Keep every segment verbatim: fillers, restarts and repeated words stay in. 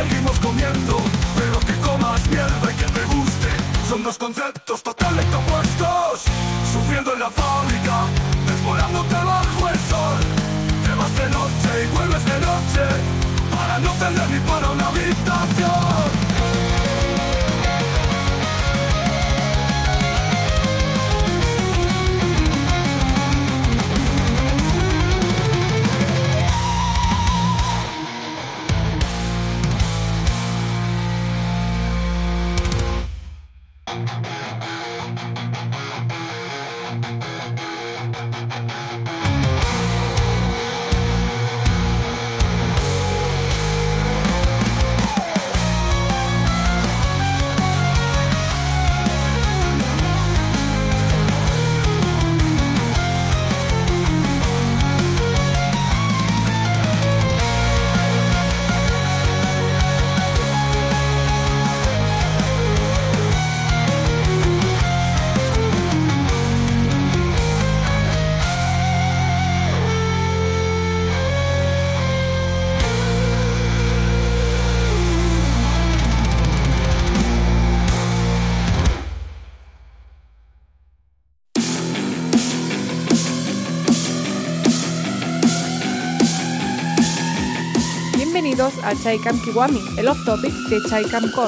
seguimos comiendo, pero que comas mierda y que te guste. Son dos conceptos totalmente opuestos. Sufriendo en la fábrica, desvolándote bajo el sol. Te vas de noche y vuelves de noche, para no tener ni para una habitación. Bienvenidos a Chaikam Kiwami, el off-topic de Chaikam Core.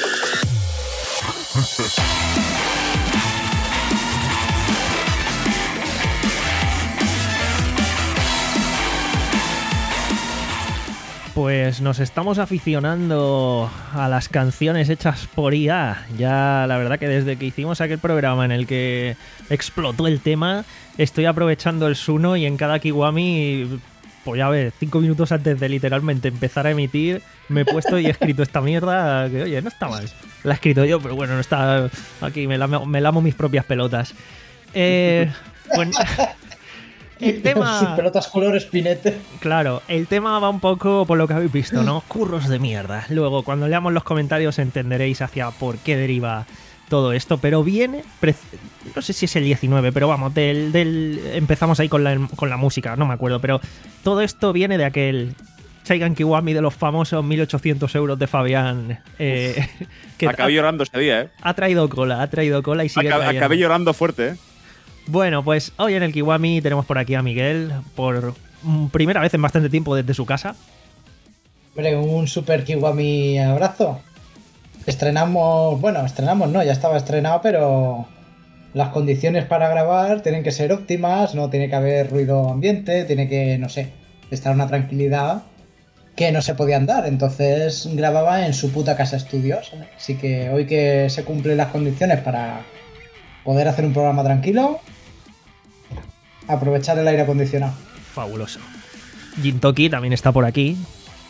Pues nos estamos aficionando a las canciones hechas por I A. Ya la verdad que desde que hicimos aquel programa en el que explotó el tema, estoy aprovechando el Suno y en cada Kiwami, pues ya ves, cinco minutos antes de literalmente empezar a emitir, me he puesto y he escrito esta mierda que, oye, no está mal. La he escrito yo, pero bueno, no está aquí, me lamo, me lamo mis propias pelotas. Eh, bueno, el tema... Sus pelotas color espinete. Claro, el tema va un poco por lo que habéis visto, ¿no? Curros de mierda. Luego, cuando leamos los comentarios entenderéis hacia por qué deriva todo esto, pero viene... No sé si es el diecinueve, pero vamos, del, del empezamos ahí con la, con la música, no me acuerdo, pero todo esto viene de aquel Chaikam Kiwami de los famosos mil ochocientos euros de Fabián. Eh, que Acabé ha, llorando ese día, ¿eh? Ha traído cola, ha traído cola y sigue Acab trayendo. Acabé llorando fuerte, ¿eh? Bueno, pues hoy en el Kiwami tenemos por aquí a Miguel, por primera vez en bastante tiempo desde su casa. Hombre, un super Kiwami abrazo. Estrenamos, bueno, estrenamos no, ya estaba estrenado, pero las condiciones para grabar tienen que ser óptimas, no tiene que haber ruido ambiente, tiene que, no sé, estar una tranquilidad que no se podían dar. Entonces grababa en su puta casa estudios. Así que hoy que se cumplen las condiciones para poder hacer un programa tranquilo, aprovechar el aire acondicionado. Fabuloso. Jintoki también está por aquí.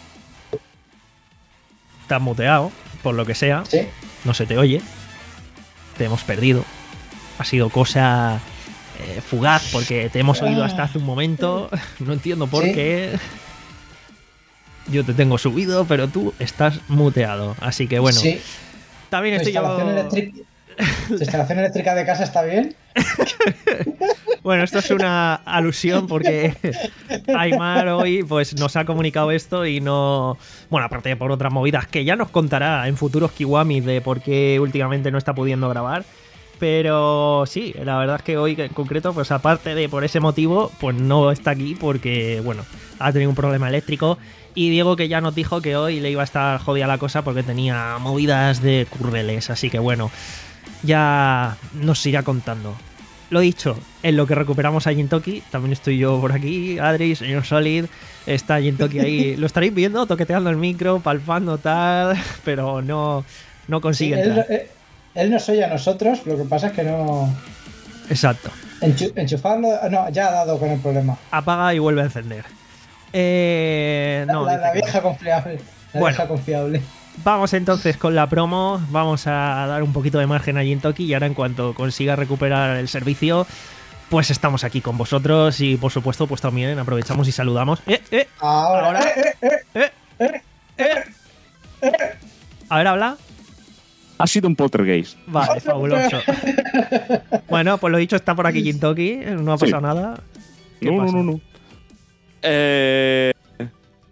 Estás muteado, por lo que sea. Sí. No se te oye. Te hemos perdido. Ha sido cosa eh, fugaz porque te hemos oído hasta hace un momento. No entiendo por ¿Sí? qué. Yo te tengo subido, pero tú estás muteado. Así que bueno. Sí. También ¿Tu estoy instalación, yo... eléctrica, ¿Tu instalación eléctrica de casa está bien? Bueno, esto es una alusión porque Aymar hoy pues nos ha comunicado esto y no... Bueno, aparte de por otras movidas que ya nos contará en futuros Kiwami de por qué últimamente no está pudiendo grabar. Pero sí, la verdad es que hoy en concreto, pues aparte de por ese motivo, pues no está aquí porque, bueno, ha tenido un problema eléctrico. Y Diego que ya nos dijo que hoy le iba a estar jodida la cosa porque tenía movidas de curreles. Así que bueno, ya nos irá contando. Lo dicho, en lo que recuperamos a Jintoki, también estoy yo por aquí, Adri, señor Solid, está Jintoki ahí, lo estaréis viendo, toqueteando el micro, palpando tal, pero no, no consigue Sí, entrar. Él, él, él nos oye a nosotros, lo que pasa es que no... Exacto. Enchu, enchufarlo... No, ya ha dado con el problema. Apaga y vuelve a encender. Eh, no, la, la dice que vieja no. confiable. La Bueno. vieja confiable. Vamos entonces con la promo, vamos a dar un poquito de margen a Jintoki y ahora en cuanto consiga recuperar el servicio, pues estamos aquí con vosotros y por supuesto pues también aprovechamos y saludamos. ¡Eh, eh! Ahora, Ahora. eh, eh, ¡Eh! eh, ¡Eh! eh. A ver, habla. Ha sido un poltergeist. Vale, fabuloso. Bueno, pues lo dicho, está por aquí Jintoki, no ha Sí. pasado nada. ¿Qué No, pasa? no, no, no. Eh...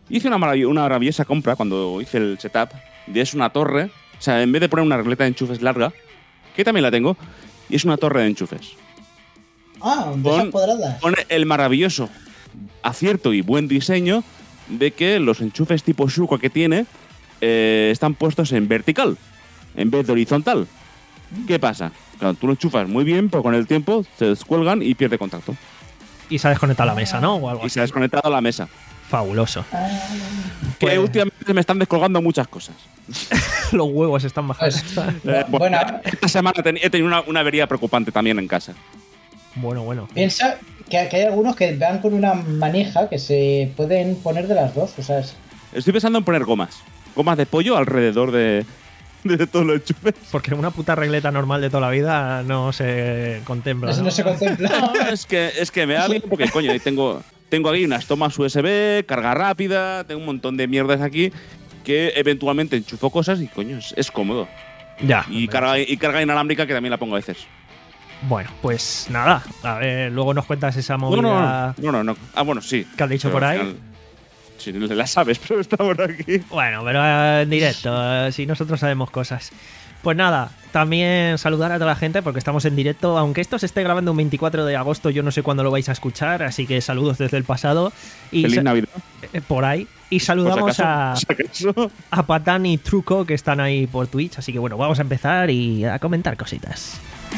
Hice una, marav una maravillosa compra cuando hice el setup. De es una torre. O sea, en vez de poner una regleta de enchufes larga, que también la tengo, y es una torre de enchufes. Ah, de esas cuadradas. Con el maravilloso acierto y buen diseño de que los enchufes tipo Shuko que tiene eh, están puestos en vertical en vez de horizontal. ¿Qué pasa? Claro, tú lo enchufas muy bien, pero con el tiempo se descuelgan y pierde contacto. Y se ha desconectado la mesa, ¿no? O algo y así. se ha desconectado la mesa. Fabuloso. Que Pues- últimamente me están descolgando muchas cosas. Los huevos están bajando. Pues, Eh, bueno, esta semana ten- he tenido una, una avería preocupante también en casa. Bueno, bueno. piensa que, que hay algunos que van con una manija que se pueden poner de las dos. O sea, es- Estoy pensando en poner gomas. Gomas de pollo alrededor de, de todos los enchufes. Porque una puta regleta normal de toda la vida no se contempla. eso ¿no? no se contempla. No, es que, es que me da bien porque, coño, ahí tengo, tengo aquí unas tomas U S B, carga rápida, tengo un montón de mierdas aquí que eventualmente enchufo cosas y, coño, es, es cómodo. Ya. Y hombre. carga, y carga inalámbrica que también la pongo a veces. Bueno, pues nada. A ver, luego nos cuentas esa No, movida no, no, no, no. Ah, bueno, sí. que has dicho Pero por al ahí. final- sí, la sabes, pero está por aquí. Bueno, pero eh, en directo, eh, si nosotros sabemos cosas. Pues nada, también saludar a toda la gente porque estamos en directo. Aunque esto se esté grabando un veinticuatro de agosto, yo no sé cuándo lo vais a escuchar, así que saludos desde el pasado. Y Feliz sa- Navidad. eh, por ahí. Y saludamos Por si a, acaso, por si acaso. a Patán y Truco que están ahí por Twitch. Así que bueno, vamos a empezar y a comentar cositas.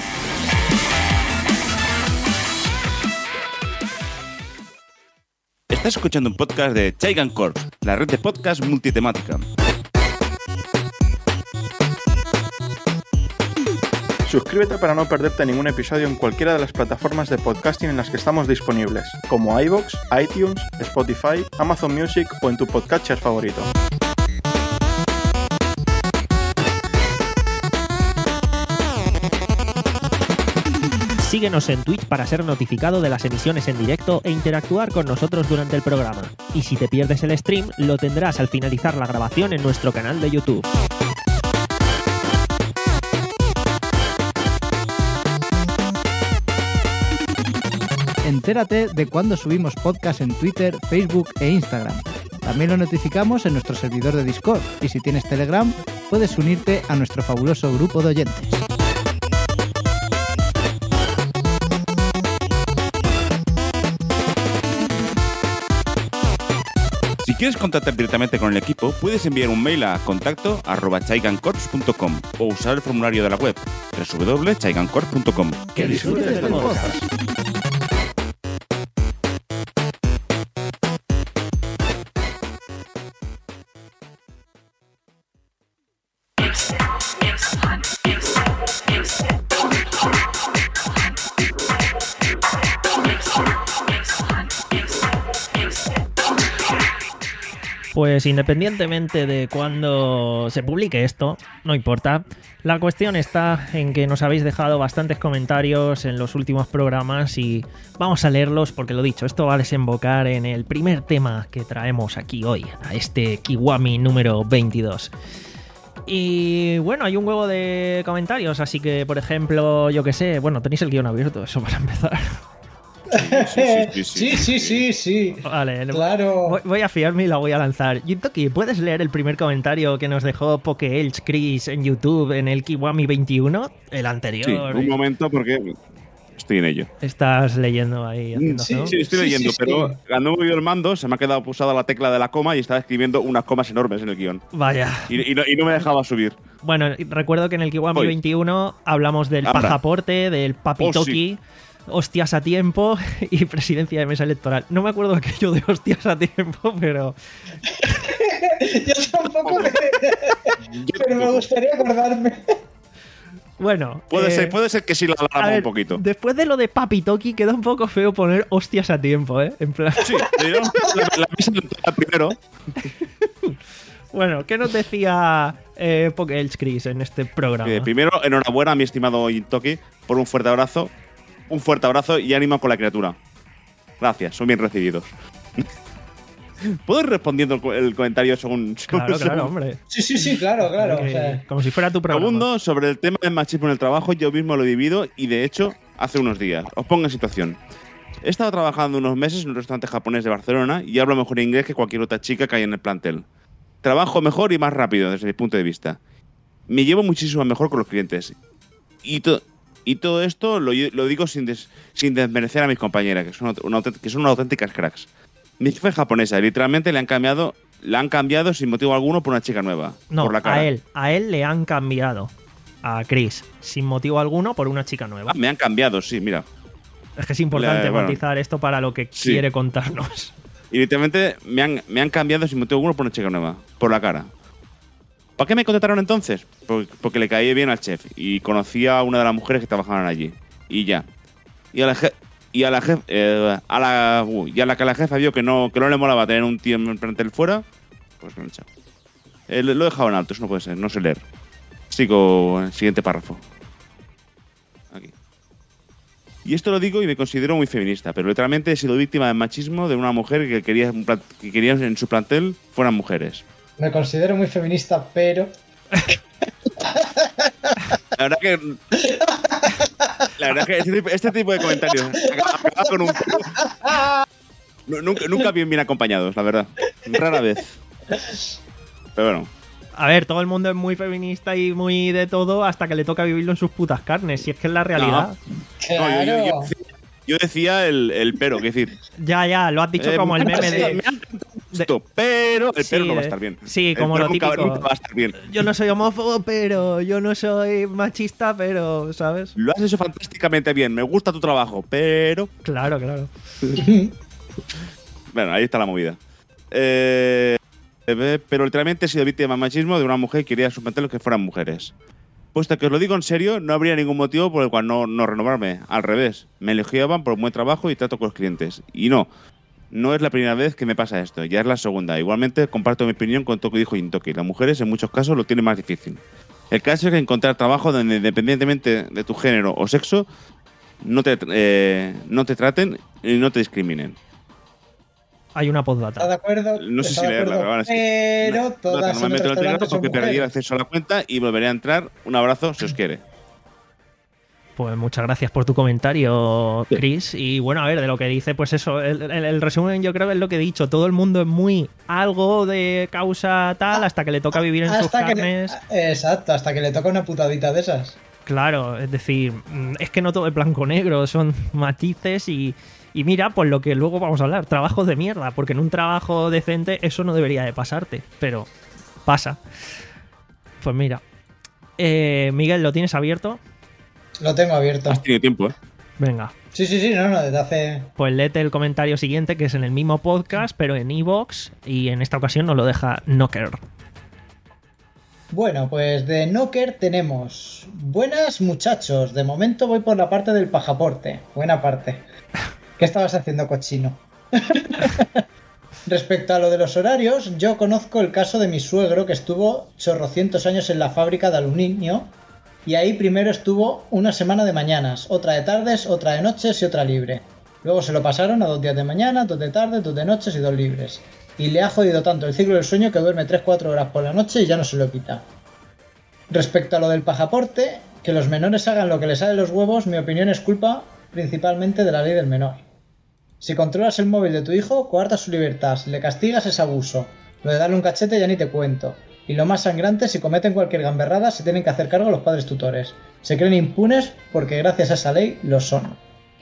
Estás escuchando un podcast de Chaigan Corp, la red de podcast multitemática. Suscríbete para no perderte ningún episodio en cualquiera de las plataformas de podcasting en las que estamos disponibles, como iVoox, iTunes, Spotify, Amazon Music o en tu podcatcher favorito. Síguenos en Twitch para ser notificado de las emisiones en directo e interactuar con nosotros durante el programa. Y si te pierdes el stream, lo tendrás al finalizar la grabación en nuestro canal de YouTube. Entérate de cuando subimos podcast en Twitter, Facebook e Instagram. También lo notificamos en nuestro servidor de Discord y si tienes Telegram, puedes unirte a nuestro fabuloso grupo de oyentes. Si quieres contactar directamente con el equipo, puedes enviar un mail a contacto arroba chaigancorps punto com o usar el formulario de la web doble u doble u doble u punto chaigancorps punto com. ¡Que disfrutes del podcast! Pues independientemente de cuándo se publique esto, no importa. La cuestión está en que nos habéis dejado bastantes comentarios en los últimos programas y vamos a leerlos porque lo dicho, esto va a desembocar en el primer tema que traemos aquí hoy, a este Kiwami número veintidós. Y bueno, hay un huevo de comentarios, así que por ejemplo, yo que sé, bueno, tenéis el guión abierto, eso para empezar. Sí, sí, sí, sí. Vale, Claro. voy, voy a fiarme y la voy a lanzar. Yintoki, ¿puedes leer el primer comentario que nos dejó PokeElch Chris en YouTube en el Kiwami veintiuno? El anterior. Sí, un momento porque estoy en ello. Estás leyendo ahí. Haciendo Sí, zoom. Sí, estoy Sí, leyendo, sí, pero sí. cuando he movido el mando se me ha quedado pulsada la tecla de la coma y estaba escribiendo unas comas enormes en el guión. Vaya. Y, y no, y no me dejaba subir. Bueno, recuerdo que en el Kiwami Voy. veintiuno hablamos del Ahora. pasaporte, del papitoki, hostias a tiempo y presidencia de mesa electoral. No me acuerdo aquello de hostias a tiempo, pero Yo tampoco me... Pero me gustaría acordarme. bueno. Puede, eh, ser, puede ser que sí la a alarma ver, un poquito. Después de lo de papitoki queda un poco feo poner hostias a tiempo, ¿eh? En plan. Sí, le dieron la, la mesa electoral primero. Bueno, ¿qué nos decía eh, PokeElch Chris en este programa? Eh, primero, enhorabuena a mi estimado Intoki por un fuerte abrazo. Un fuerte abrazo y ánimo con la criatura. Gracias, son bien recibidos. ¿Puedo ir respondiendo el, co- el comentario según. Claro, según- claro, hombre. Sí, sí, sí, claro, claro. Que- O sea, como si fuera tu programa. Segundo, sobre el tema del machismo en el trabajo, yo mismo lo he vivido y de hecho, hace unos días. Os pongo en situación. He estado trabajando unos meses en un restaurante japonés de Barcelona y hablo mejor inglés que cualquier otra chica que hay en el plantel. Trabajo mejor y más rápido desde mi punto de vista. Me llevo muchísimo mejor con los clientes. Y, to y todo esto lo, lo digo sin, des sin desmerecer a mis compañeras, que son, una, que son unas auténticas cracks. Mi jefe es japonesa y literalmente le han cambiado, le han cambiado sin motivo alguno por una chica nueva. No, por la cara. a él, a él le han cambiado. A Chris, sin motivo alguno, por una chica nueva. Ah, me han cambiado, sí, mira. Es que es importante La, bueno, matizar esto para lo que sí. quiere contarnos. Y literalmente me han, me han cambiado sin motivo alguno por una chica nueva, por la cara. ¿Para qué me contrataron entonces? Porque, porque le caí bien al chef y conocía a una de las mujeres que trabajaban allí. Y ya. Y a la jefa... Y a la jefa, eh, a la, uh, y a la que la jefa vio que no, que no le molaba tener un tío en plantel fuera, pues lo han echado. Eh, lo he dejado en alto, eso no puede ser, no sé leer. Sigo el siguiente párrafo. Aquí. Y esto lo digo y me considero muy feminista, pero literalmente he sido víctima del machismo de una mujer que quería, que quería en su plantel fueran mujeres. Me considero muy feminista, pero... La verdad que... La verdad que este tipo, este tipo de comentarios acaba con un... No, nunca, nunca bien, bien acompañados, la verdad. Rara vez. Pero bueno. A ver, todo el mundo es muy feminista y muy de todo hasta que le toca vivirlo en sus putas carnes, si es que es la realidad. No, no, yo, yo, yo, decía, yo decía el, el pero, que decir... Ya, ya, lo has dicho eh, como el meme de... Me han esto, pero el sí, pero no va a estar bien. Sí, como lo típico. Nunca, nunca va a estar bien. Yo no soy homófobo, pero yo no soy machista, pero, ¿sabes? Lo has hecho fantásticamente bien. Me gusta tu trabajo, pero... Claro, claro. Bueno, ahí está la movida. Eh, pero literalmente he sido víctima de machismo de una mujer que quería sus que fueran mujeres. Puesto que os lo digo en serio, no habría ningún motivo por el cual no, no renovarme. Al revés, me elogiaban por un buen trabajo y trato con los clientes. Y no, no es la primera vez que me pasa esto, ya es la segunda. Igualmente comparto mi opinión con todo lo que dijo Intoki. Las mujeres en muchos casos lo tienen más difícil. El caso es que encontrar trabajo donde independientemente de tu género o sexo, no te, eh, no te traten y no te discriminen. Hay una postdata. ¿Está de acuerdo? No sé ¿Está si de leerla, acuerdo? pero ahora sí. Pero No, todas no, no me meto en el teclado porque perdí el acceso a la cuenta y volveré a entrar. Un abrazo, si os quiere. Pues muchas gracias por tu comentario, Chris. Y bueno, a ver, de lo que dice, pues eso, el, el, el resumen yo creo que es lo que he dicho. Todo el mundo es muy algo de causa tal hasta que le toca vivir en hasta sus que carnes. Le, exacto, hasta que le toca una putadita de esas. Claro, es decir, es que no todo es blanco-negro, son matices y, y mira, pues lo que luego vamos a hablar, trabajos de mierda, porque en un trabajo decente eso no debería de pasarte, pero pasa. Pues mira, eh, Miguel, ¿lo tienes abierto? Lo tengo abierto. Has tenido tiempo, ¿eh? Venga. Sí, sí, sí, no, no, desde hace... Pues léete el comentario siguiente, que es en el mismo podcast, pero en iVoox, y en esta ocasión nos lo deja Knocker. Bueno, pues de Knocker tenemos... Buenas muchachos, de momento voy por la parte del pasaporte. Buena parte. ¿Qué estabas haciendo, cochino? Respecto a lo de los horarios, yo conozco el caso de mi suegro que estuvo chorrocientos años en la fábrica de aluminio. Y ahí primero estuvo una semana de mañanas, otra de tardes, otra de noches y otra libre. Luego se lo pasaron a dos días de mañana, dos de tarde, dos de noches y dos libres. Y le ha jodido tanto el ciclo del sueño que duerme tres cuatro horas por la noche y ya no se lo quita. Respecto a lo del pasaporte, que los menores hagan lo que les sale de los huevos, mi opinión es culpa principalmente de la ley del menor. Si controlas el móvil de tu hijo, coartas su libertad, si le castigas es abuso. Lo de darle un cachete ya ni te cuento. Y lo más sangrante, si cometen cualquier gamberrada, se tienen que hacer cargo los padres tutores. Se creen impunes porque gracias a esa ley lo son.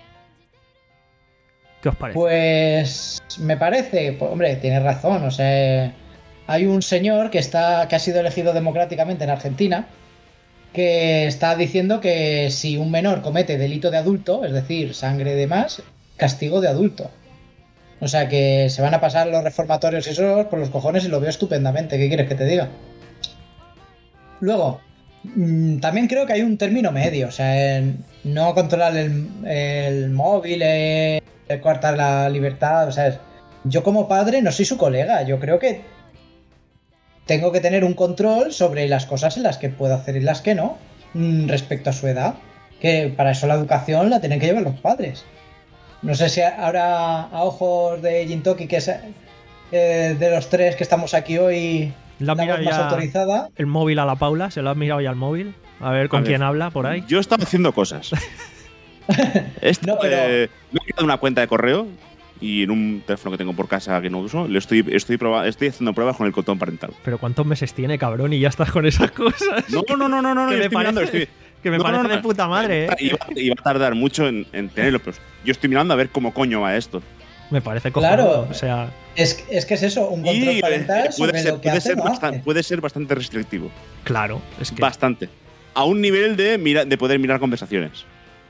¿Qué os parece? Pues me parece, pues, hombre, tienes razón, o sea, hay un señor que está que ha sido elegido democráticamente en Argentina que está diciendo que si un menor comete delito de adulto, es decir, sangre de más, castigo de adulto. O sea que se van a pasar los reformatorios y esos por los cojones y lo veo estupendamente. ¿Qué quieres que te diga? Luego, mmm, también creo que hay un término medio. O sea, no controlar el, el móvil, eh, coartar la libertad. O sea, yo como padre no soy su colega. Yo creo que tengo que tener un control sobre las cosas en las que puedo hacer y las que no, mmm, respecto a su edad. Que para eso la educación la tienen que llevar los padres. No sé si ahora a ojos de Jintoki, que es eh, de los tres que estamos aquí hoy, la voz más autorizada. El móvil a la Paula, ¿se lo has mirado ya al móvil? A ver con a quién ver, habla por ahí. Yo estaba haciendo cosas. Esto, No, pero- eh, me he creado una cuenta de correo y en un teléfono que tengo por casa que no uso, le estoy, estoy, proba- estoy haciendo pruebas con el cotón parental. Pero ¿cuántos meses tiene, cabrón? Y ya estás con esas cosas. No, no, no, no, no, no que yo me estoy mirando, parece, estoy- que me No, parece no, no. de puta madre, ¿eh? Y va, y va a tardar mucho en, en tenerlo, pero yo estoy mirando a ver cómo coño va esto. Me parece cojonudo. Claro. O sea, Es, es que es eso, un control Y eh, parental sobre puede, ser, lo que puede, hace, ser no bastan- hace. puede ser bastante restrictivo. claro. Es que Bastante. A un nivel de, mira, de poder mirar conversaciones.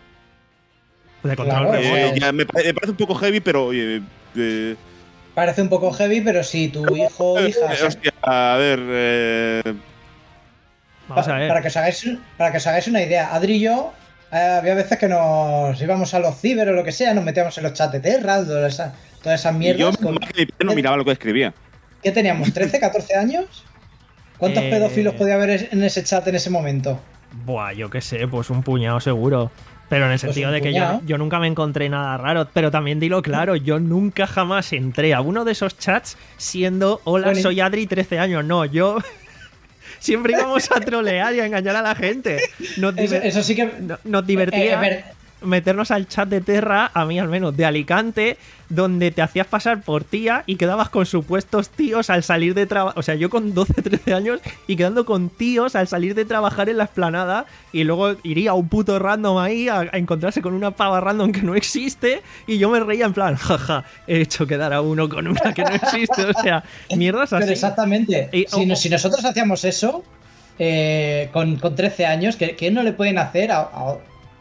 de control Claro, remoto. eh, Eh, ya me, pare- me parece un poco heavy, pero. eh, eh, Parece un poco heavy, pero si tu hijo o hija... eh, hostia, a ver. eh, Vamos a Pa- ver. Para que os hagáis, para que os hagáis una idea, Adri y yo, eh, había veces que nos íbamos a los ciber o lo que sea, nos metíamos en los chats de Terra, todas esas, todas esas y yo, mierdas. con- más que mi padre, no miraba lo que escribía. ¿Qué teníamos? ¿trece, catorce años? ¿Cuántos Eh, pedófilos podía haber en ese chat en ese momento? Buah, yo qué sé, pues un puñado seguro. Pero en el Pues sentido un de que yo, puñado. yo nunca me encontré nada raro. Pero también dilo claro, yo nunca jamás entré a uno de esos chats siendo hola, Bueno, y- soy Adri, trece años. No, yo siempre íbamos a trolear y a engañar a la gente. Nos, Eso, diver- eso sí que... no- nos divertía Eh, ver- meternos al chat de Terra, a mí al menos, de Alicante, donde te hacías pasar por tía y quedabas con supuestos tíos al salir de trabajar. O sea, yo con doce, trece años y quedando con tíos al salir de trabajar en la explanada y luego iría un puto random ahí a, a encontrarse con una pava random que no existe y yo me reía en plan, jaja, he hecho quedar a uno con una que no existe. O sea, mierdas así. Pero exactamente. Y- si, o- no- si nosotros hacíamos eso eh, con, con trece años, ¿qué, qué no le pueden hacer a, a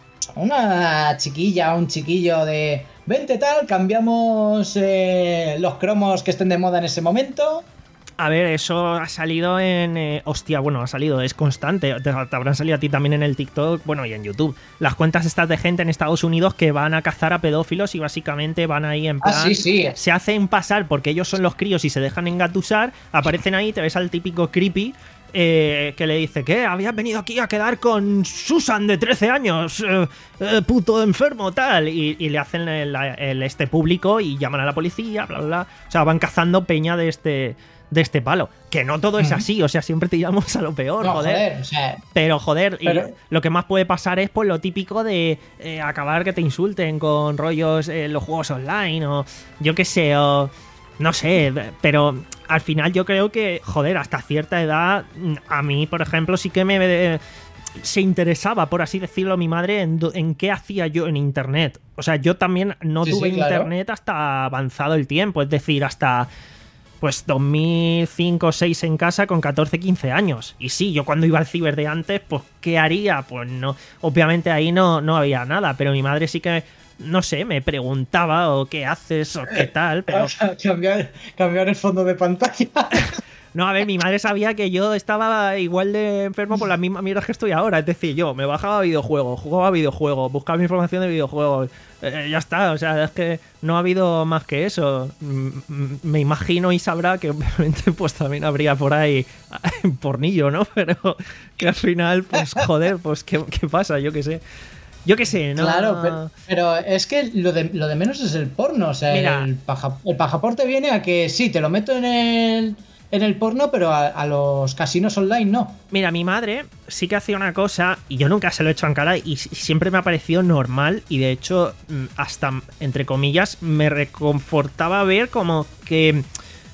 una chiquilla, a un chiquillo de vente tal, cambiamos eh, los cromos que estén de moda en ese momento? A ver, eso ha salido en... eh, hostia, bueno, ha salido, es constante. Te, te habrán salido a ti también en el TikTok, bueno, y en YouTube. Las cuentas estas de gente en Estados Unidos que van a cazar a pedófilos y básicamente van ahí en plan... Ah, sí, sí. Se hacen pasar porque ellos son los críos y se dejan engatusar, aparecen ahí, te ves al típico creepy eh, que le dice, ¿qué? ¿Habías venido aquí a quedar con Susan de trece años? Eh, eh, puto enfermo, tal. Y, y le hacen el, el- este público y llaman a la policía, bla, bla, bla. O sea, van cazando peña de este... de este palo. Que no todo es Ujú. así, o sea, siempre tiramos a lo peor, No, joder. joder, o sea, Pero joder, y Pero- lo que más puede pasar es pues lo típico de eh, acabar que te insulten con rollos en los juegos online o yo qué sé, o no sé, pero al final yo creo que, joder, hasta cierta edad, a mí, por ejemplo, sí que me... eh, se interesaba, por así decirlo, mi madre en, do- en qué hacía yo en internet. O sea, yo también no Sí, tuve sí, claro. internet hasta avanzado el tiempo, es decir, hasta pues dos mil cinco o seis en casa con catorce, quince años. Y sí, yo cuando iba al ciber de antes, pues ¿qué haría? Pues no, obviamente ahí no, no había nada, pero mi madre sí que, no sé, me preguntaba o qué haces o qué tal, pero... cambiar, cambiar el fondo de pantalla. No, a ver, mi madre sabía que yo estaba igual de enfermo por las mismas mierdas que estoy ahora. Es decir, yo me bajaba videojuegos, jugaba videojuegos, buscaba información de videojuegos. Eh, ya está, o sea, es que no ha habido más que eso. Mm, mm, Me imagino y sabrá que obviamente pues también habría por ahí pornillo, ¿no? Pero que al final, pues joder, pues ¿qué, qué pasa? Yo qué sé. Yo qué sé, ¿no? Claro, pero, pero es que lo de, lo de menos es el porno. O sea, Mira. el, paja- el pasaporte viene a que sí, te lo meto en el, en el porno, pero a, a los casinos online no. Mira, mi madre sí que hacía una cosa y yo nunca se lo he hecho en cara y s- siempre me ha parecido normal y de hecho mm, hasta, entre comillas, me reconfortaba ver como que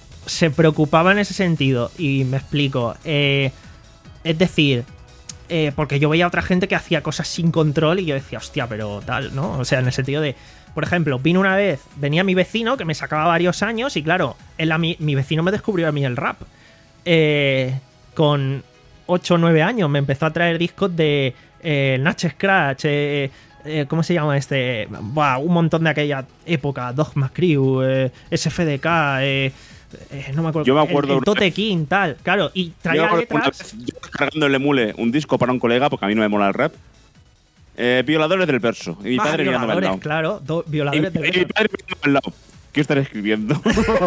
se preocupaba en ese sentido. Y me explico. Eh, es decir, eh, porque yo veía a otra gente que hacía cosas sin control y yo decía, hostia, pero tal, ¿no? O sea, en el sentido de... Por ejemplo, vino una vez, venía mi vecino que me sacaba varios años y claro, él a mí, mi vecino me descubrió a mí el rap. Eh, con ocho o nueve años me empezó a traer discos de eh, Natch Scratch, eh, eh, ¿cómo se llama este? Buah, un montón de aquella época, Dogma Crew, eh, S F D K, eh, eh, no me acuerdo. Yo me el- acuerdo el, una Tote vez- King, tal, claro, y Yo, traía me acuerdo una letras. vez, yo descargando el emule un disco para un colega, porque a mí no me mola el rap. Eh, violadores del verso. Y mi Ah, padre mirándome al violadores, lado. claro, do- Y, violadores de y mi verso. padre mirándome al lado. ¿Qué estaré escribiendo?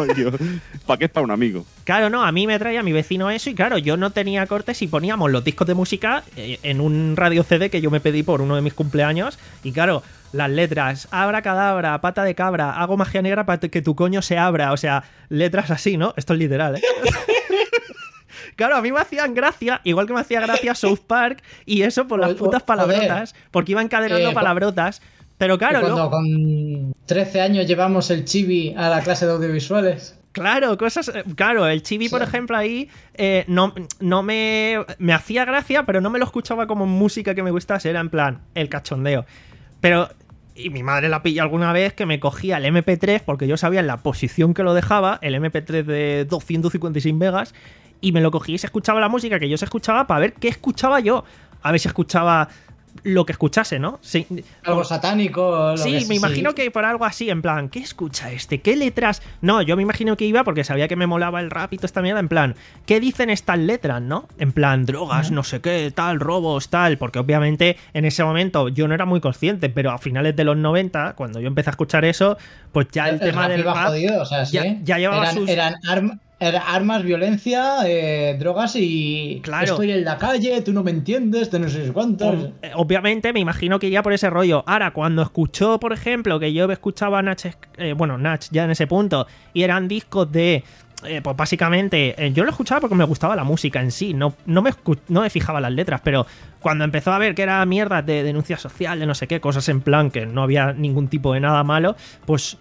¿Para qué es para un amigo? Claro, no, a mí me traía mi vecino eso y claro, yo no tenía cortes y poníamos los discos de música eh, en un radio C D que yo me pedí por uno de mis cumpleaños y claro, las letras, abra cadabra, pata de cabra, hago magia negra para que tu coño se abra, o sea, letras así, ¿no? Esto es literal, ¿eh? Claro, a mí me hacían gracia, igual que me hacía gracia South Park y eso por las O- o- putas joder. palabrotas, porque iban encadenando Eh, palabrotas. Pero claro, Que cuando luego- con trece años llevamos el chibi a la clase de audiovisuales. Claro, cosas. eh, Claro, el chibi, por Sí. ejemplo, ahí eh, no, no me. Me hacía gracia, pero no me lo escuchaba como música que me gustase. Era en plan, el cachondeo. Pero. Y mi madre la pilla alguna vez que me cogía el eme pe tres, porque yo sabía en la posición que lo dejaba, el eme pe tres de doscientos cincuenta y seis megas, y me lo cogí y se escuchaba la música que yo se escuchaba para ver qué escuchaba yo. A ver si escuchaba lo que escuchase, ¿no? Sí. Algo satánico. Lo Sí, que me sí. imagino que por algo así, en plan, ¿qué escucha este? ¿Qué letras? No, yo me imagino que iba porque sabía que me molaba el rap y toda esta mierda, en plan, ¿qué dicen estas letras, no? En plan, drogas, no sé qué, tal, robos, tal, porque obviamente en ese momento yo no era muy consciente, pero a finales de los noventa, cuando yo empecé a escuchar eso, pues ya el, tema rap del iba rap jodido, o sea, sí. ya, ya llevaba eran, sus... eran arm- era armas, violencia, eh, drogas y Claro. estoy en la calle, tú no me entiendes, tú no sé cuántos. Ob- eh, Obviamente me imagino que iría por ese rollo. Ahora, cuando escuchó, por ejemplo, que yo escuchaba Nach, eh, bueno, Nach ya en ese punto, y eran discos de, eh, pues básicamente, eh, yo lo escuchaba porque me gustaba la música en sí, no, no, me, escu- no me fijaba las letras, pero cuando empezó a ver que era mierda de denuncia social, de no sé qué, cosas en plan que no había ningún tipo de nada malo, pues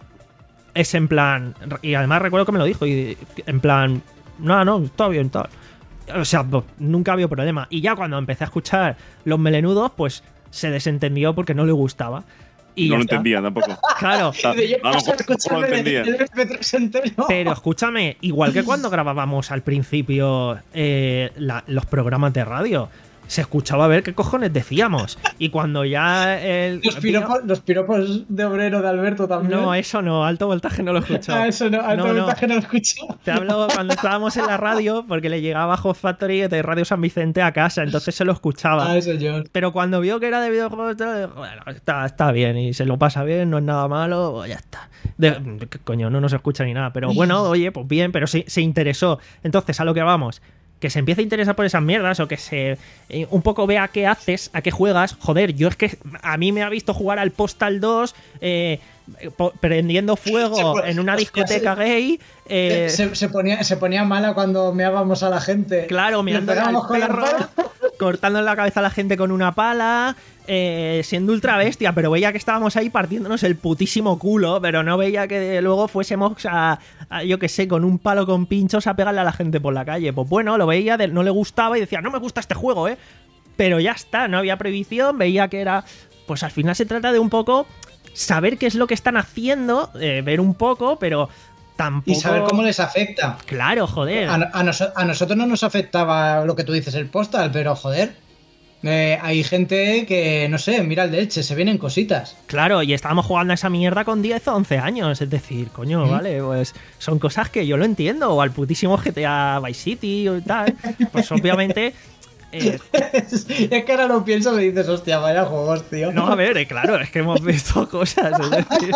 es en plan, y además recuerdo que me lo dijo, y en plan, no, no, está bien, tal. O sea, pues, nunca había problema. Y ya cuando empecé a escuchar Los Melenudos, pues se desentendió porque no le gustaba. Y no ya lo está. entendía tampoco. Claro, De yo A lo paso a mejor no lo escucharme entendía. el eme pe tres entero. pero escúchame, igual que cuando grabábamos al principio eh, la- los programas de radio, se escuchaba a ver qué cojones decíamos. Y cuando ya el. Los piropos, los piropos de obrero de Alberto también. No, eso no, alto voltaje no lo he escuchado. Ah, eso no, alto No, no. voltaje no lo escucho. Te hablo cuando estábamos en la radio, porque le llegaba Hot Factory de Radio San Vicente a casa, entonces se lo escuchaba. Ah, eso yo. Pero cuando vio que era de videojuegos, tal, bueno, está, está bien y se lo pasa bien, no es nada malo, pues ya está. De, ¿qué coño, no nos escucha ni nada. Pero bueno, oye, pues bien, pero sí, se interesó. Entonces, a lo que vamos, que se empiece a interesar por esas mierdas o que se eh, un poco vea qué haces, a qué juegas. Joder, yo es que a mí me ha visto jugar al Postal dos eh, po- prendiendo fuego Se pone- en una hostia, discoteca gay. eh, se, se ponía, se ponía mala cuando meábamos a la gente. Claro, Le mirando al pegábamos con la perro, pala. cortando la cabeza a la gente con una pala, eh, siendo ultra bestia, pero veía que estábamos ahí partiéndonos el putísimo culo, pero no veía que luego fuésemos a, a, yo que sé, con un palo con pinchos a pegarle a la gente por la calle. Pues bueno, lo veía, de- no le gustaba y decía, no me gusta este juego, ¿eh? Pero ya está, no había previsión, veía que era... Pues al final se trata de un poco saber qué es lo que están haciendo, eh, ver un poco, pero tampoco... Y saber cómo les afecta. Claro, joder. A, a noso- a nosotros no nos afectaba lo que tú dices, el postal, pero joder. eh, hay gente que, no sé, mira el de Elche, se vienen cositas. Claro, y estábamos jugando a esa mierda con diez o once años. Es decir, coño, vale, pues son cosas que yo lo entiendo. O al putísimo G T A Vice City o tal. Pues obviamente. eh, Es que ahora lo pienso y me dices, hostia, vaya juegos, tío. no, a ver, eh, claro, es que hemos visto cosas. Es decir,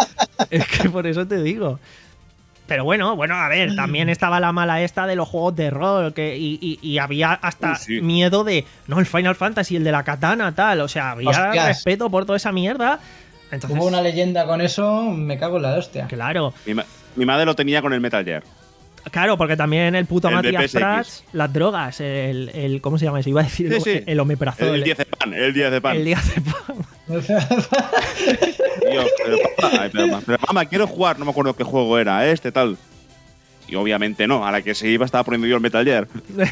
es que por eso te digo. Pero bueno, bueno, a ver, también estaba la mala esta de los juegos de rol, que, y, y- y había hasta Uy, sí. miedo de, no, el Final Fantasy, el de la katana, tal, o sea, había Hostias. respeto por toda esa mierda. Entonces, Hubo una leyenda con eso, me cago en la hostia. claro, Mi, ma- mi madre lo tenía con el Metal Gear. claro, porque también el puto El de Matías P S X. Prats, las drogas, el, el, ¿cómo se llama eso? Iba a decir Sí, el, sí. el omeprazol. El diez de pan, el diez de pan. el día de pan. Y yo, pero, papá, ay, pero, pero, mamá, quiero jugar, no me acuerdo qué juego era, este, tal. Y obviamente no, a la que se iba estaba poniendo yo el Metal Gear.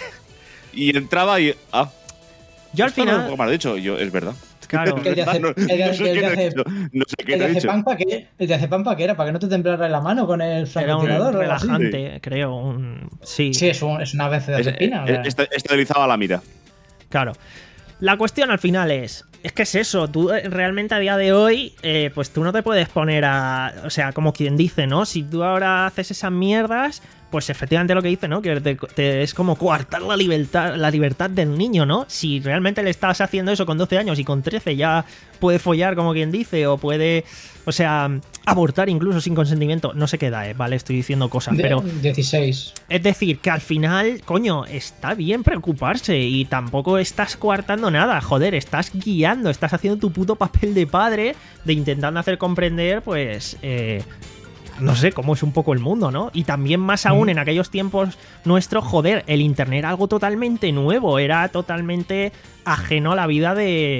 Y entraba y. Ah, Yo al esto no es un final, juego mal dicho. Y yo, es verdad. claro, El de hace- no, el de- no sé el de qué te he hace- dicho. No sé qué El te he de dicho. Cepampa, ¿qué? El de Cepampa, ¿qué era? ¿Para que no te temblara la mano con el era un francotirador o algo así? relajante, creo. Un, sí, Sí, es, un- es una vez de Es- azepina. o es- sea. est- Estabilizaba la mira. claro. La cuestión al final es, es que es eso, tú eh, realmente a día de hoy, eh, pues tú no te puedes poner a, o sea, como quien dice, ¿no? Si tú ahora haces esas mierdas, pues efectivamente lo que dice, ¿no? Que te- te- es como coartar la libertad, la libertad del niño, ¿no? Si realmente le estás haciendo eso con doce años y con trece ya puede follar, como quien dice, o puede, o sea, abortar incluso sin consentimiento, no sé qué da, ¿eh? Vale, estoy diciendo cosas, De- pero... dieciséis. Es decir, que al final, coño, está bien preocuparse y tampoco estás coartando nada, joder, estás guiando, estás haciendo tu puto papel de padre, de intentando hacer comprender, pues, eh, no sé, cómo es un poco el mundo, ¿no? Y también más aún en aquellos tiempos nuestros, joder, el internet era algo totalmente nuevo, era totalmente ajeno a la vida de,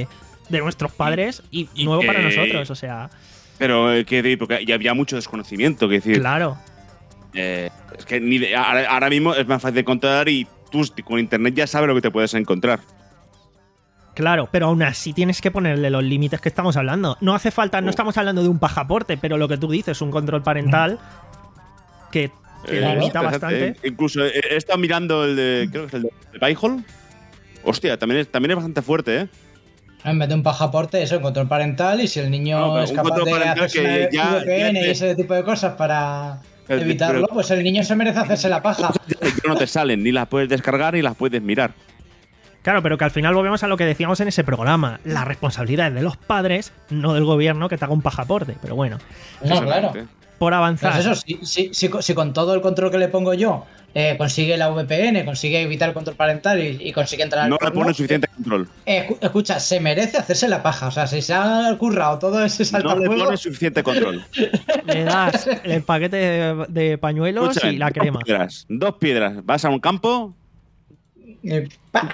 de nuestros padres y, y nuevo que- para nosotros, o sea, Pero eh, que de- porque ya había mucho desconocimiento, que decir, claro. eh, es que ni de- ahora, ahora mismo es más fácil de encontrar y tú con internet ya sabes lo que te puedes encontrar. Claro, pero aún así tienes que ponerle los límites que estamos hablando. No hace falta, no Oh. estamos hablando de un pasaporte, pero lo que tú dices, un control parental que, que Eh, limita fíjate, bastante. eh, incluso he, he estado mirando el de, creo que es el de, de Pi-hole. Hostia, también es, también es bastante fuerte, ¿eh? En vez de un pasaporte, eso, control parental, y si el niño No, pero es un capaz control de parental hacerse que una ya- V P N ya te- y ese tipo de cosas para Pero- evitarlo, pero- pues el niño se merece hacerse la paja. Ya no te salen, ni las puedes descargar ni las puedes mirar. Claro, pero que al final volvemos a lo que decíamos en ese programa. La responsabilidad es de los padres, no del gobierno que te haga un pasaporte. Pero bueno, No, claro. Exactamente. por avanzar. Pues eso, si, si, si, si con todo el control que le pongo yo eh, consigue la V P N, consigue evitar el control parental y, y consigue entrar al No le porno, pones suficiente control. eh, escu- escucha, se merece hacerse la paja. O sea, si se ha currado todo ese No le saltafuegos, pones suficiente control. Le das el paquete de, de pañuelos Escúchame, y la crema. Dos piedras, dos piedras. Vas a un campo. eh, pa.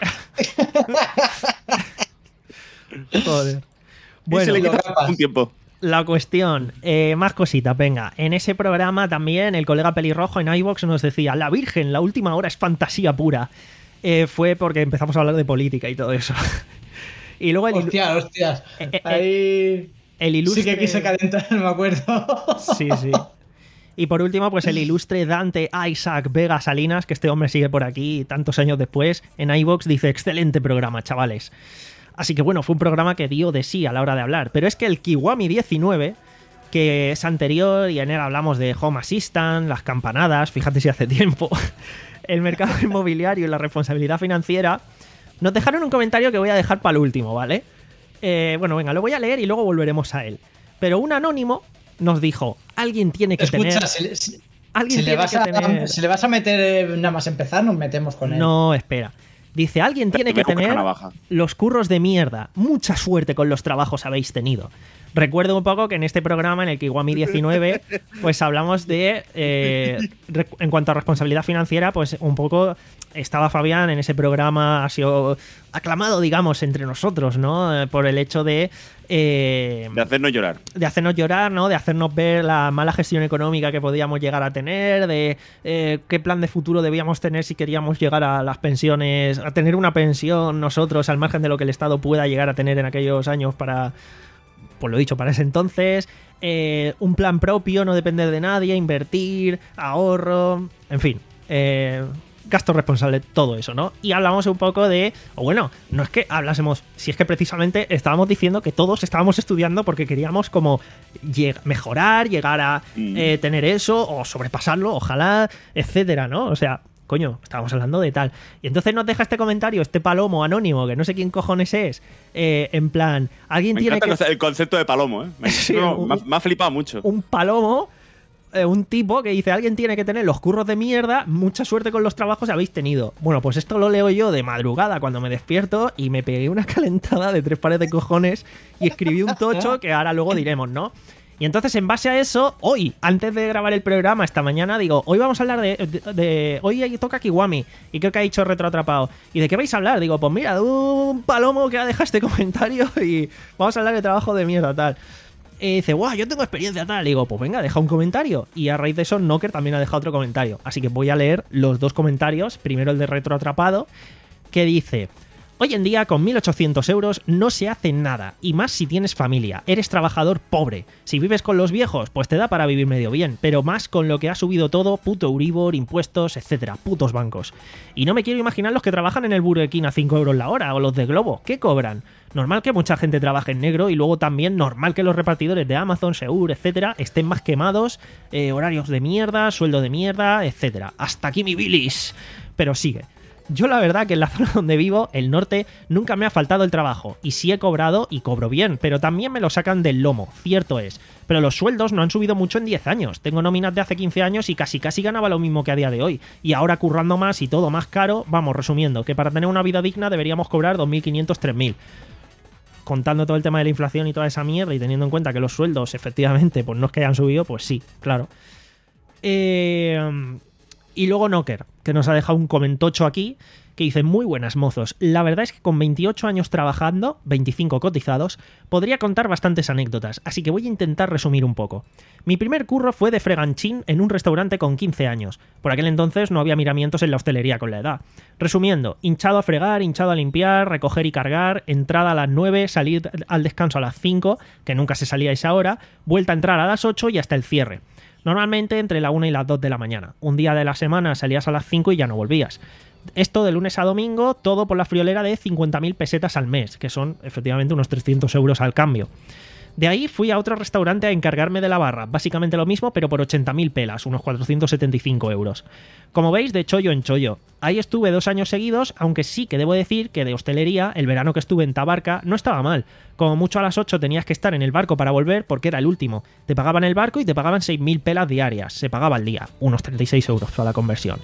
Joder. y Bueno, se le lo quita capas. un tiempo. la cuestión, eh, más cositas, venga. En ese programa también el colega pelirrojo en iVoox nos decía, la Virgen, la última hora es fantasía pura. Eh, fue porque empezamos a hablar de política y todo eso. Y luego el, ilu- Hostias, hostias. Eh, eh, Ahí el ilustre... sí que quise calentar, me acuerdo. Sí, sí. Y por último, pues el ilustre Dante Isaac Vega Salinas, que este hombre sigue por aquí tantos años después, en iVoox dice, excelente programa, chavales. Así que bueno, fue un programa que dio de sí a la hora de hablar. Pero es que el Kiwami diecinueve, que es anterior, y en él hablamos de Home Assistant, las campanadas, fíjate si hace tiempo, el mercado inmobiliario y la responsabilidad financiera, nos dejaron un comentario que voy a dejar para el último, ¿vale? Eh, bueno, venga, lo voy a leer y luego volveremos a él. Pero un anónimo nos dijo, alguien tiene que Escucha, tener... si, le- si- Alguien si le tiene vas que a, tener... si le vas a meter eh, nada más empezar, nos metemos con él. No, espera. Dice, alguien tiene que Me coge tener una navaja. los curros de mierda. Mucha suerte con los trabajos habéis tenido. Recuerdo un poco que en este programa, en el Kiwami diecinueve, pues hablamos de, eh, re- en cuanto a responsabilidad financiera, pues un poco estaba Fabián en ese programa, ha sido aclamado, digamos, entre nosotros, ¿no? Eh, Por el hecho de... eh, De hacernos llorar. de hacernos llorar, ¿no? De hacernos ver la mala gestión económica que podíamos llegar a tener, de eh, qué plan de futuro debíamos tener si queríamos llegar a las pensiones, a tener una pensión nosotros al margen de lo que el Estado pueda llegar a tener en aquellos años para, pues lo dicho, para ese entonces, eh, un plan propio, no depender de nadie, invertir, ahorro, en fin, eh, gasto responsable, todo eso, ¿no? Y hablamos un poco de, o bueno, no es que hablásemos, si es que precisamente estábamos diciendo que todos estábamos estudiando porque queríamos como lleg- mejorar, llegar a Mm. eh, tener eso, o sobrepasarlo, ojalá, etcétera, ¿no? O sea, coño, estábamos hablando de tal. Y entonces nos deja este comentario, este palomo anónimo, que no sé quién cojones es, eh, en plan, alguien Me tiene encanta que... el concepto de palomo, ¿eh? Me, Sí, no, un- me ha- me ha flipado mucho. un palomo, eh, un tipo que dice, alguien tiene que tener los curros de mierda, mucha suerte con los trabajos habéis tenido. Bueno, pues esto lo leo yo de madrugada cuando me despierto y me pegué una calentada de tres pares de cojones y escribí un tocho que ahora luego diremos, ¿no? Y entonces, en base a eso, hoy, antes de grabar el programa, esta mañana, digo, hoy vamos a hablar de... de- de- hoy ahí toca Kiwami, y creo que ha dicho Retroatrapado. ¿Y de qué vais a hablar? Digo, pues mira, de un palomo que ha dejado este comentario y vamos a hablar de trabajo de mierda, tal. Y dice, guau, yo tengo experiencia, tal. Y digo, pues venga, deja un comentario. Y a raíz de eso, Knocker también ha dejado otro comentario. Así que voy a leer los dos comentarios. Primero el de Retroatrapado, que dice... Hoy en día, con mil ochocientos euros no se hace nada, y más si tienes familia. Eres trabajador pobre. Si vives con los viejos, pues te da para vivir medio bien, pero más con lo que ha subido todo, puto Euribor, impuestos, etcétera, putos bancos. Y no me quiero imaginar los que trabajan en el Burger King a cinco euros la hora, o los de Globo, ¿qué cobran? Normal que mucha gente trabaje en negro, y luego también normal que los repartidores de Amazon, Seur, etcétera, estén más quemados, eh, horarios de mierda, sueldo de mierda, etcétera. Hasta aquí mi bilis. Pero sigue. Yo la verdad que en la zona donde vivo, el norte, nunca me ha faltado el trabajo, y sí he cobrado y cobro bien, pero también me lo sacan del lomo, cierto es. Pero los sueldos no han subido mucho en diez años, tengo nóminas de hace quince años y casi casi ganaba lo mismo que a día de hoy, y ahora currando más y todo más caro, vamos, resumiendo, que para tener una vida digna deberíamos cobrar dos mil quinientos, tres mil. Contando todo el tema de la inflación y toda esa mierda y teniendo en cuenta que los sueldos efectivamente pues no es que hayan subido, pues sí, claro. Eh... Y luego Knocker, que nos ha dejado un comentocho aquí, que dice: muy buenas, mozos. La verdad es que con veintiocho años trabajando, veinticinco cotizados, podría contar bastantes anécdotas, así que voy a intentar resumir un poco. Mi primer curro fue de freganchín en un restaurante con quince años. Por aquel entonces no había miramientos en la hostelería con la edad. Resumiendo, hinchado a fregar, hinchado a limpiar, recoger y cargar, entrada a las nueve, salir al descanso a las cinco, que nunca se salía a esa hora, vuelta a entrar a las ocho y hasta el cierre. Normalmente entre la una y las dos de la mañana. Un día de la semana salías a las cinco y ya no volvías. Esto de lunes a domingo, todo por la friolera de cincuenta mil pesetas al mes, que son efectivamente unos trescientos euros al cambio. De ahí fui a otro restaurante a encargarme de la barra, básicamente lo mismo, pero por ochenta mil pelas, unos cuatrocientos setenta y cinco euros. Como veis, de chollo en chollo. Ahí estuve dos años seguidos, aunque sí que debo decir que de hostelería, el verano que estuve en Tabarca no estaba mal. Como mucho a las ocho tenías que estar en el barco para volver porque era el último. Te pagaban el barco y te pagaban seis mil pelas diarias. Se pagaba al día, unos treinta y seis euros para la conversión.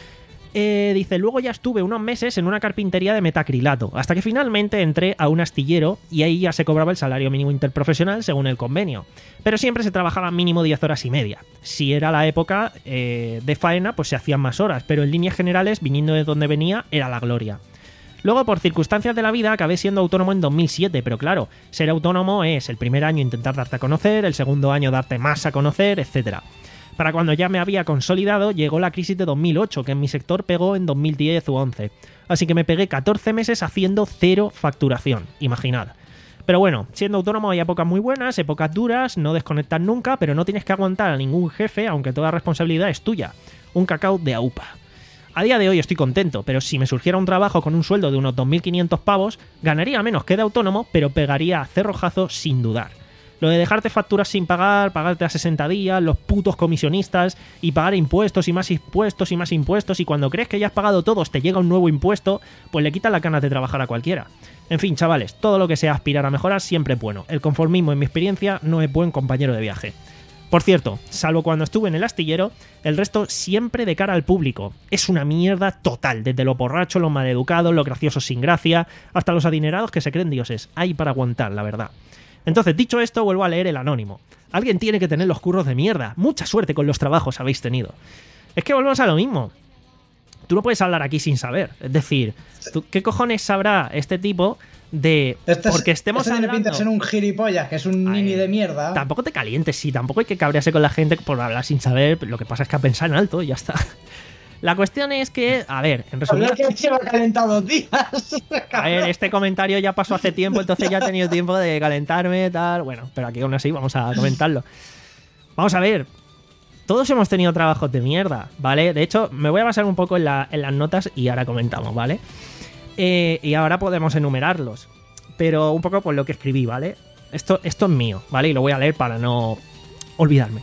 Eh, dice, luego ya estuve unos meses en una carpintería de metacrilato, hasta que finalmente entré a un astillero y ahí ya se cobraba el salario mínimo interprofesional según el convenio. Pero siempre se trabajaba mínimo diez horas y media. Si era la época eh, de faena, pues se hacían más horas, pero en líneas generales, viniendo de donde venía, era la gloria. Luego, por circunstancias de la vida, acabé siendo autónomo en dos mil siete, pero claro, ser autónomo es el primer año intentar darte a conocer, el segundo año darte más a conocer, etcétera. Para cuando ya me había consolidado, llegó la crisis de dos mil ocho, que en mi sector pegó en dos mil diez u once. Así que me pegué catorce meses haciendo cero facturación, imaginad. Pero bueno, siendo autónomo hay épocas muy buenas, épocas duras, no desconectas nunca, pero no tienes que aguantar a ningún jefe, aunque toda responsabilidad es tuya. Un cacao de aupa. A día de hoy estoy contento, pero si me surgiera un trabajo con un sueldo de unos dos mil quinientos pavos, ganaría menos que de autónomo, pero pegaría a cerrojazo sin dudar. Lo de dejarte facturas sin pagar, pagarte a sesenta días, los putos comisionistas y pagar impuestos y más impuestos y más impuestos, y cuando crees que ya has pagado todos te llega un nuevo impuesto, pues le quitas la ganas de trabajar a cualquiera. En fin, chavales, todo lo que sea aspirar a mejorar siempre es bueno. El conformismo, en mi experiencia, no es buen compañero de viaje. Por cierto, salvo cuando estuve en el astillero, el resto siempre de cara al público. Es una mierda total, desde los borrachos, los maleducados, los graciosos sin gracia, hasta los adinerados que se creen dioses. Hay para aguantar, la verdad. Entonces, dicho esto, vuelvo a leer el anónimo. Alguien tiene que tener los curros de mierda. Mucha suerte con los trabajos habéis tenido. Es que volvemos a lo mismo. Tú no puedes hablar aquí sin saber. Es decir, ¿tú, ¿qué cojones sabrá este tipo de... Este porque es, estemos este hablando... tiene pinta de ser un gilipollas, que es un Ay, nini de mierda. Tampoco te calientes, sí. Tampoco hay que cabrearse con la gente por hablar sin saber. Lo que pasa es que a pensar en alto y ya está. La cuestión es que, a ver, en resumen... Hablar que lleva calentado dos días. A ver, este comentario ya pasó hace tiempo, entonces ya he tenido tiempo de calentarme, tal... Bueno, pero aquí aún así vamos a comentarlo. Vamos a ver. Todos hemos tenido trabajos de mierda, ¿vale? De hecho, me voy a basar un poco en, la, en las notas y ahora comentamos, ¿vale? Eh, y ahora podemos enumerarlos. Pero un poco por lo que escribí, ¿vale? Esto, esto es mío, ¿vale? Y lo voy a leer para no olvidarme.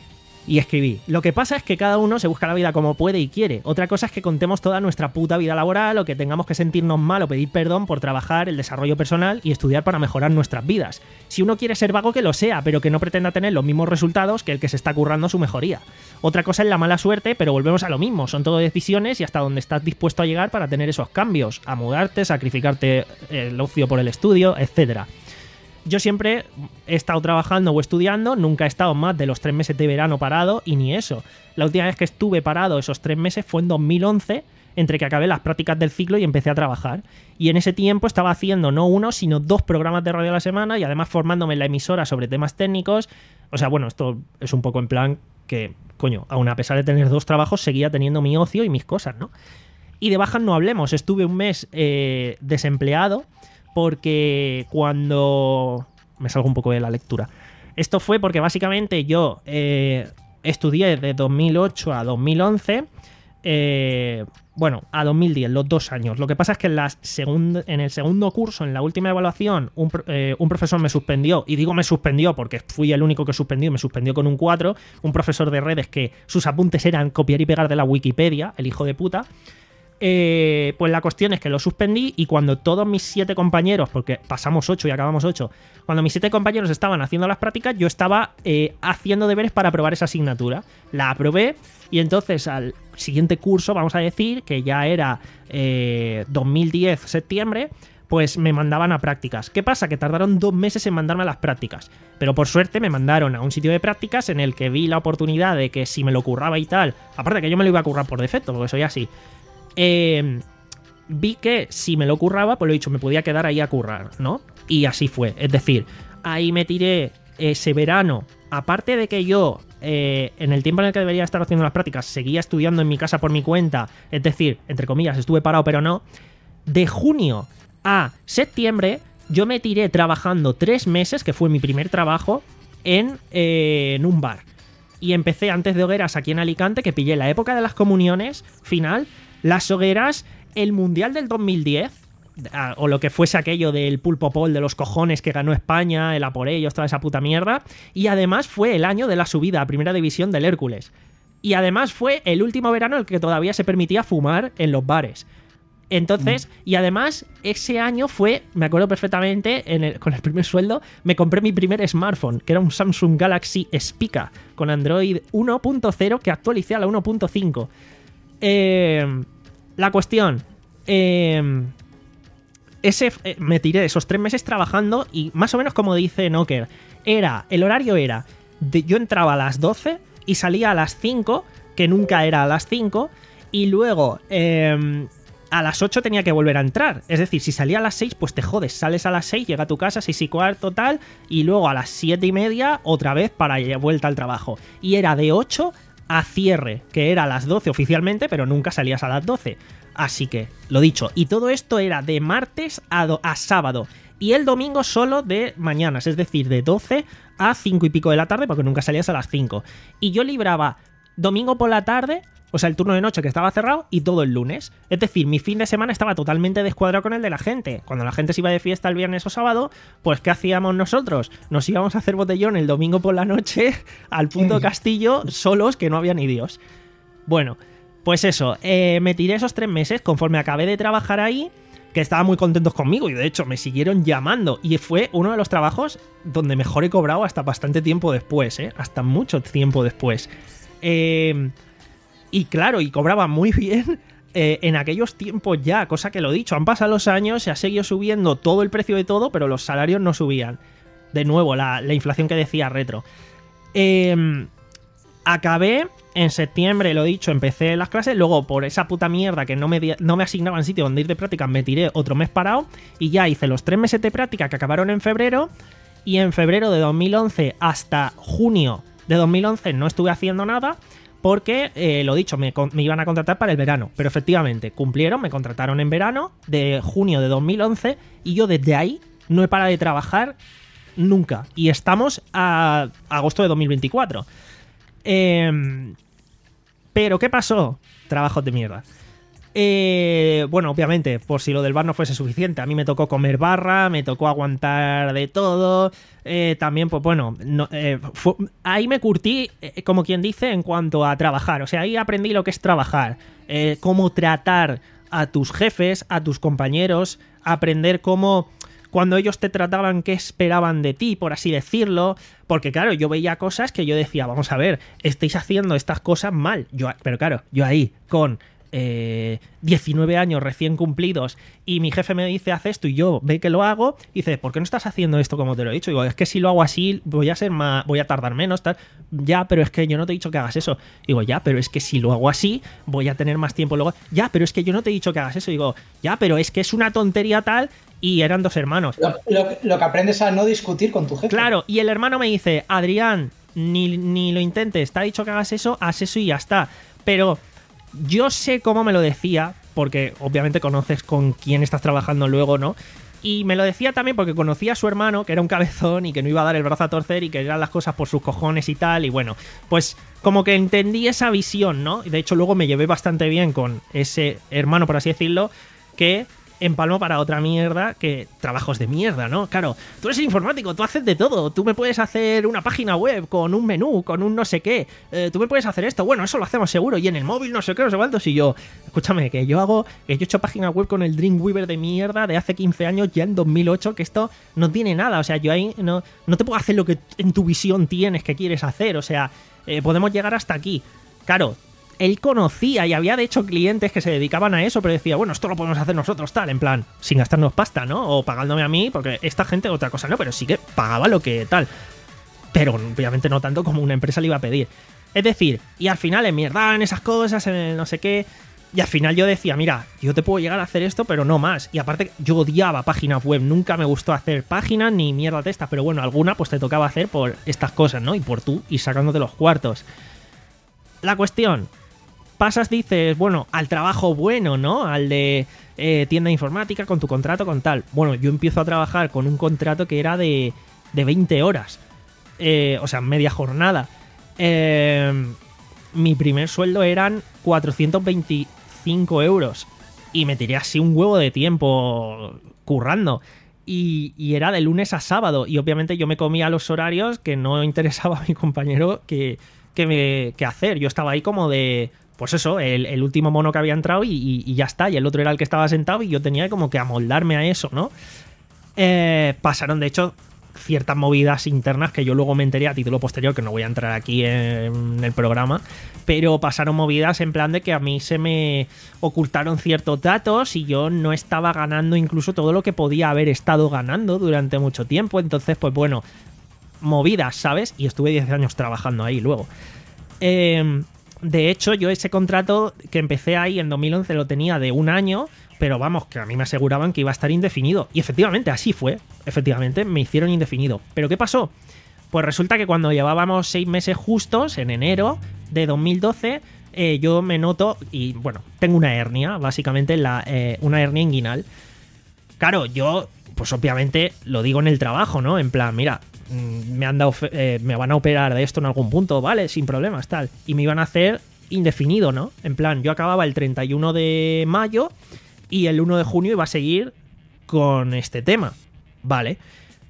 Y escribí, lo que pasa es que cada uno se busca la vida como puede y quiere. Otra cosa es que contemos toda nuestra puta vida laboral o que tengamos que sentirnos mal o pedir perdón por trabajar el desarrollo personal y estudiar para mejorar nuestras vidas. Si uno quiere ser vago, que lo sea, pero que no pretenda tener los mismos resultados que el que se está currando su mejoría. Otra cosa es la mala suerte, pero volvemos a lo mismo. Son todo decisiones y hasta donde estás dispuesto a llegar para tener esos cambios. A mudarte, sacrificarte el ocio por el estudio, etcétera. Yo siempre he estado trabajando o estudiando, nunca he estado más de los tres meses de verano parado y ni eso. La última vez que estuve parado esos tres meses fue en dos mil once, entre que acabé las prácticas del ciclo y empecé a trabajar. Y en ese tiempo estaba haciendo no uno, sino dos programas de radio a la semana y además formándome en la emisora sobre temas técnicos. O sea, bueno, esto es un poco en plan que, coño, aun a pesar de tener dos trabajos, seguía teniendo mi ocio y mis cosas, ¿no? Y de bajas no hablemos, estuve un mes eh, desempleado. Porque cuando... Me salgo un poco de la lectura. Esto fue porque básicamente yo eh, estudié de dos mil ocho a dos mil once. Eh, bueno, a dos mil diez, los dos años. Lo que pasa es que en, la segund- en el segundo curso, en la última evaluación, un, eh, un profesor me suspendió. Y digo me suspendió porque fui el único que suspendió y me suspendió con un cuatro. Un profesor de redes que sus apuntes eran copiar y pegar de la Wikipedia, el hijo de puta. Eh, pues la cuestión es que lo suspendí y cuando todos mis siete compañeros, porque pasamos ocho y acabamos ocho, cuando mis siete compañeros estaban haciendo las prácticas, yo estaba eh, haciendo deberes para aprobar esa asignatura. La aprobé y entonces al siguiente curso, vamos a decir, que ya era eh, dos mil diez, septiembre, pues me mandaban a prácticas. ¿Qué pasa? Que tardaron dos meses en mandarme a las prácticas. Pero por suerte me mandaron a un sitio de prácticas en el que vi la oportunidad de que si me lo curraba y tal, aparte que yo me lo iba a currar por defecto, porque soy así, eh, vi que si me lo curraba, pues lo he dicho, me podía quedar ahí a currar, ¿no? Y así fue. Es decir, ahí me tiré ese verano. Aparte de que yo, eh, en el tiempo en el que debería estar haciendo las prácticas, seguía estudiando en mi casa por mi cuenta, es decir, entre comillas, estuve parado pero no, de junio a septiembre yo me tiré trabajando tres meses, que fue mi primer trabajo, en, eh, en un bar. Y empecé antes de hogueras aquí en Alicante, que pillé la época de las comuniones, final, las hogueras, el Mundial del dos mil diez, o lo que fuese aquello del pulpo pol de los cojones que ganó España, el a por ellos, toda esa puta mierda. Y además fue el año de la subida a primera división del Hércules. Y además fue el último verano en el que todavía se permitía fumar en los bares. Entonces, y además, ese año fue, me acuerdo perfectamente, en el, con el primer sueldo, me compré mi primer smartphone, que era un Samsung Galaxy Spica, con Android uno punto cero, que actualicé a la uno punto cinco. Eh, la cuestión, eh, ese, eh, me tiré esos tres meses trabajando y más o menos como dice Knocker, era, el horario era, de, yo entraba a las doce y salía a las cinco, que nunca era a las cinco, y luego... Eh, a las ocho tenía que volver a entrar. Es decir, si salía a las seis, pues te jodes. Sales a las seis, llega a tu casa, seis y cuarto, tal. Y luego a las siete y media, otra vez para vuelta al trabajo. Y era de ocho a cierre, que era a las doce oficialmente, pero nunca salías a las doce. Así que, lo dicho. Y todo esto era de martes a, do- a sábado. Y el domingo solo de mañanas. Es decir, de doce a cinco y pico de la tarde, porque nunca salías a las cinco. Y yo libraba domingo por la tarde... O sea, el turno de noche que estaba cerrado y todo el lunes. Es decir, mi fin de semana estaba totalmente descuadrado con el de la gente. Cuando la gente se iba de fiesta el viernes o sábado, pues ¿qué hacíamos nosotros? Nos íbamos a hacer botellón el domingo por la noche al puto castillo solos, que no había ni Dios. Bueno, pues eso, eh, me tiré esos tres meses conforme acabé de trabajar ahí, que estaban muy contentos conmigo y de hecho me siguieron llamando. Y fue uno de los trabajos donde mejor he cobrado hasta bastante tiempo después, ¿eh? Hasta mucho tiempo después. Eh... Y claro, y cobraba muy bien eh, en aquellos tiempos ya, cosa que lo he dicho, han pasado los años, se ha seguido subiendo todo el precio de todo, pero los salarios no subían. De nuevo, la, la inflación que decía Retro. Eh, acabé en septiembre, lo he dicho, empecé las clases, luego por esa puta mierda que no me, no me asignaban sitio donde ir de práctica, me tiré otro mes parado y ya hice los tres meses de práctica que acabaron en febrero, y en febrero de dos mil once hasta junio de dos mil once no estuve haciendo nada. Porque, eh, lo dicho, me, me iban a contratar para el verano. Pero efectivamente, cumplieron, me contrataron en verano de junio de dos mil once. Y yo desde ahí no he parado de trabajar nunca. Y estamos a agosto de dos mil veinticuatro. Eh, pero, ¿qué pasó? Trabajos de mierda. Eh, bueno, obviamente, por si lo del bar no fuese suficiente, a mí me tocó comer barra, me tocó aguantar de todo. Eh, también, pues bueno, no, eh, fue, ahí me curtí, eh, como quien dice, en cuanto a trabajar. O sea, ahí aprendí lo que es trabajar, eh, cómo tratar a tus jefes, a tus compañeros, aprender cómo, cuando ellos te trataban, qué esperaban de ti, por así decirlo. Porque claro, yo veía cosas que yo decía, vamos a ver, estáis haciendo estas cosas mal. Yo, pero claro, yo ahí con... Eh, diecinueve años recién cumplidos y mi jefe me dice haz esto y yo ve que lo hago y dice, ¿por qué no estás haciendo esto como te lo he dicho? Y digo, es que si lo hago así voy a ser más, voy a tardar menos, tal. Ya, pero es que yo no te he dicho que hagas eso. Y digo, ya, pero es que si lo hago así voy a tener más tiempo luego. Ya, pero es que yo no te he dicho que hagas eso. Y digo, ya, pero es que es una tontería tal. Y eran dos hermanos. Lo, lo, lo que aprendes a no discutir con tu jefe. Claro, y el hermano me dice, Adrián, ni, ni lo intentes, te ha dicho que hagas eso, haz eso y ya está. Pero yo sé cómo me lo decía, porque obviamente conoces con quién estás trabajando luego, ¿no? Y me lo decía también porque conocía a su hermano, que era un cabezón y que no iba a dar el brazo a torcer y que eran las cosas por sus cojones y tal. Y bueno, pues como que entendí esa visión, ¿no? Y de hecho luego me llevé bastante bien con ese hermano, por así decirlo, que empalmo para otra mierda, que trabajos de mierda, ¿no? Claro, tú eres informático, tú haces de todo, tú me puedes hacer una página web con un menú, con un no sé qué, eh, tú me puedes hacer esto, bueno, eso lo hacemos seguro, y en el móvil no sé qué, no sé cuántos, y yo, escúchame, que yo hago, que yo he hecho página web con el Dreamweaver de mierda de hace quince años, ya en dos mil ocho, que esto no tiene nada, o sea, yo ahí no, no te puedo hacer lo que en tu visión tienes que quieres hacer, o sea, eh, podemos llegar hasta aquí. Claro, él conocía y había de hecho clientes que se dedicaban a eso, pero decía, bueno, esto lo podemos hacer nosotros, tal, en plan, sin gastarnos pasta, ¿no? O pagándome a mí, porque esta gente otra cosa no, pero sí que pagaba lo que tal. Pero obviamente no tanto como una empresa le iba a pedir. Es decir, y al final en mierdaban esas cosas, en no sé qué. Y al final yo decía, mira, yo te puedo llegar a hacer esto, pero no más. Y aparte, yo odiaba páginas web, nunca me gustó hacer páginas ni mierda de estas, pero bueno, alguna pues te tocaba hacer por estas cosas, ¿no? Y por tú, y sacándote los cuartos. La cuestión, pasas, dices, bueno, al trabajo bueno, ¿no? Al de eh, tienda informática, con tu contrato, con tal. Bueno, yo empiezo a trabajar con un contrato que era de, de veinte horas. Eh, o sea, media jornada. Eh, mi primer sueldo eran cuatrocientos veinticinco euros. Y me tiré así un huevo de tiempo currando. Y, y era de lunes a sábado. Y obviamente yo me comía los horarios que no interesaba a mi compañero que, que, me, que hacer. Yo estaba ahí como de... Pues eso, el, el último mono que había entrado y, y, y ya está. Y el otro era el que estaba sentado y yo tenía como que amoldarme a eso, ¿no? Eh, pasaron, de hecho, ciertas movidas internas que yo luego me enteré a título posterior, que no voy a entrar aquí en el programa, pero pasaron movidas en plan de que a mí se me ocultaron ciertos datos y yo no estaba ganando incluso todo lo que podía haber estado ganando durante mucho tiempo. Entonces, pues bueno, movidas, ¿sabes? Y estuve diez años trabajando ahí luego. Eh... De hecho, yo ese contrato que empecé ahí en dos mil once lo tenía de un año, pero vamos, que a mí me aseguraban que iba a estar indefinido. Y efectivamente, así fue. Efectivamente, me hicieron indefinido. ¿Pero qué pasó? Pues resulta que cuando llevábamos seis meses justos, en enero de dos mil doce, eh, yo me noto, y bueno, tengo una hernia, básicamente la, eh, una hernia inguinal. Claro, yo, pues obviamente lo digo en el trabajo, ¿no? En plan, mira... Me, han dado, eh, me van a operar de esto en algún punto, vale, sin problemas, tal. Y me iban a hacer indefinido, ¿no? En plan, yo acababa el treinta y uno de mayo y el uno de junio iba a seguir con este tema, vale.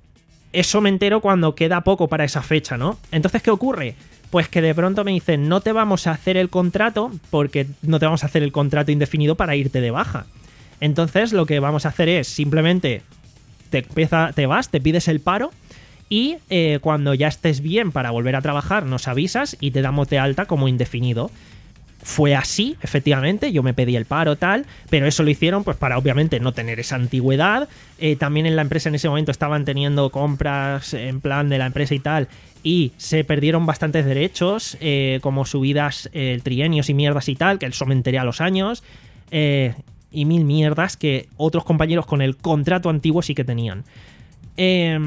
Eso me entero cuando queda poco para esa fecha, ¿no? Entonces, ¿qué ocurre? Pues que de pronto me dicen, no te vamos a hacer el contrato porque no te vamos a hacer el contrato indefinido para irte de baja. Entonces, lo que vamos a hacer es simplemente te, empieza, te vas, te pides el paro. Y eh, cuando ya estés bien para volver a trabajar, nos avisas y te damos de alta como indefinido. Fue así, efectivamente, yo me pedí el paro, tal, pero eso lo hicieron pues para obviamente no tener esa antigüedad. Eh, también en la empresa en ese momento estaban teniendo compras en plan de la empresa y tal, y se perdieron bastantes derechos, eh, como subidas, eh, trienios y mierdas y tal, que eso me enteré a los años, eh, y mil mierdas que otros compañeros con el contrato antiguo sí que tenían. Eh...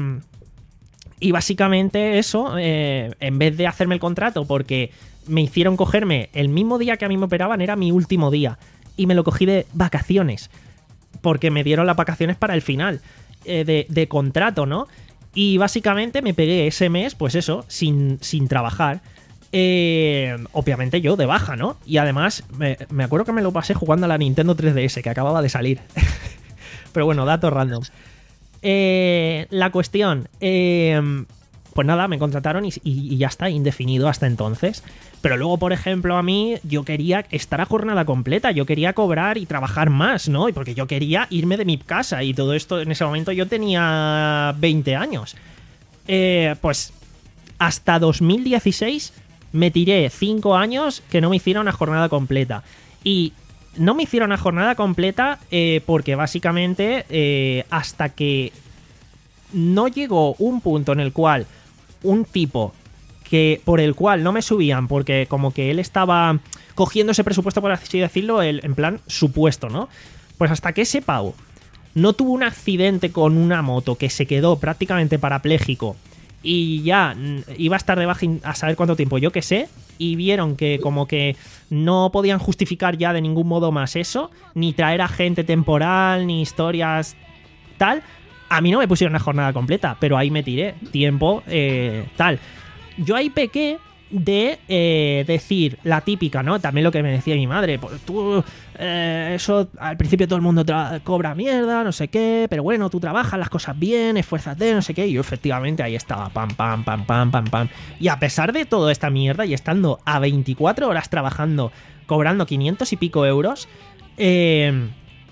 Y básicamente eso, eh, en vez de hacerme el contrato, porque me hicieron cogerme el mismo día que a mí me operaban, era mi último día. Y me lo cogí de vacaciones, porque me dieron las vacaciones para el final eh, de, de contrato, ¿no? Y básicamente me pegué ese mes, pues eso, sin, sin trabajar. Eh, obviamente yo de baja, ¿no? Y además, me, me acuerdo que me lo pasé jugando a la Nintendo tres D S, que acababa de salir. Pero bueno, datos random. Eh, la cuestión, eh, pues nada, me contrataron y, y, y ya está, indefinido hasta entonces. Pero luego, por ejemplo, a mí, yo quería estar a jornada completa, yo quería cobrar y trabajar más, ¿no? Y porque yo quería irme de mi casa y todo esto, en ese momento yo tenía veinte años. Eh, pues hasta dos mil dieciséis me tiré cinco años que no me hicieron una jornada completa. Y... no me hicieron una jornada completa eh, porque básicamente eh, hasta que no llegó un punto en el cual un tipo que por el cual no me subían porque como que él estaba cogiendo ese presupuesto, por así decirlo, el, en plan supuesto, ¿no? Pues hasta que ese pavo no tuvo un accidente con una moto que se quedó prácticamente parapléjico y ya iba a estar de baja a saber cuánto tiempo, yo qué sé, y vieron que como que no podían justificar ya de ningún modo más eso, ni traer a gente temporal, ni historias tal, a mí no me pusieron una jornada completa, pero ahí me tiré tiempo, eh, tal. Yo ahí pequé de eh, decir la típica, ¿no? También lo que me decía mi madre, pues tú, eh, eso al principio todo el mundo cobra mierda, no sé qué, pero bueno, tú trabajas las cosas bien, esfuérzate, no sé qué, y yo efectivamente ahí estaba, pam, pam, pam, pam, pam, pam. Y a pesar de toda esta mierda y estando a veinticuatro horas trabajando, cobrando quinientos y pico euros, eh,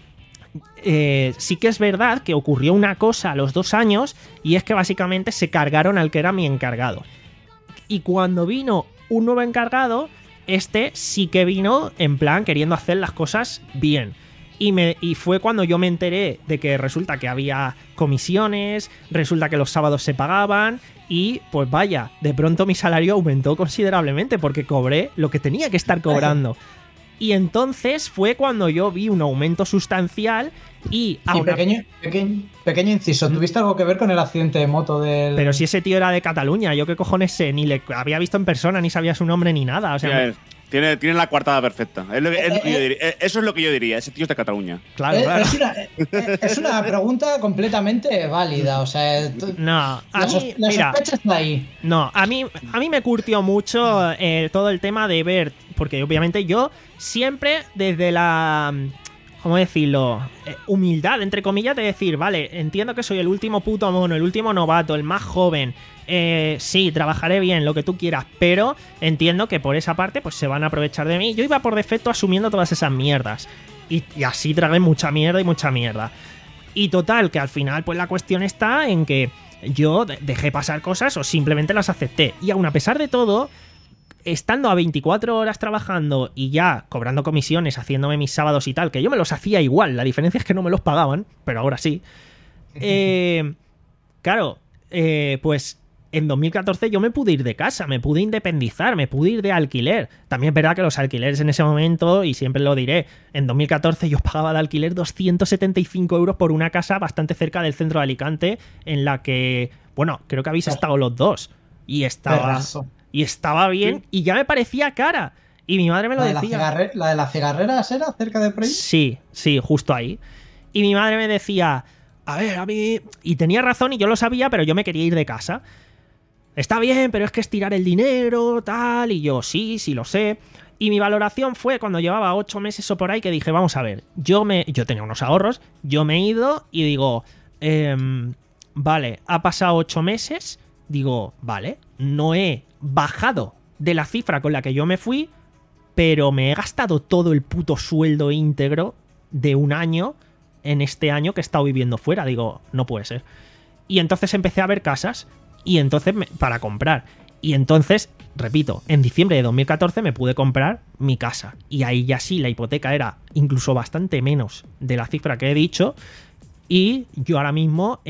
eh, sí que es verdad que ocurrió una cosa a los dos años, y es que básicamente se cargaron al que era mi encargado. Y cuando vino un nuevo encargado, este sí que vino en plan queriendo hacer las cosas bien. Y, me, y fue cuando yo me enteré de que resulta que había comisiones, resulta que los sábados se pagaban y pues vaya, de pronto mi salario aumentó considerablemente porque cobré lo que tenía que estar cobrando. Y entonces fue cuando yo vi un aumento sustancial y... A y una... pequeño, pequeño, pequeño inciso, ¿tuviste algo que ver con el accidente de moto del...? Pero si ese tío era de Cataluña, yo qué cojones sé, ni le había visto en persona, ni sabía su nombre ni nada, o sea... Mira, Tiene, tiene la coartada perfecta. Es lo que- es lo que yo diría. Eso es lo que yo diría. Ese tío es de Cataluña. Claro, Eh, claro. Es, una, eh, es una pregunta completamente válida, o sea... tú- No, a la, sos- mí, la mira, sospecha está ahí. no, a mí, a mí me curtió mucho eh, todo el tema de ver, porque obviamente yo siempre desde la, ¿cómo decirlo? Eh, humildad, entre comillas, de decir, vale, entiendo que soy el último puto mono, el último novato, el más joven, eh, sí, trabajaré bien, lo que tú quieras, pero entiendo que por esa parte pues se van a aprovechar de mí. Yo iba por defecto asumiendo todas esas mierdas y, y así tragué mucha mierda y mucha mierda. Y total, que al final pues la cuestión está en que yo de- dejé pasar cosas o simplemente las acepté. Y aún a pesar de todo, estando a veinticuatro horas trabajando y ya cobrando comisiones, haciéndome mis sábados y tal, que yo me los hacía igual, la diferencia es que no me los pagaban, pero ahora sí. Eh, claro, eh, pues en dos mil catorce yo me pude ir de casa, me pude independizar, me pude ir de alquiler. También es verdad que los alquileres en ese momento, y siempre lo diré, en dos mil catorce yo pagaba de alquiler doscientos setenta y cinco euros por una casa bastante cerca del centro de Alicante, en la que, bueno, creo que habéis estado los dos. Y estaba, Perrazo. y estaba bien, y ya me parecía cara. Y mi madre me lo La de, la decía. cigarre- la de las cigarreras era cerca de por ahí. Sí, sí, justo ahí. Y mi madre me decía, a ver, a mí... Y tenía razón y yo lo sabía, pero yo me quería ir de casa. Está bien, pero es que es tirar el dinero, tal. Y yo, sí, sí lo sé. Y mi valoración fue cuando llevaba ocho meses o por ahí que dije, vamos a ver, yo me yo tenía unos ahorros, yo me he ido y digo, em, vale, ha pasado ocho meses, digo, vale, no he bajado de la cifra con la que yo me fui, pero me he gastado todo el puto sueldo íntegro de un año en este año que he estado viviendo fuera. Digo, no puede ser. Y entonces empecé a ver casas y entonces me- para comprar. Y entonces, repito, en diciembre de dos mil catorce me pude comprar mi casa. Y ahí ya sí, la hipoteca era incluso bastante menos de la cifra que he dicho. Y yo ahora mismo,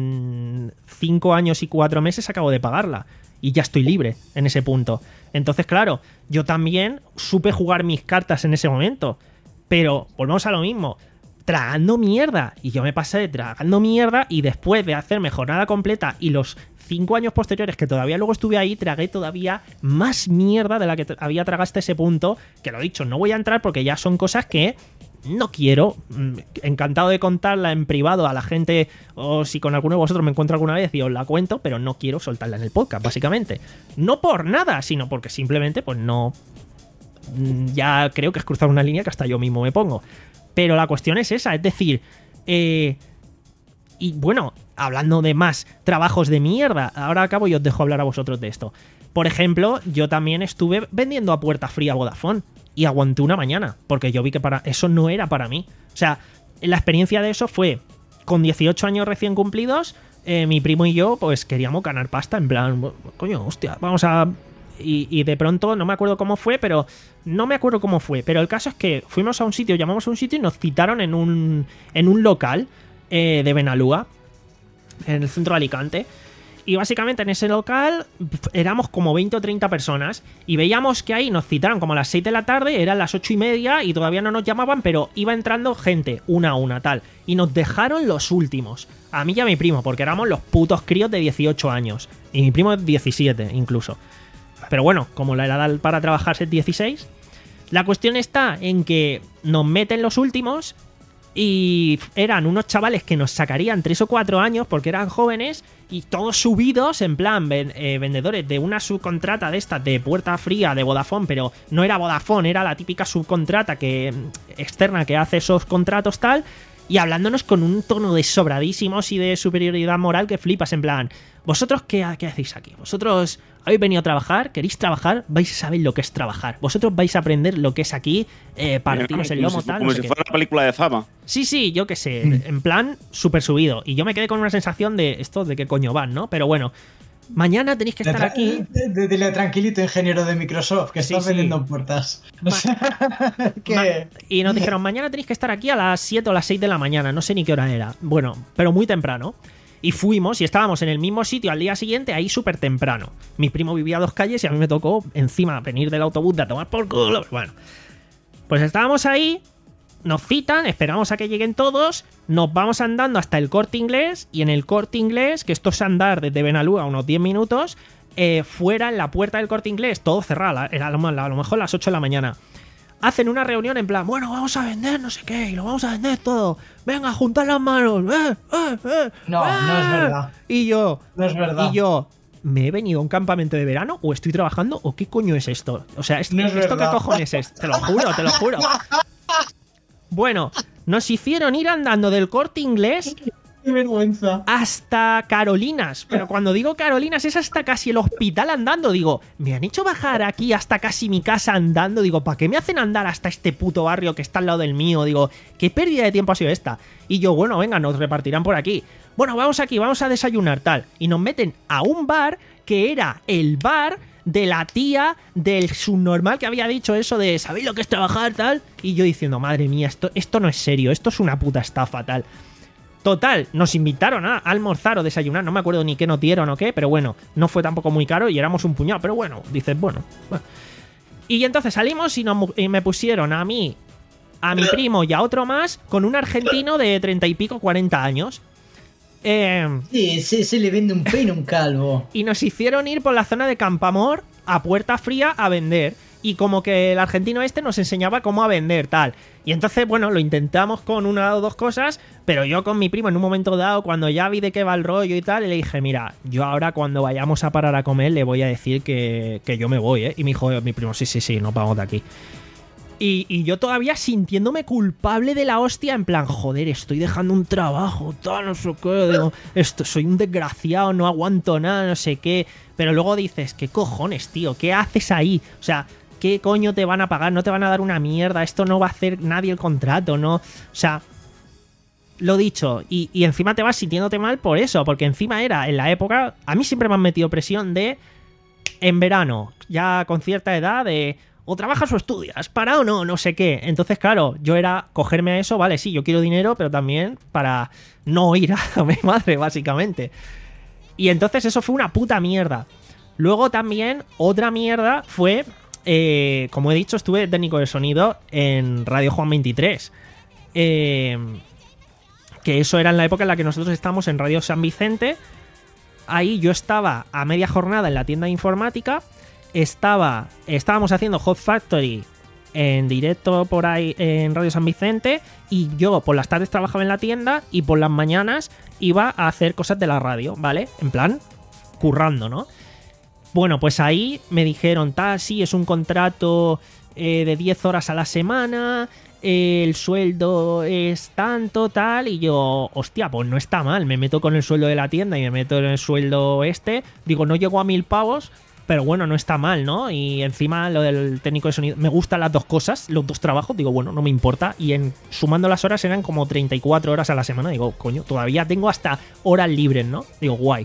en cinco años y cuatro meses, acabo de pagarla. Y ya estoy libre en ese punto. Entonces, claro, yo también supe jugar mis cartas en ese momento. Pero volvemos a lo mismo. Tragando mierda. Y yo me pasé tragando mierda y después de hacerme jornada completa y los cinco años posteriores que todavía luego estuve ahí, tragué todavía más mierda de la que t- había tragado hasta ese punto, que lo he dicho, no voy a entrar porque ya son cosas que no quiero. Mm, Encantado de contarla en privado a la gente, o si con alguno de vosotros me encuentro alguna vez y os la cuento, pero no quiero soltarla en el podcast, básicamente. No por nada, sino porque simplemente pues no... mm, Ya creo que es cruzar una línea que hasta yo mismo me pongo. Pero la cuestión es esa, es decir, eh, y bueno, hablando de más trabajos de mierda, ahora acabo y os dejo hablar a vosotros de esto. Por ejemplo, yo también estuve vendiendo a puerta fría Vodafone y aguanté una mañana, porque yo vi que para eso no era para mí. O sea, la experiencia de eso fue con dieciocho años recién cumplidos, eh, mi primo y yo pues queríamos ganar pasta, en plan, coño, hostia, vamos a... Y, y de pronto, no me acuerdo cómo fue, pero no me acuerdo cómo fue, pero el caso es que fuimos a un sitio, llamamos a un sitio y nos citaron en un, en un local eh, de Benalúa, en el centro de Alicante. Y básicamente en ese local pf, éramos como veinte o treinta personas y veíamos que ahí nos citaron como a las seis de la tarde, eran las ocho y media y todavía no nos llamaban, pero iba entrando gente, una a una, tal. Y nos dejaron los últimos, a mí y a mi primo, porque éramos los putos críos de dieciocho años. Y mi primo diecisiete incluso. Pero bueno, como la edad para trabajar es dieciséis, la cuestión está en que nos meten los últimos y eran unos chavales que nos sacarían tres o cuatro años porque eran jóvenes y todos subidos en plan ven- eh, vendedores de una subcontrata de estas de puerta fría de Vodafone, pero no era Vodafone, era la típica subcontrata que externa que hace esos contratos tal, y hablándonos con un tono de sobradísimos y de superioridad moral que flipas, en plan, ¿vosotros qué, qué hacéis aquí? ¿Vosotros habéis venido a trabajar? ¿Queréis trabajar? ¿Vais a saber lo que es trabajar? ¿Vosotros vais a aprender lo que es aquí? Eh, partiros el Como lomo, si, tal, como no sé si qué. fuera la película de Zama. Sí, sí, yo qué sé, en plan súper subido. Y yo me quedé con una sensación de esto de qué coño van, ¿no? Pero bueno, mañana tenéis que estar aquí. Dile tranquilito, ingeniero de Microsoft, que Sí, estás sí. vendiendo puertas. Ma- O sea, que... Ma- Y nos dijeron, mañana tenéis que estar aquí a las siete o las seis de la mañana, no sé ni qué hora era. Bueno, pero muy temprano. Y fuimos y estábamos en el mismo sitio al día siguiente, ahí súper temprano. Mi primo vivía a dos calles y a mí me tocó encima venir del autobús de a tomar por culo. Bueno, pues estábamos ahí, nos citan, esperamos a que lleguen todos, nos vamos andando hasta el Corte Inglés, y en el Corte Inglés, que esto es andar desde Benalúa unos diez minutos, eh, fuera en la puerta del Corte Inglés, todo cerrado, era a lo, a lo mejor las ocho de la mañana. Hacen una reunión en plan, bueno, vamos a vender no sé qué, y lo vamos a vender todo. Venga, juntar las manos. Eh, eh, eh, No, eh. no es verdad. Y yo, No es verdad. y yo, ¿me he venido a un campamento de verano o estoy trabajando o qué coño es esto? O sea, ¿esto, No es ¿esto qué verdad. cojones es? Te lo juro, te lo juro. Bueno, nos hicieron ir andando del Corte Inglés Qué vergüenza. hasta Carolinas. Pero cuando digo Carolinas es hasta casi el hospital andando. Digo, me han hecho bajar aquí hasta casi mi casa andando. Digo, ¿para qué me hacen andar hasta este puto barrio que está al lado del mío? Digo, ¿qué pérdida de tiempo ha sido esta? Y yo, bueno, venga, nos repartirán por aquí. Bueno, vamos aquí, vamos a desayunar, tal. Y nos meten a un bar que era el bar de la tía del subnormal que había dicho eso de ¿sabéis lo que es trabajar, tal? Y yo diciendo, madre mía, esto, esto no es serio, esto es una puta estafa, tal. Total, nos invitaron a almorzar o desayunar, no me acuerdo ni qué nos dieron o qué, pero bueno, no fue tampoco muy caro y éramos un puñado, pero bueno, dices, bueno, bueno. Y entonces salimos y, nos, y me pusieron a mí, a mi primo y a otro más con un argentino de treinta y pico, cuarenta años. Eh, Sí, sí, sí, le vende un peine a un calvo. y nos hicieron ir por la zona de Campamor a puerta fría a vender. Y como que el argentino este nos enseñaba cómo a vender, tal. Y entonces, bueno, lo intentamos con una o dos cosas, pero yo con mi primo en un momento dado, cuando ya vi de qué va el rollo y tal, le dije, mira, yo ahora cuando vayamos a parar a comer le voy a decir que, que yo me voy, ¿eh? Y me dijo, mi primo, sí, sí, sí, nos vamos de aquí. Y, y yo todavía sintiéndome culpable de la hostia, en plan, joder, estoy dejando un trabajo, tal, no sé qué, digo, esto, soy un desgraciado, no aguanto nada, no sé qué. Pero luego dices, ¿qué cojones, tío? ¿Qué haces ahí? O sea, ¿qué coño te van a pagar? No te van a dar una mierda, esto no va a hacer nadie el contrato, ¿no? O sea, lo dicho, y, y encima te vas sintiéndote mal por eso, porque encima era, en la época, a mí siempre me han metido presión de, en verano, ya con cierta edad, de o trabajas o estudias, para o no, no sé qué. Entonces, claro, yo era cogerme a eso, vale, sí, yo quiero dinero, pero también para no ir a mi madre, básicamente. Y entonces eso fue una puta mierda. Luego también, otra mierda fue, eh, como he dicho, estuve de técnico de sonido en Radio Juan veintitrés. Eh, que eso era en la época en la que nosotros estábamos en Radio San Vicente. Ahí yo estaba a media jornada en la tienda de informática. Estaba, estábamos haciendo Hot Factory en directo por ahí en Radio San Vicente, y yo por las tardes trabajaba en la tienda y por las mañanas iba a hacer cosas de la radio, ¿vale? En plan, currando, ¿no? Bueno, pues ahí me dijeron, tal, sí, es un contrato eh, de diez horas a la semana, eh, el sueldo es tanto, tal, y yo, hostia, pues no está mal, me meto con el sueldo de la tienda y me meto en el sueldo este, digo, no llego a mil pavos, pero bueno, no está mal, ¿no? Y encima lo del técnico de sonido, me gustan las dos cosas, los dos trabajos, digo, bueno, no me importa. Y en sumando las horas eran como treinta y cuatro horas a la semana, digo, coño, todavía tengo hasta horas libres, ¿no? Digo, guay.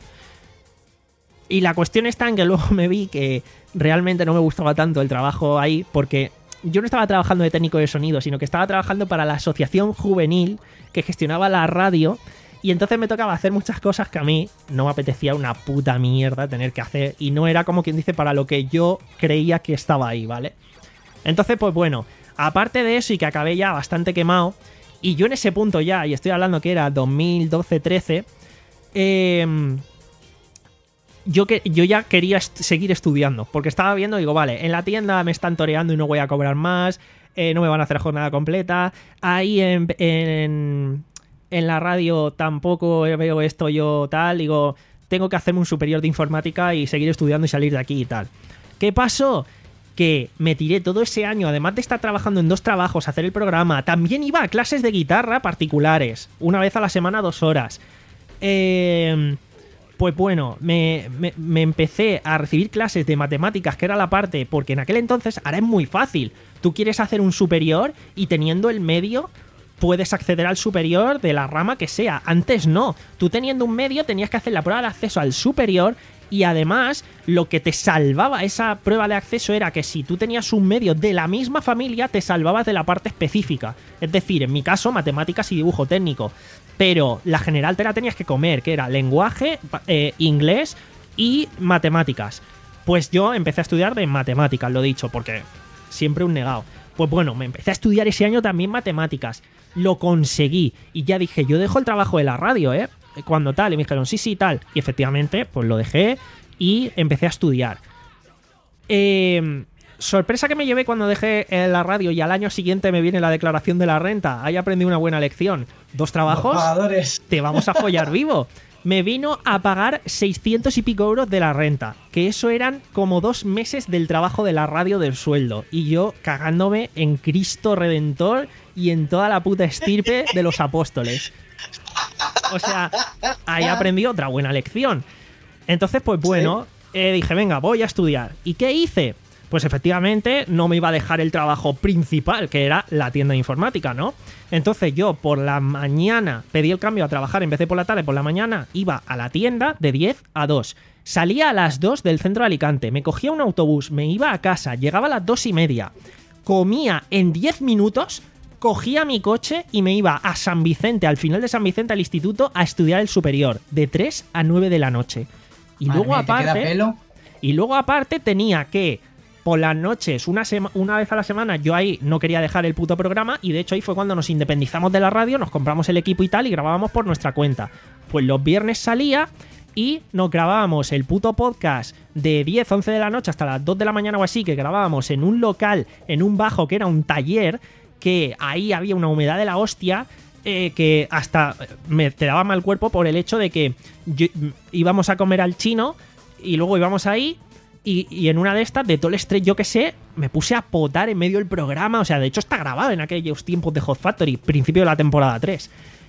Y la cuestión está en que luego me vi que realmente no me gustaba tanto el trabajo ahí, porque yo no estaba trabajando de técnico de sonido, sino que estaba trabajando para la asociación juvenil que gestionaba la radio. Y entonces me tocaba hacer muchas cosas que a mí no me apetecía una puta mierda tener que hacer. Y no era como quien dice para lo que yo creía que estaba ahí, ¿vale? Entonces, pues bueno, aparte de eso y que acabé ya bastante quemado, y yo en ese punto ya, y estoy hablando que era dos mil doce trece, eh, yo, que, yo ya quería est- seguir estudiando. Porque estaba viendo, digo, vale, en la tienda me están toreando y no voy a cobrar más, eh, no me van a hacer jornada completa, ahí en... en En la radio tampoco veo esto yo tal, digo, tengo que hacerme un superior de informática y seguir estudiando y salir de aquí y tal. ¿Qué pasó? Que me tiré todo ese año, además de estar trabajando en dos trabajos, hacer el programa, también iba a clases de guitarra particulares, una vez a la semana, dos horas. Eh, pues bueno, me, me, me empecé a recibir clases de matemáticas, que era la parte, porque en aquel entonces, ahora es muy fácil, tú quieres hacer un superior y teniendo el medio... puedes acceder al superior de la rama que sea. Antes no. Tú teniendo un medio tenías que hacer la prueba de acceso al superior y además lo que te salvaba esa prueba de acceso era que si tú tenías un medio de la misma familia te salvabas de la parte específica. Es decir, en mi caso, matemáticas y dibujo técnico. Pero la general te la tenías que comer, que era lenguaje, eh, inglés y matemáticas. Pues yo empecé a estudiar de matemáticas, lo dicho, porque siempre un negado. Pues bueno, me empecé a estudiar ese año también matemáticas. Lo conseguí. Y ya dije, yo dejo el trabajo de la radio, ¿eh? Cuando tal. Y me dijeron, sí, sí, tal. Y efectivamente, pues lo dejé y empecé a estudiar. Eh, sorpresa que me llevé cuando dejé la radio y al año siguiente me viene la declaración de la renta. Ahí aprendí una buena lección. Dos trabajos, te vamos a follar vivo. Me vino a pagar seiscientos y pico euros de la renta, que eso eran como dos meses del trabajo de la radio del sueldo, y yo cagándome en Cristo Redentor y en toda la puta estirpe de los apóstoles. O sea, ahí aprendí otra buena lección. Entonces, pues bueno, eh, dije, venga, voy a estudiar. ¿Y qué hice? Pues efectivamente no me iba a dejar el trabajo principal, que era la tienda de informática, ¿no? Entonces yo por la mañana pedí el cambio a trabajar, en vez de por la tarde, por la mañana iba a la tienda de diez a dos. Salía a las dos del centro de Alicante, me cogía un autobús, me iba a casa, llegaba a las dos y media, comía en diez minutos, cogía mi coche y me iba a San Vicente, al final de San Vicente, al instituto, a estudiar el superior, de tres a nueve de la noche. Y Madre luego mía, ¿te queda aparte... pelo? Y luego aparte tenía que... por las noches, una, sema- una vez a la semana, yo ahí no quería dejar el puto programa y de hecho ahí fue cuando nos independizamos de la radio, nos compramos el equipo y tal y grabábamos por nuestra cuenta. Pues los viernes salía y nos grabábamos el puto podcast de diez, once de la noche hasta las dos de la mañana o así, que grabábamos en un local, en un bajo que era un taller, que ahí había una humedad de la hostia, eh, que hasta me te daba mal cuerpo por el hecho de que yo- íbamos a comer al chino y luego íbamos ahí... Y, y en una de estas, de todo el estrés, yo que sé, me puse a potar en medio del programa. O sea, de hecho está grabado en aquellos tiempos de Hot Factory, principio de la temporada tres.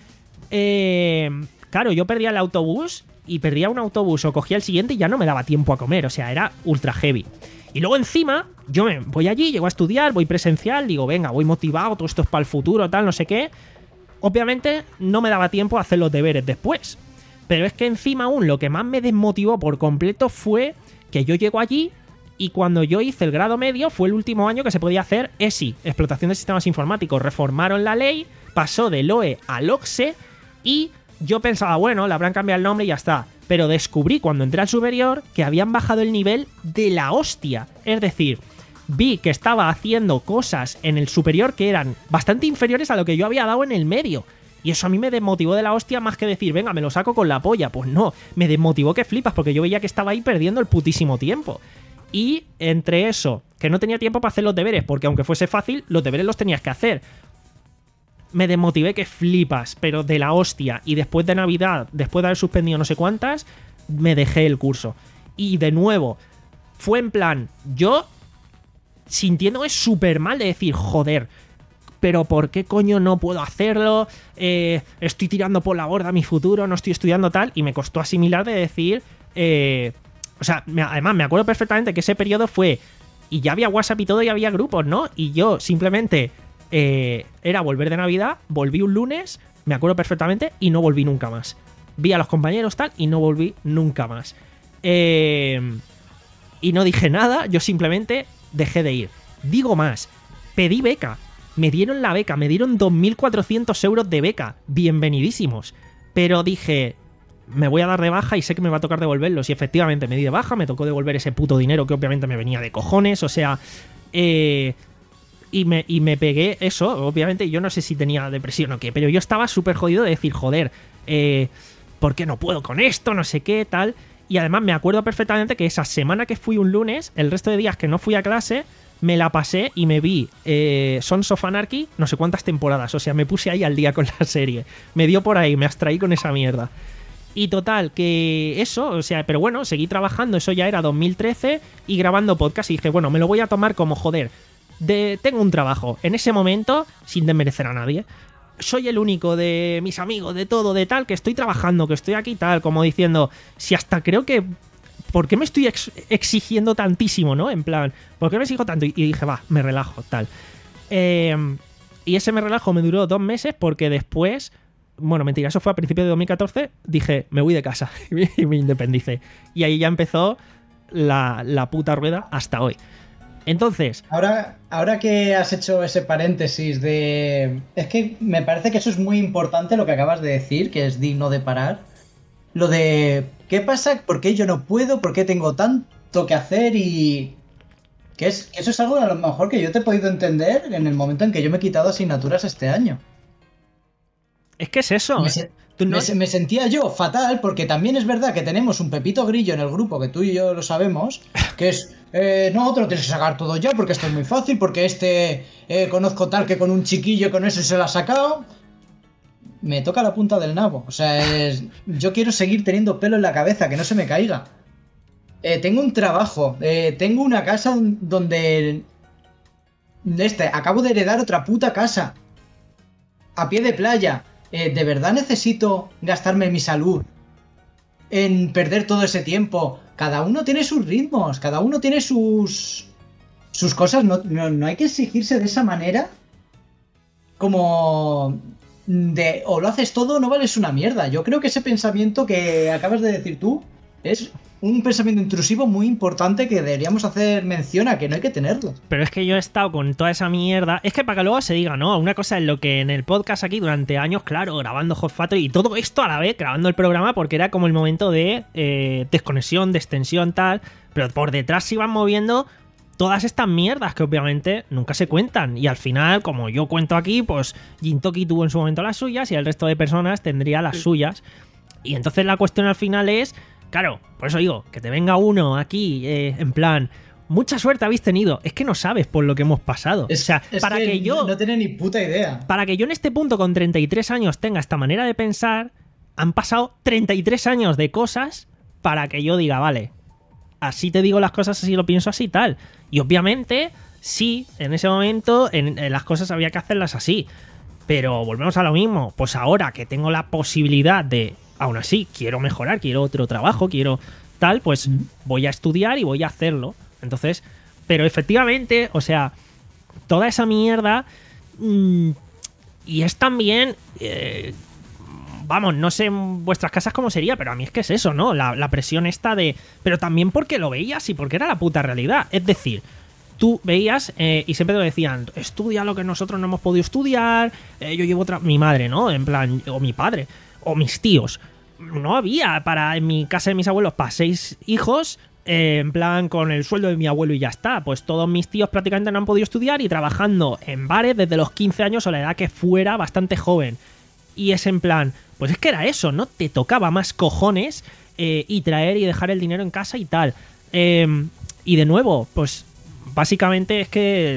Eh, claro, yo perdía el autobús y perdía un autobús o cogía el siguiente y ya no me daba tiempo a comer. O sea, era ultra heavy. Y luego encima, yo me voy allí, llego a estudiar, voy presencial, digo, venga, voy motivado, todo esto es para el futuro, tal, no sé qué. Obviamente no me daba tiempo a hacer los deberes después. Pero es que encima aún lo que más me desmotivó por completo fue... que yo llego allí y cuando yo hice el grado medio fue el último año que se podía hacer E S I, Explotación de Sistemas Informáticos. Reformaron la ley, pasó del O E al O C S E y yo pensaba, bueno, le habrán cambiado el nombre y ya está. Pero descubrí cuando entré al superior que habían bajado el nivel de la hostia. Es decir, vi que estaba haciendo cosas en el superior que eran bastante inferiores a lo que yo había dado en el medio. Y eso a mí me desmotivó de la hostia más que decir, venga, me lo saco con la polla. Pues no, me desmotivó que flipas porque yo veía que estaba ahí perdiendo el putísimo tiempo. Y entre eso, que no tenía tiempo para hacer los deberes, porque aunque fuese fácil, los deberes los tenías que hacer. Me desmotivé que flipas, pero de la hostia. Y después de Navidad, después de haber suspendido no sé cuántas, me dejé el curso. Y de nuevo, fue en plan, yo sintiéndome súper mal de decir, joder, pero ¿por qué coño no puedo hacerlo? Eh, estoy tirando por la borda mi futuro, no estoy estudiando tal. Y me costó asimilar de decir... Eh, o sea, me, además me acuerdo perfectamente que ese periodo fue... Y ya había WhatsApp y todo y había grupos, ¿no? Y yo simplemente... Eh, era volver de Navidad, volví un lunes, me acuerdo perfectamente, y no volví nunca más. Vi a los compañeros tal y no volví nunca más. Eh, y no dije nada, yo simplemente dejé de ir. Digo más, pedí beca. Me dieron la beca, me dieron dos mil cuatrocientos euros de beca. Bienvenidísimos. Pero dije, me voy a dar de baja y sé que me va a tocar devolverlos. Y efectivamente me di de baja, me tocó devolver ese puto dinero que obviamente me venía de cojones. O sea, eh, y, me, y me pegué eso. Obviamente yo no sé si tenía depresión o qué, pero yo estaba súper jodido de decir, joder, eh, ¿por qué no puedo con esto? No sé qué, tal. Y además me acuerdo perfectamente que esa semana que fui un lunes, el resto de días que no fui a clase... me la pasé y me vi eh, Sons of Anarchy no sé cuántas temporadas. O sea, me puse ahí al día con la serie. Me dio por ahí, me abstraí con esa mierda. Y total, que eso, o sea, pero bueno, seguí trabajando. Eso ya era dos mil trece y grabando podcast. Y dije, bueno, me lo voy a tomar como, joder, de, tengo un trabajo. En ese momento, sin desmerecer a nadie, soy el único de mis amigos, de todo, de tal, que estoy trabajando, que estoy aquí tal, como diciendo, si hasta creo que... ¿por qué me estoy ex- exigiendo tantísimo, no? En plan, ¿por qué me exijo tanto? Y, y dije, va, me relajo, tal. Eh, Y ese me relajo me duró dos meses porque después, bueno, mentira, eso fue a principios de dos mil catorce, dije, me voy de casa y me independicé. Y ahí ya empezó la, la puta rueda hasta hoy. Entonces... Ahora, ahora que has hecho ese paréntesis de... Es que me parece que eso es muy importante lo que acabas de decir, que es digno de parar. Lo de... ¿Qué pasa? ¿Por qué yo no puedo? ¿Por qué tengo tanto que hacer? Y... Que, es, que eso es algo a lo mejor que yo te he podido entender en el momento en que yo me he quitado asignaturas este año. Es que es eso. Me, se, ¿Tú no? me, me sentía yo fatal porque también es verdad que tenemos un Pepito Grillo en el grupo, que tú y yo lo sabemos, que es... Eh, no, te lo tienes que sacar todo ya porque esto es muy fácil, porque este eh, conozco tal que con un chiquillo con eso se lo ha sacado. Me toca la punta del nabo. O sea, es, yo quiero seguir teniendo pelo en la cabeza, que no se me caiga. Eh, tengo un trabajo, eh, tengo una casa donde... Este, acabo de heredar otra puta casa. A pie de playa. Eh, ¿De verdad necesito gastarme mi salud en perder todo ese tiempo? Cada uno tiene sus ritmos, cada uno tiene sus... Sus cosas, no, no, no hay que exigirse de esa manera. Como... De o lo haces todo o no vales una mierda. Yo creo que ese pensamiento que acabas de decir tú es un pensamiento intrusivo muy importante que deberíamos hacer mención a que no hay que tenerlo. Pero es que yo he estado con toda esa mierda. Es que para que luego se diga, ¿no? Una cosa es lo que en el podcast aquí durante años, claro, grabando Hot Factory y todo esto a la vez, grabando el programa, porque era como el momento de eh, desconexión, de extensión, tal. Pero por detrás se iban moviendo todas estas mierdas que obviamente nunca se cuentan. Y al final, como yo cuento aquí, pues Gintoki tuvo en su momento las suyas y el resto de personas tendría las suyas. Y entonces la cuestión al final es... Claro, por eso digo, que te venga uno aquí, eh, en plan, mucha suerte habéis tenido. Es que no sabes por lo que hemos pasado. Es, o sea, es para que, que yo... No tiene ni puta idea. Para que yo en este punto con treinta y tres años tenga esta manera de pensar, han pasado treinta y tres años de cosas para que yo diga, vale, así te digo las cosas, así lo pienso, así tal. Y obviamente, sí, en ese momento en, en las cosas había que hacerlas así. Pero volvemos a lo mismo. Pues ahora que tengo la posibilidad de... Aún así, quiero mejorar, quiero otro trabajo, quiero tal, pues voy a estudiar y voy a hacerlo. Entonces, pero efectivamente, o sea, toda esa mierda... Mmm, y es también... Eh, vamos, no sé en vuestras casas cómo sería, pero a mí es que es eso, ¿no? La, la presión esta de... Pero también porque lo veías y porque era la puta realidad. Es decir... Tú veías eh, y siempre te decían, estudia lo que nosotros no hemos podido estudiar, eh, yo llevo otra... Mi madre, ¿no? En plan, o mi padre, o mis tíos. No había para, en mi casa de mis abuelos, para seis hijos, eh, en plan, con el sueldo de mi abuelo y ya está. Pues todos mis tíos prácticamente no han podido estudiar y trabajando en bares desde los quince años o la edad que fuera, bastante joven. Y es en plan, pues es que era eso, ¿no? Te tocaba más cojones eh, y traer y dejar el dinero en casa y tal. Eh, y de nuevo, pues... Básicamente es que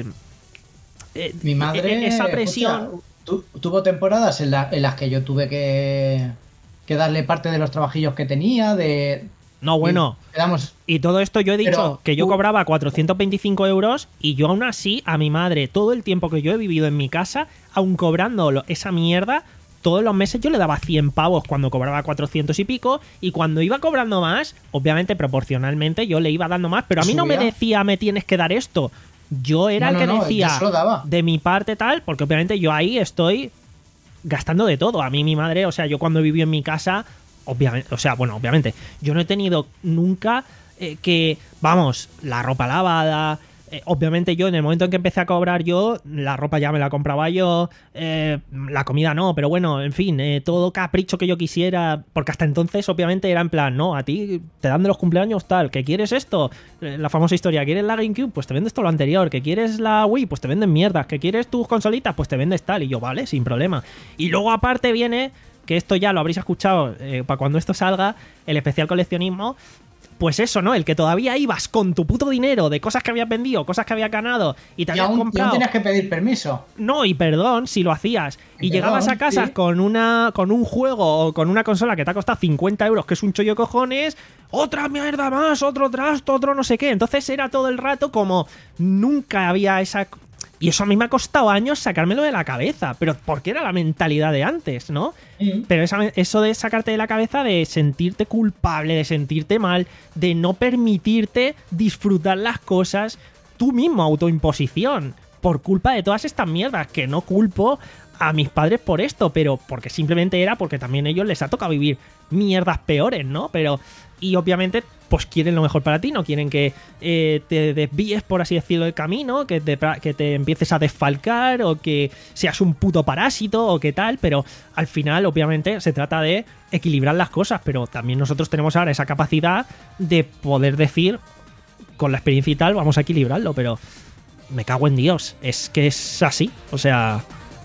eh, mi madre esa presión escucha, tu, tuvo temporadas en, la, en las que yo tuve que, que darle parte de los trabajillos que tenía de no bueno y, quedamos, y todo esto yo he dicho pero, que yo uh, cobraba cuatrocientos veinticinco euros y yo aún así a mi madre todo el tiempo que yo he vivido en mi casa, aún cobrando esa mierda, todos los meses yo le daba cien pavos cuando cobraba cuatrocientos y pico, y cuando iba cobrando más, obviamente proporcionalmente yo le iba dando más, pero a mí no me decía me tienes que dar esto. Yo era no, el que no, decía yo se lo daba. De mi parte tal, porque obviamente yo ahí estoy gastando de todo. A mí mi madre, o sea, yo cuando viví en mi casa, obviamente, o sea, bueno, obviamente, yo no he tenido nunca eh, que, vamos, la ropa lavada... Eh, obviamente yo en el momento en que empecé a cobrar yo, la ropa ya me la compraba yo, eh, la comida no, pero bueno, en fin, eh, todo capricho que yo quisiera, porque hasta entonces obviamente era en plan, no, a ti te dan de los cumpleaños tal, que quieres esto, eh, la famosa historia, ¿quieres la GameCube? Pues te vendes todo lo anterior, que quieres la Wii, pues te venden mierdas, que quieres tus consolitas, pues te vendes tal, y yo, vale, sin problema. Y luego aparte viene, que esto ya lo habréis escuchado eh, para cuando esto salga, el especial coleccionismo. Pues eso, ¿no? El que todavía ibas con tu puto dinero de cosas que habías vendido, cosas que habías ganado y te y habías aún, comprado. Y aún tenías que pedir permiso. No, y perdón si lo hacías. Y, y llegabas perdón, a casa sí. con una con un juego o con una consola que te ha costado cincuenta euros, que es un chollo de cojones. Otra mierda más, otro trasto, otro no sé qué. Entonces era todo el rato como nunca había esa... Y eso a mí me ha costado años sacármelo de la cabeza, pero porque era la mentalidad de antes, ¿no? Mm. Pero esa, eso de sacarte de la cabeza, de sentirte culpable, de sentirte mal, de no permitirte disfrutar las cosas, tú mismo, autoimposición. por culpa de todas estas mierdas, que no culpo a mis padres por esto, pero porque simplemente era porque también a ellos les ha tocado vivir mierdas peores, ¿no? Pero, y obviamente, pues quieren lo mejor para ti, no quieren que eh, te desvíes, por así decirlo, del camino, que te, que te empieces a desfalcar o que seas un puto parásito o qué tal, pero al final, obviamente, se trata de equilibrar las cosas, pero también nosotros tenemos ahora esa capacidad de poder decir, con la experiencia y tal, vamos a equilibrarlo, pero me cago en Dios, es que es así, o sea...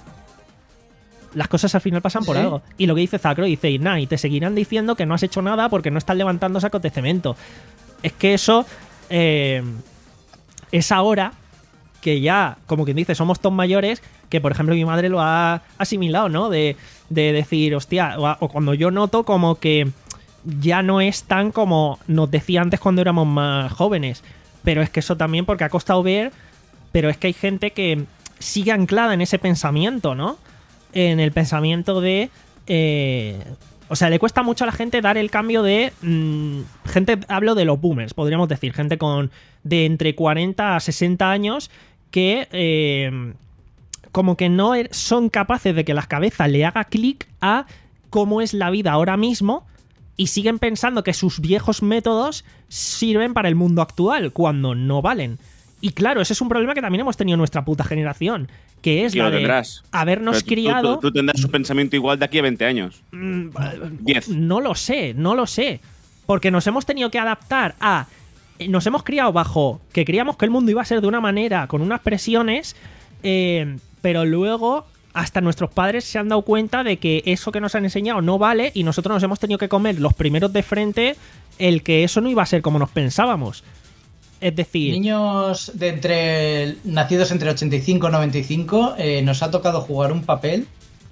Las cosas al final pasan por ¿Sí? algo. Y lo que dice Zacro, dice, nah, y te seguirán diciendo que no has hecho nada porque no estás levantando sacos de cemento. Es que eso eh, es ahora que ya, como quien dice, somos todos mayores, que por ejemplo mi madre lo ha asimilado, ¿no? De, de decir, hostia, o, o cuando yo noto como que ya no es tan como nos decía antes cuando éramos más jóvenes. Pero es que eso también porque ha costado ver, pero es que hay gente que sigue anclada en ese pensamiento, ¿no? En el pensamiento de... Eh, o sea, le cuesta mucho a la gente dar el cambio de... Mmm, gente, hablo de los boomers, podríamos decir. Gente con de entre cuarenta a sesenta años que... Eh, como que no son capaces de que la cabeza le haga clic a cómo es la vida ahora mismo y siguen pensando que sus viejos métodos sirven para el mundo actual, cuando no valen. Y claro, ese es un problema que también hemos tenido en nuestra puta generación, que es Y la lo de tendrás. habernos Pero tú- criado... Tú, tú tendrás su pensamiento igual de aquí a veinte años. Mm, diez. No lo sé, no lo sé. Porque nos hemos tenido que adaptar a... Nos hemos criado bajo que creíamos que el mundo iba a ser de una manera, con unas presiones, eh, pero luego hasta nuestros padres se han dado cuenta de que eso que nos han enseñado no vale y nosotros nos hemos tenido que comer los primeros de frente el que eso no iba a ser como nos pensábamos. Es decir... Niños de entre nacidos entre ochenta y cinco y noventa y cinco, eh, nos ha tocado jugar un papel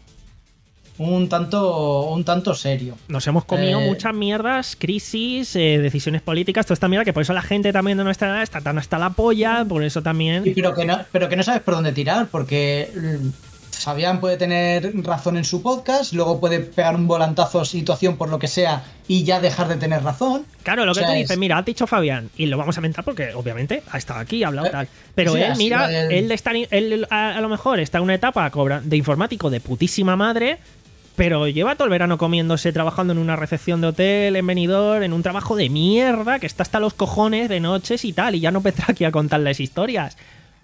un tanto un tanto serio. Nos hemos comido Eh, muchas mierdas, crisis, eh, decisiones políticas, toda esta mierda, que por eso la gente también de nuestra edad está tan hasta la polla, por eso también... Y pero que no, pero que no sabes por dónde tirar, porque mm, Fabián puede tener razón en su podcast, luego puede pegar un volantazo, situación por lo que sea, y ya dejar de tener razón. Claro, lo que O sea, tú es- dices, mira, ha dicho Fabián, y lo vamos a mentar porque obviamente ha estado aquí, ha hablado Eh, tal. Pero sí, él, así mira, va el- él, está, él a, a lo mejor está en una etapa cobra- de informático de putísima madre, pero lleva todo el verano comiéndose, trabajando en una recepción de hotel, en Benidorm, en un trabajo de mierda, que está hasta los cojones de noches y tal, y ya no vendrá aquí a contarles historias.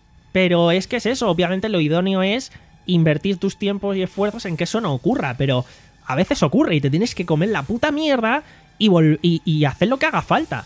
Pero es que es eso, obviamente lo idóneo es invertir tus tiempos y esfuerzos en que eso no ocurra, pero a veces ocurre y te tienes que comer la puta mierda y, vol- y, y hacer lo que haga falta.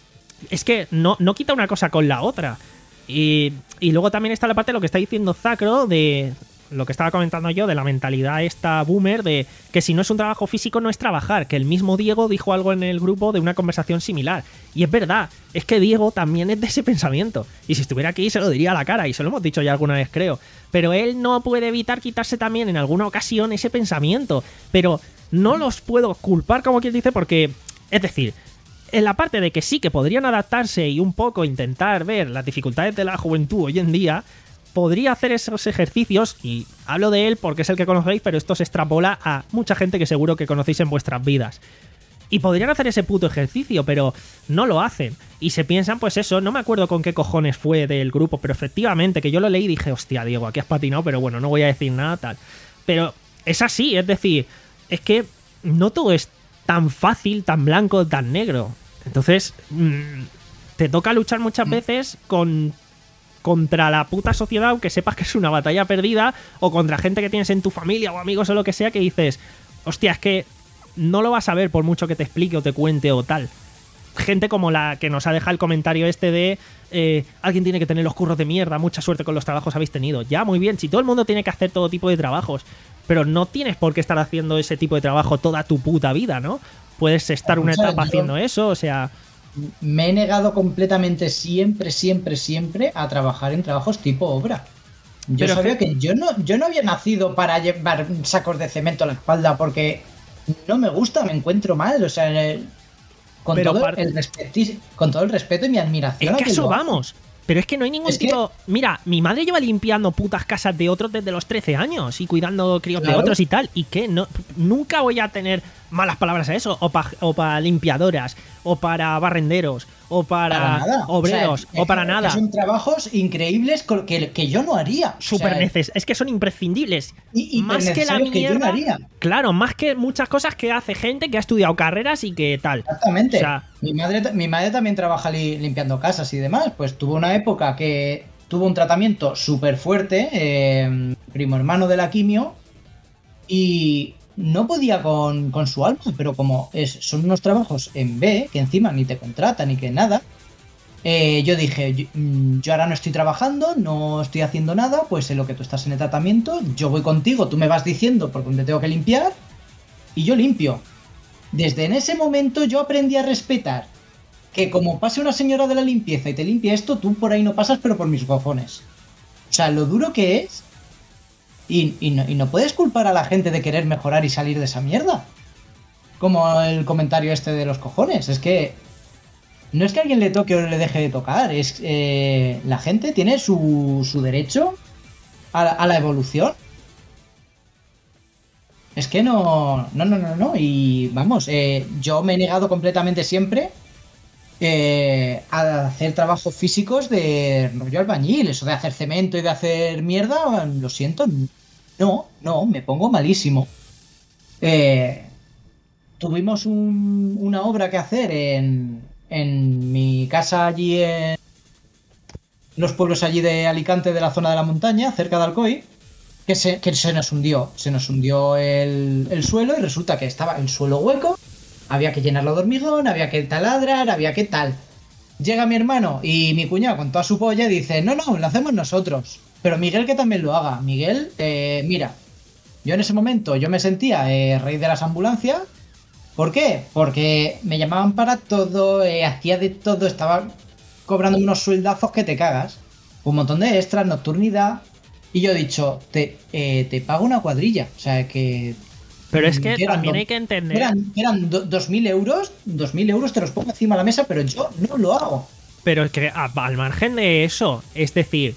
Es que no, no quita una cosa con la otra. Y, y luego también está la parte de lo que está diciendo Zacro, de lo que estaba comentando yo, de la mentalidad esta boomer, de que si no es un trabajo físico no es trabajar, que el mismo Diego dijo algo en el grupo de una conversación similar. Y es verdad, es que Diego también es de ese pensamiento. Y si estuviera aquí se lo diría a la cara, y se lo hemos dicho ya alguna vez, creo. Pero él no puede evitar quitarse también en alguna ocasión ese pensamiento. Pero no los puedo culpar, como quien dice, porque, es decir, en la parte de que sí que podrían adaptarse y un poco intentar ver las dificultades de la juventud hoy en día, podría hacer esos ejercicios, y hablo de él porque es el que conocéis, pero esto se extrapola a mucha gente que seguro que conocéis en vuestras vidas. Y podrían hacer ese puto ejercicio, pero no lo hacen. Y se piensan, pues eso, no me acuerdo con qué cojones fue del grupo, pero efectivamente, que yo lo leí y dije, hostia, Diego, aquí has patinado, pero bueno, no voy a decir nada, tal. Pero es así, es decir, es que no todo es tan fácil, tan blanco, tan negro. Entonces, mmm, te toca luchar muchas veces con... contra la puta sociedad, aunque sepas que es una batalla perdida, o contra gente que tienes en tu familia o amigos o lo que sea, que dices, hostia, es que no lo vas a ver por mucho que te explique o te cuente o tal. Gente como la que nos ha dejado el comentario este de eh, alguien tiene que tener los curros de mierda, mucha suerte con los trabajos habéis tenido. Ya, muy bien, si todo el mundo tiene que hacer todo tipo de trabajos, pero no tienes por qué estar haciendo ese tipo de trabajo toda tu puta vida, ¿no? Puedes estar una O sea, etapa yo- haciendo eso, o sea... Me he negado completamente siempre, siempre, siempre a trabajar en trabajos tipo obra. Yo Pero sabía que- que yo no, yo no había nacido para llevar sacos de cemento a la espalda porque no me gusta, me encuentro mal. O sea, eh, con, Pero todo par- el respeti- con todo el respeto y mi admiración. Es a que a quien eso lo hace. vamos. Pero es que no hay ningún Es que- tipo... Mira, mi madre lleva limpiando putas casas de otros desde los trece años y cuidando críos de Claro. otros y tal. ¿Y qué? No, nunca voy a tener malas palabras a eso. O para o pa limpiadoras. o para barrenderos, o para, Para nada. obreros, O sea, o para que nada. Son trabajos increíbles co- que, que yo no haría. O Súper sea, neces- es que son imprescindibles. y- y Más que la necesarios que yo no mierda. haría. Claro, más que muchas cosas que hace gente que ha estudiado carreras y que tal. Exactamente. O sea, mi, madre, mi madre también trabaja li- limpiando casas y demás. Pues tuvo una época que tuvo un tratamiento súper fuerte, eh, primo hermano de la quimio, y no podía con, con su alma, pero como es, son unos trabajos en B, que encima ni te contratan ni que nada, eh, yo dije, yo, mm, yo ahora no estoy trabajando, no estoy haciendo nada, pues en lo que tú estás en el tratamiento, yo voy contigo, tú me vas diciendo por dónde tengo que limpiar, y yo limpio. Desde en ese momento yo aprendí a respetar que como pase una señora de la limpieza y te limpia esto, tú por ahí no pasas, pero por mis cojones. O sea, lo duro que es. Y, y, no, y no puedes culpar a la gente de querer mejorar y salir de esa mierda. Como el comentario este de los cojones. Es que no es que a alguien le toque o le deje de tocar. Es eh, la gente tiene su, su derecho a, la- a la evolución. Es que no, no, no, no, no. Y vamos, eh, yo me he negado completamente siempre eh, a hacer trabajos físicos de rollo albañil, eso de hacer cemento y de hacer mierda, lo siento, no, no, me pongo malísimo. Eh, tuvimos un- una obra que hacer en, en mi casa allí en los pueblos allí de Alicante, de la zona de la montaña, cerca de Alcoy, que se, que se nos hundió, se nos hundió el, el suelo y resulta que estaba el suelo hueco. Había que llenarlo de hormigón, había que taladrar, había que tal. Llega mi hermano y mi cuñado con toda su polla y dice, no, no, lo hacemos nosotros. Pero Miguel que también lo haga. Miguel, eh, mira, yo en ese momento yo me sentía eh, rey de las ambulancias. ¿Por qué? Porque me llamaban para todo, eh, hacía de todo, estaba cobrando unos sueldazos que te cagas. Un montón de extras, nocturnidad. Y yo he dicho, te, eh, te pago una cuadrilla. O sea que... pero es que eran también do- hay que entender. Eran, eran do- dos mil euros, dos mil euros te los pongo encima de la mesa, pero yo no lo hago. Pero es que a- al margen de eso, es decir,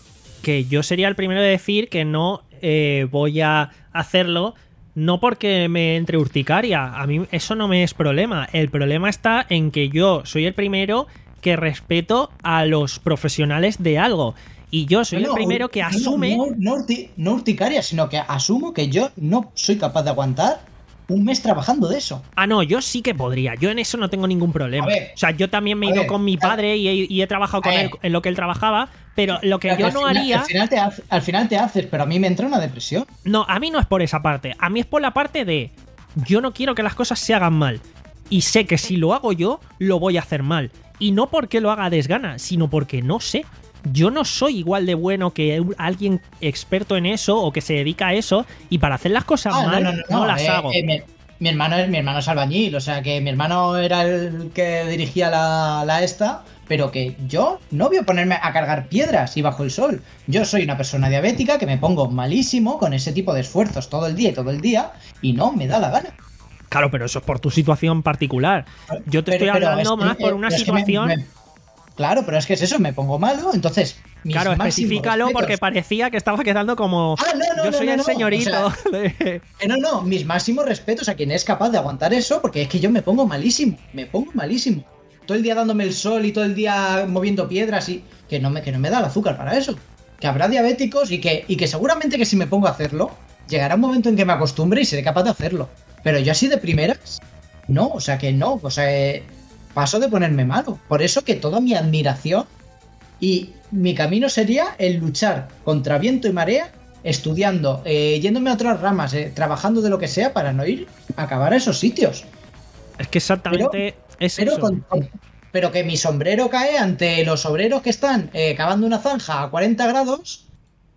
que yo sería el primero de decir que no eh, voy a hacerlo, no porque me entre urticaria, a mí eso no me es problema. El problema está en que yo soy el primero que respeto a los profesionales de algo. Y yo soy No, el no, primero que no, asume... No, no, urti- no urticaria, sino que asumo que yo no soy capaz de aguantar un mes trabajando de eso. Ah, no, yo sí que podría. Yo en eso no tengo ningún problema. A ver, o sea, yo también me he a ido ver, con mi a- padre y he, y he trabajado con a él ver. en lo que él trabajaba, pero lo que Al yo no final- haría... Al final, te hace- al final te haces, pero a mí me entra una depresión. No, a mí no es por esa parte. A mí es por la parte de... yo no quiero que las cosas se hagan mal. Y sé que si lo hago yo, lo voy a hacer mal. Y no porque lo haga a desgana, sino porque no sé. Yo no soy igual de bueno que un- alguien experto en eso o que se dedica a eso. Y para hacer las cosas Ah, mal, no, no, no, no, las eh, hago. eh, mi, mi hermano es mi hermano es albañil, o sea que mi hermano era el que dirigía la, la esta, pero que yo no voy a ponerme a cargar piedras y bajo el sol. Yo soy una persona diabética que me pongo malísimo con ese tipo de esfuerzos todo el día y todo el día y no me da la gana. Claro, pero eso es por tu situación particular. Yo te Pero- estoy pero hablando es que, más por eh, una es que me- situación... me- claro, pero es que es eso, me pongo malo, entonces... mis Claro, máximos especifícalo porque respetos- parecía que estaba quedando como... Ah, no, no, yo no, soy no, el no, señorito. o sea, de- Eh, no, no, mis máximos respetos a quien es capaz de aguantar eso, porque es que yo me pongo malísimo, me pongo malísimo. Todo el día dándome el sol y todo el día moviendo piedras y que no me, que no me da el azúcar para eso. Que habrá diabéticos y que, y que seguramente que si me pongo a hacerlo, llegará un momento en que me acostumbre y seré capaz de hacerlo. Pero yo así de primeras, no, o sea que no, o sea, eh, paso de ponerme malo. Por eso que toda mi admiración y mi camino sería el luchar contra viento y marea, estudiando, eh, yéndome a otras ramas, eh, trabajando de lo que sea para no ir a acabar a esos sitios. Es que exactamente es Pero, eso. con- con- pero que mi sombrero cae ante los obreros que están eh, cavando una zanja a cuarenta grados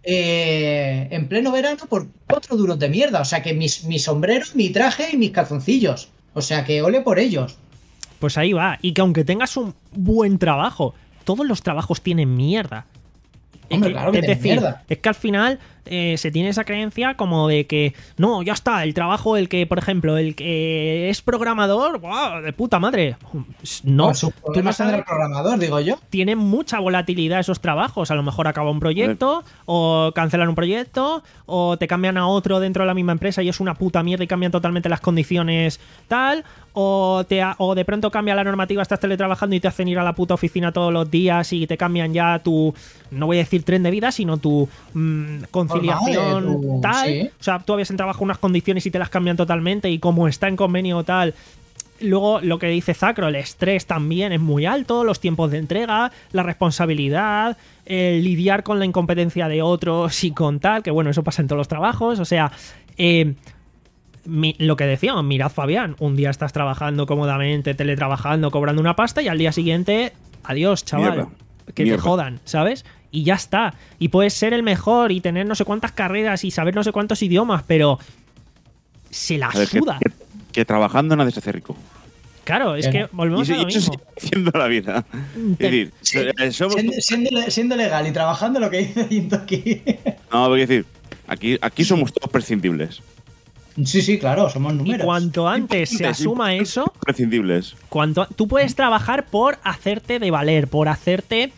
eh, en pleno verano por cuatro duros de mierda. O sea que mis, mi sombrero, mi traje y mis calzoncillos. O sea que ole por ellos. Pues ahí va. Y que aunque tengas un buen trabajo, todos los trabajos tienen mierda. Hombre, que, claro que es tiene decir, mierda. es que al final eh, se tiene esa creencia como de que no, ya está, el trabajo, el que, por ejemplo, el que es programador, ¡guau! De puta madre. No, Con sus tú no problemas tendrá sabes. el programador, digo yo. Tienen mucha volatilidad esos trabajos. A lo mejor acaba un proyecto, o cancelan un proyecto, o te cambian a otro dentro de la misma empresa y es una puta mierda y cambian totalmente las condiciones tal, o, te ha- o de pronto cambia la normativa, estás teletrabajando y te hacen ir a la puta oficina todos los días y te cambian ya tu, no voy a decir tren de vida, sino tu mm, conciliación Forma de tu- tal. sí. O sea, tú habías en trabajo unas condiciones y te las cambian totalmente y como está en convenio tal. Luego, lo que dice Zacro, el estrés también es muy alto, los tiempos de entrega, la responsabilidad, el lidiar con la incompetencia de otros y con tal, que bueno, eso pasa en todos los trabajos, o sea, eh, mi- lo que decíamos, mirad Fabián, un día estás trabajando cómodamente, teletrabajando, cobrando una pasta y al día siguiente, adiós, chaval, Mierda. que Mierda. te jodan, ¿sabes? Y ya está. Y puedes ser el mejor y tener no sé cuántas carreras y saber no sé cuántos idiomas, pero se la A ver, que, suda. que- que trabajando nadie se hace rico. Claro, es que Pero- Y volvemos eso, a y lo eso mismo. sigue siendo la vida. Es Te- decir, Sí, eh, somos- siendo, siendo- siendo legal y trabajando lo que dice Yinto aquí. no, voy a decir, aquí, aquí somos todos prescindibles. Sí, sí, claro, somos Y números. cuanto antes se Importantes, asuma importantes, eso, Prescindibles. cuanto tú puedes trabajar por hacerte de valer, por hacerte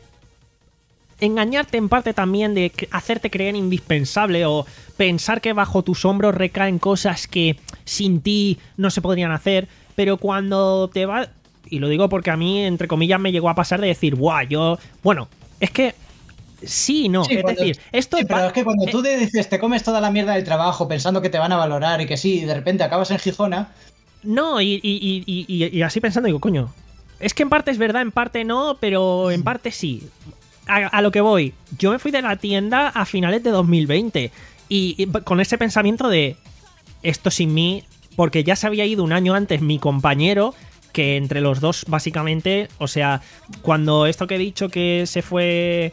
engañarte en parte también de que- hacerte creer indispensable o pensar que bajo tus hombros recaen cosas que sin ti no se podrían hacer, pero cuando te va, y lo digo porque a mí entre comillas me llegó a pasar de decir, "Buah, yo, bueno, es que sí y no, Sí, es cuando- decir, esto Sí, es pero pa- es que cuando eh, tú te dices, te comes toda la mierda del trabajo pensando que te van a valorar y que sí, y de repente acabas en Gijona, No, y, y- y- y- y- y así pensando, digo, coño, es que en parte es verdad, en parte no, pero en parte sí. A, a lo que voy, yo me fui de la tienda a finales de dos mil veinte y, y con ese pensamiento de esto sin mí, porque ya se había ido un año antes mi compañero, que entre los dos básicamente, o sea, cuando esto que he dicho que se fue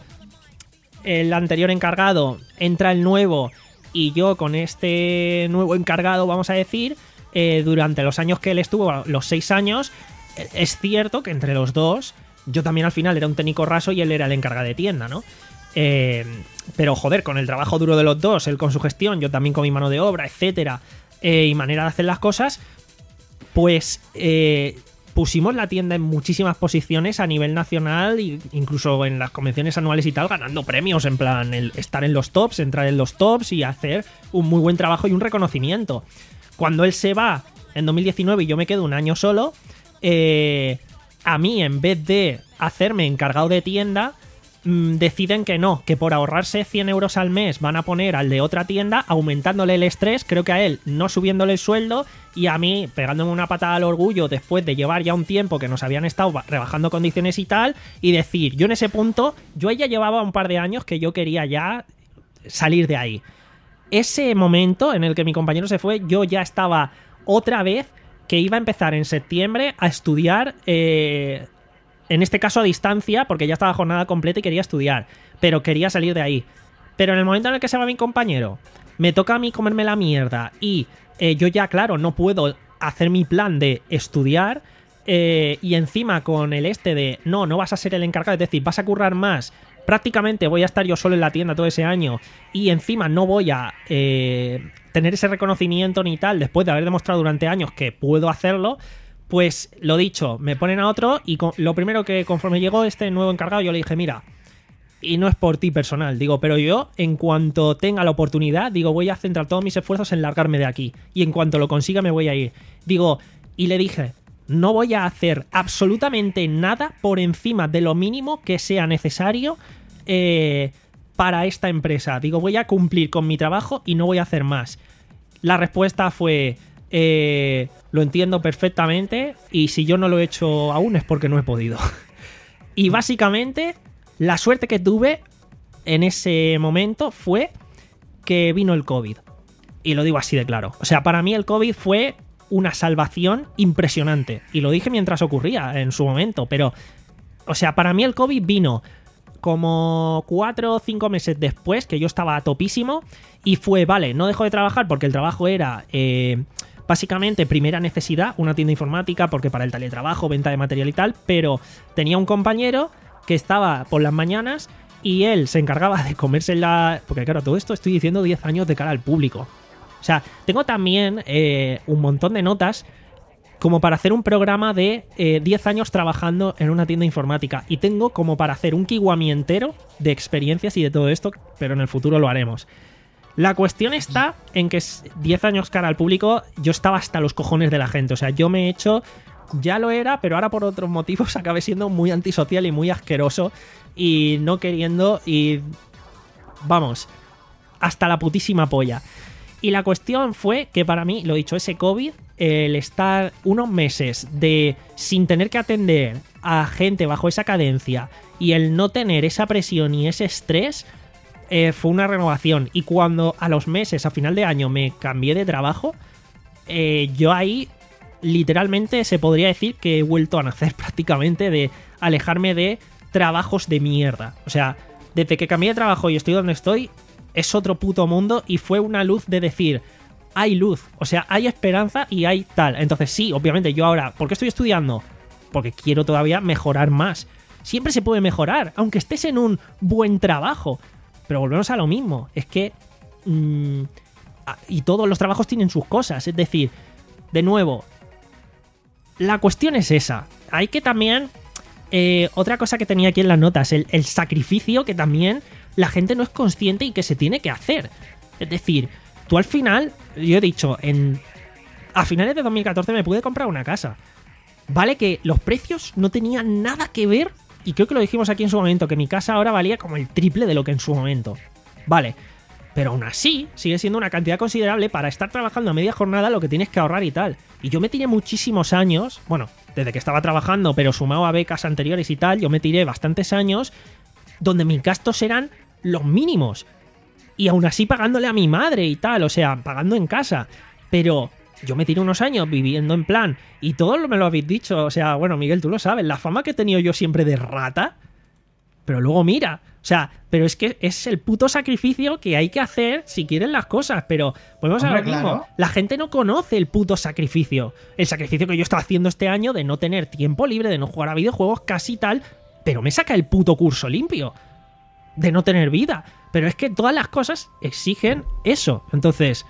el anterior encargado, entra el nuevo y yo con este nuevo encargado, vamos a decir, eh, durante los años que él estuvo, los seis años, eh, es cierto que entre los dos, yo también al final era un técnico raso y él era el encargado de tienda, ¿no? Eh, pero joder, con el trabajo duro de los dos, él con su gestión, yo también con mi mano de obra, etcétera, eh, y manera de hacer las cosas, pues eh, pusimos la tienda en muchísimas posiciones a nivel nacional e incluso en las convenciones anuales y tal, ganando premios, en plan el estar en los tops, entrar en los tops y hacer un muy buen trabajo y un reconocimiento. Cuando él se va en dos mil diecinueve y yo me quedo un año solo, eh, a mí en vez de hacerme encargado de tienda, mmm, deciden que no, que por ahorrarse cien euros al mes van a poner al de otra tienda, aumentándole el estrés, creo que a él no subiéndole el sueldo y a mí pegándome una patada al orgullo después de llevar ya un tiempo que nos habían estado rebajando condiciones y tal, y decir, yo en ese punto, yo ya llevaba un par de años que yo quería ya salir de ahí. Ese momento en el que mi compañero se fue, yo ya estaba otra vez que iba a empezar en septiembre a estudiar, eh, en este caso a distancia, porque ya estaba jornada completa y quería estudiar, pero quería salir de ahí. Pero en el momento en el que se va mi compañero, me toca a mí comerme la mierda y eh, yo ya, claro, no puedo hacer mi plan de estudiar, eh, y encima con el este de no, no vas a ser el encargado, es decir, vas a currar más, prácticamente voy a estar yo solo en la tienda todo ese año y encima no voy a eh, tener ese reconocimiento ni tal después de haber demostrado durante años que puedo hacerlo, pues lo dicho, me ponen a otro y con, lo primero que conforme llegó este nuevo encargado yo le dije, mira, y no es por ti personal, digo, pero yo en cuanto tenga la oportunidad, digo, voy a centrar todos mis esfuerzos en largarme de aquí y en cuanto lo consiga me voy a ir, digo, y le dije, no voy a hacer absolutamente nada por encima de lo mínimo que sea necesario eh, para esta empresa. Digo, voy a cumplir con mi trabajo y no voy a hacer más. La respuesta fue, eh, lo entiendo perfectamente y si yo no lo he hecho aún es porque no he podido. Y básicamente, la suerte que tuve en ese momento fue que vino el COVID. Y lo digo así de claro. O sea, para mí el COVID fue una salvación impresionante. Y lo dije mientras ocurría en su momento, pero, o sea, para mí el COVID vino como cuatro o cinco meses después, que yo estaba a topísimo, y fue, vale, no dejo de trabajar porque el trabajo era eh, básicamente primera necesidad, una tienda informática, porque para el teletrabajo, venta de material y tal, pero tenía un compañero que estaba por las mañanas y él se encargaba de comerse la... Porque claro, todo esto estoy diciendo diez años de cara al público. O sea, tengo también eh, un montón de notas como para hacer un programa de eh, diez años trabajando en una tienda informática. Y tengo como para hacer un Kiwami entero de experiencias y de todo esto, pero en el futuro lo haremos. La cuestión está en que diez años cara al público, yo estaba hasta los cojones de la gente. O sea, yo me he hecho... Ya lo era, pero ahora por otros motivos acabé siendo muy antisocial y muy asqueroso. Y no queriendo... Y... Vamos, hasta la putísima polla. Y la cuestión fue que para mí, lo dicho, ese COVID, el estar unos meses de sin tener que atender a gente bajo esa cadencia y el no tener esa presión y ese estrés, eh, fue una renovación. Y cuando a los meses, a final de año, me cambié de trabajo, eh, yo ahí literalmente se podría decir que he vuelto a nacer prácticamente, de alejarme de trabajos de mierda. O sea, desde que cambié de trabajo y estoy donde estoy, es otro puto mundo y fue una luz de decir, hay luz, o sea, hay esperanza y hay tal. Entonces sí, obviamente yo ahora, ¿por qué estoy estudiando? Porque quiero todavía mejorar más. Siempre se puede mejorar, aunque estés en un buen trabajo. Pero volvemos a lo mismo, es que... Mmm, y todos los trabajos tienen sus cosas, es decir, de nuevo, la cuestión es esa. Hay que también... Eh, otra cosa que tenía aquí en las notas, el, el sacrificio que también la gente no es consciente y que se tiene que hacer. Es decir, tú al final, yo he dicho, en a finales de dos mil catorce me pude comprar una casa. Vale que los precios no tenían nada que ver, y creo que lo dijimos aquí en su momento, que mi casa ahora valía como el triple de lo que en su momento. Vale, pero aún así sigue siendo una cantidad considerable para estar trabajando a media jornada lo que tienes que ahorrar y tal. Y yo me tiré muchísimos años, bueno, desde que estaba trabajando, pero sumado a becas anteriores y tal, yo me tiré bastantes años donde mis gastos eran los mínimos. Y aún así pagándole a mi madre y tal, o sea, pagando en casa. Pero yo me tiré unos años viviendo en plan, y todos me lo habéis dicho, o sea, bueno, Miguel, tú lo sabes, la fama que he tenido yo siempre de rata, pero luego mira, o sea, pero es que es el puto sacrificio que hay que hacer si quieren las cosas, pero volvemos a lo mismo, claro. La gente no conoce el puto sacrificio, el sacrificio que yo estoy haciendo este año de no tener tiempo libre, de no jugar a videojuegos casi tal, pero me saca el puto curso limpio, de no tener vida, pero es que todas las cosas exigen eso, entonces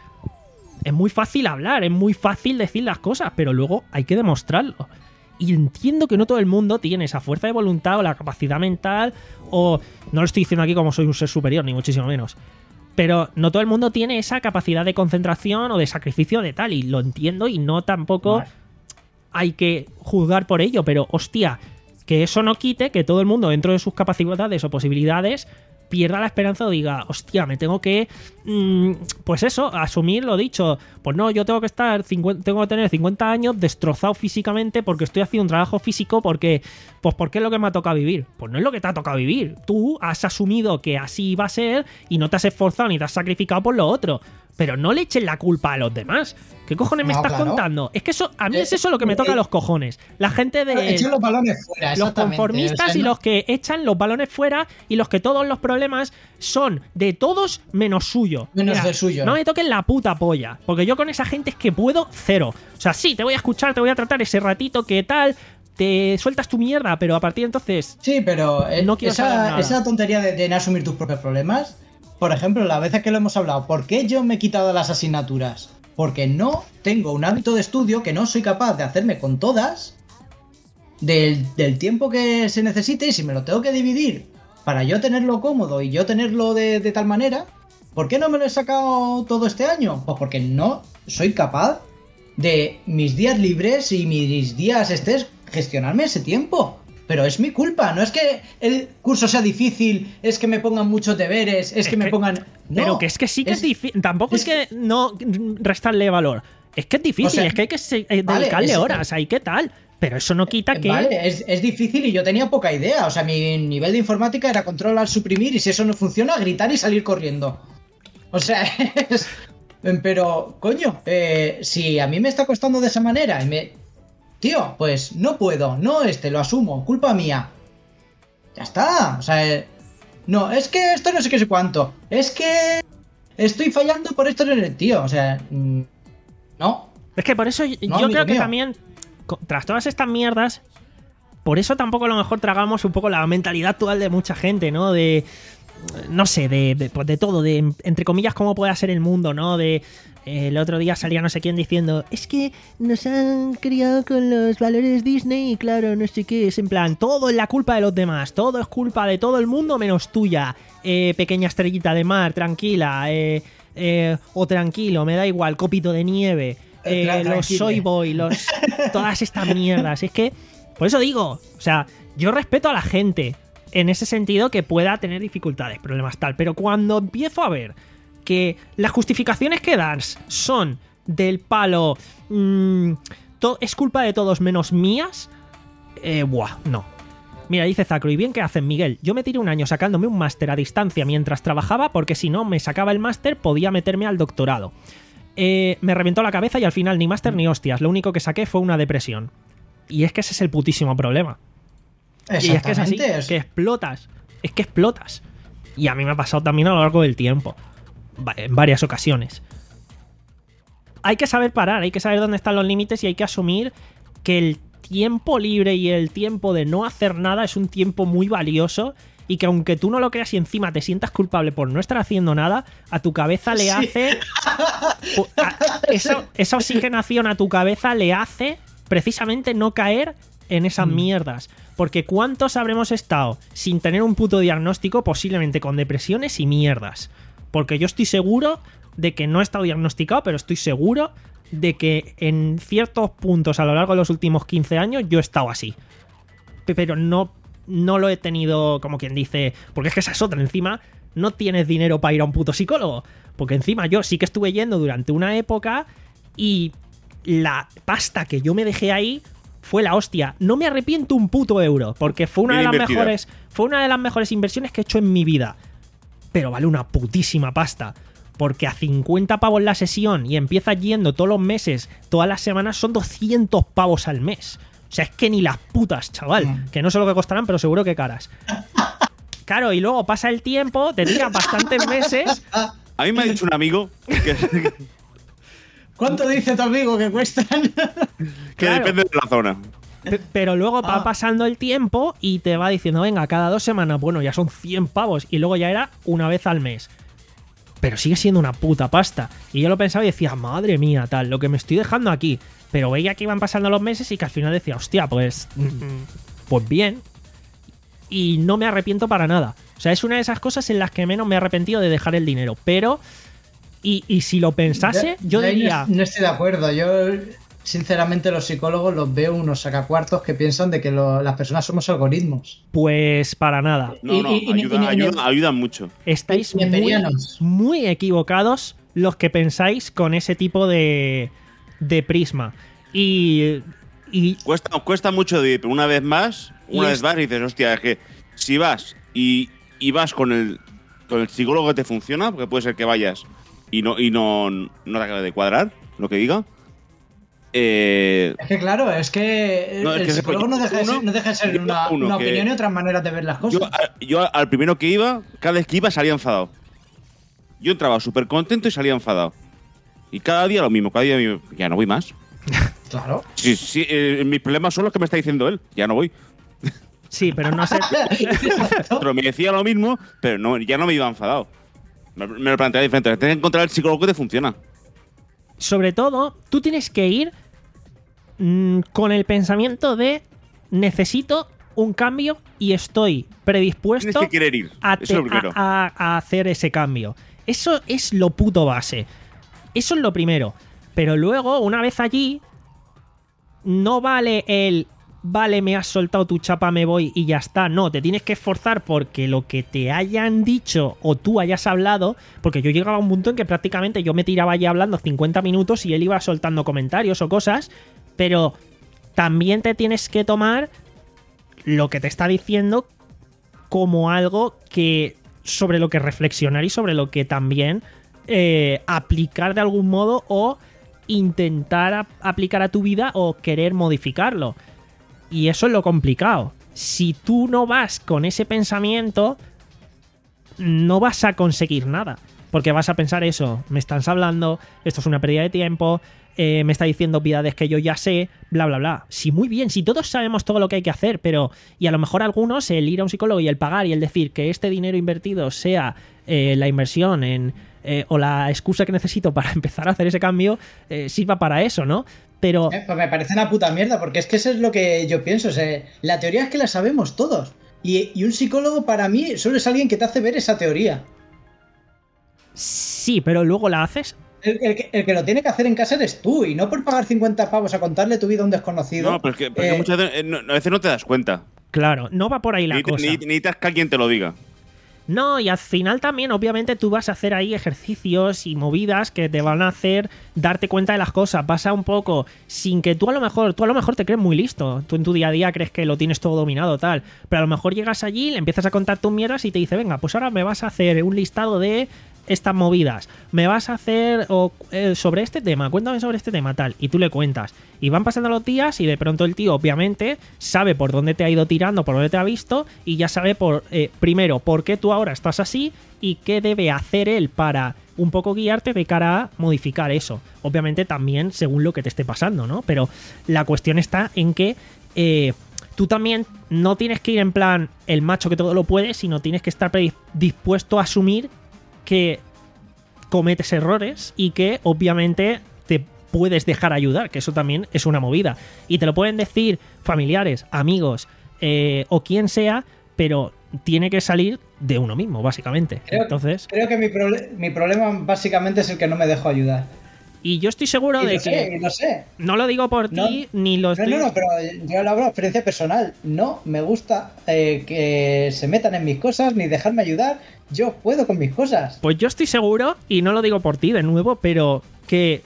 es muy fácil hablar, es muy fácil decir las cosas, pero luego hay que demostrarlo. Y entiendo que no todo el mundo tiene esa fuerza de voluntad o la capacidad mental, o no lo estoy diciendo aquí como soy un ser superior, ni muchísimo menos, pero no todo el mundo tiene esa capacidad de concentración o de sacrificio de tal, y lo entiendo y no tampoco vale. Hay que juzgar por ello, pero hostia, que eso no quite que todo el mundo dentro de sus capacidades o posibilidades pierda la esperanza o diga, hostia, me tengo que, mmm, pues eso, asumir lo dicho. Pues no, yo tengo que estar, cincuenta, tengo que tener cincuenta años destrozado físicamente porque estoy haciendo un trabajo físico porque, pues porque es lo que me ha tocado vivir. Pues no es lo que te ha tocado vivir. Tú has asumido que así va a ser y no te has esforzado ni te has sacrificado por lo otro. Pero no le echen la culpa a los demás. ¿Qué cojones me no, estás claro. contando? Es que eso, a mí eh, es eso lo que me toca a los cojones. La gente de... Echan los balones fuera, los conformistas, o sea, no... y los que echan los balones fuera y los que todos los problemas son de todos menos suyo. Menos Mira, del suyo. No me toquen la puta polla. Porque yo con esa gente es que puedo cero. O sea, sí, te voy a escuchar, te voy a tratar ese ratito, ¿qué tal? Te sueltas tu mierda, pero a partir de entonces... Sí, pero no quiero esa, esa tontería de, de no asumir tus propios problemas... Por ejemplo, las veces que lo hemos hablado, ¿por qué yo me he quitado las asignaturas? Porque no tengo un hábito de estudio que no soy capaz de hacerme con todas del, del tiempo que se necesite, y si me lo tengo que dividir para yo tenerlo cómodo y yo tenerlo de, de tal manera, ¿por qué no me lo he sacado todo este año? Pues porque no soy capaz de mis días libres y mis días estés gestionarme ese tiempo. Pero es mi culpa, no es que el curso sea difícil, es que me pongan muchos deberes, es, es que, que me pongan... No, pero que es que sí que es, es difícil, tampoco es, es que, que no restarle valor, es que es difícil, o sea, es que hay que se, eh, vale, dedicarle es, horas, hay que tal, pero eso no quita que... Vale, es, es difícil y yo tenía poca idea, o sea, mi nivel de informática era controlar, suprimir, y si eso no funciona, gritar y salir corriendo. O sea, es... Pero, coño, eh, si a mí me está costando de esa manera y me... Tío, pues no puedo, no este, lo asumo, culpa mía. Ya está, o sea, no, es que esto no sé qué sé cuánto, es que estoy fallando por esto en el tío, o sea, no. Es que por eso yo, no, yo creo que mío. también, tras todas estas mierdas, por eso tampoco a lo mejor tragamos un poco la mentalidad actual de mucha gente, ¿no? De, no sé, de, de, pues de todo, de, entre comillas, cómo puede ser el mundo, ¿no? De, eh, el otro día salía no sé quién diciendo, es que nos han criado con los valores Disney y claro, no sé qué, es en plan, todo es la culpa de los demás, todo es culpa de todo el mundo menos tuya, eh, pequeña estrellita de mar, tranquila, eh, eh, o tranquilo, me da igual, copito de nieve, eh, Tra- los tranquile. Soy Boy, los, todas estas mierdas, es que, por eso digo, o sea, yo respeto a la gente, en ese sentido que pueda tener dificultades, problemas tal, pero cuando empiezo a ver que las justificaciones que das son del palo mmm, to- es culpa de todos menos mías, eh, buah, no. Mira, dice Zacro, y bien que hacen, Miguel, yo me tiré un año sacándome un máster a distancia mientras trabajaba porque si no me sacaba el máster podía meterme al doctorado. Eh, me reventó la cabeza y al final ni máster ni hostias, lo único que saqué fue una depresión. Y es que ese es el putísimo problema. Y es que es así, Exactamente. que explotas. Es que explotas. Y a mí me ha pasado también a lo largo del tiempo. Va- En varias ocasiones. Hay que saber parar, hay que saber dónde están los límites y hay que asumir que el tiempo libre y el tiempo de no hacer nada es un tiempo muy valioso y que aunque tú no lo creas y encima te sientas culpable por no estar haciendo nada, a tu cabeza le Sí. hace... pu- a- esa, esa oxigenación a tu cabeza le hace precisamente no caer en esas mierdas. Porque ¿cuántos habremos estado sin tener un puto diagnóstico, posiblemente con depresiones y mierdas? Porque yo estoy seguro de que no he estado diagnosticado, pero estoy seguro de que en ciertos puntos a lo largo de los últimos quince años yo he estado así. Pe- Pero no, no lo he tenido, como quien dice, porque es que esa es otra, encima no tienes dinero para ir a un puto psicólogo. Porque encima yo sí que estuve yendo durante una época y la pasta que yo me dejé ahí fue la hostia. No me arrepiento un puto euro, porque fue una Bien de las invertida. mejores, fue una de las mejores inversiones que he hecho en mi vida. Pero vale una putísima pasta. Porque a cincuenta pavos la sesión y empiezas yendo todos los meses, todas las semanas, son doscientos pavos al mes. O sea, es que ni las putas, chaval. Mm. Que no sé lo que costarán, pero seguro que caras. Claro, y luego pasa el tiempo, te tiras bastantes meses. A mí me ha dicho un amigo que, ¿Cuánto dice tu amigo que cuestan? que Claro. depende de la zona. Pe- Pero luego va Ah. pasando el tiempo y te va diciendo, venga, cada dos semanas, bueno, ya son cien pavos. Y luego ya era una vez al mes. Pero sigue siendo una puta pasta. Y yo lo pensaba y decía, madre mía, tal, lo que me estoy dejando aquí. Pero veía que iban pasando los meses y que al final decía, hostia, pues, mm, pues bien. Y no me arrepiento para nada. O sea, es una de esas cosas en las que menos me he arrepentido de dejar el dinero. Pero, y, y si lo pensase, yo ahí no diría... es- No estoy de acuerdo. Yo, sinceramente, los psicólogos los veo unos sacacuartos que piensan de que lo- las personas somos algoritmos. Pues para nada. No, Y- no, y- y- ayuda, y- y- ayuda- ayudan mucho. Estáis muy, Neperianos. muy equivocados los que pensáis con ese tipo de, de prisma. Y, y Cuesta, cuesta mucho de ir, pero una vez más, una Y vez es- más dices, hostia, es que si vas y, y vas con el, con el psicólogo que te funciona, porque puede ser que vayas y no, y no, no te acabe de cuadrar lo que diga. Eh, Es que claro, es que No, es el que psicólogo yo- no deja, de ser, uno- no deja de ser yo una, uno una que- opinión y otras maneras de ver las yo, cosas. a- yo al primero que iba, cada vez que iba salía enfadado. Yo entraba súper contento y salía enfadado. Y cada día lo mismo, cada día lo mismo. Ya no voy más. Claro. Sí, sí, eh, mis problemas son los que me está diciendo él. Ya no voy. sí, pero no sé. Pero me decía lo mismo, pero no, ya no me iba enfadado. Me, me lo planteaba diferente. Tienes que encontrar el psicólogo que te funciona. Sobre todo, tú tienes que ir mm, con el pensamiento de necesito un cambio y estoy Tienes predispuesto que querer ir. a, Eso es te- lo primero. a- a- a hacer ese cambio. Eso es lo puto base. Eso es lo primero. Pero luego, una vez allí, no vale el vale, me has soltado tu chapa, me voy y ya está. No, te tienes que esforzar porque lo que te hayan dicho o tú hayas hablado, porque yo llegaba a un punto en que prácticamente yo me tiraba allí hablando cincuenta minutos y él iba soltando comentarios o cosas, pero también te tienes que tomar lo que te está diciendo como algo que sobre lo que reflexionar y sobre lo que también eh, aplicar de algún modo o intentar a- aplicar a tu vida o querer modificarlo. Y eso es lo complicado. Si tú no vas con ese pensamiento, no vas a conseguir nada. Porque vas a pensar eso, me están hablando, esto es una pérdida de tiempo, eh, me está diciendo obviedades que yo ya sé, bla, bla, bla. Sí, muy bien, si todos sabemos todo lo que hay que hacer, pero... Y a lo mejor algunos, el ir a un psicólogo y el pagar y el decir que este dinero invertido sea eh, la inversión en... Eh, o la excusa que necesito para empezar a hacer ese cambio, eh, sirva para eso, ¿no? Pero... Eh, pues me parece una puta mierda, porque es que eso es lo que yo pienso. O sea, la teoría es que la sabemos todos. Y, y un psicólogo para mí solo es alguien que te hace ver esa teoría. Sí, pero luego la haces. El, el, que, el que lo tiene que hacer en casa eres tú, y no por pagar cincuenta pavos a contarle tu vida a un desconocido. No, pero es que, porque eh, muchas veces, eh, no, a veces no te das cuenta. Claro, no va por ahí la Ni- cosa. ni- Necesitas que alguien te lo diga. No, y al final también, obviamente, tú vas a hacer ahí ejercicios y movidas que te van a hacer darte cuenta de las cosas. Pasa un poco sin que tú a lo mejor, tú a lo mejor te crees muy listo. Tú en tu día a día crees que lo tienes todo dominado, tal. Pero a lo mejor llegas allí, le empiezas a contar tus mierdas y te dice, venga, pues ahora me vas a hacer un listado de estas movidas. Me vas a hacer o, eh, sobre este tema, cuéntame sobre este tema, tal. Y tú le cuentas. Y van pasando los días y de pronto el tío, obviamente, sabe por dónde te ha ido tirando, por dónde te ha visto y ya sabe, por eh, primero, por qué tú ahora estás así y qué debe hacer él para un poco guiarte de cara a modificar eso. Obviamente también según lo que te esté pasando, ¿no? Pero la cuestión está en que eh, tú también no tienes que ir en plan el macho que todo lo puede, sino tienes que estar dispuesto a asumir que cometes errores y que obviamente te puedes dejar ayudar, que eso también es una movida. Y te lo pueden decir familiares, amigos eh, o quien sea, pero tiene que salir de uno mismo, básicamente. Creo, Entonces, creo que mi, proble- mi problema básicamente es el que no me dejo ayudar. y yo estoy seguro Y de lo sé, que y lo sé. no lo digo por No, ti ni lo No, estoy... no, no, pero yo lo hablo de experiencia personal. No me gusta eh, que se metan en mis cosas ni dejarme ayudar. Yo puedo con mis cosas. Pues yo estoy seguro, y no lo digo por ti de nuevo, pero que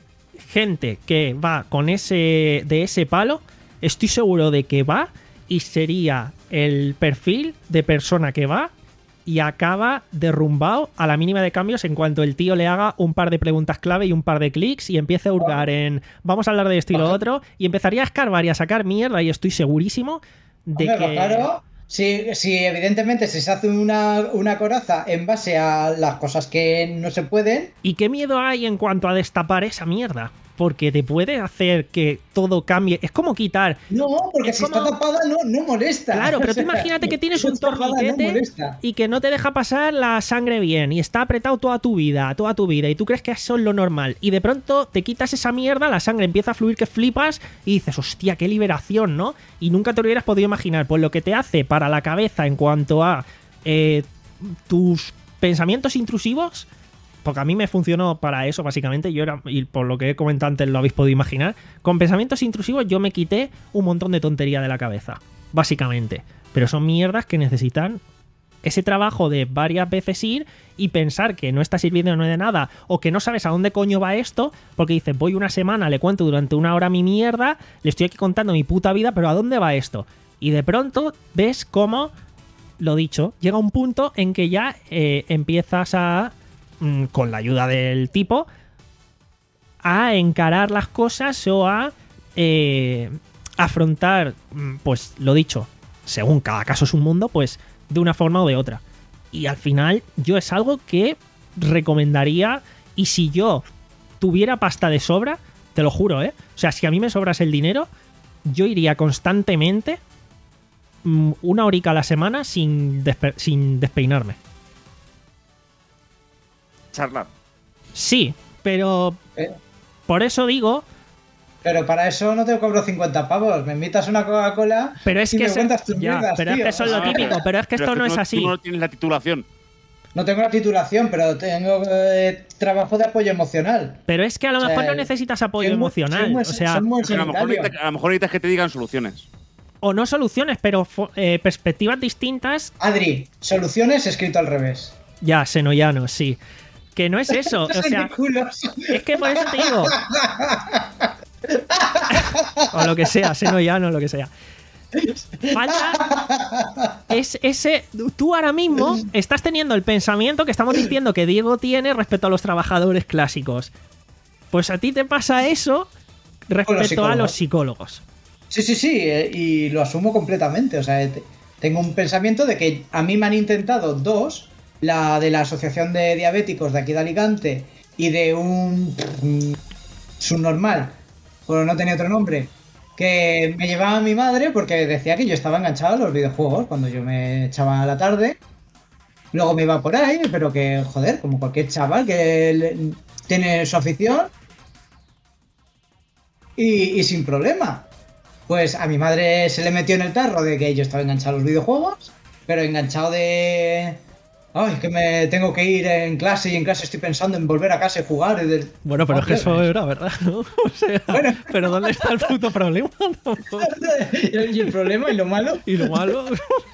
gente que va con ese de ese palo, estoy seguro de que va y sería el perfil de persona que va y acaba derrumbado a la mínima de cambios en cuanto el tío le haga un par de preguntas clave y un par de clics y empiece a hurgar en vamos a hablar de esto y lo otro y empezaría a escarbar y a sacar mierda y estoy segurísimo de Hombre, que... claro, si, si evidentemente si se hace una, una coraza en base a las cosas que no se pueden. ¿Y qué miedo hay en cuanto a destapar esa mierda? Porque te puede hacer que todo cambie. Es como quitar... No, porque Es si como- está tapada no, no molesta. Claro, pero O tú sea, imagínate que tienes si un está tapada, no torniquete molesta. y que no te deja pasar la sangre bien y está apretado toda tu vida, toda tu vida y tú crees que eso es lo normal y de pronto te quitas esa mierda, la sangre empieza a fluir que flipas y dices, hostia, qué liberación, ¿no? Y nunca te lo hubieras podido imaginar. Pues lo que te hace para la cabeza en cuanto a eh, tus pensamientos intrusivos... Porque a mí me funcionó para eso, básicamente. Yo era, y por lo que he comentado antes lo habéis podido imaginar, con pensamientos intrusivos yo me quité un montón de tontería de la cabeza, básicamente. Pero son mierdas que necesitan ese trabajo de varias veces ir y pensar que no está sirviendo no de nada, o que no sabes a dónde coño va esto, porque dices, voy una semana, le cuento durante una hora mi mierda, le estoy aquí contando mi puta vida, pero ¿a dónde va esto? Y de pronto ves cómo, lo dicho, llega un punto en que ya eh, empiezas a... con la ayuda del tipo, a encarar las cosas o a eh, afrontar, pues lo dicho, según cada caso es un mundo, pues de una forma o de otra. Y al final yo es algo que recomendaría, y si yo tuviera pasta de sobra, te lo juro, ¿eh? O sea, si a mí me sobrase el dinero, yo iría constantemente una horica a la semana sin, despe- sin despeinarme. Charlar. Sí, pero Eh, por eso digo, Pero para eso no te cobro cincuenta pavos. Me invitas una Coca-Cola pero es y que me eso- cuentas tus ya, mierdas, pero es tío. que eso es lo Ah, típico, pero- pero es que Pero esto es no que es tú así. Tú no tienes la titulación. No tengo la titulación, pero tengo eh, trabajo de apoyo emocional. Pero es que a lo O sea, mejor no necesitas apoyo soy muy- emocional, soy muy- o sea, soy muy Pero a lo mejor sanitario. necesitas, a lo mejor necesitas que te digan soluciones. o no soluciones, pero fo- eh, perspectivas distintas. Adri, soluciones escrito al revés. Ya, senoyano, sí. Que no es eso, o sea, Ridículos. es que por eso te digo. O lo que sea, senoyano, lo que sea. Falta es ese. Tú ahora mismo estás teniendo el pensamiento que estamos diciendo que Diego tiene respecto a los trabajadores clásicos. Pues a ti te pasa eso respecto a psicólogos. los psicólogos. Sí, sí, sí, eh, y lo asumo completamente. O sea, te- tengo un pensamiento de que a mí me han intentado dos la de la Asociación de Diabéticos de aquí de Alicante y de un mm, subnormal, pero no tenía otro nombre, que me llevaba a mi madre porque decía que yo estaba enganchado a los videojuegos cuando yo me echaba a la tarde. Luego me iba por ahí, pero que, joder, como cualquier chaval que le, tiene su afición y, y sin problema. Pues a mi madre se le metió en el tarro de que yo estaba enganchado a los videojuegos, pero enganchado de... Ay, que me tengo que ir en clase y en clase estoy pensando en volver a casa y jugar. Y de... Bueno, pero oh, es que eso era verdad, ¿no? O sea, bueno. pero ¿dónde está el puto problema? Y el problema y lo malo. Y lo malo.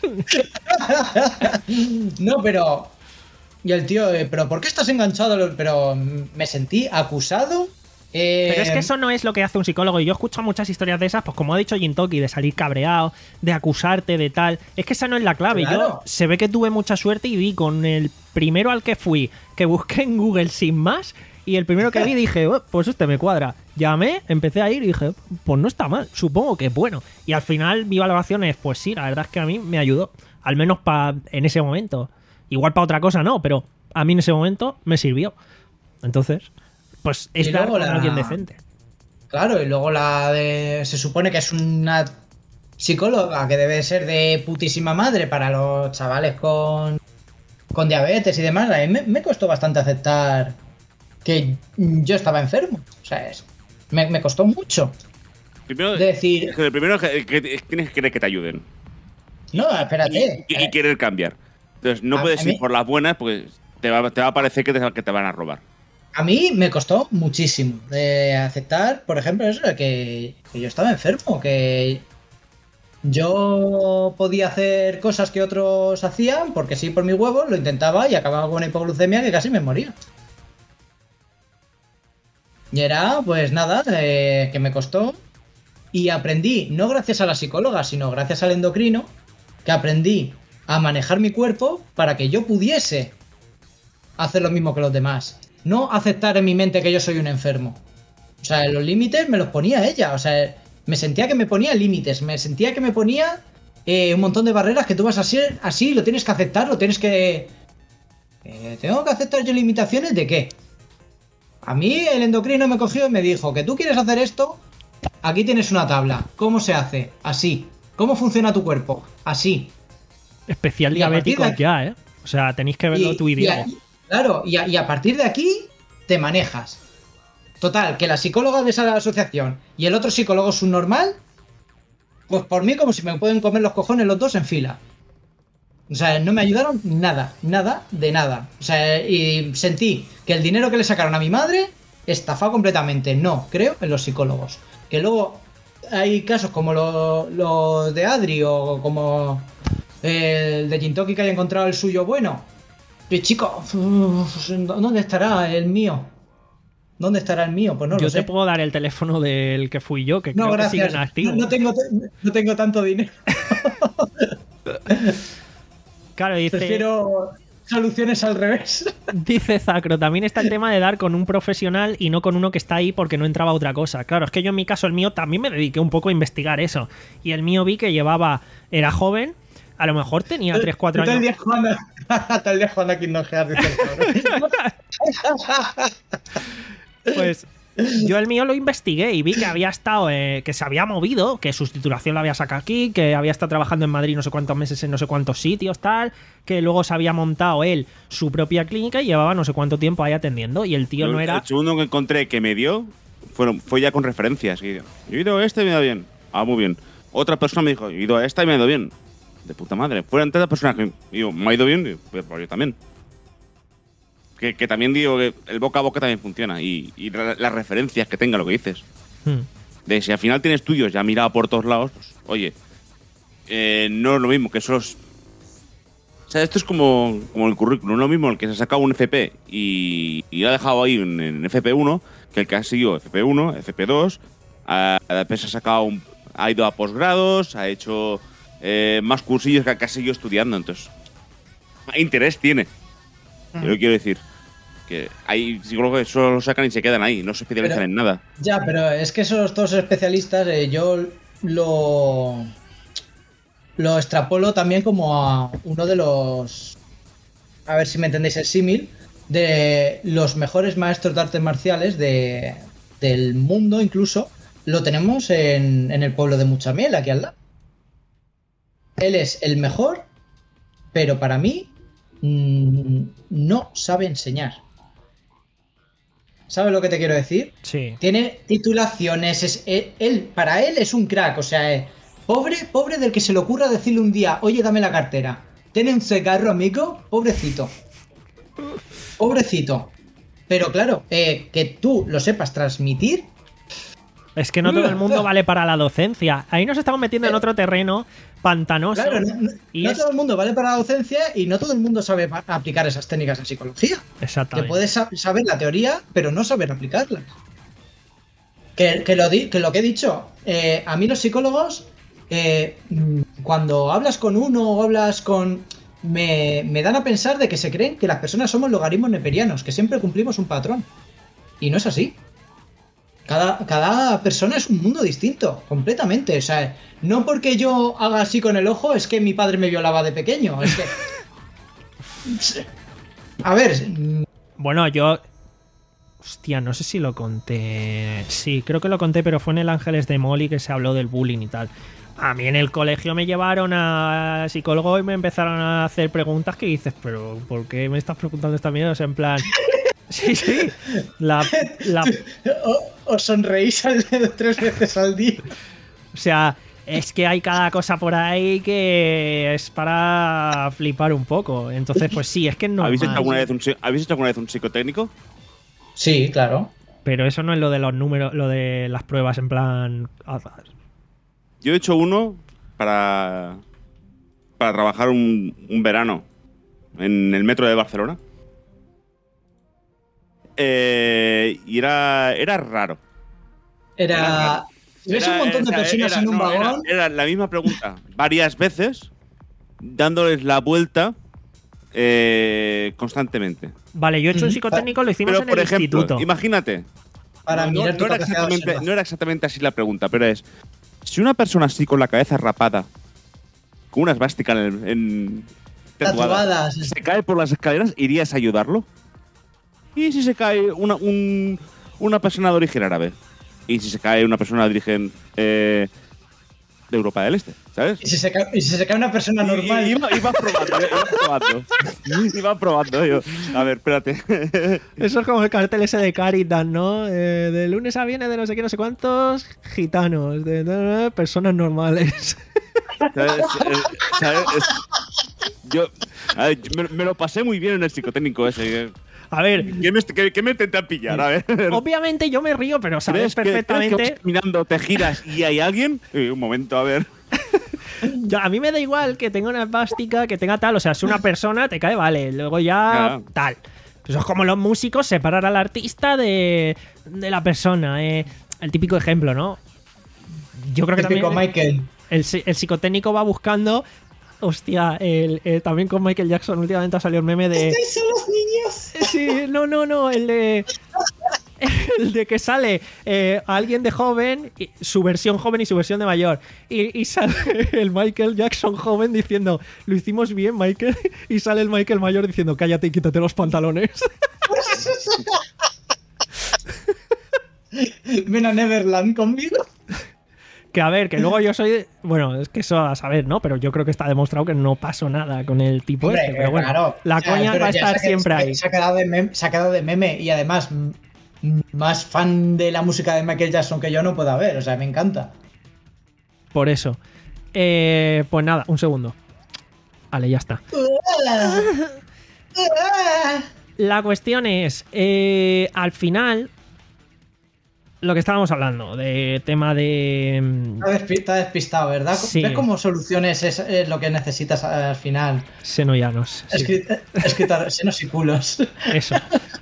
No, pero... Y el tío, eh, ¿pero por qué estás enganchado? a los-? Pero me sentí acusado. Eh... Pero es que eso no es lo que hace un psicólogo. Y yo he escuchado muchas historias de esas, pues como ha dicho Jintoki, de salir cabreado, de acusarte, de tal. Es que esa no es la clave. Claro. Yo se ve que tuve mucha suerte y vi con el primero al que fui, que busqué en Google sin más, y el primero que vi dije, oh, pues este me cuadra. Llamé, empecé a ir y dije, pues no está mal, supongo que es bueno. Y al final vi valoraciones, pues sí, la verdad es que a mí me ayudó. Al menos pa, en ese momento. Igual para otra cosa no, pero a mí en ese momento me sirvió. Entonces... pues es dar con la... alguien decente. Claro, y luego la de... se supone que es una psicóloga que debe ser de putísima madre para los chavales con, con diabetes y demás. A mí me, me costó bastante aceptar que yo estaba enfermo. O sea, es, me, me costó mucho. Primero, de decir... que primero es que, que, que tienes que querer que te ayuden. No, espérate. Y, y, y querer cambiar. Entonces no a, puedes a ir mí... por las buenas porque te va, te va a parecer que te, que te van a robar. A mí me costó muchísimo de aceptar, por ejemplo, eso de que, que yo estaba enfermo, que yo podía hacer cosas que otros hacían, porque sí, por mis huevos, lo intentaba y acababa con una hipoglucemia que casi me moría. Y era, pues nada, eh, que me costó. Y aprendí, no gracias a la psicóloga, sino gracias al endocrino, que aprendí a manejar mi cuerpo para que yo pudiese hacer lo mismo que los demás. No aceptar en mi mente que yo soy un enfermo. O sea, los límites me los ponía ella. O sea, me sentía que me ponía límites. Me sentía que me ponía eh, un montón de barreras que tú vas a ser así, lo tienes que aceptar, lo tienes que... Eh, ¿Tengo que aceptar yo limitaciones de qué? A mí el endocrino me cogió y me dijo que tú quieres hacer esto, aquí tienes una tabla. ¿Cómo se hace? Así. ¿Cómo funciona tu cuerpo? Así. Especial diabético de... ya, ¿eh? O sea, tenéis que verlo y, tú y Diego. Y, claro, y a, y a partir de aquí te manejas. Total, que la psicóloga de esa asociación y el otro psicólogo subnormal, pues por mí como si me pueden comer los cojones los dos en fila. O sea, no me ayudaron nada, nada de nada. O sea, y sentí que el dinero que le sacaron a mi madre estafó completamente. No, creo en los psicólogos. Que luego hay casos como los lo de Adri o como el de Jintoki que haya encontrado el suyo bueno. Pero chico, ¿dónde estará el mío? ¿Dónde estará el mío? Pues no yo lo sé. Yo te puedo dar el teléfono del que fui yo, que no, creo gracias. que siguen activos. No, no, tengo, no tengo tanto dinero. Claro, dice... Prefiero soluciones al revés. Dice Zacro, también está el tema de dar con un profesional y no con uno que está ahí porque no entraba otra cosa. Claro, es que yo en mi caso, el mío, también me dediqué un poco a investigar eso. Y el mío vi que llevaba... Era joven... A lo mejor tenía tres cuatro años. Todo el día jugando, todo el día jugando a Kingdom Hearts, dice el cabrón. Pues yo el mío lo investigué y vi que había estado, eh, que se había movido, que su titulación la había sacado aquí, que había estado trabajando en Madrid no sé cuántos meses en no sé cuántos sitios, tal, que luego se había montado él su propia clínica y llevaba no sé cuánto tiempo ahí atendiendo y el tío el, no era... El segundo que encontré que me dio fueron, fue ya con referencias. Y yo he ido a este y me ha ido bien. Ah, muy bien. Otra persona me dijo, he ido a esta y me ha ido bien. De puta madre. Fueron tantas personas que digo, me ha ido bien, pues yo también. Que, que también digo que el boca a boca también funciona. Y, y las la referencias que tenga lo que dices. Hmm. De si al final tienes estudios ya mirado por todos lados, pues, oye, eh, no es lo mismo que solo. O sea, esto es como, como el currículum. No es lo mismo el que se ha sacado un F P y, y lo ha dejado ahí en, en F P uno que el que ha seguido F P uno, F P dos, a, a después ha sacado un, ha ido a posgrados, ha hecho. Eh, más cursillos que, que ha seguido estudiando, entonces interés tiene. Uh-huh. Yo quiero decir que hay psicólogos que solo lo sacan y se quedan ahí, no se especializan pero, en nada. Ya, pero es que esos dos especialistas eh, yo lo lo extrapolo también como a uno de los a ver si me entendéis el símil, de los mejores maestros de artes marciales de, del mundo, incluso, lo tenemos en, en el pueblo de Muchamiel, aquí al lado. Él es el mejor, pero para mí mmm, no sabe enseñar. ¿Sabes lo que te quiero decir? Sí. Tiene titulaciones, es, él, él, para él es un crack, o sea, es pobre, pobre del que se le ocurra decirle un día, oye, dame la cartera. ¿Tiene un cigarro, amigo? Pobrecito. Pobrecito. Pero claro, eh, que tú lo sepas transmitir. Es que no todo el mundo vale para la docencia. Ahí nos estamos metiendo en otro terreno pantanoso. Claro, no, no, y no es... todo el mundo vale para la docencia y no todo el mundo sabe aplicar esas técnicas en psicología. Exactamente. Que puedes saber la teoría, pero no saber aplicarla. Que, que, lo, di, que lo que he dicho, eh, a mí los psicólogos, eh, cuando hablas con uno o hablas con... Me, me dan a pensar de que se creen que las personas somos logaritmos neperianos, que siempre cumplimos un patrón. Y no es así. Cada, cada persona es un mundo distinto, completamente. O sea, no porque yo haga así con el ojo es que mi padre me violaba de pequeño. Es que... A ver... Bueno, yo... Hostia, no sé si lo conté... Sí, creo que lo conté, pero fue en el Ángeles de Molly que se habló del bullying y tal. A mí en el colegio me llevaron a psicólogo y me empezaron a hacer preguntas que dices, pero ¿por qué me estás preguntando esta mierda? O sea, en plan... Sí, sí. La, la... O, os sonreís al dedo tres veces al día. O sea, es que hay cada cosa por ahí que es para flipar un poco. Entonces, pues sí, es que no. ¿Habéis hecho alguna vez un, ¿habéis hecho alguna vez un psicotécnico? Sí, claro. Pero eso no es lo de los números, lo de las pruebas en plan... Yo he hecho uno para, para trabajar un, un verano en el metro de Barcelona. Eh, y era, era raro. Era... Era raro. Si ves Era- un montón de era- personas era- en un no, era- vagón... Era, la misma pregunta varias veces, dándoles la vuelta eh, constantemente. Vale, yo he hecho un Ujú. psicotécnico, lo hicimos Pero, en por el ejemplo, instituto. imagínate, Para no, mirar no tu era capacidad de exactamente, observación. no era exactamente así la pregunta, pero es: si una persona así con la cabeza rapada, con una esvástica en, el- en tatuada, Tatuadas. se cae por las escaleras, ¿irías a ayudarlo? ¿Y si se cae una, un- una persona de origen árabe? ¿Y si se cae una persona de origen eh, de Europa del Este? ¿Sabes? Y si se cae, y si se cae una persona normal... Y- y- Iba, iba probando, iba probando. Iba probando yo. A ver, espérate. Eso es como el cartel ese de Caritas, ¿no? Eh, de lunes a viernes de no sé qué, no sé cuántos gitanos, de, de- de personas normales. ¿Sabes? Eh, ¿sabes? Es- Yo, a ver, yo me, me lo pasé muy bien en el psicotécnico ese. A ver, ¿Qué me, qué, qué me intentan pillar? A ver. obviamente yo me río, pero sabes ¿Crees que- crees que perfectamente. vas caminando, te giras y hay alguien? Eh, un momento, a ver. Yo- a mí me da igual que tenga una esvástica, que tenga tal, o sea, si una persona te cae, vale, luego ya Ya. tal. Eso es como los músicos, separar al artista de, de la persona. eh. El típico ejemplo, ¿no? Yo creo que Típico también Michael. el, si- el psicotécnico va buscando. Hostia, el, eh, también con Michael Jackson últimamente ha salido el meme de. ¡Estos son los niños! Sí, no, no, no, el de. El de que sale eh, alguien de joven, y- su versión joven y su versión de mayor. Y, y sale el Michael Jackson joven diciendo, lo hicimos bien, Michael. Y sale el Michael mayor diciendo, cállate y quítate los pantalones. Ven a Neverland conmigo. Que a ver, que luego yo soy. Bueno, es que eso a saber, ¿no? Pero yo creo que está demostrado que no pasó nada con el tipo Hombre, este. Pero bueno, claro. la O sea, coña pero va a ya estar se ha- siempre se ha- ahí. Se ha, quedado de meme, se ha quedado de meme y además m- m- más fan de la música de Michael Jackson que yo no puedo haber. O sea, me encanta. Por eso. Eh, pues nada, un segundo. Vale, ya está. La cuestión es, eh, al final, lo que estábamos hablando, de tema de... mm, Está despi- está despistado, ¿verdad? Sí. ¿Ves cómo soluciones es, es lo que necesitas al final? Senoyanos. Sí, Escri- Escritar senos y culos. eso.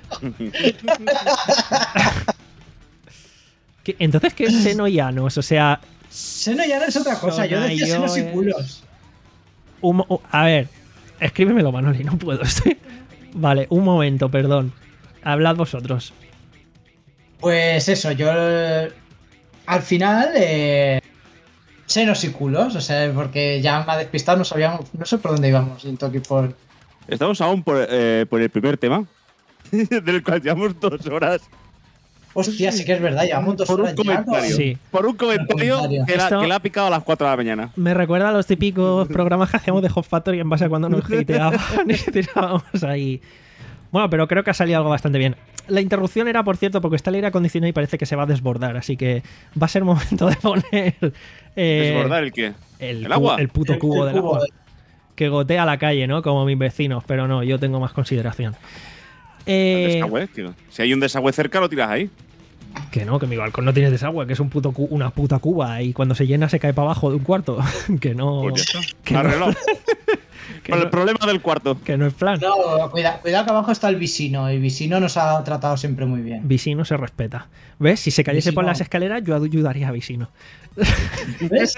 ¿Qué- Entonces, ¿qué es senoyanos? O sea, Seno ya no es otra cosa. Yo decía Sonayo senos y es- culos. un mo- a ver, escríbemelo, Manoli, no puedo. Estoy... Vale, un momento, perdón. Hablad vosotros. Pues eso, yo eh, al final eh, senos y culos, o sea, porque ya me ha despistado, no sabíamos, no sé por dónde íbamos, siento que por Estamos aún por, eh, por el primer tema, del cual llevamos dos horas. Hostia, sí que es verdad, llevamos dos Por un horas ya, ¿no? comentario. Sí. Por un comentario, comentario. que, la- Esto- que le ha picado a las cuatro de la mañana. Me recuerda a los típicos programas que hacíamos de Hot Factory en base a cuando nos hateaban y tirábamos ahí. Bueno, pero creo que ha salido algo bastante bien. La interrupción era, por cierto, porque está el aire acondicionado y parece que se va a desbordar, así que va a ser momento de poner eh, ¿Desbordar el qué? el, ¿El cubo- agua? el puto El- cubo el del cubo agua. de- Que gotea a la calle, ¿no? Como mis vecinos, pero no, yo tengo más consideración. El Eh, desagüe, tío. Si hay un desagüe cerca, lo tiras ahí. que no, que mi balcón no tiene desagüe, que es un puto cu- una puta cuba y cuando se llena se cae para abajo de un cuarto. que no. Pues ya está. que no- Arreglado. que Con el no- problema del cuarto. que no es plan. No, cuidado, cuidado que abajo está el Vicino. El Vicino nos ha tratado siempre muy bien. Vicino se respeta. ¿Ves? Si se cayese por Vicino. las escaleras, yo ayudaría a Vicino. ¿Ves?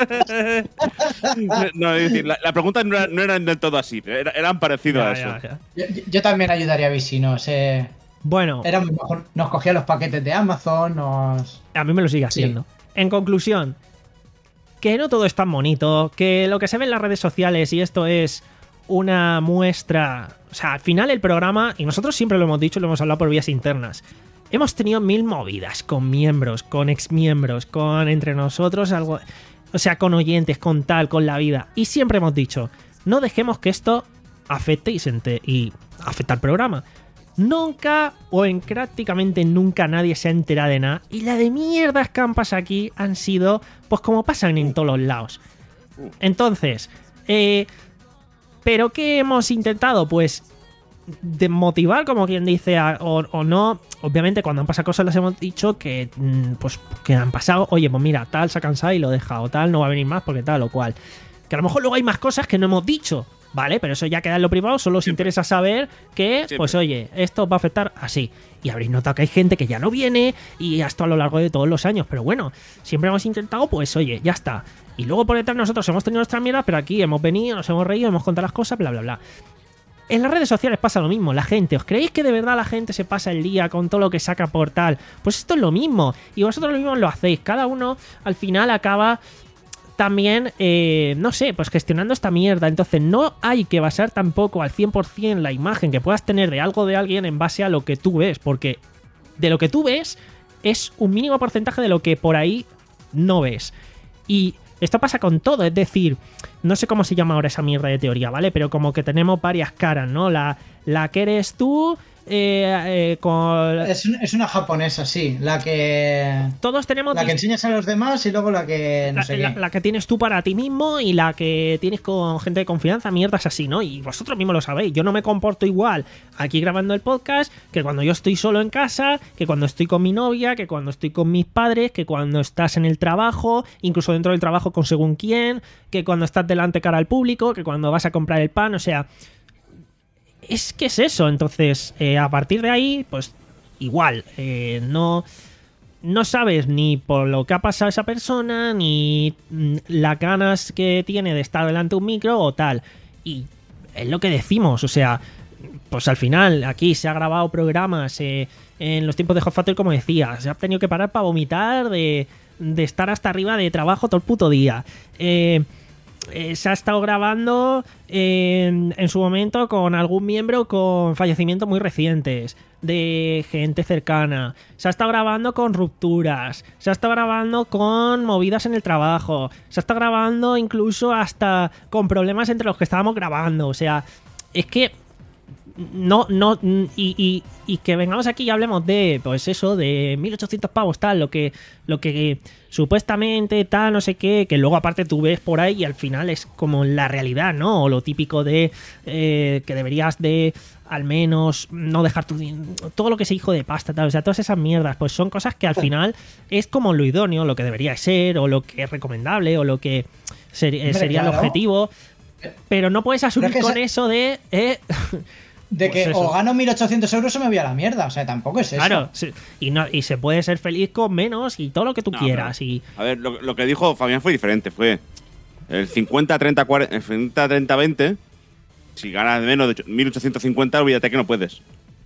No, es decir, la, la pregunta no, era, no eran del todo así, era- eran parecidos a Ya, eso. ya, ya. Yo, yo- yo también ayudaría a Vicinos. Eh. Bueno, Era muy mejor. Nos cogía los paquetes de Amazon, nos. a mí me lo sigue haciendo. En conclusión, que no todo es tan bonito, que lo que se ve en las redes sociales y esto es una muestra. O sea, al final el programa, y nosotros siempre lo hemos dicho y lo hemos hablado por vías internas, hemos tenido mil movidas con miembros, con exmiembros, con entre nosotros, algo. O sea, con oyentes, con tal, con la vida. Y siempre hemos dicho, no dejemos que esto afecte y, se ente- y afecte al programa. Nunca o en prácticamente nunca nadie se ha enterado de nada. Y la de mierdas que han pasado aquí han sido, pues como pasan en todos los lados. Entonces, eh, ¿pero qué hemos intentado? Pues desmotivar, como quien dice, a- o, o no. Obviamente, cuando han pasado cosas, les hemos dicho que, mm, pues, que han pasado. Oye, pues mira, tal se ha cansado y lo deja, o tal no va a venir más porque tal o cual. Que a lo mejor luego hay más cosas que no hemos dicho, ¿vale? Pero eso ya queda en lo privado, solo os interesa saber que, Siempre. pues oye, esto va a afectar así. Y habréis notado que hay gente que ya no viene y esto a lo largo de todos los años. Pero bueno, siempre hemos intentado, pues oye, ya está. Y luego por detrás nosotros hemos tenido nuestra mierda, pero aquí hemos venido, nos hemos reído, hemos contado las cosas, bla, bla, bla. En las redes sociales pasa lo mismo, la gente, ¿os creéis que de verdad la gente se pasa el día con todo lo que saca por tal? Pues esto es lo mismo, y vosotros lo mismo lo hacéis, cada uno al final acaba también, eh, no sé, pues gestionando esta mierda, entonces no hay que basar tampoco al cien por ciento la imagen que puedas tener de algo de alguien en base a lo que tú ves, porque de lo que tú ves es un mínimo porcentaje de lo que por ahí no ves. Y esto pasa con todo, es decir, no sé cómo se llama ahora esa mierda de teoría, ¿vale? Pero como que tenemos varias caras, ¿no? La, la que eres tú, eh, eh, con... Es, un- es una japonesa, sí. La que. Todos tenemos... La que dis- enseñas a los demás y luego la que. No la, sé la- qué. la que tienes tú para ti mismo y la que tienes con gente de confianza, mierdas así, ¿no? Y vosotros mismos lo sabéis. Yo no me comporto igual aquí grabando el podcast que cuando yo estoy solo en casa, que cuando estoy con mi novia, que cuando estoy con mis padres, que cuando estás en el trabajo, incluso dentro del trabajo con según quién, que cuando estás delante cara al público, que cuando vas a comprar el pan, o sea... Es que es eso, entonces eh, a partir de ahí, pues igual, eh, no... No sabes ni por lo que ha pasado esa persona, ni mm, las ganas que tiene de estar delante de un micro o tal. Y es lo que decimos, o sea, pues al final aquí se ha grabado programas eh, en los tiempos de Hot Factory, como decía, se ha tenido que parar para vomitar, de, de estar hasta arriba de trabajo todo el puto día. Eh, eh, se ha estado grabando en, en su momento con algún miembro con fallecimientos muy recientes de gente cercana, se ha estado grabando con rupturas, se ha estado grabando con movidas en el trabajo, se ha estado grabando incluso hasta con problemas entre los que estábamos grabando, o sea, es que no, no, y, y, y que vengamos aquí y hablemos de, pues eso, de mil ochocientos pavos, tal, lo que, lo que supuestamente, tal, no sé qué, que luego aparte tú ves por ahí y al final es como la realidad, ¿no? O lo típico de eh, que deberías de al menos no dejar tu din- todo lo que se hijo de pasta, tal, o sea, todas esas mierdas, pues son cosas que al final es como lo idóneo, lo que debería ser, o lo que es recomendable, o lo que ser- eh, Hombre, sería el claro. objetivo, pero no puedes asumir Pero es que con esa- eso de... eh, De pues que eso. o gano mil ochocientos euros o me voy a la mierda. O sea, tampoco es eso. Claro, sí, y, no, y se puede ser feliz con menos y todo lo que tú No, quieras. pero- Y A ver, lo, lo que dijo Fabián fue diferente. Fue el cincuenta treinta cuarenta, el cincuenta treinta veinte. Si ganas menos de ocho- mil ochocientos cincuenta, olvídate que no puedes.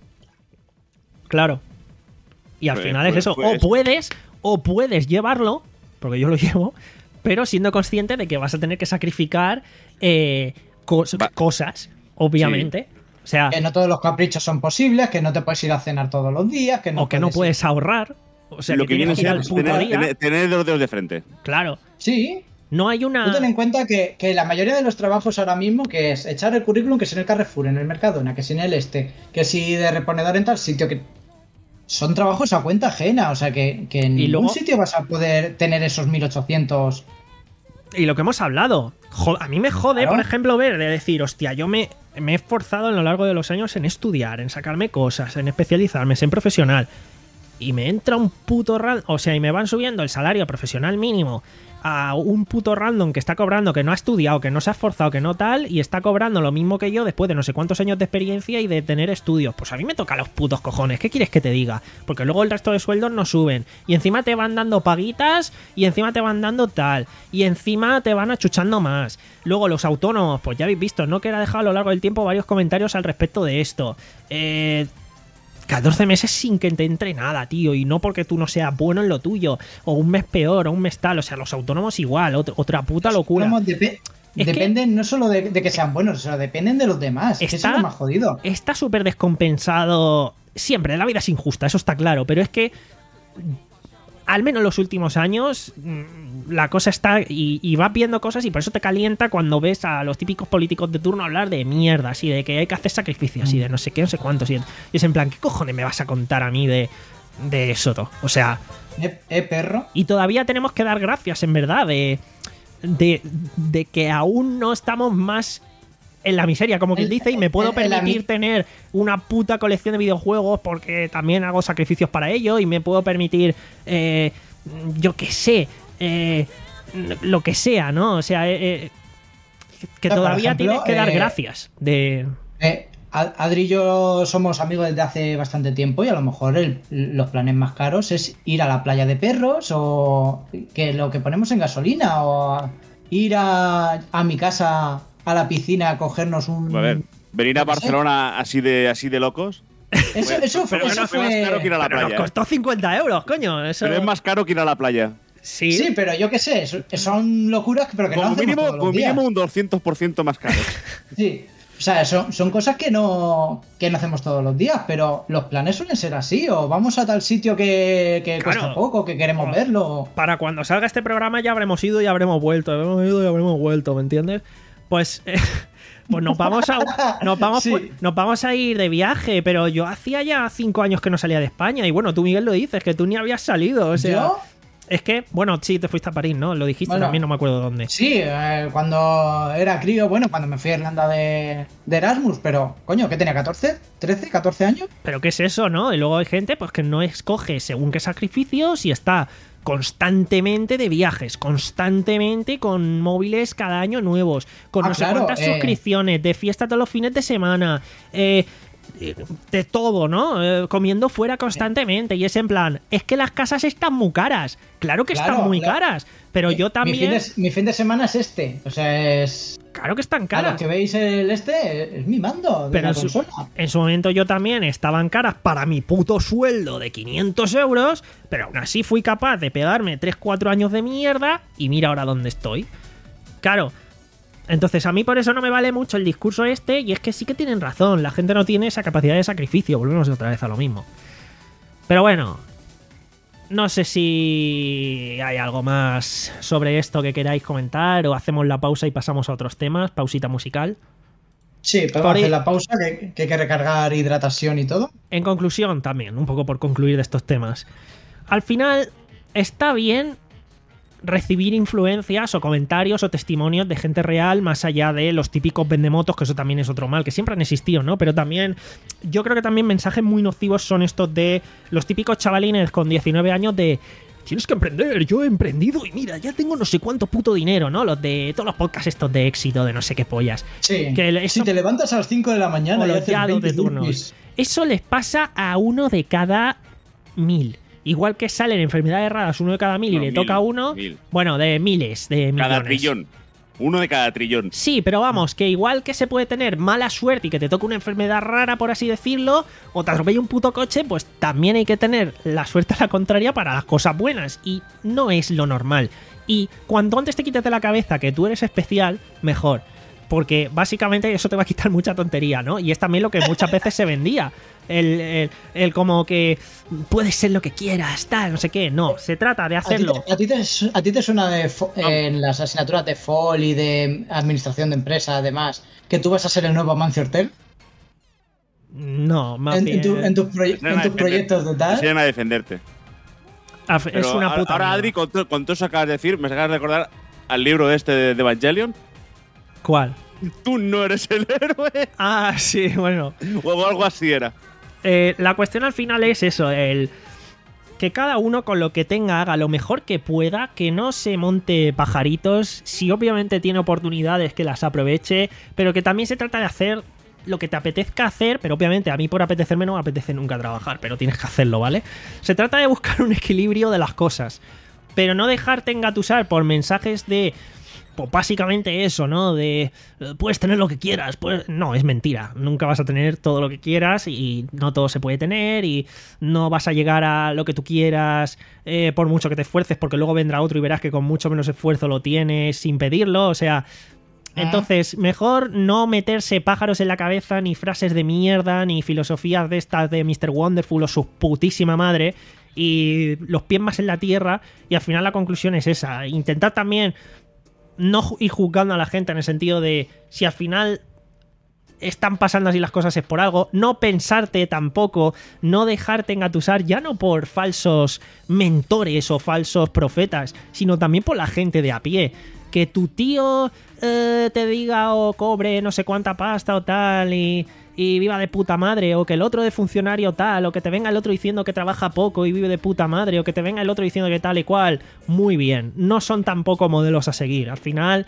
claro. Y al Pues- final es pues- eso. pues- O puedes, o puedes llevarlo, porque yo lo llevo, pero siendo consciente de que vas a tener que sacrificar eh, cos- Va- cosas, obviamente. O sea, que no todos los caprichos son posibles, que no te puedes ir a cenar todos los días, que no o que no puedes puedes ir- ahorrar. O sea, Lo que viene a tienes ir ser al puto tener, día. tener, tener los dedos de frente. Claro. Sí, No hay tú ten una. en cuenta que, que la mayoría de los trabajos ahora mismo, que es echar el currículum, que es en el Carrefour, en el Mercadona, que es en el Este, que si de reponedor en tal sitio, que son trabajos a cuenta ajena, o sea que, que en Y ningún luego- sitio vas a poder tener esos mil ochocientos. Y lo que hemos hablado. Jo- a mí me jode, Claro. por ejemplo, ver de decir, hostia, yo me, me he esforzado a lo largo de los años en estudiar, en sacarme cosas, en especializarme, en profesional. Y me entra un puto random. O sea, y me van subiendo el salario profesional mínimo a un puto random que está cobrando, que no ha estudiado, que no se ha esforzado, que no tal, y está cobrando lo mismo que yo después de no sé cuántos años de experiencia y de tener estudios. Pues a mí me toca los putos cojones. ¿Qué quieres que te diga? Porque luego el resto de sueldos no suben. Y encima te van dando paguitas, y encima te van dando tal, y encima te van achuchando más. Luego los autónomos, pues ya habéis visto, ¿no? Que era dejado a lo largo del tiempo varios comentarios al respecto de esto. Eh... catorce meses sin que te entre nada, tío, y no porque tú no seas bueno en lo tuyo, o un mes peor, o un mes tal, o sea, los autónomos igual, ot- otra puta locura. Vamos, depe- Es que- dependen no solo de, de que sean buenos, o sea, dependen de los demás. Es que eso Está- es lo más jodido. Está súper descompensado. Siempre, la vida es injusta, eso está claro, pero es que al menos en los últimos años mm, la cosa está y, y vas viendo cosas y por eso te calienta cuando ves a los típicos políticos de turno hablar de mierdas y de que hay que hacer sacrificios y de no sé qué, no sé cuántos. Y, y es en plan, ¿qué cojones me vas a contar a mí de, de eso todo? O sea, Eh, eh, perro. y todavía tenemos que dar gracias, en verdad, de, de, de que aún no estamos más en la miseria, como quien El- dice, y me puedo el- el- la permitir mi- tener una puta colección de videojuegos porque también hago sacrificios para ello y me puedo permitir, eh, yo qué sé, eh, lo que sea, ¿no? O sea, eh, eh, que Por todavía ejemplo, tienes que dar eh, gracias de... Eh, Ad- Adri y yo somos amigos desde hace bastante tiempo y a lo mejor el- los planes más caros es ir a la playa de perros o que lo que ponemos en gasolina o ir a, a mi casa a la piscina a cogernos un... A ver, venir a yo qué sé. Barcelona así de así de locos. Eso, eso, fue- Pero eso bueno, fue más caro que ir a la Pero nos playa. ¿eh? costó cincuenta euros, coño. Eso... Pero es más caro que ir a la playa. Sí, Sí, pero yo qué sé, so- son locuras pero que no Como hacemos mínimo, todos los como días. mínimo un doscientos por ciento más caro. Sí, o sea, son, son cosas que no, que no hacemos todos los días, pero los planes suelen ser así, o vamos a tal sitio que, que Claro. cuesta poco, que queremos O- verlo. para cuando salga este programa ya habremos ido y habremos vuelto, habremos ido y habremos vuelto, ¿me entiendes? Pues, eh, pues nos vamos a nos vamos, Sí. fu- nos vamos a ir de viaje, pero yo hacía ya cinco años que no salía de España y bueno, tú Miguel lo dices, que tú ni habías salido, o sea, ¿Yo? es que, bueno, sí, te fuiste a París, ¿no? Lo dijiste Bueno. también, no me acuerdo dónde. Sí, eh, cuando era crío, bueno, cuando me fui a Irlanda de, de Erasmus, pero, coño, ¿qué tenía? ¿catorce? ¿trece? ¿catorce años? Pero ¿qué es eso, no? Y luego hay gente pues que no escoge según qué sacrificios y está constantemente de viajes, constantemente con móviles cada año nuevos, con Ah, no sé claro, cuántas eh. suscripciones, de fiesta todos los fines de semana, eh, eh, de todo, ¿no? Eh, comiendo fuera constantemente y es en plan, es que las casas están muy caras, claro que Claro, están muy claro. caras, pero yo Mi fin, también, de, mi fin de semana es este, o sea, es... claro que están A los caras. que veis el este, es mi mando de Pero la en su, consola. en su momento yo también estaban caras para mi puto sueldo de quinientos euros, pero aún así fui capaz de pegarme tres cuatro años de mierda y mira ahora dónde estoy. Claro, entonces a mí por eso no me vale mucho el discurso este y es que sí que tienen razón, la gente no tiene esa capacidad de sacrificio, volvemos otra vez a lo mismo. Pero bueno, no sé si hay algo más sobre esto que queráis comentar o hacemos la pausa y pasamos a otros temas, pausita musical. Sí, podemos por ahí- hacer la pausa, que, que hay que recargar hidratación y todo. En conclusión, también, un poco por concluir de estos temas. Al final, está bien recibir influencias o comentarios o testimonios de gente real más allá de los típicos vendemotos, que eso también es otro mal, que siempre han existido, ¿no? Pero también, yo creo que también mensajes muy nocivos son estos de los típicos chavalines con diecinueve años de... Tienes que emprender, yo he emprendido y mira, ya tengo no sé cuánto puto dinero, ¿no? Los de todos los podcasts estos de éxito, de no sé qué pollas. Sí, Que si eso- te levantas a las cinco de la mañana o y los haces yados de veinte turnos. burpees. Eso les pasa a uno de cada mil. Igual que salen enfermedades raras uno de cada mil y No, le mil, toca a uno. mil. Bueno, de miles, de millones. Cada trillón. Uno de cada trillón. Sí, pero vamos, que igual que se puede tener mala suerte y que te toque una enfermedad rara, por así decirlo, o te atropella un puto coche, pues también hay que tener la suerte a la contraria para las cosas buenas. Y no es lo normal. Y cuanto antes te quites de la cabeza que tú eres especial, mejor. Porque básicamente eso te va a quitar mucha tontería, ¿no? Y es también lo que muchas veces se vendía. El, el, el como que puedes ser lo que quieras, tal, no sé qué. No, se trata de hacerlo. ¿A ti te, a ti te, a ti te suena de fo- en las asignaturas de F O L y de administración de empresa, además, que tú vas a ser el nuevo Amancio Ortega? No, más En, bien... en, tu- en tus proye- Vienen en a tus defender- proyectos de tal. Vienen a defenderte. Es Pero una ahora- puta ahora, mierda. Adri, con, to- con todo eso que acabas de decir, me sacas de recordar al libro este de, de Evangelion. ¿Cuál? Tú no eres el héroe. Ah, sí, bueno. O algo así era. Eh, la cuestión al final es eso, el que cada uno con lo que tenga haga lo mejor que pueda, que no se monte pajaritos, si obviamente tiene oportunidades que las aproveche, pero que también se trata de hacer lo que te apetezca hacer, pero obviamente a mí por apetecerme no me apetece nunca trabajar, pero tienes que hacerlo, ¿vale? Se trata de buscar un equilibrio de las cosas, pero no dejarte engatusar por mensajes de... Pues básicamente eso, ¿no? De eh, puedes tener lo que quieras. Pues no, es mentira. Nunca vas a tener todo lo que quieras y no todo se puede tener y no vas a llegar a lo que tú quieras eh, por mucho que te esfuerces, porque luego vendrá otro y verás que con mucho menos esfuerzo lo tienes sin pedirlo. O sea, entonces mejor no meterse pájaros en la cabeza, ni frases de mierda, ni filosofías de estas de mister Wonderful o su putísima madre, y los pies más en la tierra. Y al final la conclusión es esa. Intentar también no ir juzgando a la gente en el sentido de si al final están pasando así las cosas es por algo, no pensarte tampoco, no dejarte engatusar ya no por falsos mentores o falsos profetas, sino también por la gente de a pie. Que tu tío eh, te diga o cobre no sé cuánta pasta o tal y, y viva de puta madre, o que el otro de funcionario tal, o que te venga el otro diciendo que trabaja poco y vive de puta madre, o que te venga el otro diciendo que tal y cual, muy bien, no son tampoco modelos a seguir. Al final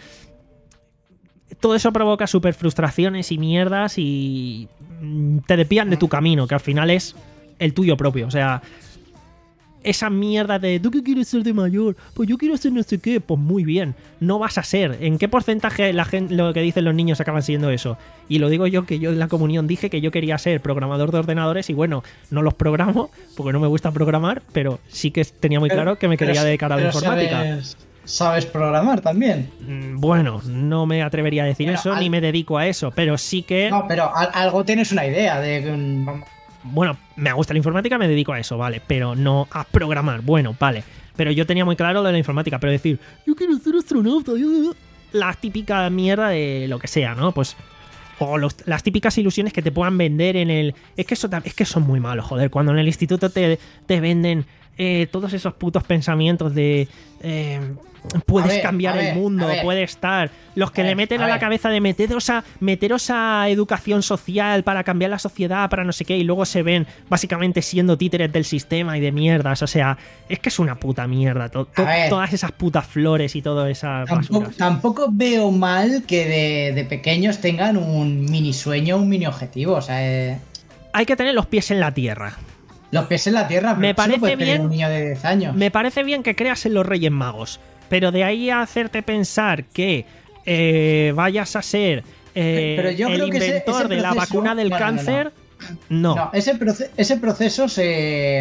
todo eso provoca súper frustraciones y mierdas y te desvían de tu camino, que al final es el tuyo propio. O sea, esa mierda de ¿tú qué quieres ser de mayor? Pues yo quiero ser no sé qué. Pues muy bien, no vas a ser. ¿En qué porcentaje la gente, lo que dicen los niños acaban siendo eso? Y lo digo yo, que yo en la comunión dije que yo quería ser programador de ordenadores y bueno, no los programo porque no me gusta programar, pero sí que tenía muy claro que me quería dedicar a la informática. Sabes, sabes programar también. Bueno, no me atrevería a decir Pero eso, al- ni me dedico a eso, pero sí que... No, pero al- algo tienes una idea de que, mm, vamos, Bueno, me gusta la informática, me dedico a eso, vale, pero no a programar. Bueno, vale, pero yo tenía muy claro lo de la informática, pero decir, yo quiero ser astronauta, yo... la típica mierda de lo que sea, ¿no? Pues... O los- las típicas ilusiones que te puedan vender en el... Es que eso tam- es que son muy malos, joder. Cuando en el instituto te, te venden eh, todos esos putos pensamientos de... eh, puedes A ver, cambiar a ver, el mundo, a ver. puedes estar... Los que A le ver, meten a a, la ver. cabeza de meteros a, meteros a educación social para cambiar la sociedad, para no sé qué, y luego se ven básicamente siendo títeres del sistema y de mierdas. O sea, es que es una puta mierda. To- to- A ver. todas esas putas flores y todas esas tampoco, basuras. tampoco veo mal que de, de pequeños tengan un mini sueño, un mini objetivo. O sea, eh, Hay que tener los pies en la tierra. los pies en la tierra, pero Me eso lo parece puede tener bien- un niño de diez años. Me parece bien que creas en los Reyes Magos, pero de ahí a hacerte pensar que eh, vayas a ser eh, Pero yo el creo que ese- inventor ese de la proceso- vacuna del no, no, no, no. cáncer, no. No, ese, proce- ese proceso se,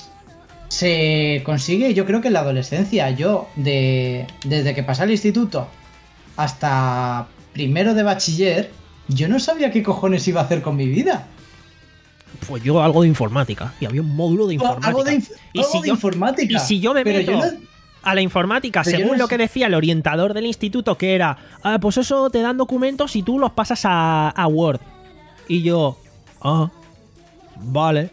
se consigue yo creo que en la adolescencia. Yo, de, desde que pasé al instituto hasta primero de bachiller, yo no sabía qué cojones iba a hacer con mi vida. Pues yo algo de informática, y había un módulo de informática. Algo de, inf- y, algo si de yo, informática. y si yo me pero meto yo no- a la informática, pero yo según no lo que sé- decía el orientador del instituto, que era, ah, pues eso te dan documentos y tú los pasas a, a Word. Y yo, ah, vale.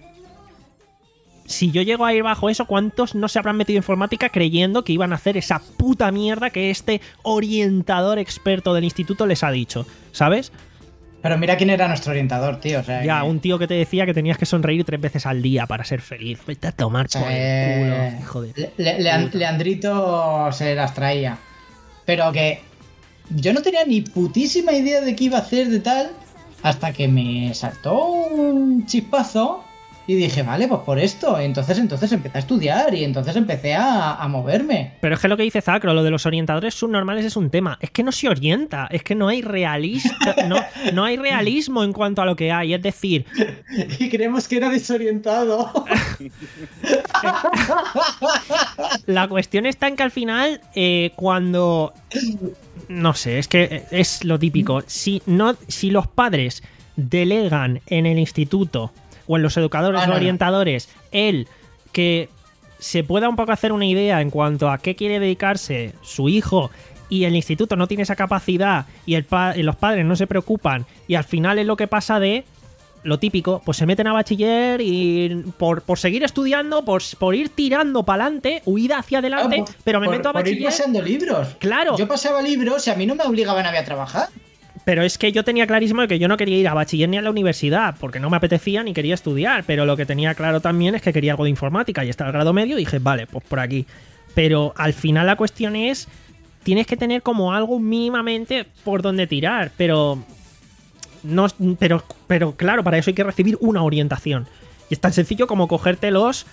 Si yo llego a ir bajo eso, ¿cuántos no se habrán metido en informática creyendo que iban a hacer esa puta mierda que este orientador experto del instituto les ha dicho? ¿Sabes? Pero mira quién era nuestro orientador, tío. O sea, Ya, que- un tío que te decía que tenías que sonreír tres veces al día para ser feliz. Vete a tomar por el Eh, culo, hijo de... Le- Le- Lean- puta. Leandrito se las traía. Pero que yo no tenía ni putísima idea de qué iba a hacer de tal hasta que me saltó un chispazo y dije, vale, pues por esto. Entonces, entonces empecé a estudiar y entonces empecé a, a moverme. Pero es que lo que dice Zacro, lo de los orientadores subnormales es un tema. Es que no se orienta, es que no hay realista, no, no hay realismo en cuanto a lo que hay. Es decir, Y creemos que era desorientado. la cuestión está en que al final, eh, cuando no sé, es que es lo típico. Si, no, si los padres delegan en el instituto o en los educadores Ah, no, o no. orientadores el que se pueda un poco hacer una idea en cuanto a qué quiere dedicarse su hijo y el instituto no tiene esa capacidad y, el pa- y los padres no se preocupan y al final es lo que pasa de lo típico, pues se meten a bachiller y por, por seguir estudiando, por, por ir tirando para adelante, huida hacia adelante, Ah, por- pero me por- meto a por ir bachiller. pasando libros. Claro. Yo pasaba libros y a mí no me obligaban a ir a trabajar. Pero es que yo tenía clarísimo de que yo no quería ir a bachiller ni a la universidad, porque no me apetecía ni quería estudiar, pero lo que tenía claro también es que quería algo de informática y estaba al grado medio y dije, vale, pues por aquí. Pero al final la cuestión es, tienes que tener como algo mínimamente por donde tirar, pero no, pero, pero claro, para eso hay que recibir una orientación. Y es tan sencillo como cogerte los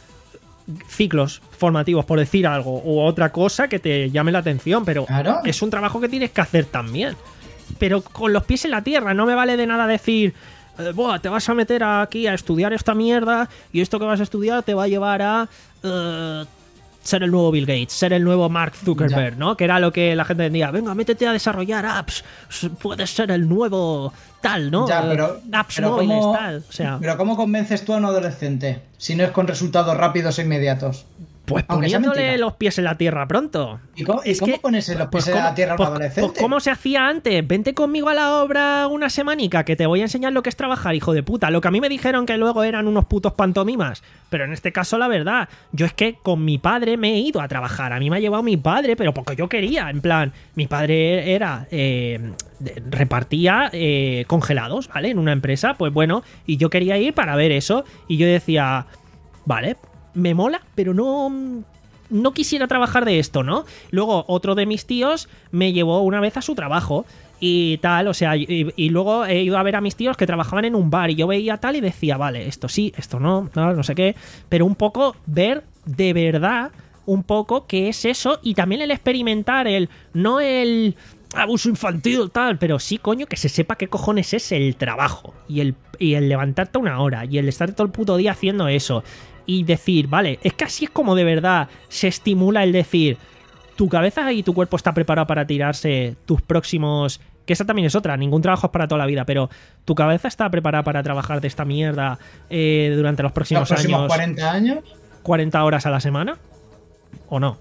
ciclos formativos, por decir algo, o otra cosa que te llame la atención, pero Claro. es un trabajo que tienes que hacer también. Pero con los pies en la tierra, no me vale de nada decir, eh, Buah, te vas a meter aquí a estudiar esta mierda y esto que vas a estudiar te va a llevar a eh, ser el nuevo Bill Gates, ser el nuevo Mark Zuckerberg, Ya. ¿no? Que era lo que la gente decía, venga, métete a desarrollar apps, s- puedes ser el nuevo tal, ¿no? Ya, Eh, pero, apps pero móviles, ¿cómo, tal. O sea, pero ¿cómo convences tú a un adolescente si no es con resultados rápidos e inmediatos? pues aunque sea poniéndole mentira. los pies en la tierra pronto. ¿Y cómo, y Es cómo que- pones en los Pues pies en la cómo- tierra a un pues- adolescente? pues ¿cómo se hacía antes? Vente conmigo a la obra una semanica que te voy a enseñar lo que es trabajar, hijo de puta. Lo que a mí me dijeron que luego eran unos putos pantomimas. Pero en este caso, la verdad, yo es que con mi padre me he ido a trabajar. A mí me ha llevado mi padre, pero porque yo quería. En plan, mi padre era... eh, de- repartía eh, congelados, ¿vale? En una empresa. Pues bueno, y yo quería ir para ver eso. Y yo decía, vale, me mola, pero no... no quisiera trabajar de esto, ¿no? Luego otro de mis tíos me llevó una vez a su trabajo y tal, o sea, y, y luego he ido a ver a mis tíos que trabajaban en un bar y yo veía tal y decía, vale, esto sí, esto no, no, no sé qué, pero un poco ver de verdad un poco qué es eso y también el experimentar, el no el abuso infantil tal, pero sí, coño, que se sepa qué cojones es el trabajo y el, y el levantarte una hora y el estar todo el puto día haciendo eso y decir, vale, es que así es como de verdad se estimula el decir, tu cabeza y tu cuerpo está preparado para tirarse tus próximos... Que esa también es otra, ningún trabajo es para toda la vida, pero tu cabeza está preparada para trabajar de esta mierda eh, durante los próximos, ¿Los próximos años, cuarenta años? cuarenta horas a la semana, ¿o no?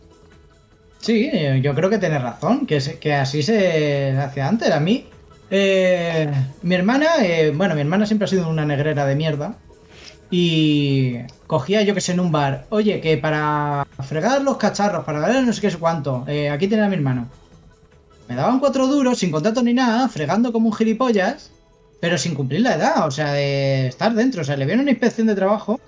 Sí, eh, yo creo que tienes razón, que, se- que así se hacía antes. A mí, eh, mi hermana, eh, bueno, mi hermana siempre ha sido una negrera de mierda. Y cogía, yo que sé, en un bar, oye, que para fregar los cacharros, para ver no sé qué es cuánto, eh, aquí tenía a mi hermano. Me daban cuatro duros, sin contrato ni nada, fregando como un gilipollas, pero sin cumplir la edad, o sea, de estar dentro. O sea, le viene una inspección de trabajo,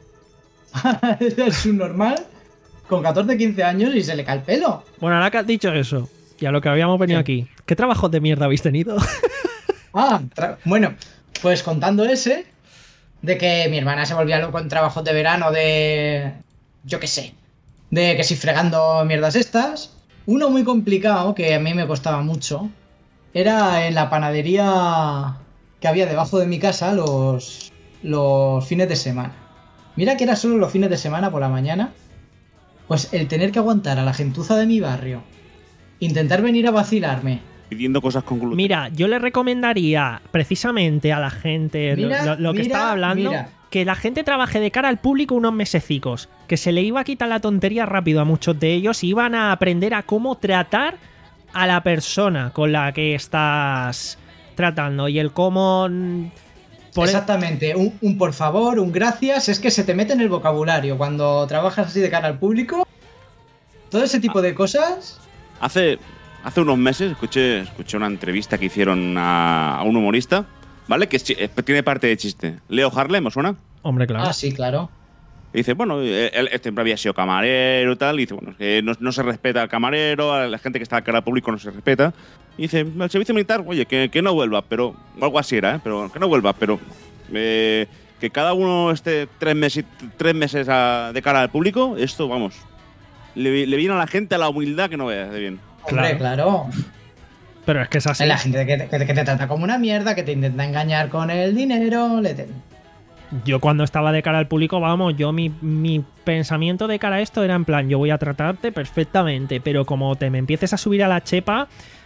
es subnormal, con catorce, quince años y se le cae el pelo. Bueno, ahora que has dicho eso, y a lo que habíamos venido aquí, ¿qué trabajos de mierda habéis tenido? Ah, tra- bueno, pues contando ese, de que mi hermana se volvía loco en trabajos de verano de... yo qué sé, de que si fregando mierdas estas. Uno muy complicado, que a mí me costaba mucho, era en la panadería que había debajo de mi casa los, los fines de semana. Mira que era solo los fines de semana por la mañana. Pues el tener que aguantar a la gentuza de mi barrio, intentar venir a vacilarme. Pidiendo cosas con gluten. Mira, yo le recomendaría precisamente a la gente lo- Mira, lo, lo que mira, estaba hablando, mira. que la gente trabaje de cara al público unos mesecicos, que se le iba a quitar la tontería rápido a muchos de ellos y iban a aprender a cómo tratar a la persona con la que estás tratando y el cómo... mm, por el- Exactamente, un, un por favor, un gracias, es que se te mete en el vocabulario cuando trabajas así de cara al público. Todo ese tipo de cosas. Hace, hace unos meses escuché, escuché una entrevista que hicieron a, a un humorista, ¿vale? Que es chi- eh, tiene parte de chiste. Leo Harlem, ¿me suena? Hombre, claro. Ah, sí, claro. Y dice, bueno, él, él siempre había sido camarero y tal. Y dice, bueno, que no, no se respeta al camarero, a la gente que está de cara al público no se respeta. Y dice, el servicio militar, oye, que, que no vuelva, pero... O algo así era, ¿eh? Pero que no vuelva, pero... eh, que cada uno esté tres meses, tres meses a- de cara al público, esto, vamos... Le, le viene a la gente a la humildad que no veas de bien. Hombre, claro. Pero es que es así. Es la gente que te, que te- que te trata como una mierda, que te intenta engañar con el dinero. Le te- Yo cuando estaba de cara al público, vamos, yo mi, mi pensamiento de cara a esto era en plan, yo voy a tratarte perfectamente, pero como te me empieces a subir a la chepa,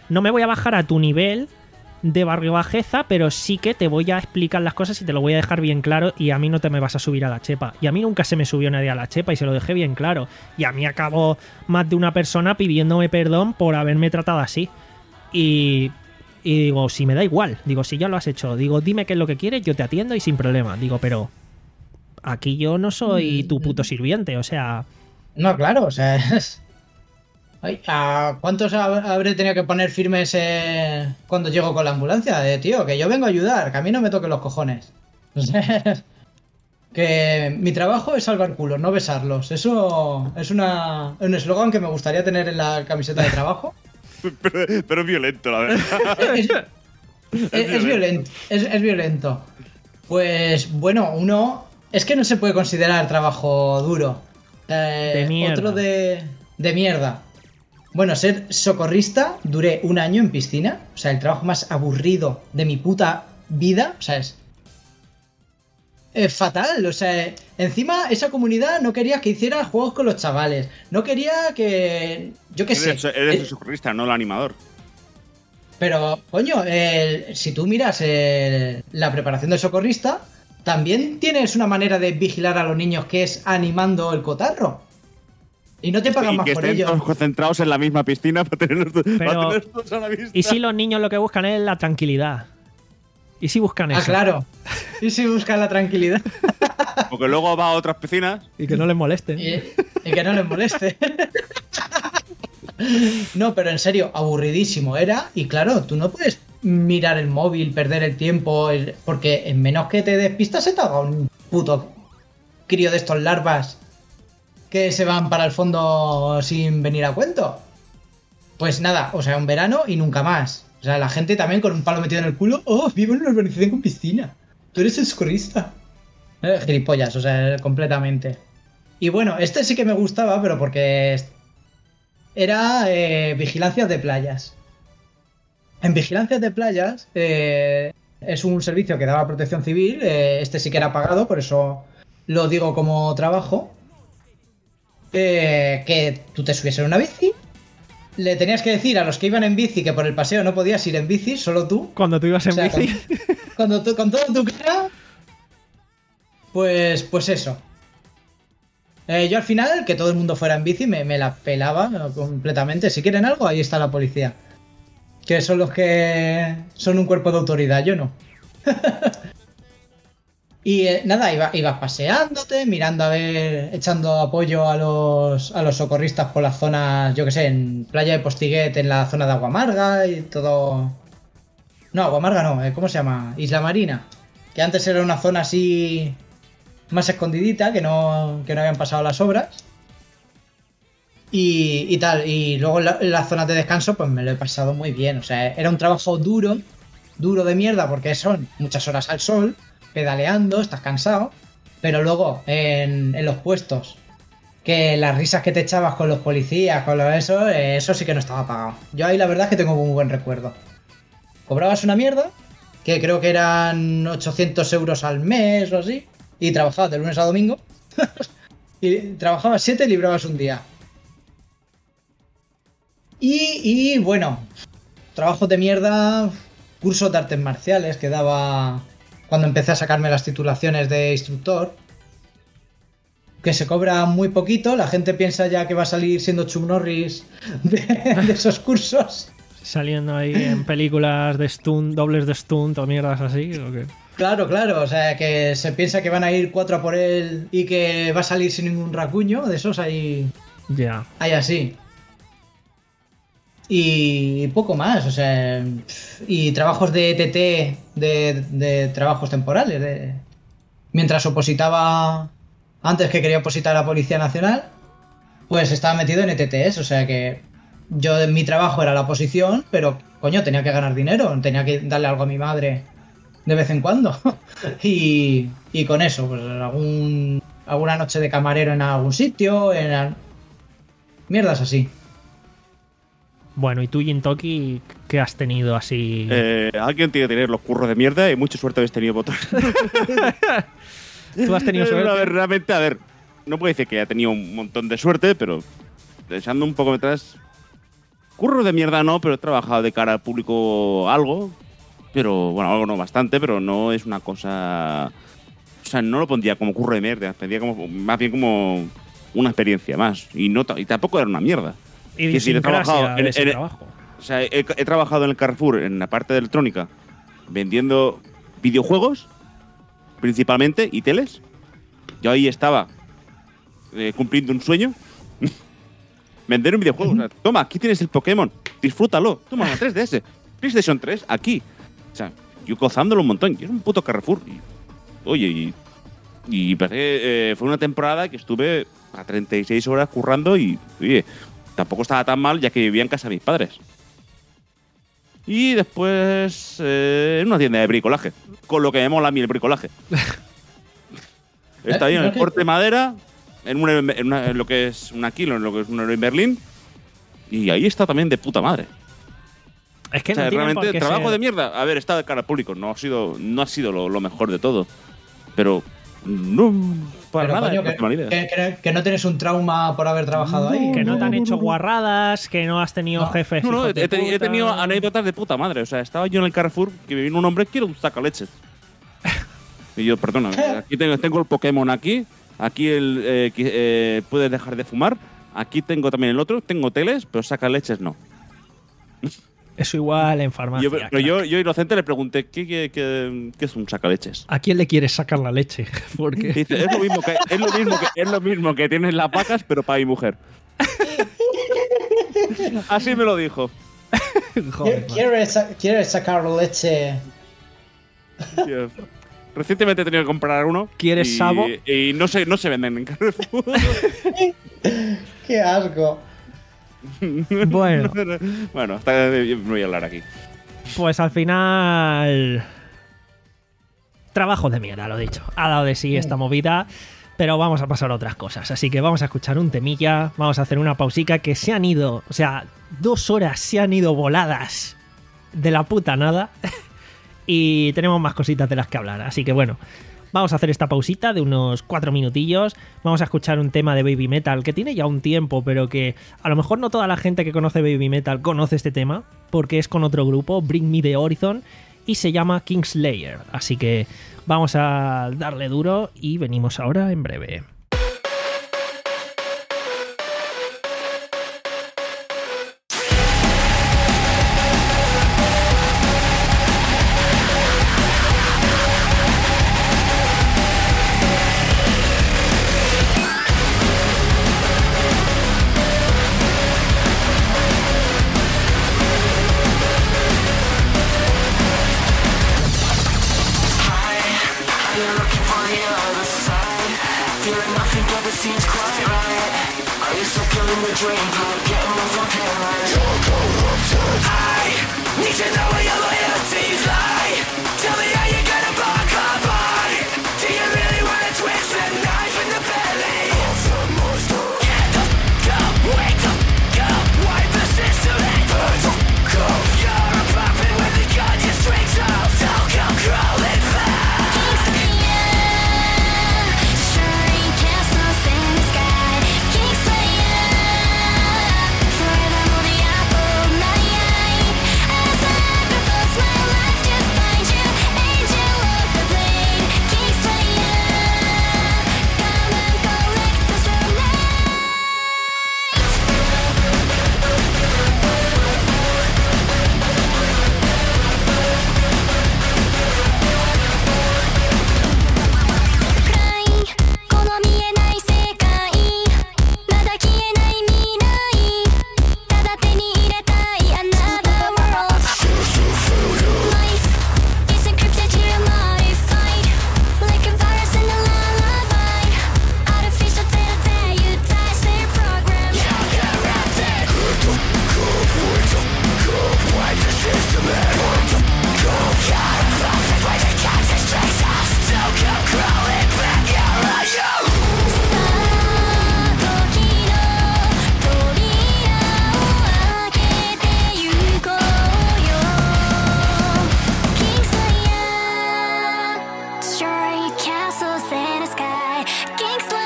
no me voy a bajar a tu nivel de barrio bajeza, pero sí que te voy a explicar las cosas y te lo voy a dejar bien claro, y a mí no te me vas a subir a la chepa. Y a mí nunca se me subió nadie a la chepa y se lo dejé bien claro. Y a mí acabó más de una persona pidiéndome perdón por haberme tratado así. Y, y digo, si me da igual, digo, si ya lo has hecho, digo, dime qué es lo que quieres, yo te atiendo y sin problema. Digo, pero aquí yo no soy tu puto sirviente, o sea... No, claro, o sea... Es... Ay, ¿a cuántos hab- habré tenido que poner firmes eh, cuando llego con la ambulancia? De, tío, que yo vengo a ayudar, que a mí no me toquen los cojones. O sea, que mi trabajo es salvar culos, no besarlos. Eso es una, un eslogan que me gustaría tener en la camiseta de trabajo. Pero, pero es violento, la verdad. Es, es- es violento, es, es violento. Pues bueno, uno... Es que no se puede considerar trabajo duro. Eh, De mierda. Otro de, de mierda. Bueno, ser socorrista, duré un año en piscina. O sea, el trabajo más aburrido de mi puta vida. O sea, es... Es fatal. O sea, encima esa comunidad no quería que hiciera juegos con los chavales. No quería que... Yo qué sé. Eres, eres Eh, el socorrista, no el animador. Pero, coño, el- si tú miras el- la preparación del socorrista, también tienes una manera de vigilar a los niños que es animando el cotarro. Y no te pagan Y más que por estén ello. todos concentrados en la misma piscina para tenerlos, para Pero- tenerlos todos a la vista. Y si los niños lo que buscan es la tranquilidad. ¿Y si buscan eso? Ah, claro. Y si buscan la tranquilidad Porque luego va a otras piscinas. Y que no les moleste. y, y que no les moleste. No, pero en serio, aburridísimo era. Y claro, tú no puedes mirar el móvil, perder el tiempo, el- porque en menos que te despistas se te haga un puto crío de estos larvas que se van para el fondo sin venir a cuento. Pues nada, o sea, un verano y nunca más. O sea, la gente también con un palo metido en el culo. Oh, vivo en una urbanización con piscina. Tú eres el socorrista. Eh, gilipollas, o sea, completamente. Y bueno, este sí que me gustaba, pero porque es- era eh, vigilancias de playas. En vigilancias de playas eh, es un servicio que daba Protección Civil. eh, este sí que era pagado, por eso lo digo como trabajo. Eh, que tú te subies en una bici. Le tenías que decir a los que iban en bici que por el paseo no podías ir en bici, solo tú. Cuando tú ibas en O sea, bici. Con, cuando tú, con todo tu cara. Pues, pues eso. Eh, yo al final, que todo el mundo fuera en bici, me, me la pelaba completamente. Si quieren algo, ahí está la policía. Que son los que son un cuerpo de autoridad, yo no. Y eh, nada, iba- ibas paseándote, mirando a ver, echando apoyo a los, a los socorristas por las zonas, yo que sé, en Playa de Postiguet, en la zona de Aguamarga y todo. No, Aguamarga no, eh, ¿cómo se llama? Isla Marina. Que antes era una zona así más escondidita, que no, que no habían pasado las obras. Y, y tal, y luego en, la- en las zonas de descanso, pues me lo he pasado muy bien. O sea, era un trabajo duro, duro de mierda, porque son muchas horas al sol, pedaleando, estás cansado. Pero luego, en, en los puestos, que las risas que te echabas con los policías, con lo eso, eh, eso sí que no estaba pagado. Yo ahí la verdad es que tengo un buen recuerdo. Cobrabas una mierda, que creo que eran ochocientos euros al mes o así, y trabajabas de lunes a domingo. Y trabajabas siete y librabas un día. Y, y bueno, trabajos de mierda, cursos de artes marciales que daba cuando empecé a sacarme las titulaciones de instructor, que se cobra muy poquito. La gente piensa ya que va a salir siendo Chuck Norris de, de esos cursos. Saliendo ahí en películas de stunt, dobles de stunt o mierdas así. ¿O qué? Claro, claro, o sea que se piensa que van a ir cuatro a por él y que va a salir sin ningún racuño. De esos hay, Ya. hay así. Y poco más, o sea, y trabajos de E T T, de, de trabajos temporales. De... Mientras opositaba, antes que quería opositar a la Policía Nacional, pues estaba metido en E T Ts, o sea que yo, mi trabajo era la oposición, pero coño, tenía que ganar dinero, tenía que darle algo a mi madre de vez en cuando. y, y con eso, pues algún, alguna noche de camarero en algún sitio, en al- mierdas así. Bueno, ¿y tú, Jintoki, qué has tenido así? Eh, alguien tiene que tener los curros de mierda y mucha suerte habéis tenido vosotros. ¿Tú has tenido Eh, suerte? a ver, realmente, a ver, no puedo decir que haya tenido un montón de suerte, pero echando un poco detrás, curro de mierda no, pero he trabajado de cara al público algo. Pero, bueno, algo no bastante, pero no es una cosa... O sea, no lo pondría como curro de mierda, pondría como, más bien como una experiencia más. Y, no, y tampoco era una mierda. Y Que si he trabajado en, en- ese en- trabajo. O sea, he, he trabajado en el Carrefour, en la parte de electrónica, vendiendo videojuegos, principalmente, y teles. Yo ahí estaba eh, cumpliendo un sueño. Vender un videojuego. O sea, toma, aquí tienes el Pokémon, disfrútalo. Toma, una tres D S, PlayStation tres, aquí. O sea, yo gozándolo un montón. Y es un puto Carrefour. Y, oye, y, y parece que, eh, fue una temporada que estuve a treinta y seis horas currando y, oye, tampoco estaba tan mal ya que vivía en casa de mis padres. Y después eh, en una tienda de bricolaje, con lo que me mola a mí el bricolaje. Está ahí en el corte de madera, en, una, en, una- en lo que es una kilo, en lo que es un euro en Berlín. Y ahí está también de puta madre. Es que O sea, no tiene por realmente, qué trabajo ser- de mierda. A ver, está de cara al público. No ha sido, no ha sido lo, lo mejor de todo. Pero no, para Pero, nada. coño, es que, una mala idea. que- que- que no tienes un trauma por haber trabajado ahí. Que no te han hecho guarradas, que no has tenido No. jefes. No, no, hijos he, de he teni- he puta. tenido anécdotas de puta madre. O sea, estaba yo en el Carrefour que me vino un hombre, quiero un sacaleches. Y yo, perdona, aquí tengo, tengo el Pokémon aquí, aquí el eh, que, eh, puedes dejar de fumar, aquí tengo también el otro, tengo teles, pero sacaleches no. Eso igual en Y farmacia. yo, pero crack. yo, yo inocente le pregunté, ¿qué, qué, qué- qué es un sacaleches? ¿A quién le quieres sacar la leche? Y Porque dice, es lo mismo que, es lo mismo que, es lo mismo que tienes las vacas, pero para mi mujer. Así me lo dijo. joder, man. ¿Quieres, sa- ¿Quieres sacar leche? Tío. Recientemente he tenido que comprar uno. ¿Quieres y, sabo? Y no se, no se venden en Carrefour. ¡Qué asco! Bueno, Bueno, hasta me voy a hablar aquí. pues al final. Trabajo de mierda, lo dicho. Ha dado de sí esta movida. Pero vamos a pasar a otras cosas. Así que vamos a escuchar un temilla. Vamos a hacer una pausica que se han ido. O sea, dos horas se han ido voladas de la puta nada. Y tenemos más cositas de las que hablar. Así que bueno, vamos a hacer esta pausita de unos cuatro minutillos. Vamos a escuchar un tema de Baby Metal que tiene ya un tiempo, pero que a lo mejor no toda la gente que conoce Baby Metal conoce este tema, porque es con otro grupo, Bring Me the Horizon, y se llama Kingslayer. Así que vamos a darle duro y venimos ahora en breve.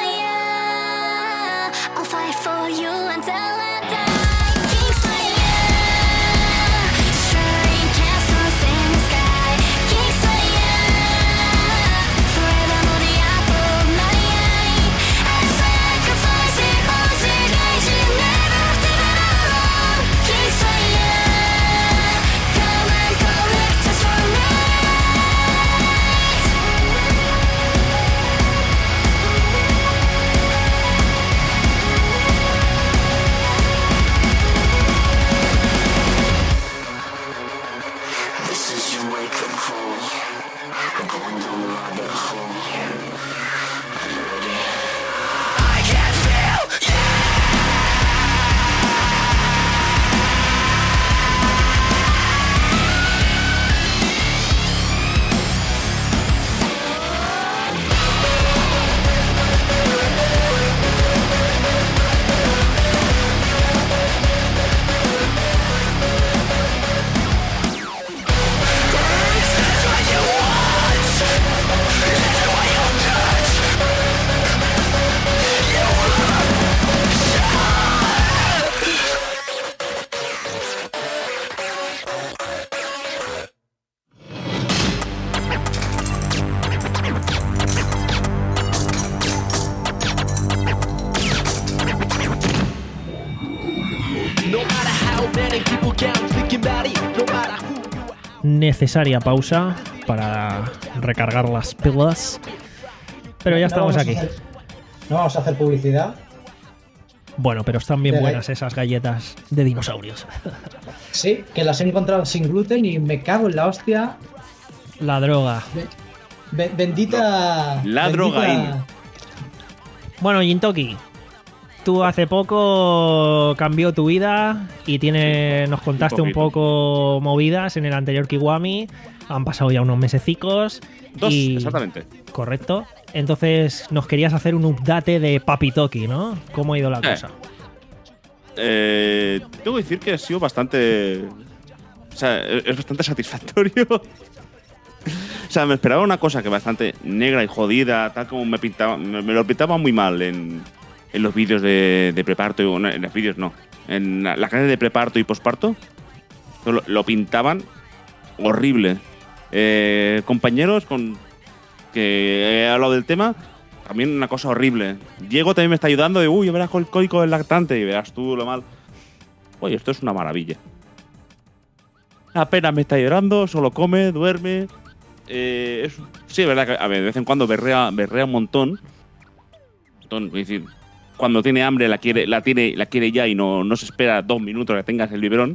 For you until I die, Kingslayer. necesaria pausa para recargar las pilas. Pero ya No estamos vamos a aquí. hacer- no vamos a hacer publicidad. Bueno, pero están bien De- buenas esas galletas de dinosaurios. Sí, que las he encontrado sin gluten y me cago en la hostia. La droga. Be- be- bendita. La bendita- drogaína. Bueno, Jintoki, tú hace poco cambió tu vida y tiene, nos contaste un, poquito. poco movidas en el anterior Kiwami. Han pasado ya unos mesecicos. Dos, y... exactamente. Correcto. Entonces nos querías hacer un update de Papitoki, ¿no? ¿Cómo ha ido la Eh. cosa? Eh, tengo que decir que ha sido bastante. O sea, es es bastante satisfactorio. O sea, me esperaba una cosa que bastante negra y jodida, tal como me pintaba. Me, me lo pintaba muy mal en, en los vídeos de, de preparto. y- no, en los vídeos no. En la, la clase de preparto y posparto. Lo, lo pintaban horrible. Eh, compañeros con que he hablado del tema, también una cosa horrible. Diego también me está ayudando de, uy, verás el código del lactante y verás tú lo mal. Oye, esto es una maravilla. Apenas me está llorando, solo come, duerme. Eh, es- sí, es verdad que a ver, de vez en cuando berrea, berrea un montón. Montón, es decir, cuando tiene hambre la quiere, la tiene, la quiere ya y no, no se espera dos minutos que tengas el biberón.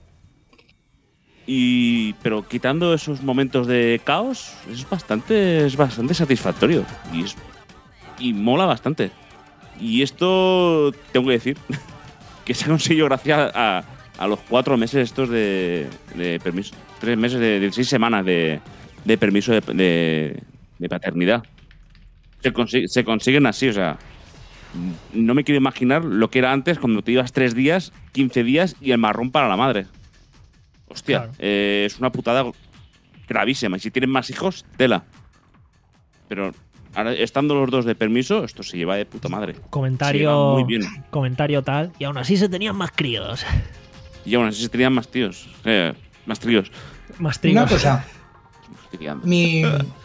Y, pero quitando esos momentos de caos, es bastante, es bastante satisfactorio. Y, es, y mola bastante. Y esto, tengo que decir, que se ha conseguido gracias a, a los cuatro meses estos de, de permiso. Tres meses de, de seis semanas de, de permiso de, de, de paternidad. Se, consi- se consiguen así, o sea. No me quiero imaginar lo que era antes cuando te ibas tres días, quince días y el marrón para la madre. Hostia, Claro. eh, es una putada gravísima. Y si tienen más hijos, tela. Pero ahora, estando los dos de permiso, esto se lleva de puta madre. Se lleva Comentario, muy bien. comentario tal. Y aún así se tenían más críos. Y aún así se tenían más tíos. Eh, más tríos. Más Una tríos. cosa, Estoy liando. mi,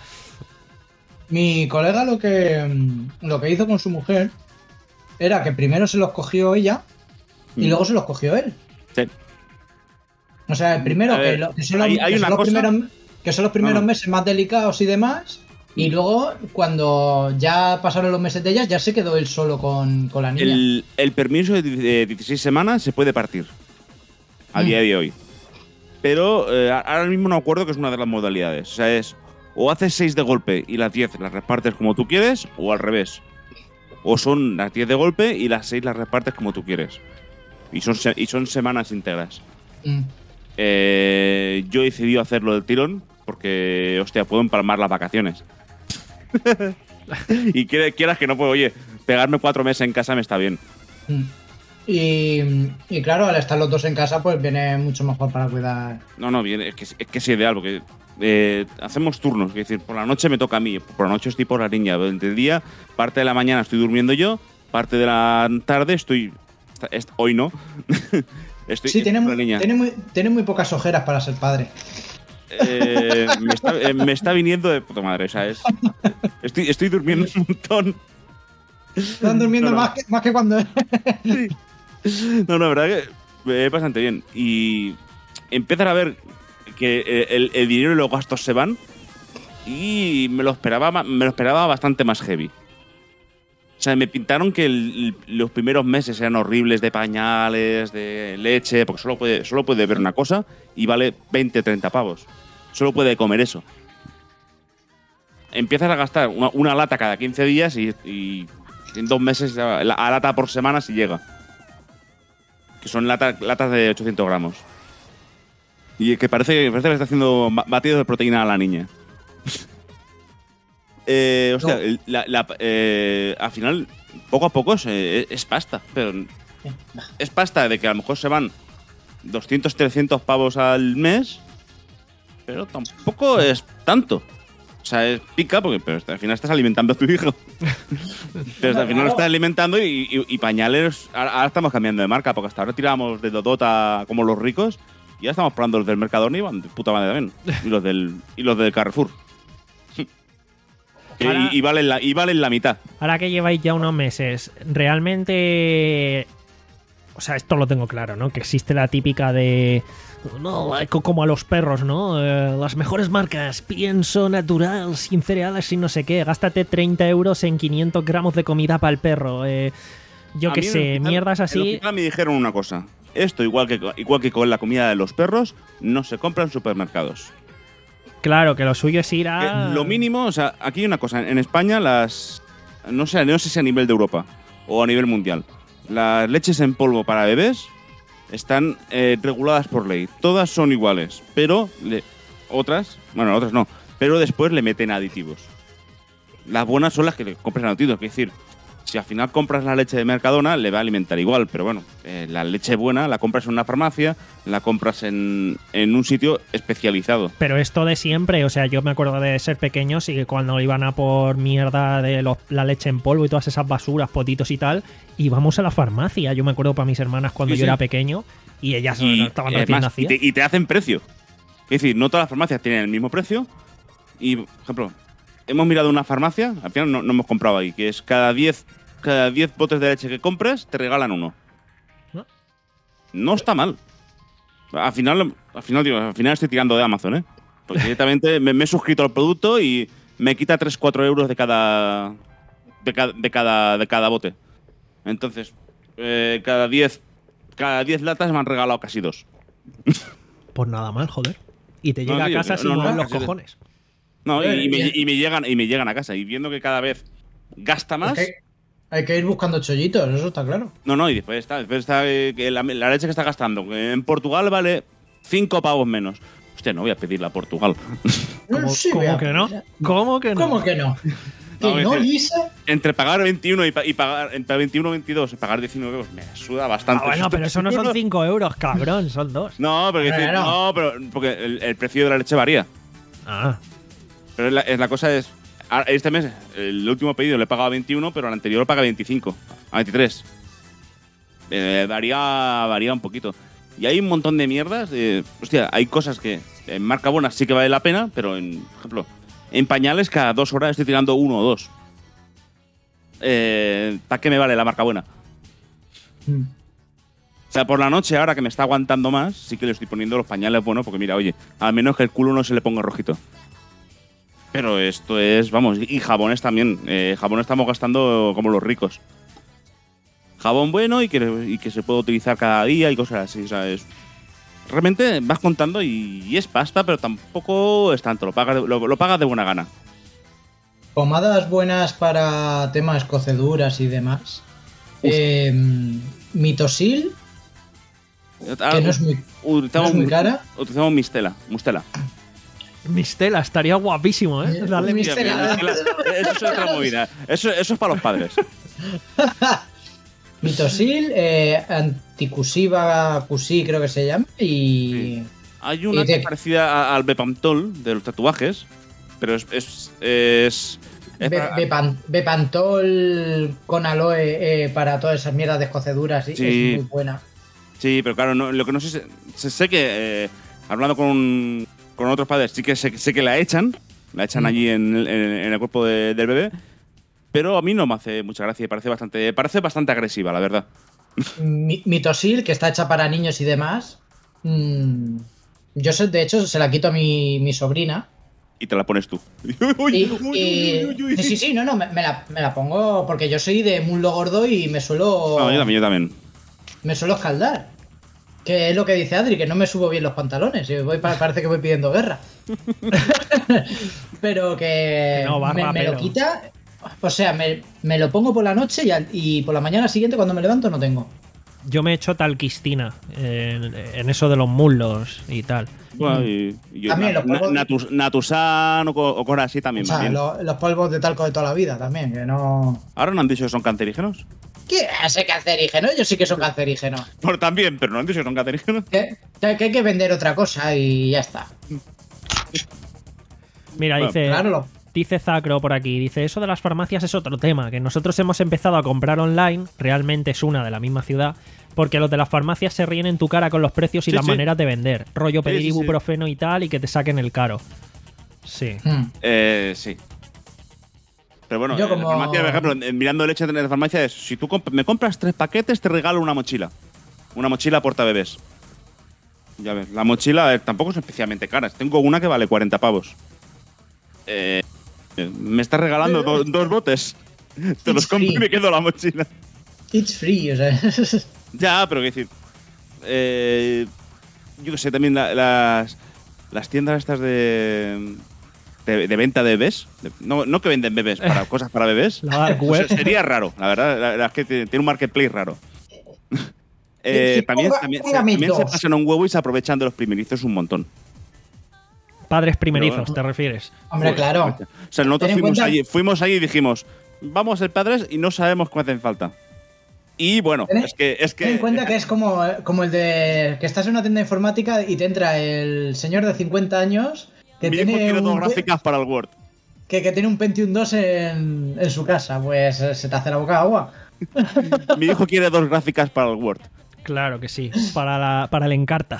mi colega lo que, lo que hizo con su mujer era que primero se los cogió ella y Mm. luego se los cogió él. Sí. O sea, el primero A que, ver, lo- que son los, hay- hay que son una los cosa- primeros, que son los primeros No, no. meses más delicados y demás. Y luego, cuando ya pasaron los meses de ella, ya se quedó él solo con, con la niña. El, el permiso de die- de dieciséis semanas se puede partir. A Mm. día de hoy. Pero eh, ahora mismo no acuerdo que es una de las modalidades. O sea, es o haces seis de golpe y las diez las repartes como tú quieres, o al revés. O son las diez de golpe y las seis las repartes como tú quieres. Y son, se- y son semanas íntegras. Mm. Eh, yo he decidido hacerlo del tirón porque, hostia, puedo empalmar las vacaciones. Y quiere- quieras que no puedo, oye, pegarme cuatro meses en casa me está bien. Mm. Y, y claro, al estar los dos en casa, pues viene mucho mejor para cuidar. No, no, bien, es que es, que es ideal porque eh, hacemos turnos. Es decir, por la noche me toca a mí, por la noche estoy por la niña. Durante el día, parte de la mañana estoy durmiendo yo, parte de la tarde estoy. esta- esta- hoy no. estoy Sí, tiene con la muy, niña. tiene, muy, tiene muy pocas ojeras para ser padre. Eh, me, está, eh, me está viniendo de puta madre, ¿sabes? Estoy, estoy durmiendo un montón. Están durmiendo No, no. Más, que, más que cuando. No, no, la verdad que es bastante bien. Y empezar a ver que eh, el, el dinero y los gastos se van. Y me lo esperaba, ma- me lo esperaba bastante más heavy. O sea, me pintaron que el- los primeros meses eran horribles de pañales, de leche, porque solo puede, solo puede ver una cosa y vale veinte, treinta pavos. Solo puede comer eso. Empiezas a gastar una, una lata cada quince días y, y en dos meses ya- la- a lata por semana si llega. Que son lata- latas de ochocientos gramos. Y que parece, parece que le está haciendo ba- batido de proteína a la niña. eh, hostia, No. el- la- la- eh, al final, poco a poco es, eh, es pasta. Pero es pasta de que a lo mejor se van doscientos, trescientos pavos al mes. Pero tampoco es tanto. O sea, es pica porque pero al final estás alimentando a tu hijo. Pero al final lo estás alimentando y, y- y pañales. Ahora, ahora estamos cambiando de marca porque hasta ahora tirábamos de Dodota como los ricos y ya estamos probando los del Mercadona y van de puta madre también. Y los del, y los del Carrefour. Que- Ahora- y, y valen la, y valen la mitad. Ahora que lleváis ya unos meses, ¿realmente O sea, esto lo tengo claro, ¿no? Que existe la típica de... No, como a los perros, ¿no? Eh, las mejores marcas, pienso natural, sin cereales, sin no sé qué. Gástate treinta euros en quinientos gramos de comida para el perro. Eh, yo qué sé, mierdas así. En el hospital me dijeron una cosa. Esto, igual que, igual que con la comida de los perros, no se compra en supermercados. Claro, que lo suyo es ir a... Que lo mínimo, o sea, aquí hay una cosa. En España, las... No sé, no sé si a nivel de Europa o a nivel mundial. Las leches en polvo para bebés están eh, reguladas por ley. Todas son iguales, pero le, otras, bueno, otras no, pero después le meten aditivos. Las buenas son las que le compras aditivos, es decir, si al final compras la leche de Mercadona, le va a alimentar igual, pero bueno, eh, la leche buena la compras en una farmacia, la compras en, en un sitio especializado. Pero esto de siempre, o sea, yo me acuerdo de ser pequeños y que cuando iban a por mierda de los, la leche en polvo y todas esas basuras, potitos y tal, íbamos a la farmacia. Yo me acuerdo para mis hermanas cuando Sí, yo sí. era pequeño y ellas Y, estaban eh, recién más, y, nacidas. te, y te hacen precio. Es decir, no todas las farmacias tienen el mismo precio. Y, por ejemplo, hemos mirado una farmacia, al final no, no hemos comprado ahí, que es cada diez cada diez botes de leche que compres, te regalan uno. ¿No? No está mal. Al final, al final, digo, al final estoy tirando de Amazon, ¿eh? Porque directamente me, me he suscrito al producto y me quita tres cuatro euros de cada, de cada, de cada, de cada bote. Entonces, eh, cada diez cada diez latas me han regalado casi dos. Pues nada mal, joder. Y te No, llega tío, a casa no, sin no, mover no, los casi- cojones. No, y, y me, Eh, y me llegan y me llegan a casa. Y viendo que cada vez gasta más. Es que hay que ir buscando chollitos, eso está claro. No, no, y después está, después está eh, que la, la leche que está gastando. Que en Portugal vale cinco pavos menos. Hostia, no voy a pedirla a Portugal. ¿Cómo, Sí, cómo vea, que no? ¿Cómo que no? ¿Cómo que no? ¿Que No, no, es que- Lisa? Entre pagar veintiuno y, pa- y pagar entre veintiuno veintidós y pagar diecinueve euros, me suda bastante. Ah, bueno, pero eso no son cinco euros, cabrón, son dos. No, pero, Bueno, decir, no. no, pero porque el, el precio de la leche varía. Ah, Pero la, es la cosa es. a- Este mes, el último pedido le he pagado veintiuno, pero el anterior lo paga veinticinco. A veintitrés. Eh, varía, varía un poquito. Y hay un montón de mierdas. eh, hostia, hay cosas que en marca buena sí que vale la pena, pero en, por ejemplo, en pañales cada dos horas estoy tirando uno o dos. Eh, ¿Para qué me vale la marca buena? Mm. O sea, por la noche, ahora que me está aguantando más, sí que le estoy poniendo los pañales buenos, porque mira, oye, al menos que el culo no se le ponga rojito. Pero esto es, vamos, y jabones también. Eh, jabón estamos gastando como los ricos. Jabón bueno y que, y que se puede utilizar cada día y cosas así, ¿sabes? Realmente vas contando y, y es pasta, pero tampoco es tanto, lo pagas de, lo, lo pagas de buena gana. Pomadas buenas para temas coceduras y demás. Eh, Mitosil, que no es muy, no utilizamos, es muy cara. utilizamos Mistela, Mustela. Mistela, estaría guapísimo, ¿eh? Eh, Darle mi- Mistela. Mistela. Eso es otra movida. Eso, eso es para los padres. Mitosil, eh, anticusiva, cusí creo que se llama, y... Hay una Y que te- es parecida a- al Bepantol de los tatuajes, pero es. es, es, es Be- para- Bepan- Bepantol con aloe eh, para todas esas mierdas de coceduras, sí, Sí. es muy buena. sí, pero claro, no- lo que no sé. Sé, sé- sé que. eh, hablando con, con otros padres, sí que sé, sé que la echan. La echan Mm. allí en, el- en- en el cuerpo de- del bebé. Pero a mí no me hace mucha gracia y parece bastante, parece bastante agresiva, la verdad. Mi- Mitosil, que está hecha para niños y demás. mm, yo sé, de hecho se la quito a mi, mi sobrina. Y te la pones tú. Y, y- sí, sí, sí, no, no, me, me la, me la pongo porque yo soy de muslo gordo y me suelo, No, yo también, yo también. me suelo escaldar. Que es lo que dice Adri, que no me subo bien los pantalones. Y voy, pa- parece que voy pidiendo guerra. Pero que Que no, barba, me, me lo pero- quita. O sea, me, me lo pongo por la noche y, al- y por la mañana siguiente cuando me levanto no tengo. Yo me he hecho talquistina en, en eso de los muslos y tal. Bueno, y, y yo- También los na- polvos- natus- Natusan o, co- o cosas así O también. sea, va bien. lo- los polvos de talco de toda la vida también, que no. Ahora no han dicho que son cancerígenos. ¿Qué hace cancerígeno? Yo sí que son cancerígenos. Por también, pero no han dicho que son cancerígenos. Que, que hay que vender otra cosa y ya está. Mira, Bueno, dice, Claro, lo- dice Zacro por aquí, dice, eso de las farmacias es otro tema, que nosotros hemos empezado a comprar online, realmente es una de la misma ciudad, porque los de las farmacias se ríen en tu cara con los precios y Sí, las sí. maneras de vender. Rollo Sí, pedir sí, sí. ibuprofeno y tal y que te saquen el caro. Sí. Hmm. Eh, sí. Pero bueno, Yo en la como- farmacia, por ejemplo, en- mirando leche en la farmacia es, si tú comp- me compras tres paquetes, te regalo una mochila. Una mochila porta bebés. Ya ves, la mochila eh, tampoco es especialmente cara. Tengo una que vale cuarenta pavos. Eh, me estás regalando do, dos botes. Te los compro y me quedo la mochila. It's free, o sea. Ya, pero quiero decir. Eh, yo que sé, también la, las, las tiendas estas de. De, de venta de bebés. De, no, no que venden bebés, para cosas para bebés. La dark web. O sea, sería raro, la verdad. La, la verdad es que tiene, tiene un marketplace raro. eh, Sí, también, ponga- también, se, póngame también se dos. pasan un huevo y se aprovechan de los primerizos un montón. Padres primerizos, Pero- ¿te refieres? Hombre, claro. O sea, nosotros Ten en fuimos cuenta- allí, fuimos allí y dijimos, vamos a ser padres y no sabemos qué hacen falta. Y bueno, Ten en- es que. Es que Ten en cuenta que es como, como el de que estás en una tienda de informática y te entra el señor de cincuenta años que mi hijo tiene, quiere dos un, gráficas para el Word. que, que tiene un Pentium dos en, en su casa. Pues eh, se te hace la boca agua. Mi hijo quiere dos gráficas para el Word. Claro que sí. Para, la, para el Encarta.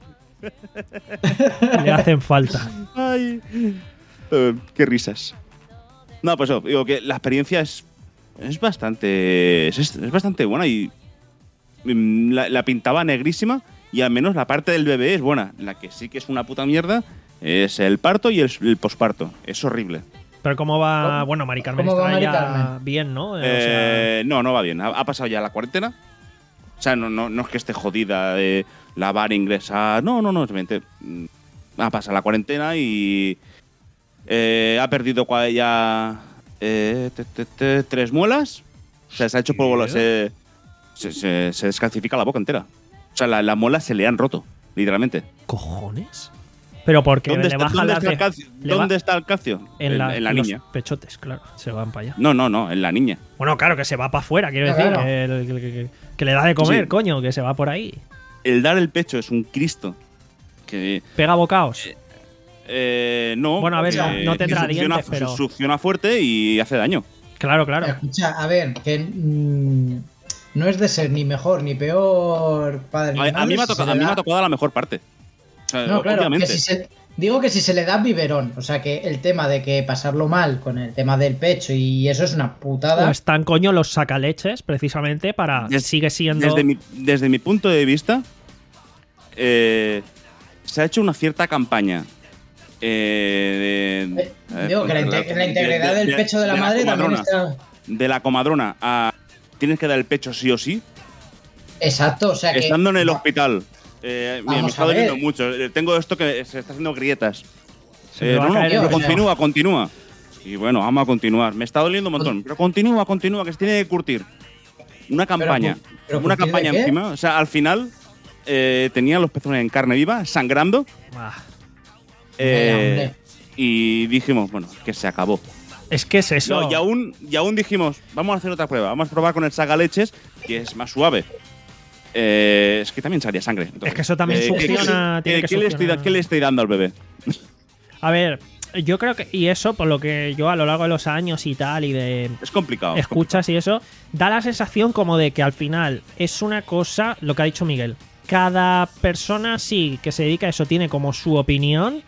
Le hacen falta. Ay. Eh, qué risas. No, pues eso, digo que la experiencia es, es bastante. Es, es bastante buena y. mm, La, la pintaba negrísima y al menos la parte del bebé es buena. La que sí que es una puta mierda es el parto y el, el posparto. Es horrible. Pero ¿cómo va? ¿Cómo- Bueno, Mari Carmen cómo va está Mari ya Carmen? bien, ¿no? Eh, o Eh, no, no va bien. Ha, ha pasado ya la cuarentena. O sea, no, no, no es que esté jodida de lavar, ingresar. No, no, no. Simplemente mm, ha pasado la cuarentena y eh, ha perdido cua- ya eh, te- te- te- tres muelas. O sea, se ha hecho polvo. Se, se, se, se descalcifica la boca entera. O sea, la- las muelas se le han roto, literalmente. sea, ¿cojones? Pero porque ¿Dónde, le está, bajan dónde las está el de- calcio? le va- ¿Dónde está el calcio? en, la, en la en los niña. pechotes, claro. Se van para allá. No, no, no, en la niña. Bueno, claro, que se va para afuera, quiero Ah, decir. claro. Que, el- que- que- que le da de comer, Sí. coño, que se va por ahí. El dar el pecho es un Cristo. Que Pega bocaos. Eh, no. Bueno, a ver, porque no- no tendrá succiona, dientes, pero- succiona fuerte y hace daño. Claro, claro. Escucha, a ver, que mm, no es de ser ni mejor ni peor padre. ni A, a madre mí me ha si tocado, se a le mí me da- ha tocado la mejor parte. O sea, No, claro, obviamente. que si se- digo que si se le da biberón, o sea que el tema de que pasarlo mal con el tema del pecho y eso es una putada. O están, coño, los sacaleches, precisamente, para. Des- sigue siendo. Desde mi, desde mi punto de vista, eh, se ha hecho una cierta campaña. Eh, de, Eh, eh, digo que la, de- inte- la integridad del pecho de la madre también comadrona, está. De la comadrona a tienes que dar el pecho sí o sí. Exacto, o sea que. Estando en el hospital. Eh, mira, me Vamos está a ver. doliendo mucho. Eh, Tengo esto que se está haciendo grietas. Se me Eh, va a no, no, caer pero el ojo. continúa, continúa. Y bueno, vamos a continuar. Me está doliendo un montón. Pero continúa, continúa, que se tiene que curtir. Una campaña. cu- pero una ¿curtir de campaña qué? encima. O sea, al final eh, tenía los pezones en carne viva, sangrando. Ah, eh, hombre. y dijimos, bueno, que se acabó. es que es eso. No, y, aún, y aún dijimos, vamos a hacer otra prueba. Vamos a probar con el sagaleches, que es más suave. Eh, es que también salía sangre. Entonces, Es que eso también ¿qué- succiona, qué- tiene qué- que qué le estoy, da- succionar. ¿Qué le estoy dando al bebé? A ver, yo creo que. Y eso, por lo que yo a lo largo de los años y tal, y de. Es complicado. es escuchas y eso, da la sensación como de que al final es una cosa, lo que ha dicho Miguel. Cada persona sí que se dedica a eso tiene como su opinión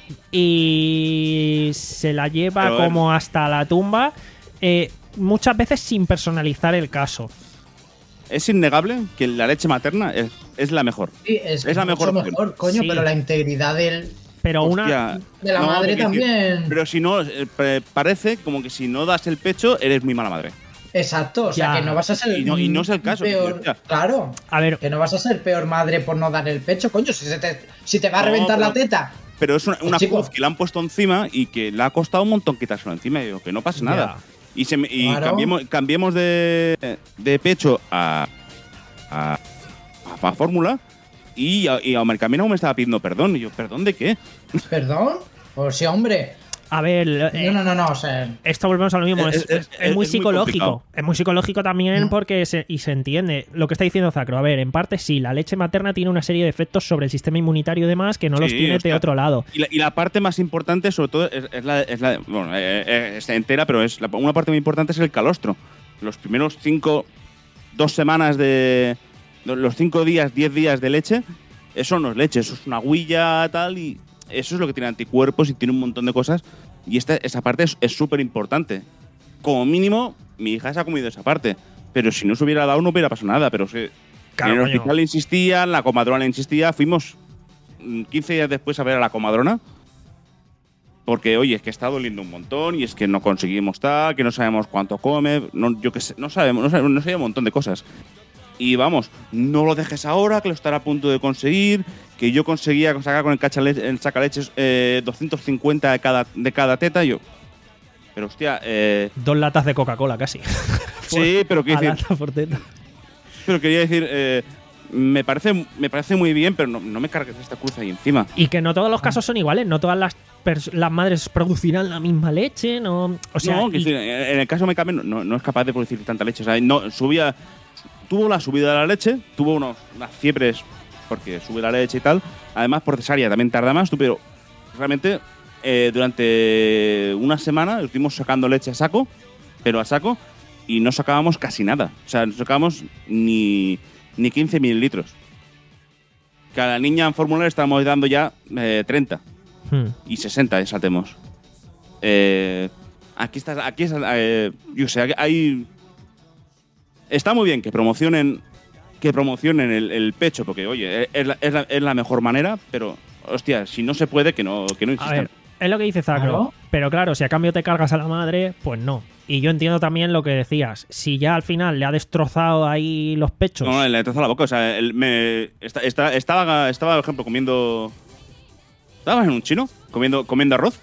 y se la lleva Pero, a ver. como hasta la tumba, eh, muchas veces sin personalizar el caso. Es innegable que la leche materna es, es la mejor. Sí, es, es la mucho mejor opción. coño, Sí. pero la integridad del. Pero una. Hostia, de la no, madre porque también. sí, pero si no, eh, pa- parece como que si no das el pecho, eres muy mala madre. Exacto, o sea Ya. que no vas a ser. Y no- y no es el caso, peor- hostia. claro, A ver, que no vas a ser peor madre por no dar el pecho, coño. Si, se te, si te va a No, reventar pero- la teta. Pero es una, una Chico. cruz que le han puesto encima y que le ha costado un montón quitárselo encima. Y digo, que no pasa Ya. nada. Y, se me- y Claro. cambiemos, cambiemos de, de pecho a, a, a, a fórmula. Y a, y a Marcamino me estaba pidiendo perdón. Y yo, ¿perdón de qué? ¿Perdón? Pues sí, hombre. a ver. eh, No, no, no, no, o sea. Esto volvemos a lo mismo, Es- es, es- es- es es- muy es muy psicológico. complicado. Es muy psicológico también Mm. porque se, y se entiende lo que está diciendo Zacro. A ver, en parte sí, la leche materna tiene una serie de efectos sobre el sistema inmunitario y demás que no los Sí, tiene de hostia. otro lado. Y la, y la parte más importante, sobre todo, es, es la, es la- Bueno, eh, eh, es entera, pero es la- una parte muy importante es el calostro. Los primeros cinco, dos semanas de. Los cinco días, diez días de leche, eso no es leche, eso es una huilla, tal, y eso es lo que tiene anticuerpos y tiene un montón de cosas. Y esta, esa parte es súper importante. Como mínimo, mi hija se ha comido esa parte. Pero si no se hubiera dado, no hubiera pasado nada. Pero se- Claro, en el coño. hospital le insistían, la comadrona le insistía. Fuimos mm, quince días después a ver a la comadrona. Porque, oye, es que está doliendo un montón y es que no conseguimos tal, que no sabemos cuánto come, no, yo qué sé, no sabemos, no sabemos, no sabemos un montón de cosas. Y vamos, no lo dejes ahora, que lo estará a punto de conseguir, que yo conseguía sacar con el, cachale- el sacaleches eh, doscientos cincuenta de cada, de cada teta, y yo… Pero, hostia, eh, Dos latas de Coca-Cola casi. sí, pero A quiero decir, lata por teta. pero quería decir, eh, me parece, me parece muy bien, pero no, no me cargues esta cruz ahí encima. Y que no todos los casos son iguales, no todas las, pers- las madres producirán la misma leche, no. O sea, no, que y- sí, en el caso de Mecame no, no es capaz de producir tanta leche. O sea, no, subía, tuvo la subida de la leche, tuvo unos, unas fiebres porque sube la leche y tal. Además, por cesárea también tarda más, tú, pero realmente eh, durante una semana estuvimos sacando leche a saco, pero a saco, y no sacábamos casi nada. O sea, no sacábamos ni, ni quince mililitros. Que a la niña en fórmula le estábamos dando ya eh, treinta. Hmm. Y sesenta, eh, saltemos. Eh, aquí está, aquí está, eh, yo sé, hay… Está muy bien que promocionen que promocionen el, el pecho, porque, oye, es la, es, la, es la mejor manera, pero, hostia, si no se puede, que no, que no A insistan. ver, es lo que dice Zacro. Claro. Pero claro, si a cambio te cargas a la madre, pues no. Y yo entiendo también lo que decías. Si ya al final le ha destrozado ahí los pechos. No, no, le destrozó la boca. O sea, el- me, esta- esta- estaba, estaba, por ejemplo, comiendo… Estabas en un chino, comiendo, comiendo arroz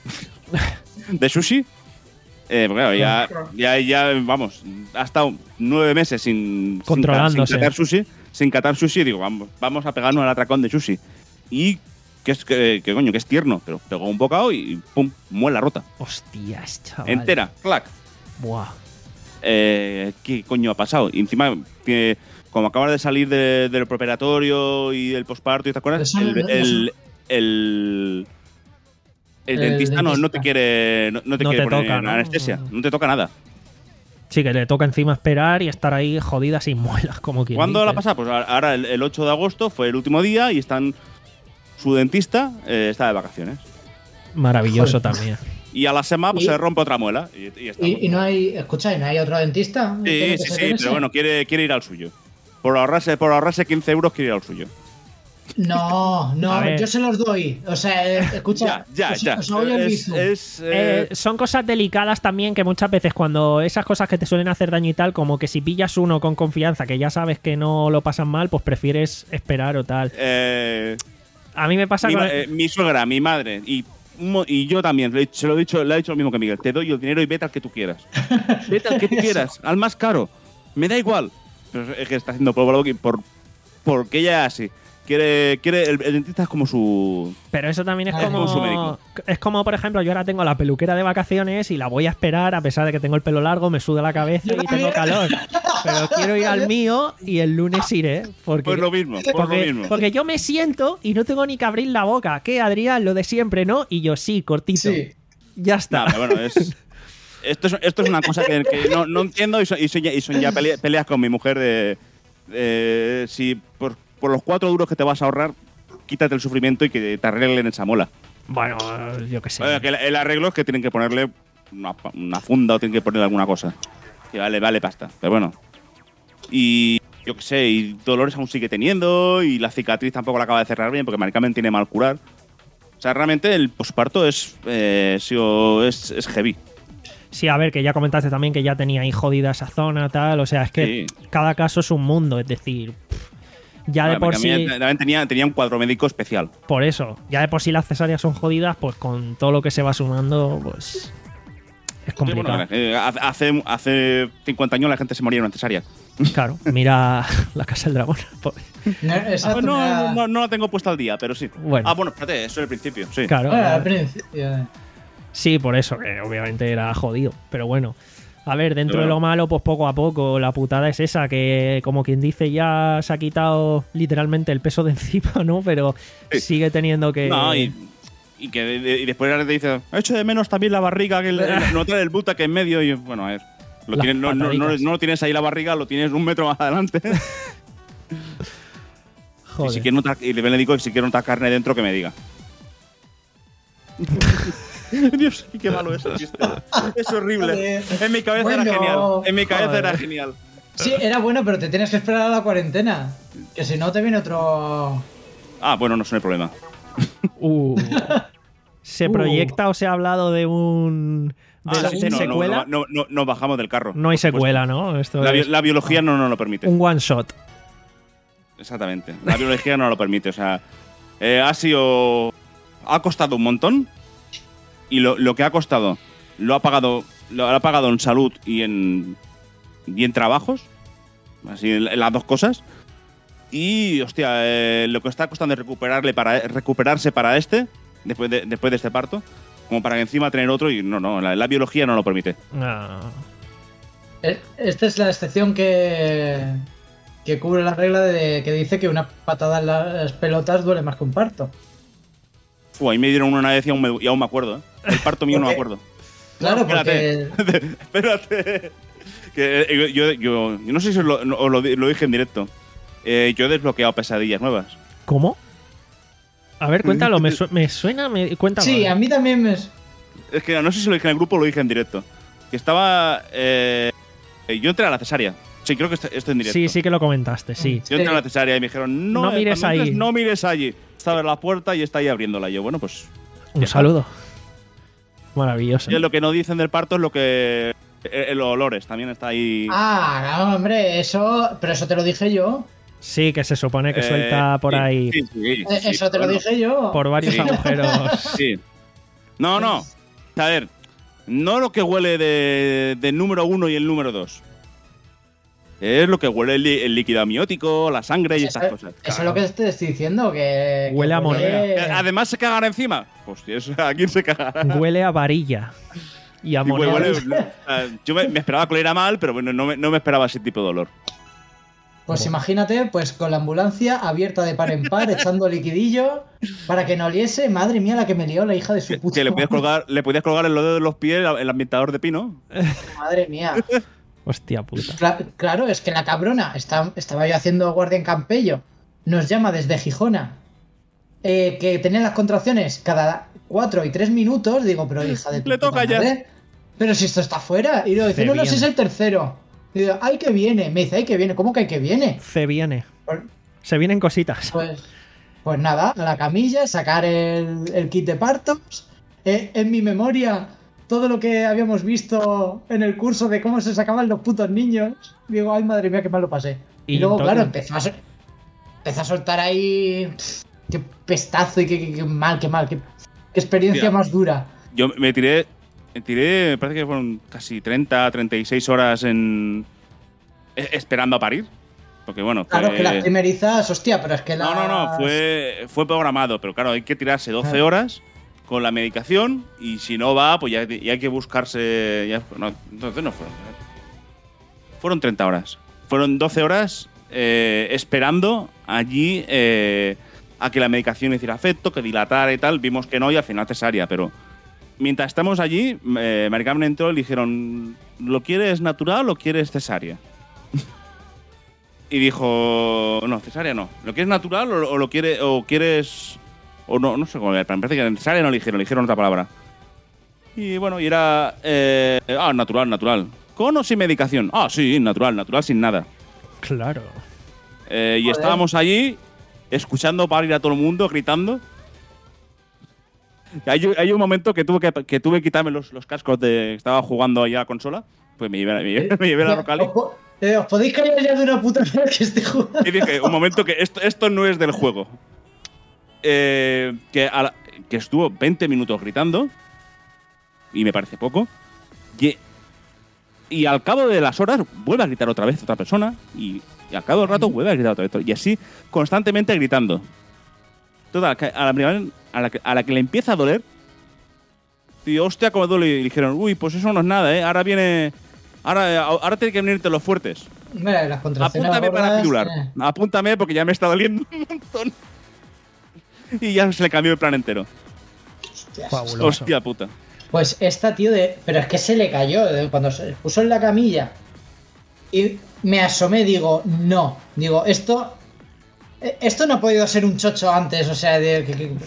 de sushi. Eh, porque claro, ya, ya, ya, vamos, ha estado nueve meses sin, sin, Controlándose. sin catar sushi. Sin catar sushi, digo, vamos, vamos a pegarnos al atracón de sushi. Y que es que, que coño, que es tierno, pero pegó un bocado y pum, muela rota. Hostias, chaval. Entera, clac. Buah. Eh, ¿Qué coño ha pasado? Y encima, que, como acabas de salir de- del preoperatorio y del posparto y te acuerdas, Eso el, no- el, el, el El dentista, No, no te dentista. quiere, no, no te No quiere te poner toca, ¿no? anestesia, no te toca nada. Sí, que le toca encima esperar y estar ahí jodida sin muelas, como quien ¿Cuándo dice. la ha pasado? Pues ahora el, el ocho de agosto fue el último día y están su dentista eh, está de vacaciones. Maravilloso Joder. también. Y a la semana pues, ¿Y? se rompe otra muela. Y, y estamos. Y, y no hay, escucha, ¿y no hay otro dentista? Sí, ¿Tiene que sí, ser sí, ese? pero bueno, quiere, quiere ir al suyo. Por ahorrarse, por ahorrarse quince euros, quiere ir al suyo. No, A no, ver. yo se los doy. O sea, eh, escucha, Ya, ya, os, ya. os hago yo el Es, bizum. es, eh, Eh, son cosas delicadas también que muchas veces cuando esas cosas que te suelen hacer daño y tal, como que si pillas uno con confianza que ya sabes que no lo pasan mal, pues prefieres esperar o tal. eh, A mí me pasa mi, con… ma- eh, mi suegra, mi madre y, un mo- y yo también, le- se lo he dicho, le he dicho lo mismo que Miguel. Te doy el dinero y vete al que tú quieras. Vete al que tú quieras, al más caro. Me da igual. Pero es que está haciendo por, por, porque ella es así. Quiere, quiere, el, el dentista es como su… Pero eso también es Ah, es como… como su médico. Es como, por ejemplo, yo ahora tengo la peluquera de vacaciones y la voy a esperar a pesar de que tengo el pelo largo, me suda la cabeza Yo y tengo también. calor. Pero quiero ir al mío y el lunes iré. Porque, Pues lo mismo, pues lo porque, mismo. porque yo me siento y no tengo ni que abrir la boca. ¿Qué, Adrián? Lo de siempre, ¿no? Y yo sí, cortito. Sí. Ya está. No, pero bueno, es… Esto es, esto es una cosa que, que no, no entiendo y son, y son ya, y son ya pelea- peleas con mi mujer de… de si por, por los cuatro duros que te vas a ahorrar, quítate el sufrimiento y que te arreglen esa mola. Bueno, yo qué sé. Oye, que el, el arreglo es que tienen que ponerle una, una funda o tienen que ponerle alguna cosa. Que vale, vale pasta. Pero bueno. Y yo qué sé, y dolores aún sigue teniendo y la cicatriz tampoco la acaba de cerrar bien porque Maricamen tiene mal curar. O sea, realmente el posparto es, eh, sí, o es, es heavy. Sí, a ver, que ya comentaste también que ya tenía ahí jodida esa zona, tal. O sea, es que Sí. cada caso es un mundo. Es decir, pff, ya de Vale, por Maricamen sí… también tenía, tenía un cuadro médico especial. Por eso, ya de por sí las cesáreas son jodidas, pues con todo lo que se va sumando, pues es Sí, complicado. bueno, eh, hace, hace cincuenta años la gente se moría en una cesárea. Claro, mira La Casa del Dragón. Pobre. No, exacto, Ah, no, mira- no, no, no la tengo puesta al día, pero sí. Bueno. Ah, bueno, espérate, eso es el principio, sí. Claro, Bueno, al principio. eh. sí, por eso, que obviamente era jodido. Pero bueno, a ver, dentro Pero de bueno. lo malo, pues poco a poco, la putada es esa, que como quien dice, ya se ha quitado literalmente el peso de encima, ¿no? Pero Sí. sigue teniendo que… No, y, y que de- de- y después ahora te dice, he hecho de menos también la barriga, que el, el- no trae el buta que en medio. Y yo, bueno, a ver, lo Las tienes, no, no, no, patadicas. no lo tienes ahí la barriga, lo tienes un metro más adelante. y, Joder. si quiere notar, y le digo que si quiere notar carne dentro, que me diga. Dios, qué malo es el chiste. Es horrible. Joder. En mi cabeza Bueno. era genial. En mi cabeza Joder. era genial. Sí, era bueno, pero te tienes que esperar a la cuarentena. Que si no te viene otro... Ah, bueno, no es un problema. Uh. ¿Se Uh. proyecta o se ha hablado de un. de, Ah, la- sí, de no, no, secuela? No, no, no, no bajamos del carro. No hay por supuesto. secuela, ¿no? Esto La, bi- es la biología no nos lo permite. un one shot. Exactamente. La biología no lo permite. O sea, eh, ha sido. Ha costado un montón. Y lo, lo que ha costado lo ha pagado. Lo ha pagado en salud y en. Y en trabajos. Así, en, en las dos cosas. Y, hostia, eh, lo que está costando es recuperarle para, recuperarse para este. Después de, después de este parto. Como para que encima tener otro. Y no, no. La, la biología no lo permite. Ah. Eh, Esta es la excepción que... Que cubre la regla de que dice que una patada en las pelotas duele más que un parto. Fu, ahí me dieron una vez y aún me, y aún me acuerdo. ¿eh? El parto mío no me ¿Por qué? acuerdo. Claro, Espérate. porque... Espérate. Que, eh, yo, yo, yo no sé si os lo, no, os lo, di- lo dije en directo. Eh, yo he desbloqueado pesadillas nuevas. ¿Cómo? A ver, cuéntalo. Me, su- me suena. Me, cuéntalo. Sí, a mí también me... Es que no sé si lo dije en el grupo o lo dije en directo. Que estaba. Eh, eh, yo entré a la cesárea. Sí, creo que esto, esto en directo. Sí, sí que lo comentaste, sí. Yo entré a la cesárea y me dijeron: No, No eh, mires cuando entres, ahí. No mires allí. Estaba en la puerta y está ahí abriéndola. Y yo, bueno, pues. Un saludo. Maravilloso. Y lo que no dicen del parto es lo que. eh, los olores también está ahí. Ah, no, hombre, eso... Pero eso te lo dije yo. Sí, que se supone que Eh, suelta por sí, ahí sí, sí, Eh, sí, eso te lo bueno. dije yo. por varios Sí. agujeros. Sí. No, no. A ver, no lo que huele de, de número uno y el número dos. Es lo que huele el, li- el líquido amniótico, la sangre y Eso, estas cosas. eso es lo que te estoy diciendo, que... que Huele a Eh, moneda. Además se cagará encima. Pues eso, ¿a quién se cagará? Huele a varilla. Y a Y huele- moneda. huele- o sea, yo me, me esperaba que oliera mal, pero bueno, no me, no me esperaba ese tipo de olor. Pues imagínate, pues con la ambulancia abierta de par en par, echando liquidillo para que no oliese. Madre mía, la que me lió la hija de su Que, puta que le podías madre. colgar, le podías colgar en los dedos de los pies el, el ambientador de pino. Madre mía. Hostia puta. Cla- claro, es que la cabrona, está- estaba yo haciendo guardia en Campello, nos llama desde Gijona, eh, que tenía las contracciones cada cuatro y tres minutos. Digo, pero hija de tu Le puta toca ya. madre, pero si esto está fuera. Y luego dice, Qué no, no, bien. si es el tercero. Y digo, ay, que viene. Me dice, ay, que viene. ¿Cómo que ay, que viene? Se viene. Pues, Se vienen cositas. pues, pues nada, a la camilla, sacar el, el kit de partos. Eh, en mi memoria, todo lo que habíamos visto en el curso de cómo se sacaban los putos niños. Digo, ay, madre mía, qué mal lo pasé. Y, Y luego, entonces- claro, empezó a, sol- empezó a soltar ahí. pff, Qué pestazo y qué, qué- qué mal, qué mal. Qué, qué experiencia Tía. más dura. Yo me tiré, me tiré, me parece que fueron casi treinta, treinta y seis horas en eh, esperando a parir. Porque bueno, Claro, fue- que las primerizas, hostia, pero es que las... no, no, no, fue, fue programado, pero claro, hay que tirarse doce Claro. horas con la medicación y si no va, pues ya, ya hay que buscarse. Ya, no, entonces no fueron. Fueron treinta horas. Fueron doce horas eh, esperando allí eh, a que la medicación hiciera efecto, que dilatara y tal. Vimos que no y al final cesárea, pero mientras estamos allí, eh, Mari Carmen entró y le dijeron: ¿lo quieres natural o quieres cesárea? Y dijo: no, cesárea no. ¿Lo quieres natural o, o lo quieres o quieres o no? No sé cómo era, pero me parece que en cesárea no le dijeron, le dijeron otra palabra. Y bueno, y era eh, ah, natural, natural. ¿Con o sin medicación? Ah, sí, natural, natural sin nada. Claro. Eh, y Joder. estábamos allí escuchando parir a todo el mundo, gritando. Hay, hay un momento que tuve que, que tuve que quitarme los, los cascos de. Estaba jugando allá a consola. Pues me llevé, me llevé, me llevé la Rocali. ¿Os, po- eh, ¿os podéis callar ya de una puta vez que esté jugando? Y dije, un momento que esto, esto no es del juego. Eh, que, a la- que estuvo veinte minutos gritando. Y me parece poco. Y, y al cabo de las horas vuelve a gritar otra vez otra persona. Y, y al cabo del rato vuelve a gritar otra vez. Y así constantemente gritando. Total, que a la, primera, a la, que, a la que le empieza a doler. Y hostia, como duele. Y dijeron, uy, pues eso no es nada, ¿eh? Ahora viene. Ahora, ahora tiene que venirte los fuertes. Mira, las contracciones Apúntame para gordas, pirular. eh. Apúntame porque ya me está doliendo un montón. Y ya se le cambió el plan entero. Hostias. Fabuloso. Hostia puta. Pues esta, tío, de... Pero es que se le cayó de- cuando se puso en la camilla. Y me asomé, digo, no. Digo, esto... eh, Esto no ha podido ser un chocho antes, o sea, de... que- que-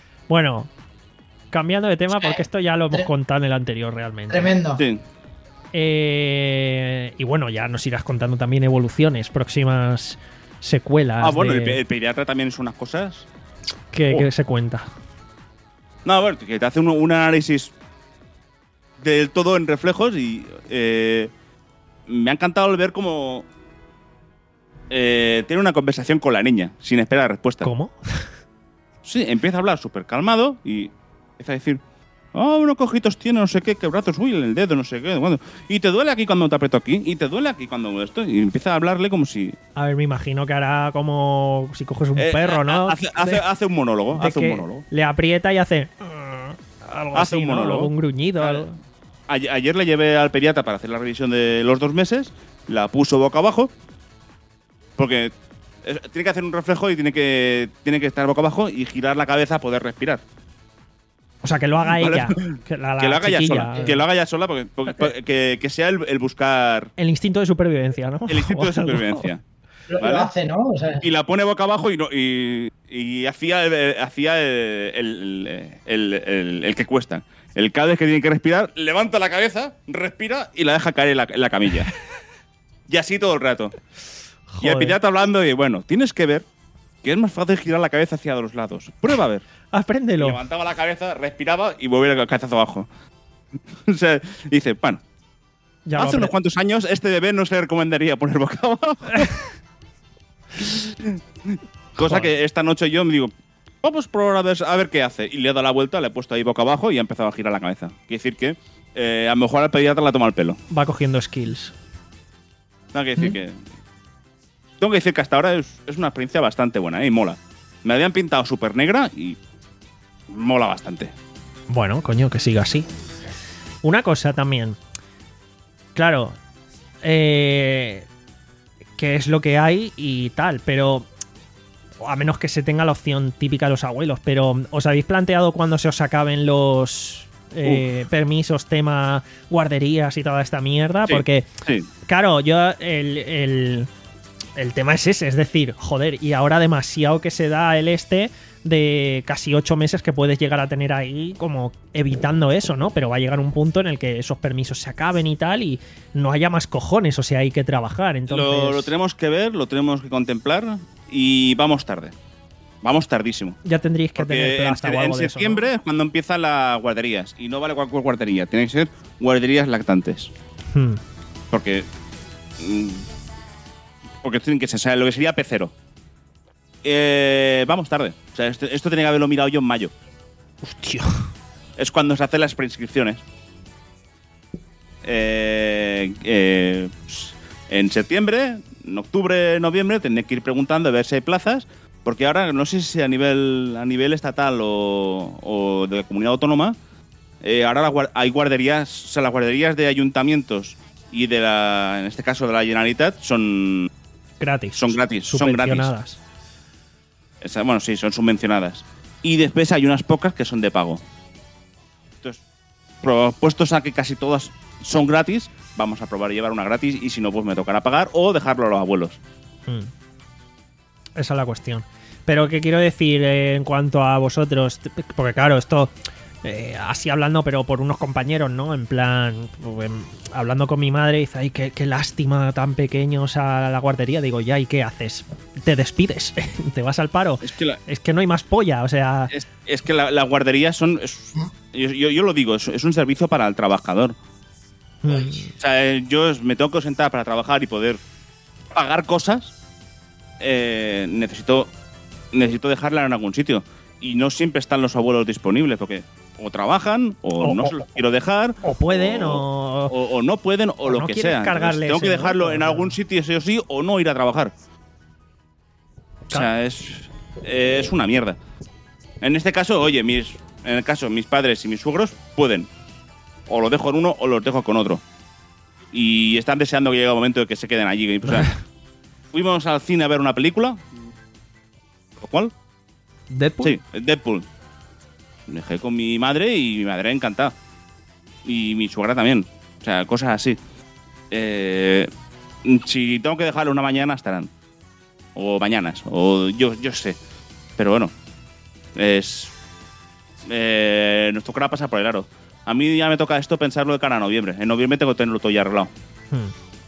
Bueno, cambiando de tema, Sí. porque esto ya lo hemos Tre- contado en el anterior realmente. Tremendo. Sí. Eh, y bueno, ya nos irás contando también evoluciones, próximas secuelas. Ah, bueno, de- el, el pediatra también es unas cosas. que, Oh. que se cuenta. No, bueno, que te hace un, un análisis del todo en reflejos y eh, me ha encantado el ver cómo eh, tiene una conversación con la niña sin esperar respuesta. ¿Cómo? Sí, empieza a hablar súper calmado y empieza a decir, oh, unos cojitos tiene, no sé qué, qué brazos, uy, en el dedo, no sé qué. Bueno, y te duele aquí cuando te aprieto aquí, y te duele aquí cuando esto. Y empieza a hablarle como si... A ver, me imagino que hará como si coges un eh, perro, ¿no? Hace, hace- De- hace un monólogo, de hace que un monólogo. le aprieta y hace... "Uh", algo Hace así, un ¿no? monólogo. Un gruñido. Vale. algo. Ayer, ayer le llevé al pediatra para hacer la revisión de los dos meses, la puso boca abajo, porque es- tiene que hacer un reflejo y tiene que, tiene que estar boca abajo y girar la cabeza a poder respirar. O sea, que lo haga Vale. ella. Que, la- la que lo haga ya chiquilla. sola. Que lo haga ya sola, porque, porque- porque- que, que sea el, el buscar El instinto de supervivencia, ¿no? el instinto de O algo. supervivencia. Lo, ¿Vale? lo hace, ¿no? O sea, Y la pone boca abajo y, no, y, y hacía, el, hacía el, el, el- el- el que cuesta. El cada vez que tiene que respirar, levanta la cabeza, respira y la deja caer en la, en la camilla. Y así todo el rato. Y el Joder. pediatra hablando y, bueno, tienes que ver que es más fácil girar la cabeza hacia los lados. Prueba a ver. Apréndelo. Levantaba la cabeza, respiraba y volvía el cabezazo abajo. O sea, dice, bueno, Ya lo hace unos apre- cuantos años este bebé no se le recomendaría poner boca abajo. Cosa Joder. que esta noche yo me digo, vamos a probar a ver, a ver qué hace. Y le he dado la vuelta, le he puesto ahí boca abajo y ha empezado a girar la cabeza. Quiere decir que eh, a lo mejor al pediatra la toma el pelo. Va cogiendo skills. Tengo que decir que. Tengo que decir que hasta ahora es, es una experiencia bastante buena, ¿eh? Y mola. Me habían pintado súper negra y mola bastante. Bueno, coño, que siga así. Una cosa también. Claro, eh, que es lo que hay y tal, pero a menos que se tenga la opción típica de los abuelos, pero ¿os habéis planteado cuando se os acaben los eh, permisos, tema guarderías y toda esta mierda? Sí, Porque, Sí. claro, yo el, el, el tema es ese, es decir, joder, y ahora demasiado que se da el este de casi ocho meses que puedes llegar a tener ahí como evitando eso, ¿no? Pero va a llegar un punto en el que esos permisos se acaben y tal y no haya más cojones, o sea, hay que trabajar. Entonces, Lo, lo tenemos que ver, lo tenemos que contemplar y vamos tarde. Vamos tardísimo. ya tendríais que Porque tener en, plasta o en algo de eso, ¿no? septiembre es cuando empiezan las guarderías. Y no vale cualquier guardería. Tienen que ser guarderías lactantes. Hmm. Porque. mm, porque tienen que ser, o sea, lo que sería P cero. Eh, vamos tarde. O sea, esto, esto tenía que haberlo mirado yo en mayo. Hostia. Es cuando se hacen las prescripciones. Eh, eh, pues, en septiembre, en octubre, noviembre, tendré que ir preguntando a ver si hay plazas. Porque ahora no sé si a nivel, a nivel estatal o, o de la comunidad autónoma, eh, ahora la guar- hay guarderías, o sea, las guarderías de ayuntamientos y de la, en este caso de la Generalitat, son, Gratis. son gratis. Son gratis. Subvencionadas. O sea, bueno, sí, son subvencionadas. Y después hay unas pocas que son de pago. Entonces, puestos a que casi todas son gratis, vamos a probar llevar una gratis y si no, pues me tocará pagar o dejarlo a los abuelos. Hmm. Esa es la cuestión. Pero ¿qué quiero decir eh, en cuanto a vosotros? Porque claro, esto eh, así hablando, pero por unos compañeros, ¿no? En plan, pues, em, hablando con mi madre, dice, ay, qué, qué lástima tan pequeños a la guardería. Digo, ya, ¿y qué haces? ¿Te despides? ¿Te vas al paro? Es que la, Es que no hay más polla, o sea... es, es que la, la guardería son... es- yo, yo- yo lo digo, es, es un servicio para el trabajador. hmm. O sea, eh, yo me tengo que sentar para trabajar y poder pagar cosas. eh, necesito, necesito dejarla en algún sitio. Y no siempre están los abuelos disponibles porque o trabajan o, O- no o- se los quiero dejar. O pueden, o... o, o no pueden o, o lo no que quieres sea. Entonces, cargarle tengo que ese, ¿no? dejarlo en Pero- algún sitio sí o sí o no ir a trabajar. O sea, es, es una mierda. En este caso, oye, mis, en el caso mis padres y mis suegros pueden. O lo dejo en uno o los dejo con otro. Y están deseando que llegue el momento de que se queden allí. O sea, fuimos al cine a ver una película. ¿Cuál? ¿Deadpool? Sí, Deadpool. Me dejé con mi madre y mi madre encantada. Y mi suegra también. O sea, cosas así. Eh, si tengo que dejarlo una mañana, estarán. O mañanas. O yo, yo sé. Pero bueno. Es. Eh, nos tocará pasar por el aro. A mí ya me toca esto pensarlo de cara a noviembre. En noviembre tengo que tenerlo todo ya arreglado. Hmm.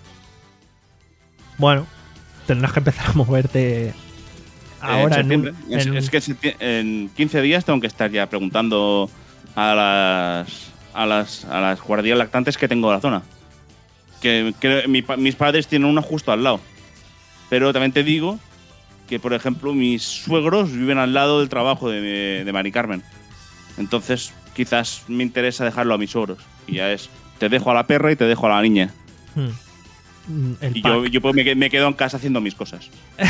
Bueno, tendrás que empezar a moverte ahora Eh, en, septiembre. un- Es, en- es que septi- en quince días tengo que estar ya preguntando a las a las, a las guardias lactantes que tengo de la zona. Que, que mi pa- mis padres tienen una justo al lado. Pero también te digo que, por ejemplo, mis suegros viven al lado del trabajo de, de Mari Carmen. Entonces, quizás me interesa dejarlo a mis suegros. Y ya es, te dejo a la perra y te dejo a la niña. Hmm. Mm, el Y pack. yo, yo pues me, que- me quedo en casa haciendo mis cosas.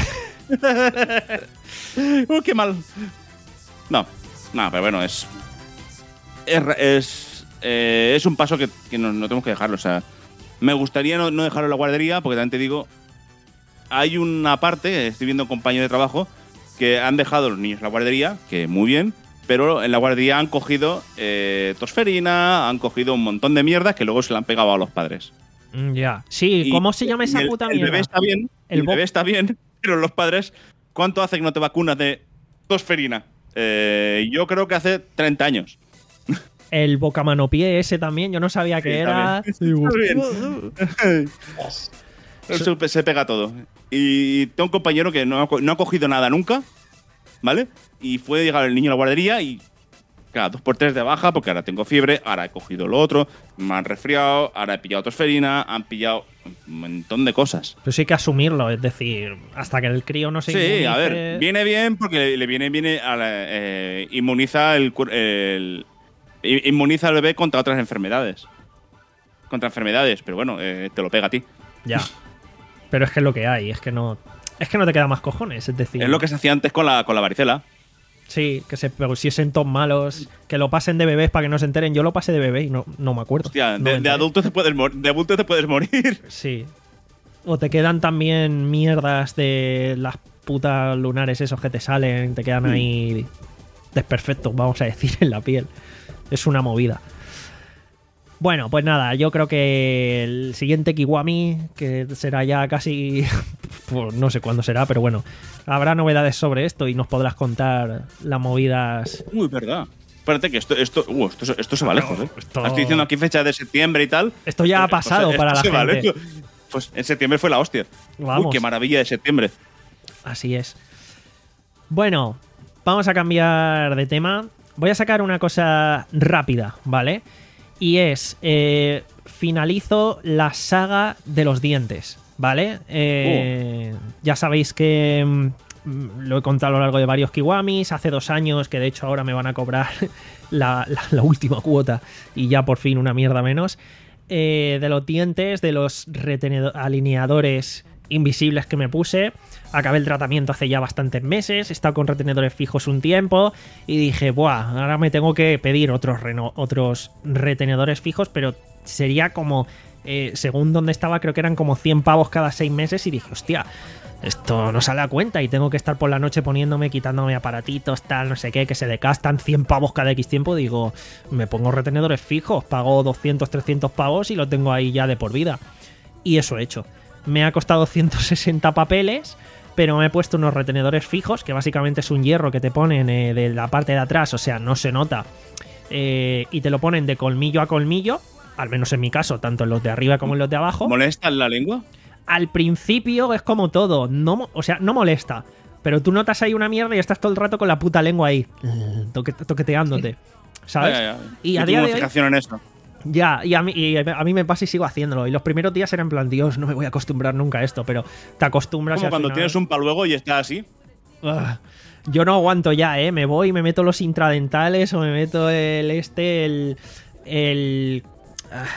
¡Oh, qué mal! No, no, pero bueno, es. Es, es, eh, es un paso que, que no, no tenemos que dejarlo. O sea, me gustaría no, no dejarlo en la guardería, porque también te digo. Hay una parte, estoy viendo compañeros de trabajo, que han dejado a los niños en la guardería, que muy bien, pero en la guardería han cogido eh, tosferina, han cogido un montón de mierda que luego se la han pegado a los padres. Mm, Ya. Sí, Y- ¿cómo se llama esa y el, puta el mierda? bebé está bien, El el, bo- bebé está bien, pero los padres, ¿cuánto hace que no te vacunas de tosferina? Eh, yo creo que hace treinta años. El bocamanopié ese también, yo no sabía que Sí, era. también. Se, se pega todo. Y tengo un compañero que no ha, co- no ha cogido nada nunca, ¿vale? Y fue llegar el niño a la guardería y, claro, dos por tres de baja, porque ahora tengo fiebre, ahora he cogido lo otro, me han resfriado, ahora he pillado tosferina, han pillado un montón de cosas. Pero sí hay que asumirlo, es decir, hasta que el crío no se Sí, inmunice- a ver, viene bien porque le, le viene, viene a la- eh, inmuniza el, cuer- el- i- inmuniza al bebé contra otras enfermedades. Contra enfermedades, pero bueno, eh, te lo pega a ti. Ya. Pero es que es lo que hay, es que no. Es que no te queda más cojones, es decir. Es lo que se hacía antes con la, con la varicela. Sí, que se pusiesen todos malos, que lo pasen de bebés para que no se enteren. Yo lo pasé de bebé y no, no me acuerdo. Hostia, No me de, de enteré. adulto te puedes mor- de adulto te puedes morir. Sí. O te quedan también mierdas de las putas lunares esos que te salen, te quedan ahí desperfectos, vamos a decir, en la piel. Es una movida. Bueno, pues nada, yo creo que el siguiente Kiwami, que será ya casi. Pues no sé cuándo será, pero bueno, habrá novedades sobre esto y nos podrás contar las movidas. Uy, verdad. Espérate que esto, esto, uh, esto, esto se va lejos, ¿eh? esto- Estoy diciendo aquí fecha de septiembre y tal. Esto ya ha Pues, pasado esto- para esto la se va gente. lejos. Pues en septiembre fue la hostia. Vamos. Uy, qué maravilla de septiembre. Así es. Bueno, vamos a cambiar de tema. Voy a sacar una cosa rápida, ¿vale? Y es, eh, finalizo la saga de los dientes, ¿vale? Eh, Ya sabéis que mm, lo he contado a lo largo de varios Kiwamis. Hace dos años, que de hecho ahora me van a cobrar la, la- la última cuota y ya por fin una mierda menos. Eh, de los dientes, de los retenedo- alineadores invisibles que me puse. Acabé el tratamiento hace ya bastantes meses, he estado con retenedores fijos un tiempo y dije, buah, ahora me tengo que pedir otros, reno- otros retenedores fijos, pero sería como, eh, según donde estaba, creo que eran como cien pavos cada seis meses y dije, hostia, esto no sale a cuenta y tengo que estar por la noche poniéndome, quitándome aparatitos, tal, no sé qué, que se decastan cien pavos cada X tiempo. Digo, me pongo retenedores fijos, pago doscientos, trescientos pavos y lo tengo ahí ya de por vida. Y eso he hecho. Me ha costado ciento sesenta papeles, pero me he puesto unos retenedores fijos, que básicamente es un hierro que te ponen eh, de la parte de atrás, o sea, no se nota, eh, y te lo ponen de colmillo a colmillo, al menos en mi caso, tanto en los de arriba como en los de abajo. ¿Molesta en la lengua? Al principio es como todo, no, mo- o sea, no molesta, pero tú notas ahí una mierda y estás todo el rato con la puta lengua ahí, toque- toqueteándote, ¿sabes? Ya, ya, ya. Y a Yo día tengo de hoy- fijación en eso. Ya, y a, mí, y a mí me pasa y sigo haciéndolo. Y los primeros días eran en plan, Dios, no me voy a acostumbrar nunca a esto, pero te acostumbras y Como al cuando final- tienes un paluego y está así. Ugh. Yo no aguanto ya, ¿eh? Me voy y me meto los intradentales o me meto el este, el... el... ah,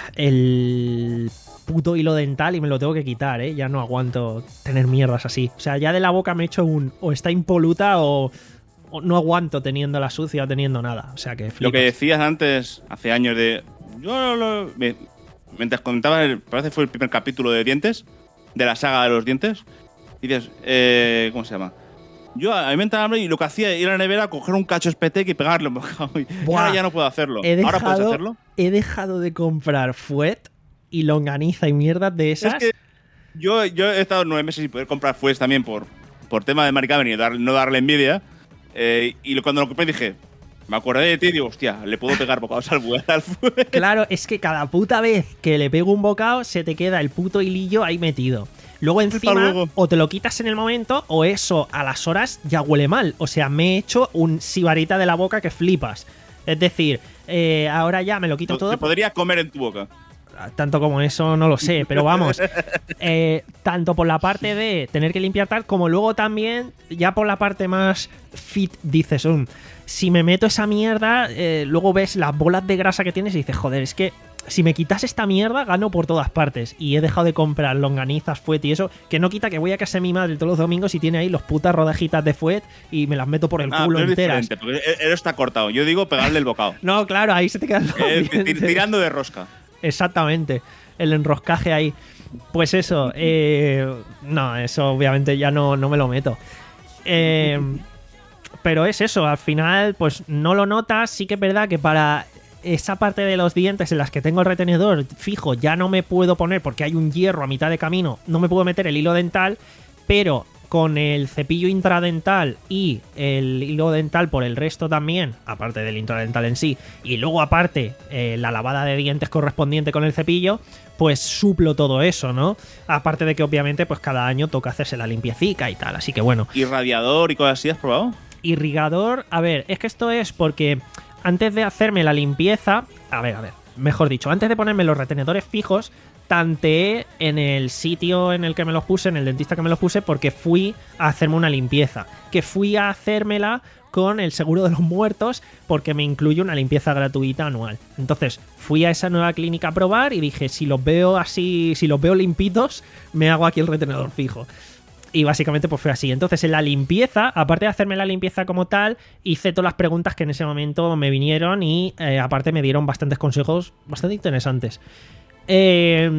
el puto hilo dental y me lo tengo que quitar, ¿eh? Ya no aguanto tener mierdas así. O sea, ya de la boca me he hecho un... o está impoluta o, o no aguanto teniéndola sucia o teniendo nada. O sea que Lo flipas. que decías antes, hace años de. Yo lo- me- mientras comentaba, el- parece que fue el primer capítulo de dientes, de la saga de los dientes. Y dices, eh, ¿cómo se llama? Yo a mí me entraba hambre y lo que hacía era ir a la nevera, coger un cacho espetec y pegarle un bocado. Y Buah. ahora ya no puedo hacerlo. He ¿Ahora puedes dejado, hacerlo? he dejado de comprar fuet y longaniza y mierdas de esas. Es que yo, yo he estado nueve meses sin poder comprar Fues también por, por tema de Mari Carmen y dar- no darle envidia. Eh, y lo- cuando lo compré dije, Me acordé de ti y digo, hostia, le puedo pegar bocados al fuego. Claro, es que cada puta vez que le pego un bocado se te queda el puto hilillo ahí metido. Luego encima, luego. o te lo quitas en el momento, o eso a las horas ya huele mal. O sea, me he hecho un sibarita de la boca que flipas. Es decir, eh, ahora ya me lo quito No, todo. te podría comer en tu boca. Tanto como eso no lo sé, pero vamos, eh, tanto por la parte de tener que limpiar tal, como luego también, ya por la parte más fit, dices, um, si me meto esa mierda, eh, luego ves las bolas de grasa que tienes y dices, joder, es que si me quitas esta mierda, gano por todas partes. Y he dejado de comprar longanizas, fuet y eso, que no quita que voy a casa de mi madre todos los domingos y tiene ahí los putas rodajitas de fuet y me las meto por el Ah, culo pero es enteras. diferente, porque él está cortado. Yo digo pegarle el bocado. No, claro, ahí se te quedan los Eh, tir- dientes. tirando de rosca. Exactamente, el enroscaje ahí. Pues eso, eh, no, eso obviamente ya no, no me lo meto. Eh, pero es eso, al final pues no lo notas. Sí que es verdad que para esa parte de los dientes en las que tengo el retenedor fijo ya no me puedo poner porque hay un hierro a mitad de camino, no me puedo meter el hilo dental, pero con el cepillo intradental y el hilo dental por el resto también, aparte del intradental en sí, y luego aparte eh, la lavada de dientes correspondiente con el cepillo, pues suplo todo eso, ¿no? Aparte de que obviamente pues cada año toca hacerse la limpiecica y tal, así que bueno. ¿Y radiador y cosas así has probado? Irrigador, a ver, es que esto es porque antes de hacerme la limpieza, a ver, a ver, mejor dicho, antes de ponerme los retenedores fijos, tanteé en el sitio en el que me los puse, en el dentista que me los puse, porque fui a hacerme una limpieza. Que fui a hacérmela con el seguro de los muertos, porque me incluye una limpieza gratuita anual. Entonces, fui a esa nueva clínica a probar y dije, si los veo así, si los veo limpitos, me hago aquí el retenedor fijo. Y básicamente pues fue así. Entonces en la limpieza, aparte de hacerme la limpieza como tal, hice todas las preguntas que en ese momento me vinieron y eh, aparte me dieron bastantes consejos bastante interesantes. Eh,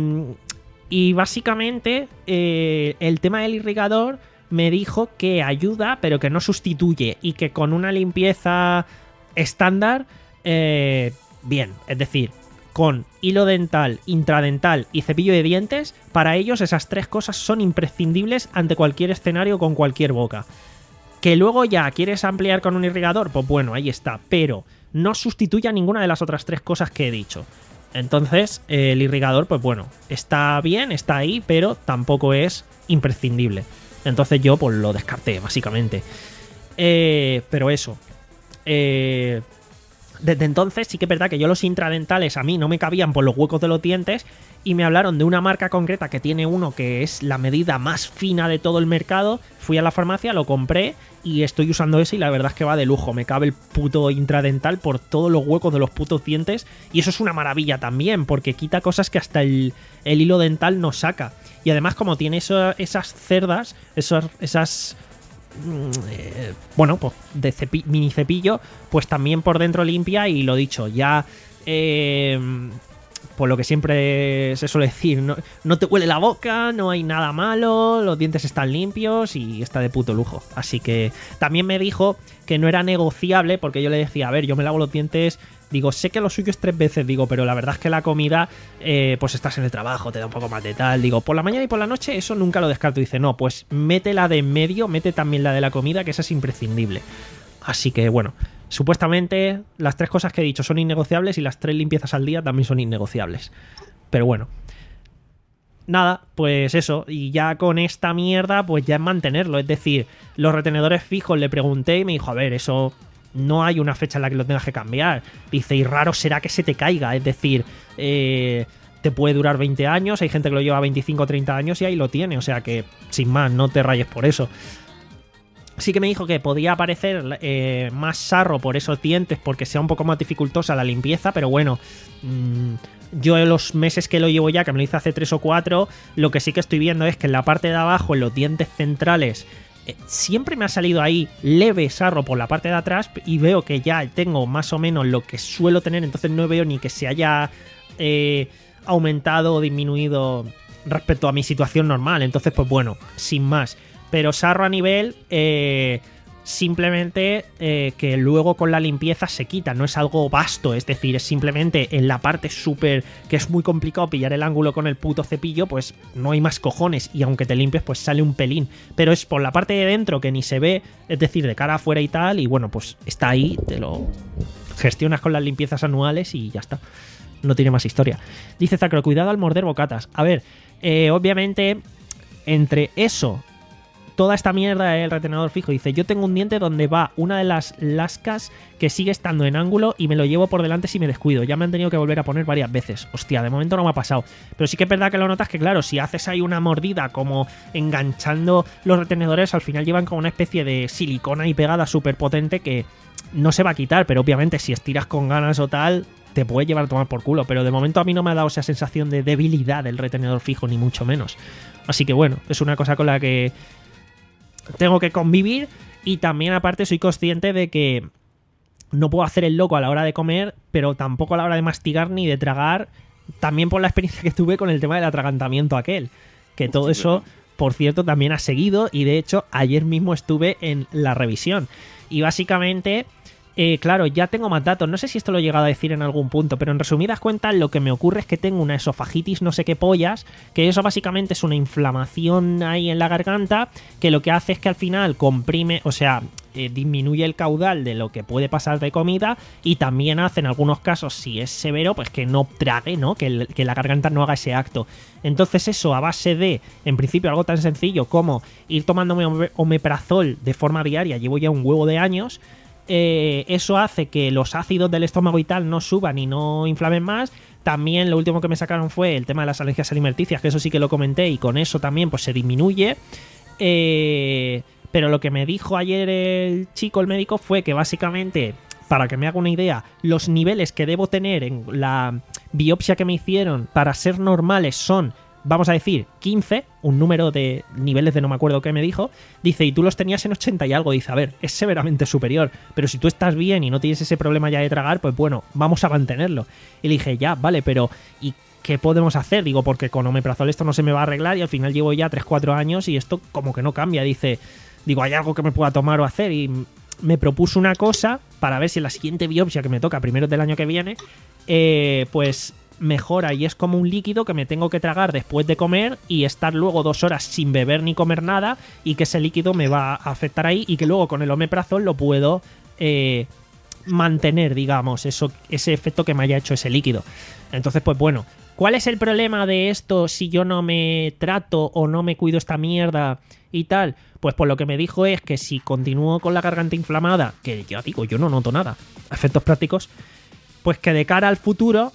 y básicamente eh, el tema del irrigador me dijo que ayuda pero que no sustituye y que con una limpieza estándar eh, bien, es decir, con hilo dental, intradental y cepillo de dientes, para ellos esas tres cosas son imprescindibles ante cualquier escenario con cualquier boca. Que luego ya quieres ampliar con un irrigador, pues bueno, ahí está, pero no sustituye a ninguna de las otras tres cosas que he dicho. Entonces, eh, el irrigador, pues bueno, está bien, está ahí, pero tampoco es imprescindible. Entonces yo pues lo descarté, básicamente. Eh, pero eso. Eh... Desde entonces sí que es verdad que yo los intradentales a mí no me cabían por los huecos de los dientes y me hablaron de una marca concreta que tiene uno que es la medida más fina de todo el mercado. Fui a la farmacia, lo compré y estoy usando ese y la verdad es que va de lujo. Me cabe el puto intradental por todos los huecos de los putos dientes y eso es una maravilla también porque quita cosas que hasta el, el hilo dental no saca. Y además como tiene eso, esas cerdas, esos, esas... Eh, bueno, pues de cepi- mini cepillo, pues también por dentro limpia y lo dicho, ya eh, por lo que siempre se suele decir, no, no te huele la boca, no hay nada malo, los dientes están limpios y está de puto lujo. Así que también me dijo que no era negociable porque yo le decía, a ver, yo me lavo los dientes, digo, sé que lo suyo es tres veces, digo, pero la verdad es que la comida, eh, pues estás en el trabajo, te da un poco más de tal, digo, por la mañana y por la noche eso nunca lo descarto. Dice, no, pues mete la de en medio, mete también la de la comida, que esa es imprescindible. Así que bueno, supuestamente las tres cosas que he dicho son innegociables y las tres limpiezas al día también son innegociables. Pero bueno, nada, pues eso, y ya con esta mierda pues ya es mantenerlo, es decir, los retenedores fijos le pregunté y me dijo, a ver, eso... no hay una fecha en la que lo tengas que cambiar. Dice, y raro será que se te caiga. Es decir, eh, te puede durar veinte años. Hay gente que lo lleva veinticinco o treinta años y ahí lo tiene. O sea que, sin más, no te rayes por eso. Sí que me dijo que podía aparecer eh, más sarro por esos dientes porque sea un poco más dificultosa la limpieza. Pero bueno, mmm, yo en los meses que lo llevo ya, que me lo hice hace tres o cuatro, lo que sí que estoy viendo es que en la parte de abajo, en los dientes centrales, siempre me ha salido ahí leve sarro por la parte de atrás y veo que ya tengo más o menos lo que suelo tener, entonces no veo ni que se haya eh, aumentado o disminuido respecto a mi situación normal. Entonces pues bueno, sin más, pero sarro a nivel eh, simplemente eh, que luego con la limpieza se quita, no es algo vasto, es decir, es simplemente en la parte súper, que es muy complicado pillar el ángulo con el puto cepillo, pues no hay más cojones, y aunque te limpies pues sale un pelín, pero es por la parte de dentro que ni se ve, es decir, de cara afuera y tal, y bueno, pues está ahí, te lo gestionas con las limpiezas anuales y ya está. No tiene más historia. Dice Zacro, cuidado al morder bocatas. A ver, eh, obviamente, entre eso, toda esta mierda del retenedor fijo, dice, yo tengo un diente donde va una de las lascas que sigue estando en ángulo y me lo llevo por delante si me descuido. Ya me han tenido que volver a poner varias veces. Hostia, de momento no me ha pasado. Pero sí que es verdad que lo notas que, claro, si haces ahí una mordida como enganchando los retenedores, al final llevan como una especie de silicona y pegada súper potente que no se va a quitar, pero obviamente si estiras con ganas o tal, te puede llevar a tomar por culo. Pero de momento a mí no me ha dado esa sensación de debilidad del retenedor fijo, ni mucho menos. Así que bueno, es una cosa con la que tengo que convivir, y también aparte soy consciente de que no puedo hacer el loco a la hora de comer, pero tampoco a la hora de mastigar ni de tragar, también por la experiencia que tuve con el tema del atragantamiento aquel, que todo eso, por cierto, también ha seguido, y de hecho ayer mismo estuve en la revisión. Y básicamente, eh, claro, ya tengo más datos. No sé si esto lo he llegado a decir en algún punto, pero en resumidas cuentas lo que me ocurre es que tengo una esofagitis no sé qué pollas, que eso básicamente es una inflamación ahí en la garganta, que lo que hace es que al final comprime, o sea, eh, disminuye el caudal de lo que puede pasar de comida, y también hace en algunos casos, si es severo, pues que no trague, ¿no? Que, el, que la garganta no haga ese acto. Entonces eso, a base de, en principio, algo tan sencillo como ir tomándome omeprazol de forma diaria, llevo ya un huevo de años. Eh, eso hace que los ácidos del estómago y tal no suban y no inflamen más. También lo último que me sacaron fue el tema de las alergias alimenticias, que eso sí que lo comenté, y con eso también pues se disminuye. Eh, pero lo que me dijo ayer el chico, el médico, fue que básicamente, para que me haga una idea, los niveles que debo tener en la biopsia que me hicieron para ser normales son, vamos a decir, quince, un número de niveles de no me acuerdo qué me dijo. Dice, y tú los tenías en ochenta y algo. Dice, a ver, es severamente superior, pero si tú estás bien y no tienes ese problema ya de tragar, pues bueno, vamos a mantenerlo. Y le dije, ya, vale, pero ¿y qué podemos hacer? Digo, porque con omeprazol esto no se me va a arreglar, y al final llevo ya tres cuatro años y esto como que no cambia. Dice, digo, ¿hay algo que me pueda tomar o hacer? Y me propuso una cosa para ver si en la siguiente biopsia que me toca, primero del año que viene, eh, pues mejora, y es como un líquido que me tengo que tragar después de comer y estar luego dos horas sin beber ni comer nada, y que ese líquido me va a afectar ahí, y que luego con el omeprazol lo puedo eh, mantener, digamos, eso, ese efecto que me haya hecho ese líquido. Entonces, pues bueno, ¿cuál es el problema de esto si yo no me trato o no me cuido esta mierda y tal? Pues por lo que me dijo es que si continúo con la garganta inflamada, que ya digo, yo no noto nada, efectos prácticos, pues que de cara al futuro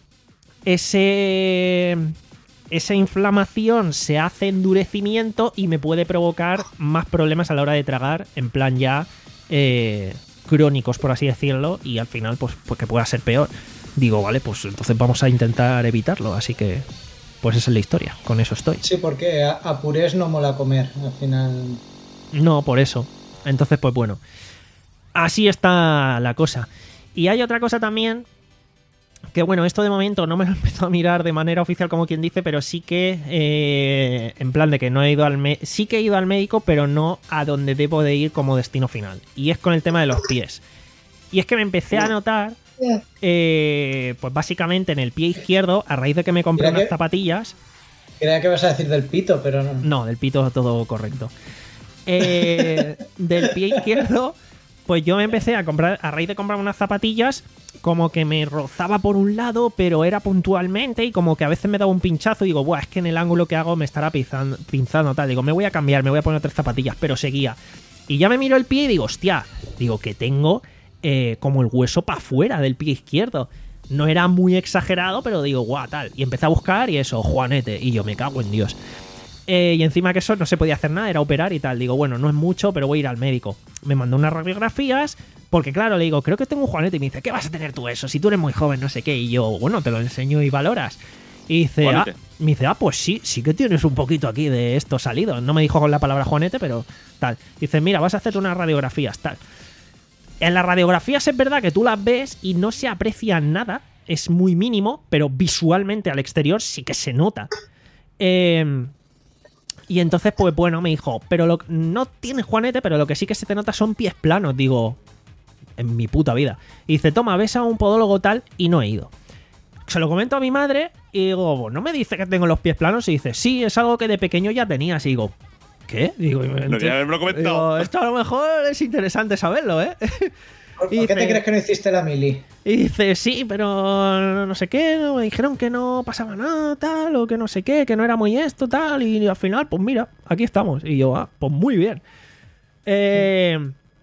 ese esa inflamación se hace endurecimiento y me puede provocar más problemas a la hora de tragar, en plan ya eh, crónicos, por así decirlo, y al final pues, pues que pueda ser peor. Digo, vale, pues entonces vamos a intentar evitarlo, así que pues esa es la historia, con eso estoy. Sí, porque a, a purés no mola comer, al final. No, por eso. Entonces, pues bueno, así está la cosa. Y hay otra cosa también, que bueno, esto de momento no me lo he empezado a mirar de manera oficial, como quien dice, pero sí que eh, en plan de que no he ido al me- sí que he ido al médico, pero no a donde debo de ir como destino final, y es con el tema de los pies. Y es que me empecé a notar eh, pues básicamente en el pie izquierdo, a raíz de que me compré Mira unas que- zapatillas. Creía que vas a decir del pito, pero no. No, del pito todo correcto. Eh, del pie izquierdo, pues yo me empecé a comprar, a raíz de comprar unas zapatillas, como que me rozaba por un lado, pero era puntualmente, y como que a veces me daba un pinchazo y digo, buah, es que en el ángulo que hago me estará pinzando, pinzando tal. Digo, me voy a cambiar, me voy a poner otras zapatillas, pero seguía. Y ya me miro el pie y digo, hostia, digo que tengo eh, como el hueso para afuera del pie izquierdo. No era muy exagerado, pero digo, guau, tal. Y empecé a buscar y eso, Juanete, y yo me cago en Dios. Eh, y encima que eso no se podía hacer nada, era operar y tal. Digo, bueno, no es mucho, pero voy a ir al médico. Me mandó unas radiografías, porque claro, le digo, creo que tengo un Juanete. Y me dice, ¿qué vas a tener tú eso? Si tú eres muy joven, no sé qué. Y yo, bueno, te lo enseño y valoras. Y dice, ah, me dice, ah, pues sí, sí que tienes un poquito aquí de esto salido. No me dijo con la palabra Juanete, pero tal. Dice, mira, vas a hacer unas radiografías, tal. En las radiografías es verdad que tú las ves y no se aprecia nada. Es muy mínimo, pero visualmente al exterior sí que se nota. Eh... Y entonces, pues bueno, me dijo, pero lo, no tienes juanete, pero lo que sí que se te nota son pies planos. Digo, en mi puta vida. Y dice, toma, ves a un podólogo tal, y no he ido. Se lo comento a mi madre y digo, pues no me dice que tengo los pies planos. Y dice, sí, es algo que de pequeño ya tenías. Y digo, ¿qué? Digo, No debería haberme comentado. digo, esto a lo mejor es interesante saberlo, ¿eh? ¿Por Y qué te dice- crees que no hiciste la mili? Y dice, sí, pero no sé qué, me dijeron que no pasaba nada, tal, o que no sé qué, que no era muy esto, tal, y al final, pues mira, aquí estamos. Y yo, ah, pues muy bien. Eh,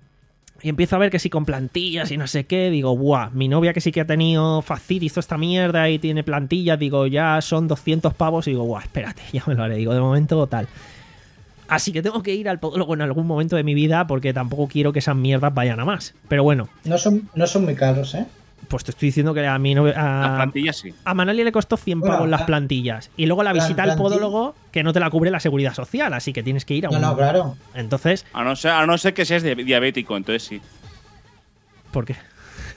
y empiezo a ver que sí con plantillas y no sé qué, digo, buah, mi novia que sí que ha tenido Facit, hizo esta mierda y tiene plantillas, digo, ya son doscientos pavos, y digo, buah, espérate, ya me lo haré, digo, de momento tal. Así que tengo que ir al podólogo en algún momento de mi vida porque tampoco quiero que esas mierdas vayan a más. Pero bueno, No son, no son muy caros, ¿eh? pues te estoy diciendo que a mí no, Las a, plantillas sí. a Manoli le costó cien Bueno, pavos las la- plantillas. Y luego la la visita al planti- podólogo que no te la cubre la seguridad social, así que tienes que ir a No, un... no, claro. Entonces, A no ser, a no ser que seas di- diabético, entonces sí. ¿por qué?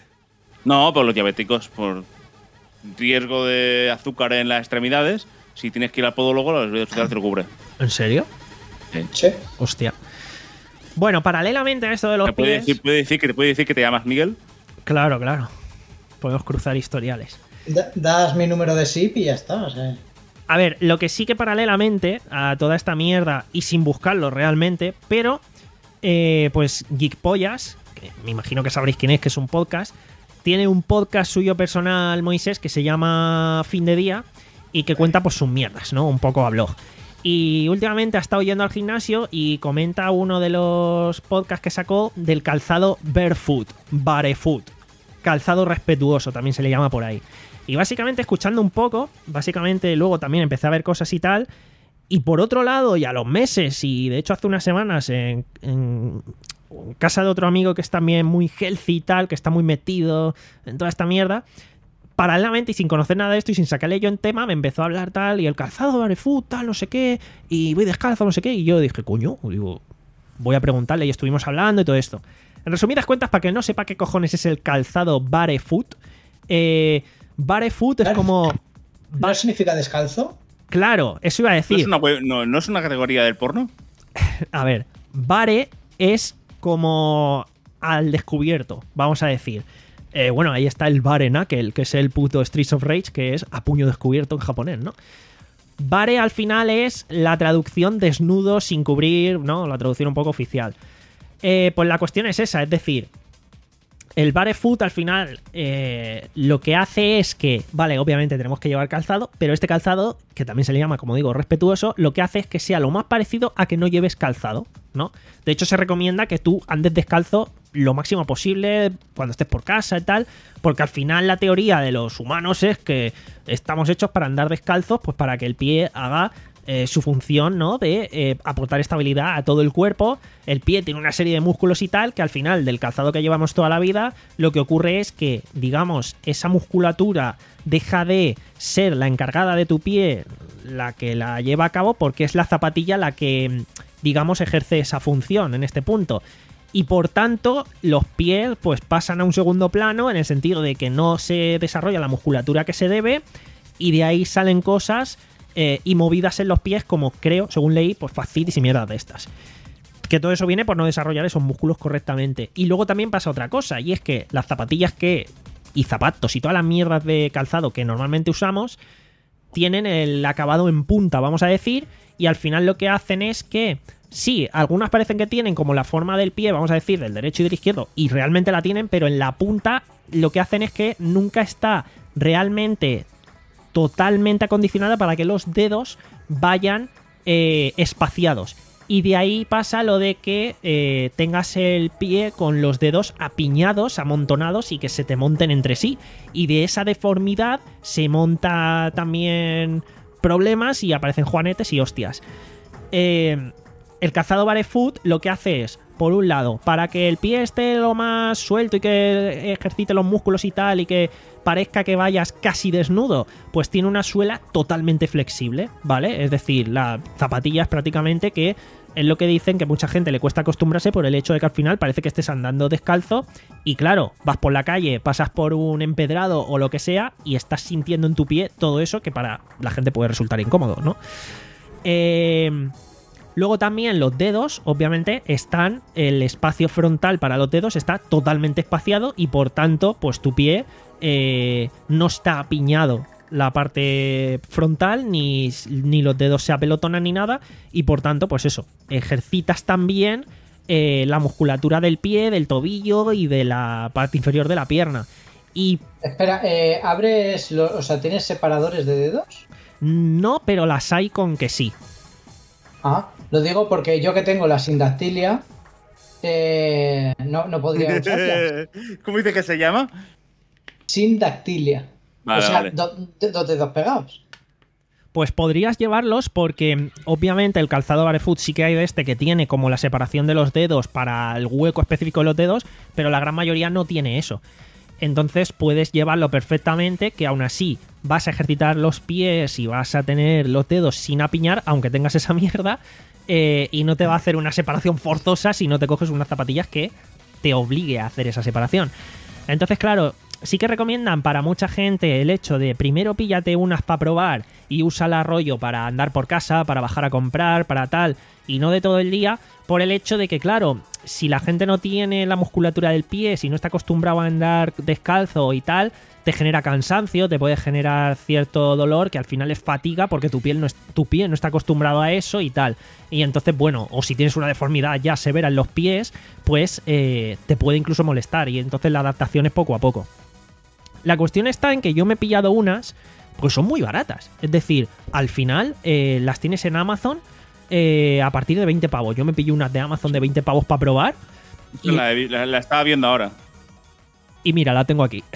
No, por los diabéticos, por riesgo de azúcar en las extremidades, si tienes que ir al podólogo, la seguridad social te lo cubre. ¿En serio? Sí. Hostia. Bueno, paralelamente a esto de los Te puede pies... decir, puede decir que te puede decir que te llamas Miguel. Claro, claro. Podemos cruzar historiales. Da- das mi número de S I P y ya está. O sea. A ver, lo que sí que paralelamente a toda esta mierda y sin buscarlo realmente, pero eh, pues Geekpollas, que me imagino que sabréis quién es, que es un podcast, tiene un podcast suyo personal, Moisés, que se llama Fin de Día y que cuenta pues sus mierdas, ¿no? Un poco a blog. Y últimamente ha estado yendo al gimnasio y comenta uno de los podcasts que sacó del calzado barefoot, barefoot, calzado respetuoso, también se le llama por ahí. Y básicamente escuchando un poco, básicamente luego también empecé a ver cosas y tal. Y por otro lado, y a los meses, y de hecho hace unas semanas en, en casa de otro amigo que es también muy healthy y tal, que está muy metido en toda esta mierda, paralelamente y sin conocer nada de esto y sin sacarle yo en tema, me empezó a hablar tal, y el calzado barefoot, tal, no sé qué, y voy descalzo, no sé qué, y yo dije, coño, digo, voy a preguntarle, y estuvimos hablando y todo esto. En resumidas cuentas, para que no sepa qué cojones es el calzado barefoot, eh, barefoot es Bare- como... ¿No significa descalzo? Claro, eso iba a ¿No decir. es, una, web- no, ¿No es una categoría del porno? A ver, bare es como al descubierto, vamos a decir. Eh, bueno, ahí está el bare knuckle, que es el puto Streets of Rage, que es a puño descubierto en japonés, ¿no? Bare al final es la traducción desnudo sin cubrir, ¿no? La traducción un poco oficial. Eh, pues la cuestión es esa, es decir, el barefoot al final eh, lo que hace es que, vale, obviamente tenemos que llevar calzado, pero este calzado, que también se le llama, como digo, respetuoso, lo que hace es que sea lo más parecido a que no lleves calzado, ¿no? De hecho, se recomienda que tú andes descalzo lo máximo posible cuando estés por casa y tal, porque al final la teoría de los humanos es que estamos hechos para andar descalzos, pues para que el pie haga eh, su función, ¿no? De eh, aportar estabilidad a todo el cuerpo. El pie tiene una serie de músculos y tal, que al final del calzado que llevamos toda la vida, lo que ocurre es que, digamos, esa musculatura deja de ser la encargada de tu pie, la que la lleva a cabo, porque es la zapatilla la que, digamos, ejerce esa función en este punto. Y por tanto, los pies pues pasan a un segundo plano en el sentido de que no se desarrolla la musculatura que se debe, y de ahí salen cosas eh, y movidas en los pies, como creo, según leí, pues fascitis y mierdas de estas. Que todo eso viene por no desarrollar esos músculos correctamente. Y luego también pasa otra cosa, y es que las zapatillas que y zapatos y todas las mierdas de calzado que normalmente usamos tienen el acabado en punta, vamos a decir, y al final lo que hacen es que sí, algunas parecen que tienen como la forma del pie, vamos a decir, del derecho y del izquierdo, y realmente la tienen, pero en la punta lo que hacen es que nunca está realmente totalmente acondicionada para que los dedos vayan eh, espaciados. Y de ahí pasa lo de que eh, tengas el pie con los dedos apiñados, amontonados y que se te monten entre sí. Y de esa deformidad se monta también problemas y aparecen juanetes y hostias. Eh, el calzado barefoot lo que hace es, por un lado, para que el pie esté lo más suelto y que ejercite los músculos y tal, y que parezca que vayas casi desnudo, pues tiene una suela totalmente flexible, ¿vale? Es decir, la zapatilla es prácticamente que es lo que dicen que mucha gente le cuesta acostumbrarse por el hecho de que al final parece que estés andando descalzo y claro, vas por la calle, pasas por un empedrado o lo que sea y estás sintiendo en tu pie todo eso que para la gente puede resultar incómodo, ¿no? Eh... Luego también los dedos, obviamente, están, el espacio frontal para los dedos está totalmente espaciado y por tanto, pues tu pie eh, no está apiñado la parte frontal, ni, ni los dedos se apelotonan ni nada, y por tanto, pues eso, ejercitas también eh, la musculatura del pie, del tobillo y de la parte inferior de la pierna. Y Espera, eh, ¿abres, lo, o sea, tienes separadores de dedos? no, pero las hay con que sí. Ah, lo digo porque yo que tengo la sindactilia, eh, no, no podría usarla. ¿Cómo dice que se llama? Sindactilia. Vale, o sea, vale. do- de- dos dedos pegados. Pues podrías llevarlos porque obviamente el calzado barefoot sí que hay de este que tiene como la separación de los dedos para el hueco específico de los dedos, pero la gran mayoría no tiene eso. Entonces puedes llevarlo perfectamente, que aún así vas a ejercitar los pies y vas a tener los dedos sin apiñar, aunque tengas esa mierda, eh, y no te va a hacer una separación forzosa si no te coges unas zapatillas que te obligue a hacer esa separación. Entonces, claro, sí que recomiendan para mucha gente el hecho de primero píllate unas para probar y úsala rollo para andar por casa, para bajar a comprar, para tal, y no de todo el día, por el hecho de que, claro, si la gente no tiene la musculatura del pie, si no está acostumbrado a andar descalzo y tal, te genera cansancio, te puede generar cierto dolor que al final es fatiga porque tu piel no es, tu pie no está acostumbrado a eso y tal. Y entonces, bueno, o si tienes una deformidad ya severa en los pies, pues eh, te puede incluso molestar y entonces la adaptación es poco a poco. La cuestión está en que yo me he pillado unas, pues son muy baratas. Es decir, al final eh, las tienes en Amazon eh, a partir de veinte pavos. Yo me pillé unas de Amazon de veinte pavos para probar. Y, La, la- la estaba viendo ahora. y mira, la tengo aquí.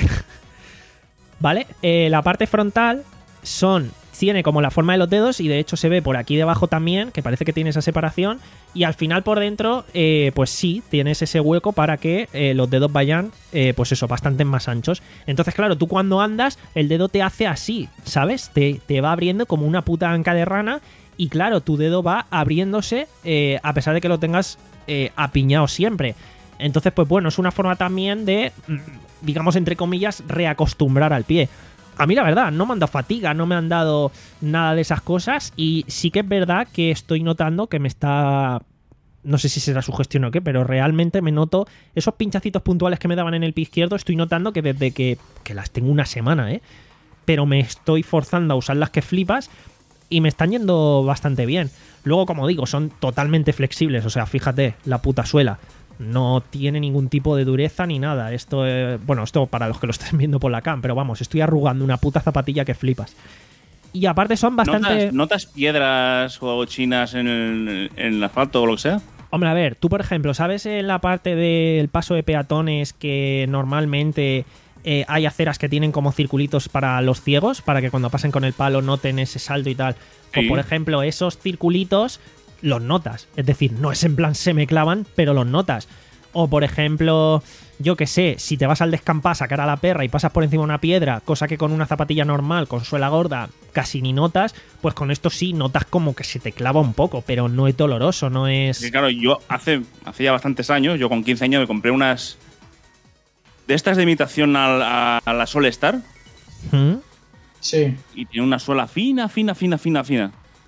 ¿Vale? Eh, la parte frontal son... Tiene como la forma de los dedos y de hecho se ve por aquí debajo también, que parece que tiene esa separación. Y al final por dentro, eh, pues sí, tienes ese hueco para que eh, los dedos vayan, eh, pues eso, bastante más anchos. Entonces, claro, tú cuando andas, el dedo te hace así, ¿sabes? Te, te va abriendo como una puta anca de rana. Y claro, tu dedo va abriéndose eh, a pesar de que lo tengas eh, apiñado siempre. Entonces, pues bueno, es una forma también de, digamos, entre comillas, reacostumbrar al pie. A mí la verdad, no me han dado fatiga, no me han dado nada de esas cosas y sí que es verdad que estoy notando que me está... No sé si será sugestión o qué, pero realmente me noto esos pinchacitos puntuales que me daban en el pie izquierdo, estoy notando que desde que, que las tengo una semana, ¿eh? Pero me estoy forzando a usarlas que flipas y me están yendo bastante bien. Luego, como digo, son totalmente flexibles, o sea, fíjate, la puta suela. No tiene ningún tipo de dureza ni nada. Esto, eh, bueno, esto para los que lo estén viendo por la cam, pero vamos, estoy arrugando una puta zapatilla que flipas. Y aparte son bastante... ¿Notas, notas piedras o chinas en el, en el asfalto o lo que sea? Hombre, a ver, tú por ejemplo, ¿sabes en la parte del paso de peatones que normalmente eh, hay aceras que tienen como circulitos para los ciegos, para que cuando pasen con el palo noten ese salto y tal? Pues Sí. por ejemplo, esos circulitos los notas. Es decir, no es en plan se me clavan, pero los notas. O por ejemplo, yo que sé, si te vas al descampar a sacar a la perra y pasas por encima de una piedra, cosa que con una zapatilla normal, con suela gorda, casi ni notas, pues con esto sí notas como que se te clava un poco, pero no es doloroso, no es... Sí, claro, yo hace, hace ya bastantes años, yo con quince años me compré unas de estas de imitación al- a, a la Sol Star ¿Mm? Sí. y tiene una suela fina, fina, fina, fina, fina.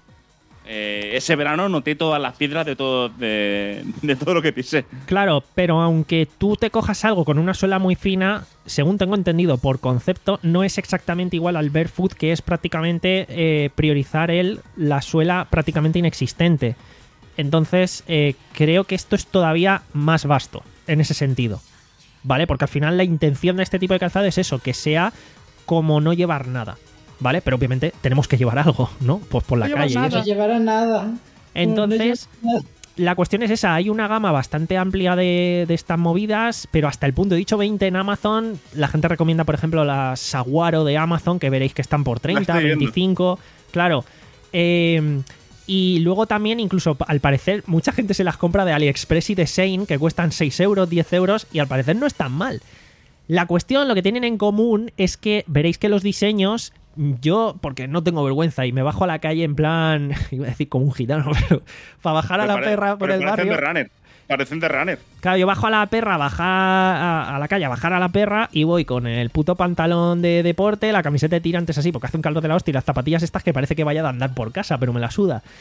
Eh, ese verano noté todas las piedras de todo, de, de todo lo que pisé. Claro, pero aunque tú te cojas algo con una suela muy fina, según tengo entendido por concepto, no es exactamente igual al barefoot, que es prácticamente eh, priorizar el, la suela prácticamente inexistente. Entonces, eh, creo que esto es todavía más vasto en ese sentido, ¿vale? Porque al final la intención de este tipo de calzado es eso, que sea como no llevar nada, ¿vale? Pero obviamente tenemos que llevar algo, ¿no? Pues por la calle y No eso. llevará nada. Entonces, No llevará nada. la cuestión es esa, hay una gama bastante amplia de, de estas movidas, pero hasta el punto, he dicho veinte en Amazon, la gente recomienda, por ejemplo, las Saguaro de Amazon, que veréis que están por treinta, estoy viendo. veinticinco, claro. Eh, y luego también, incluso, al parecer, mucha gente se las compra de AliExpress y de Shein, que cuestan seis euros, diez euros, y al parecer no están mal. La cuestión, lo que tienen en común es que veréis que los diseños, yo, porque no tengo vergüenza y me bajo a la calle en plan, iba a decir como un gitano, pero para bajar a la Pare- perra por pero el parecen barrio. de runner. Parecen de runner. Claro, yo bajo a la perra, bajar a, a la calle, a bajar a la perra y voy con el puto pantalón de deporte, la camiseta de tirantes así, porque hace un calor de la hostia y las zapatillas estas que parece que vaya a andar por casa, pero me la suda.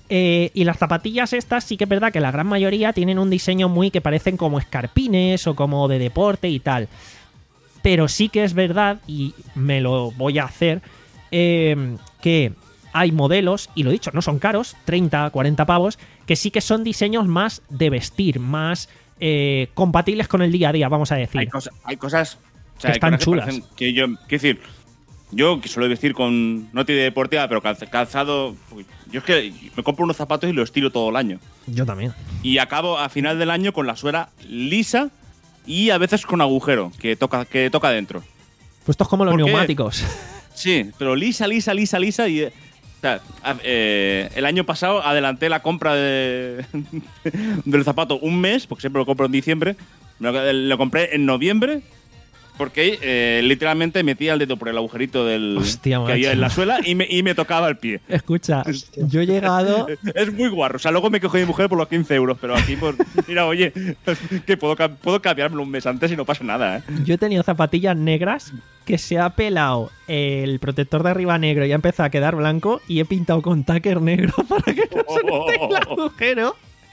Eh, y las zapatillas estas sí que es verdad que la gran mayoría tienen un diseño muy que parecen como escarpines o como de deporte y tal. Pero sí que es verdad, y me lo voy a hacer, eh, que hay modelos, y lo he dicho, no son caros, treinta, cuarenta pavos, que sí que son diseños más de vestir, más eh, compatibles con el día a día, vamos a decir. Hay, cosa, hay cosas o sea, que están hay cosas chulas. Que, parecen que yo, quiero decir, yo que suelo vestir con, no tiene deportiva, pero calzado. Uy, yo es que me compro unos zapatos y los tiro todo el año. Yo también. Y acabo a final del año con la suela lisa y a veces con agujero, que toca, que toca dentro. Pues esto es como los ¿Por qué? neumáticos. Sí, pero lisa, lisa, lisa, lisa y. O sea, eh, el año pasado adelanté la compra de, del zapato un mes, porque siempre lo compro en diciembre. Lo, lo compré en noviembre, porque eh, literalmente metía el dedo por el agujerito del Hostia, que había macho. en la suela y me, y me tocaba el pie. Escucha, Hostia. yo he llegado... Es muy guarro. O sea, luego me quejo de mi mujer por los quince euros, pero aquí, pues, mira, oye, que puedo, ca- puedo cambiármelo un mes antes y no pasa nada, ¿eh? Yo he tenido zapatillas negras que se ha pelado el protector de arriba negro y ha empezado a quedar blanco y he pintado con tacker negro para que no se note el agujero.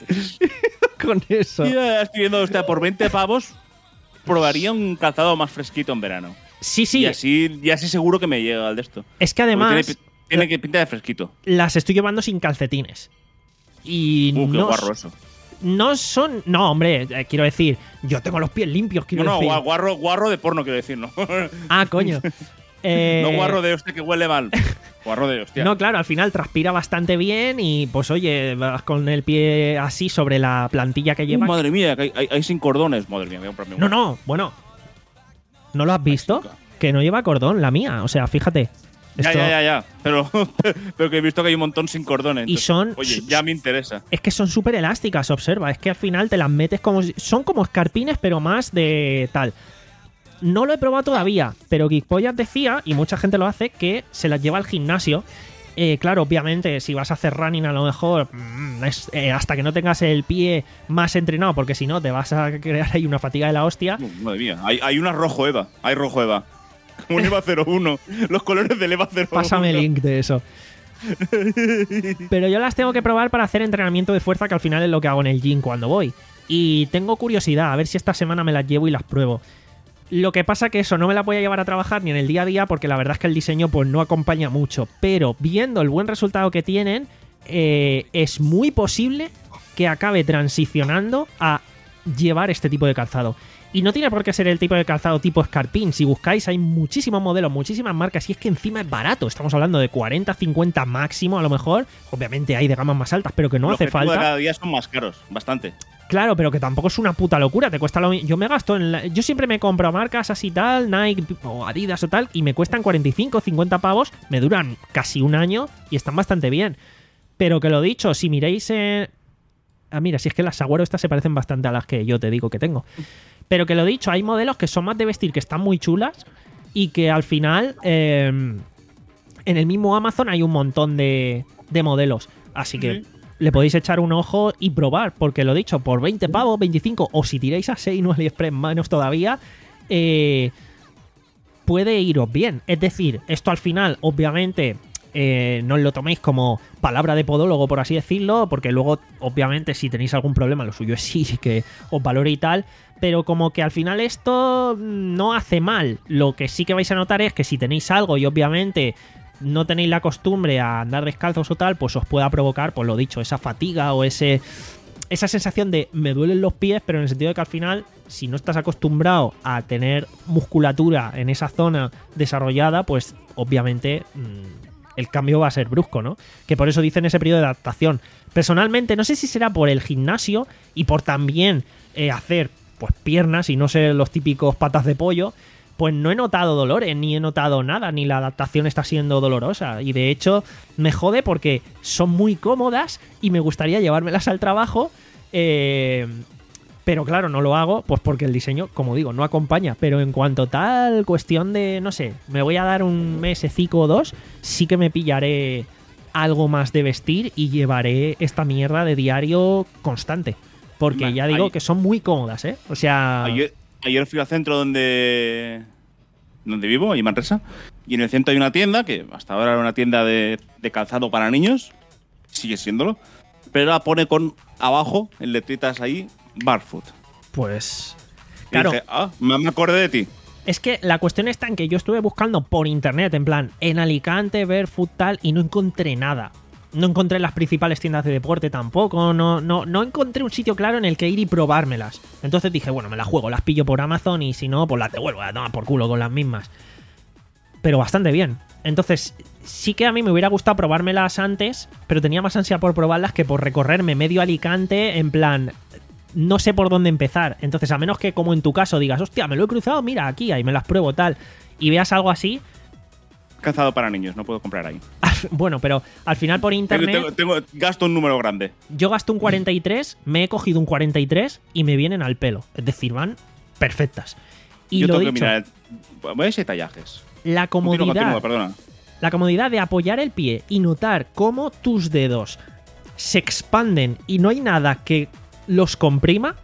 Con eso. Y ya estoy viendo, o sea, por veinte pavos probaría un calzado más fresquito en verano. Sí, sí. Y así, y así seguro que me llega al de esto. Es que Porque además Tiene, tiene que pinta de fresquito. las estoy llevando sin calcetines. Y Uh, qué no, guarro eso. no son... No, hombre, eh, quiero decir, yo tengo los pies limpios, quiero No, no, decir. gua- guarro, guarro de porno, quiero decir, ¿no? Ah, coño. Eh, No guarro de hostia que huele mal. Guarro de hostia. No, claro, al final transpira bastante bien y pues oye, vas con el pie así sobre la plantilla que Uh, lleva. madre mía, que hay, hay- hay sin cordones. Madre mía, voy a comprarme No, uno. no, bueno. ¿No lo has visto? chica. Que no lleva cordón, la mía. O sea, fíjate. Ya, Esto- ya, ya, ya. Pero, pero que he visto que hay un montón sin cordones. Y entonces, son- Oye, ya me interesa. Es que son súper elásticas, observa. Es que al final te las metes como... si- Son como escarpines, pero más de tal. No lo he probado todavía, pero Geekpollas decía, y mucha gente lo hace, que se las lleva al gimnasio. Eh, claro, obviamente, si vas a hacer running a lo mejor mm, es, eh, hasta que no tengas el pie más entrenado, porque si no te vas a crear ahí una fatiga de la hostia. Uh, madre mía. Hay, hay una rojo Eva. Hay rojo Eva. Un Eva cero uno. Los colores del Eva cero uno. Pásame el link de eso. Pero yo las tengo que probar para hacer entrenamiento de fuerza, que al final es lo que hago en el gym cuando voy. Y tengo curiosidad, a ver si esta semana me las llevo y las pruebo. Lo que pasa que eso no me la voy a llevar a trabajar ni en el día a día, porque la verdad es que el diseño pues no acompaña mucho. Pero viendo el buen resultado que tienen, eh, es muy posible que acabe transicionando a llevar este tipo de calzado. Y no tiene por qué ser el tipo de calzado tipo escarpín. Si buscáis hay muchísimos modelos, muchísimas marcas, y es que encima es barato. Estamos hablando de cuarenta, cincuenta máximo a lo mejor. Obviamente hay de gamas más altas, pero que no Los hace objetivos de falta. cada día son más caros. Bastante. Claro, pero que tampoco es una puta locura. Te cuesta lo mismo. Yo me gasto en la... Yo siempre me compro marcas así tal, Nike o Adidas o tal, y me cuestan cuarenta y cinco, cincuenta pavos. Me duran casi un año y están bastante bien. Pero que lo dicho, si miréis... Eh... Ah, mira, si es que las Agüero estas se parecen bastante a las que yo te digo que tengo. Pero que lo dicho, hay modelos que son más de vestir, que están muy chulas y que al final eh, en el mismo Amazon hay un montón de, de modelos. Así que le podéis echar un ojo y probar, porque lo dicho, por veinte pavos, veinticinco, o si tiráis a seis, no AliExpress menos todavía, eh, puede iros bien. Es decir, esto al final, obviamente... Eh, no os lo toméis como palabra de podólogo, por así decirlo, porque luego, obviamente, si tenéis algún problema, lo suyo es sí que os valore y tal, pero como que al final esto no hace mal. Lo que sí que vais a notar es que si tenéis algo y obviamente no tenéis la costumbre a andar descalzos o tal, pues os pueda provocar, pues lo dicho, esa fatiga o ese esa sensación de me duelen los pies, pero en el sentido de que al final, si no estás acostumbrado a tener musculatura en esa zona desarrollada, pues obviamente... Mmm, el cambio va a ser brusco, ¿no? Que por eso dicen ese periodo de adaptación. Personalmente, no sé si será por el gimnasio y por también eh, hacer pues piernas y no ser los típicos patas de pollo, pues no he notado dolores, ni he notado nada, ni la adaptación está siendo dolorosa. Y de hecho, me jode porque son muy cómodas y me gustaría llevármelas al trabajo, eh... pero claro, no lo hago, pues porque el diseño, como digo, no acompaña. Pero en cuanto a tal cuestión de, no sé, me voy a dar un mesecico o dos, sí que me pillaré algo más de vestir y llevaré esta mierda de diario constante. Porque Man, ya digo hay- que son muy cómodas, ¿eh? O sea... Ayer, ayer fui al centro donde donde vivo, ahí en Manresa, y en el centro hay una tienda, que hasta ahora era una tienda de, de calzado para niños. sigue siéndolo, pero la pone con abajo, en letritas ahí, Barefoot. Pues... Y Claro. dije, ah, me me acordé de ti. Es que la cuestión está en que yo estuve buscando por internet, en plan, en Alicante, Barefoot tal, y no encontré nada. No encontré en las principales tiendas de deporte tampoco, no, no, no encontré un sitio claro en el que ir y probármelas. Entonces dije, bueno, me las juego, las pillo por Amazon y si no, pues las devuelvo, a tomar por culo con las mismas. Pero bastante bien. Entonces, sí que a mí me hubiera gustado probármelas antes, pero tenía más ansia por probarlas que por recorrerme medio Alicante, en plan... No sé por dónde empezar. Entonces, a menos que como en tu caso digas, hostia, me lo he cruzado, mira, aquí, ahí me las pruebo, tal, y veas algo así, Calzado para niños, no puedo comprar ahí. bueno, pero al final por Tengo, internet tengo- tengo- gasto un número grande. yo gasto un cuarenta y tres, me he cogido un cuarenta y tres y me vienen al pelo. Es decir, van perfectas. Y Yo lo tengo que dicho, mirar. el- Voy a ese tallajes. la Continúa, comodidad, continúa, perdona. la comodidad de apoyar el pie y notar cómo tus dedos se expanden y no hay nada que los comprima,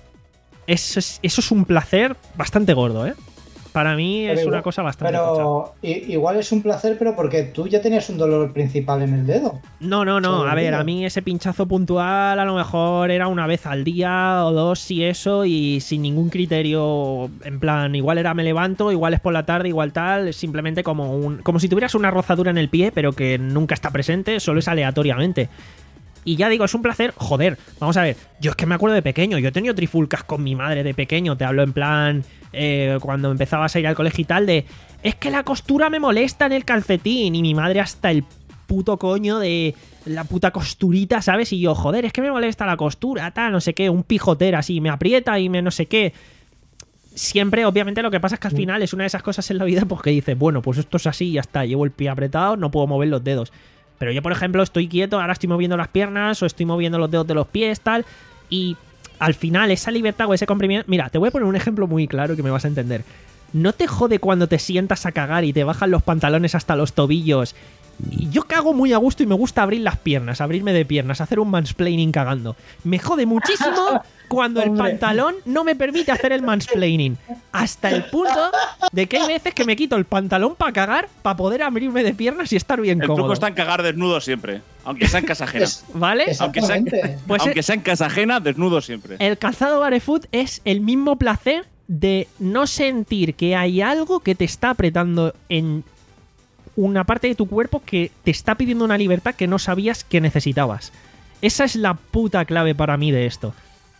eso es, eso es un placer bastante gordo, ¿eh? Para mí Pero es igual- una cosa bastante tocha. Pero i- igual es un placer, pero porque tú ya tenías un dolor principal en el dedo. No, no, no. Sobre A ver, todo. a mí ese pinchazo puntual a lo mejor era una vez al día o dos, si eso, y sin ningún criterio. En plan, igual era me levanto, igual es por la tarde, igual tal. Es simplemente como un, como si tuvieras una rozadura en el pie, pero que nunca está presente, solo es aleatoriamente. Y ya digo, es un placer, joder, vamos a ver, yo es que me acuerdo de pequeño, yo he tenido trifulcas con mi madre de pequeño, te hablo en plan, eh, cuando empezabas a ir al colegio y tal, de, es que la costura me molesta en el calcetín, y mi madre hasta el puto coño de la puta costurita, ¿sabes? Y yo, joder, es que me molesta la costura, tal, no sé qué, un pijotero así, me aprieta y me no sé qué. Siempre, obviamente, lo que pasa es que al final es una de esas cosas en la vida porque dices, bueno, pues esto es así y ya está, llevo el pie apretado, no puedo mover los dedos. Pero yo, por ejemplo, estoy quieto, ahora estoy moviendo las piernas o estoy moviendo los dedos de los pies, tal, y al final esa libertad o ese comprimimiento... Mira, te voy a poner un ejemplo muy claro que me vas a entender. ¿No te jode cuando te sientas a cagar y te bajan los pantalones hasta los tobillos? Y yo cago muy a gusto y me gusta abrir las piernas, abrirme de piernas, hacer un mansplaining cagando. Me jode muchísimo cuando el Hombre. pantalón no me permite hacer el mansplaining. Hasta el punto de que hay veces que me quito el pantalón para cagar, para poder abrirme de piernas y estar bien El cómodo. truco está en cagar desnudo siempre. Aunque sea en casa ajena. Es- ¿Vale? Aunque sea, Exactamente. Pues aunque eh, sea en casa ajena, desnudo siempre. el calzado barefoot es el mismo placer de no sentir que hay algo que te está apretando en una parte de tu cuerpo que te está pidiendo una libertad que no sabías que necesitabas. Esa es la puta clave para mí de esto.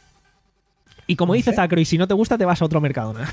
Y como dice Zacro, y si no te gusta te vas a otro Mercadona.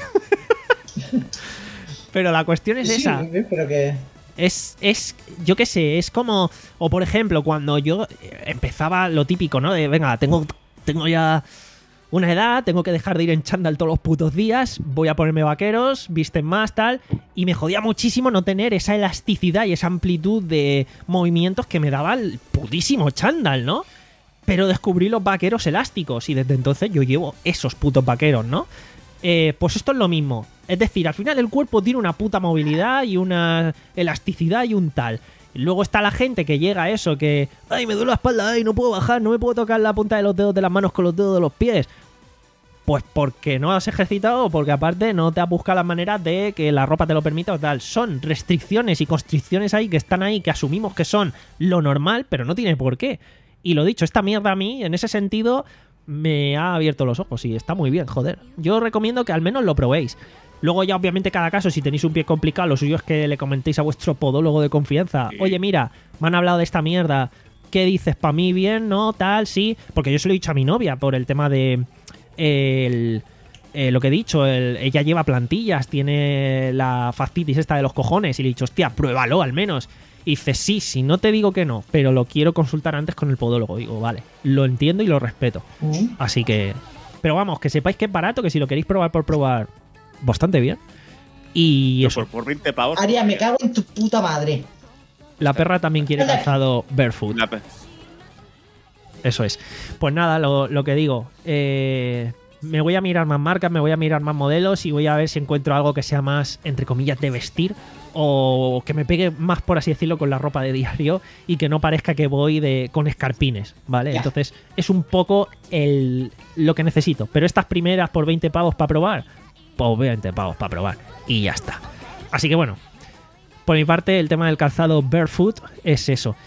Pero la cuestión es Sí, esa. sí, pero que... Es, es, yo qué sé, es como, o por ejemplo, cuando yo empezaba lo típico, ¿no? De, venga, tengo, tengo ya una edad, tengo que dejar de ir en chándal todos los putos días, voy a ponerme vaqueros, visten más, tal, y me jodía muchísimo no tener esa elasticidad y esa amplitud de movimientos que me daba el putísimo chándal, ¿no? Pero descubrí los vaqueros elásticos y desde entonces yo llevo esos putos vaqueros, ¿no? Eh, pues esto es lo mismo. Es decir, al final el cuerpo tiene una puta movilidad y una elasticidad y un tal. Y luego está la gente que llega a eso, que... ¡Ay, me duele la espalda! ¡Ay, no puedo bajar! ¡No me puedo tocar la punta de los dedos de las manos con los dedos de los pies! Pues porque no has ejercitado o porque aparte no te has buscado las maneras de que la ropa te lo permita o tal. Son restricciones y constricciones ahí que están ahí, que asumimos que son lo normal, pero no tiene por qué. Y lo dicho, esta mierda a mí, en ese sentido, me ha abierto los ojos y está muy bien, joder. Yo recomiendo que al menos lo probéis. Luego ya obviamente cada caso, si tenéis un pie complicado, lo suyo es que le comentéis a vuestro podólogo de confianza. Sí. Oye, mira, me han hablado de esta mierda. ¿Qué dices? ¿Para mí bien? ¿No? Tal, sí. Porque yo se lo he dicho a mi novia por el tema de... El, eh, lo que he dicho, el- ella lleva plantillas, tiene la fascitis esta de los cojones y le he dicho, hostia, pruébalo al menos. Y dice, sí, sí, no te digo que no, pero lo quiero consultar antes con el podólogo. Digo, vale, lo entiendo y lo respeto. Mm. Así que... Pero vamos, que sepáis que es barato, que si lo queréis probar por probar, bastante bien. Y Yo eso, por, por veinte pavos. Aria, me cago en tu puta madre. la perra también quiere calzado barefoot. La pe- Eso es. Pues nada, lo, lo que digo. eh, me voy a mirar más marcas, me voy a mirar más modelos y voy a ver si encuentro algo que sea más, entre comillas, de vestir o que me pegue más, por así decirlo, con la ropa de diario y que no parezca que voy de con escarpines, ¿vale? Ya. Entonces es un poco el, lo que necesito. Pero estas primeras por veinte pavos para probar, pues veinte pavos para probar y ya está. Así que bueno, por mi parte el tema del calzado barefoot es eso.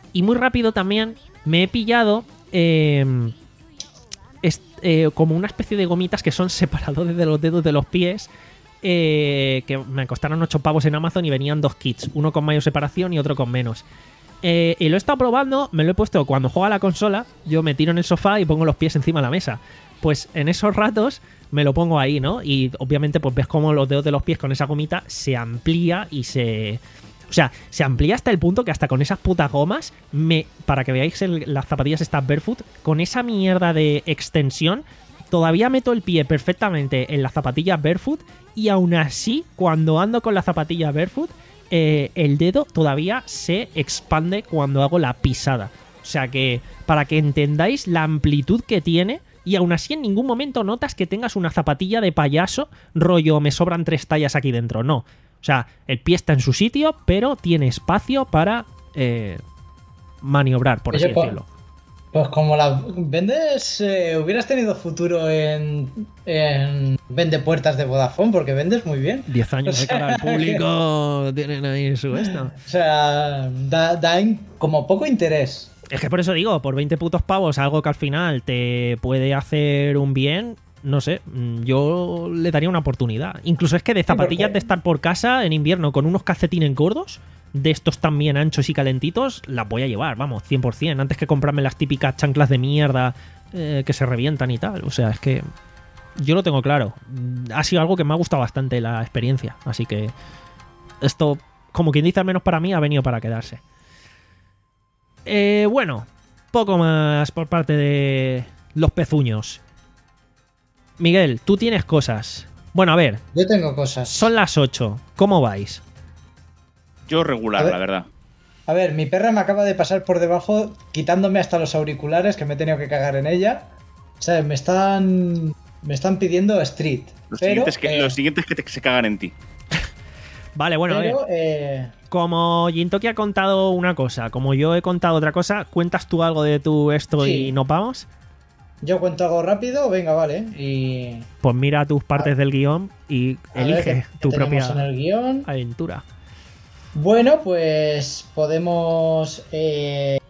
Y muy rápido también me he pillado eh, est- eh, como una especie de gomitas que son separadores de los dedos de los pies, eh, que me costaron ocho pavos en Amazon y venían dos kits, uno con mayor separación y otro con menos. Eh, y lo he estado probando, me lo he puesto cuando juego a la consola, yo me tiro en el sofá y pongo los pies encima de la mesa. Pues en esos ratos me lo pongo ahí, ¿no? Y obviamente pues ves cómo los dedos de los pies con esa gomita se amplía y se... O sea, se amplía hasta el punto que hasta con esas putas gomas, me, para que veáis el, las zapatillas estas barefoot, con esa mierda de extensión, todavía meto el pie perfectamente en las zapatillas barefoot y aún así, cuando ando con las zapatillas barefoot, eh, el dedo todavía se expande cuando hago la pisada. O sea que, para que entendáis la amplitud que tiene, y aún así en ningún momento notas que tengas una zapatilla de payaso, rollo, me sobran tres tallas aquí dentro. No. O sea, el pie está en su sitio, pero tiene espacio para eh, maniobrar, por Oye, así pues, decirlo. Pues como la vendes, eh, hubieras tenido futuro en, en vende puertas de Vodafone, porque vendes muy bien. Diez años O de cara sea, al público tienen ahí su esto. O sea, da, da in- como poco interés. Es que por eso digo, por veinte putos pavos, algo que al final te puede hacer un bien, no sé, yo le daría una oportunidad. Incluso es que de zapatillas porque- de estar por casa en invierno con unos calcetines gordos, de estos también anchos y calentitos, las voy a llevar, vamos, cien por ciento, antes que comprarme las típicas chanclas de mierda eh, que se revientan y tal. O sea, es que yo lo tengo claro. Ha sido algo que me ha gustado bastante la experiencia, así que esto, como quien dice, al menos para mí, ha venido para quedarse. Eh, bueno, poco más por parte de los pezuños. Miguel, tú tienes cosas. Bueno, a ver, Yo tengo cosas. son las ocho. ¿Cómo vais? Yo A regular, ver. la verdad. A ver, mi perra me acaba de pasar por debajo quitándome hasta los auriculares, que me he tenido que cagar en ella. O sea, me están me están pidiendo Street. Los, pero, siguientes, que, eh, los siguientes que te- se cagan en ti. Vale, bueno, a ver. pero, eh, Como Jintoki ha contado una cosa, como yo he contado otra cosa, ¿cuentas tú algo de tu esto Sí. y nos vamos? yo cuento algo rápido, venga, vale. Y Pues mira tus partes A- del guión y a ver elige qué- tu qué tenemos propia en el guión. aventura. Bueno, pues podemos... eh,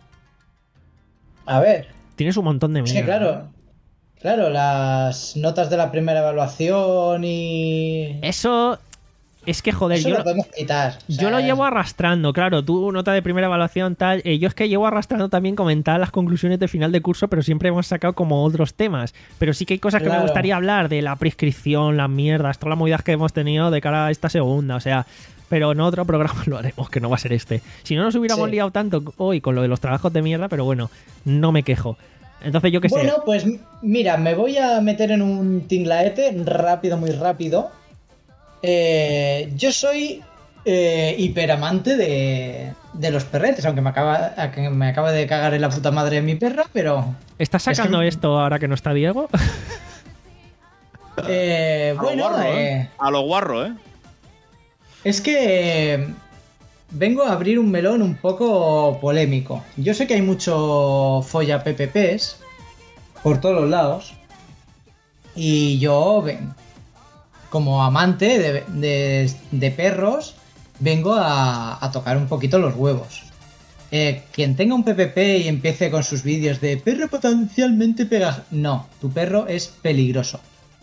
A ver, Tienes un montón de es mierda. que claro, claro, las notas de la primera evaluación y... Eso es que, joder, Eso yo lo lo, podemos quitar. o yo sea, lo llevo arrastrando, claro. Tú, nota de primera evaluación, tal. eh, yo es que llevo arrastrando también comentar las conclusiones de final de curso, pero siempre hemos sacado como otros temas. Pero sí que hay cosas que me Claro. gustaría hablar de la prescripción, las mierdas, todas las movidas que hemos tenido de cara a esta segunda. O sea, pero en otro programa lo haremos, que no va a ser este. Si no nos hubiéramos Sí. liado tanto hoy con lo de los trabajos de mierda, pero bueno, no me quejo. Entonces yo qué sé. Bueno, pues mira, me voy a meter en un tinglaete rápido, muy rápido. Eh, yo soy eh, hiperamante de, de los perretes, aunque me acaba, a que me acaba de cagar en la puta madre de mi perra, pero ¿Estás sacando es que- esto ahora que no está Diego? eh, A lo bueno, guarro, eh, ¿eh? A lo guarro, ¿eh? es que eh, vengo a abrir un melón un poco polémico. Yo sé que hay mucho folla P P Ps por todos los lados. Y yo, ven, como amante de, de- de perros, vengo a, a tocar un poquito los huevos. Eh, quien tenga un P P P y empiece con sus vídeos de perro potencialmente pega... No, tu perro es peligroso.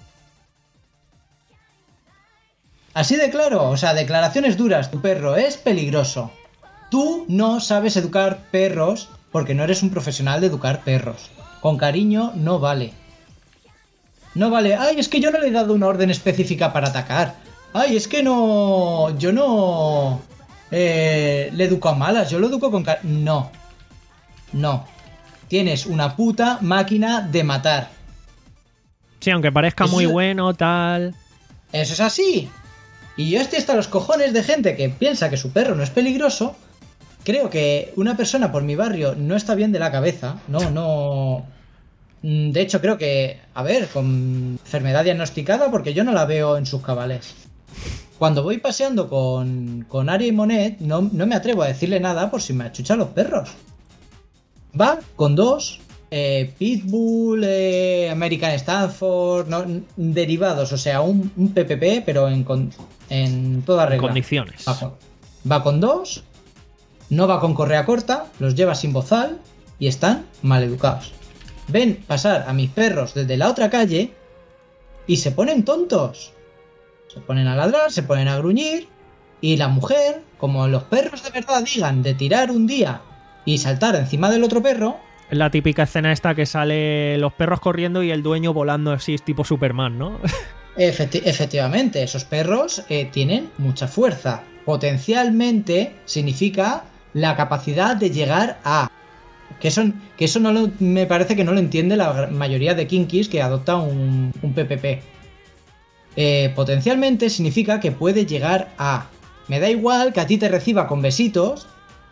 Así de claro, o sea, declaraciones duras, tu perro es peligroso. Tú no sabes educar perros porque no eres un profesional de educar perros. Con cariño no vale. No vale, ay, es que yo no le he dado una orden específica para atacar. Ay, es que no... Yo no... eh, le educo a malas, yo lo educo con cariño. No. No. Tienes una puta máquina de matar. Sí, aunque parezca Eso muy es- bueno, tal. Eso es así. Y yo estoy hasta los cojones de gente que piensa que su perro no es peligroso. Creo que una persona por mi barrio no está bien de la cabeza. No, no... Mm, De hecho, creo que... A ver, con enfermedad diagnosticada, porque yo no la veo en sus cabales. Cuando voy paseando con, con Ari y Monet, no, no me atrevo a decirle nada por si me achuchan los perros. Va con dos... eh, Pitbull, eh, American Stanford, no, n- derivados, o sea, un, un P P P, pero en, con- en toda En regla. condiciones. Va con, va con dos no va con correa corta, los lleva sin bozal y están maleducados. Ven pasar a mis perros desde la otra calle y se ponen tontos. Se ponen a ladrar, se ponen a gruñir y la mujer, como los perros de verdad digan de tirar un día y saltar encima del otro perro... Es la típica escena esta que sale los perros corriendo y el dueño volando así, tipo Superman, ¿no? Efecti- efectivamente, esos perros eh, tienen mucha fuerza. Potencialmente significa la capacidad de llegar a... Que eso, que eso no lo, me parece que no lo entiende la mayoría de kinkis que adopta un, un P P P. Eh, potencialmente significa que puede llegar a... Me da igual que a ti te reciba con besitos...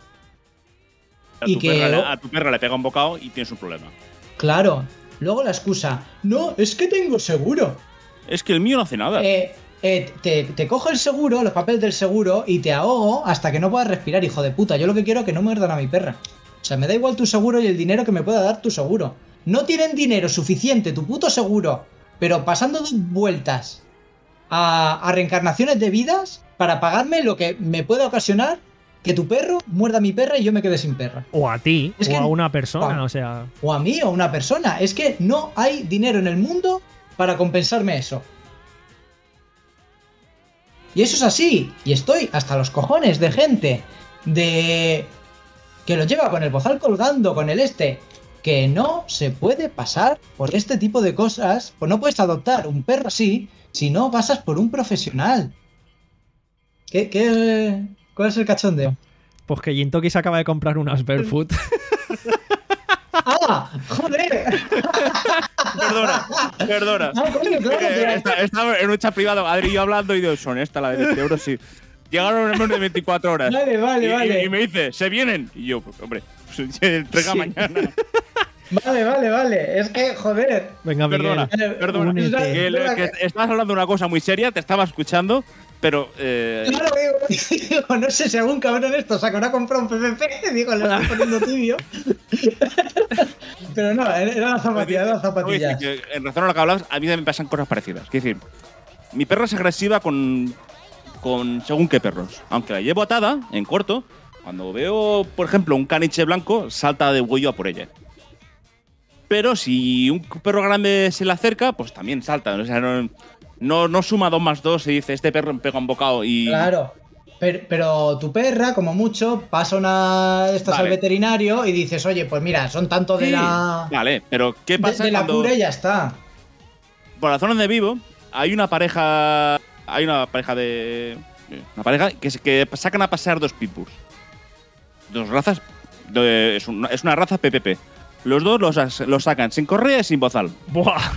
A y tu, que... perra, a tu perra le pega un bocado y tienes un problema. Claro. Luego la excusa... No, es que tengo seguro. Es que el mío no hace nada. Eh, eh, te, te cojo el seguro, los papeles del seguro, y te ahogo hasta que no puedas respirar, hijo de puta. Yo lo que quiero es que no muerdan a mi perra. O sea, me da igual tu seguro y el dinero que me pueda dar tu seguro. No tienen dinero suficiente, tu puto seguro, pero pasando dos vueltas a, a reencarnaciones de vidas para pagarme lo que me pueda ocasionar que tu perro muerda a mi perra y yo me quede sin perra. O a ti, Es o que- a una persona, o- o sea... O a mí o a una persona. Es que no hay dinero en el mundo para compensarme eso. Y eso es así. Y estoy hasta los cojones de gente de... que lo lleva con el bozal colgando, con el este. Que no se puede pasar por este tipo de cosas. Pues no puedes adoptar un perro así si no pasas por un profesional. ¿Qué, qué, ¿Cuál es el cachondeo? Pues que Jintoki se acaba de comprar unas Barefoot. ¡Ah! ¡Joder! Perdona, perdona. Ah, coño, claro, Eh, que- está- Estaba en un chat privado, Adri y yo hablando, y digo, son esta, la de veinte euros, sí. Llegaron en menos de veinticuatro horas. Vale, vale, y, y- vale. y me dice, ¿se vienen? Y yo, pues, hombre, pues, entrega Sí. mañana. Vale, vale, vale. Es que, joder. Venga, Miguel. Perdona, Eh, perdona. únete. Que, Es verdad que que- estabas hablando de una cosa muy seria, te estaba escuchando, pero... Eh, Claro, digo, digo, no sé si algún cabrón esto se habrá comprado un P P P, digo, le estoy poniendo tibio. Pero no, era la zapatilla, era la zapatilla. Oye, que en razón a lo que hablabas, a mí también me pasan cosas parecidas. Es decir, mi perra es agresiva con, con según qué perros. Aunque la llevo atada, en corto, cuando veo, por ejemplo, un caniche blanco, salta de huello a por ella. Pero si un perro grande se le acerca, pues también salta. O sea, no, no, no suma dos más dos y dice, este perro me pega un bocado y... Claro. Pero, pero tu perra, como mucho, pasa una de estas Vale. al veterinario y dices, oye, pues mira, son tanto de Sí, la. Vale, pero ¿qué de, pasa de la cuando cura y ya está. por la zona donde vivo hay una pareja... Hay una pareja de... Una pareja que, se- que sacan a pasear dos pitbulls. Dos razas... de- es, una, es una raza P P P. Los dos los, as- los sacan sin correa y sin bozal. Buah.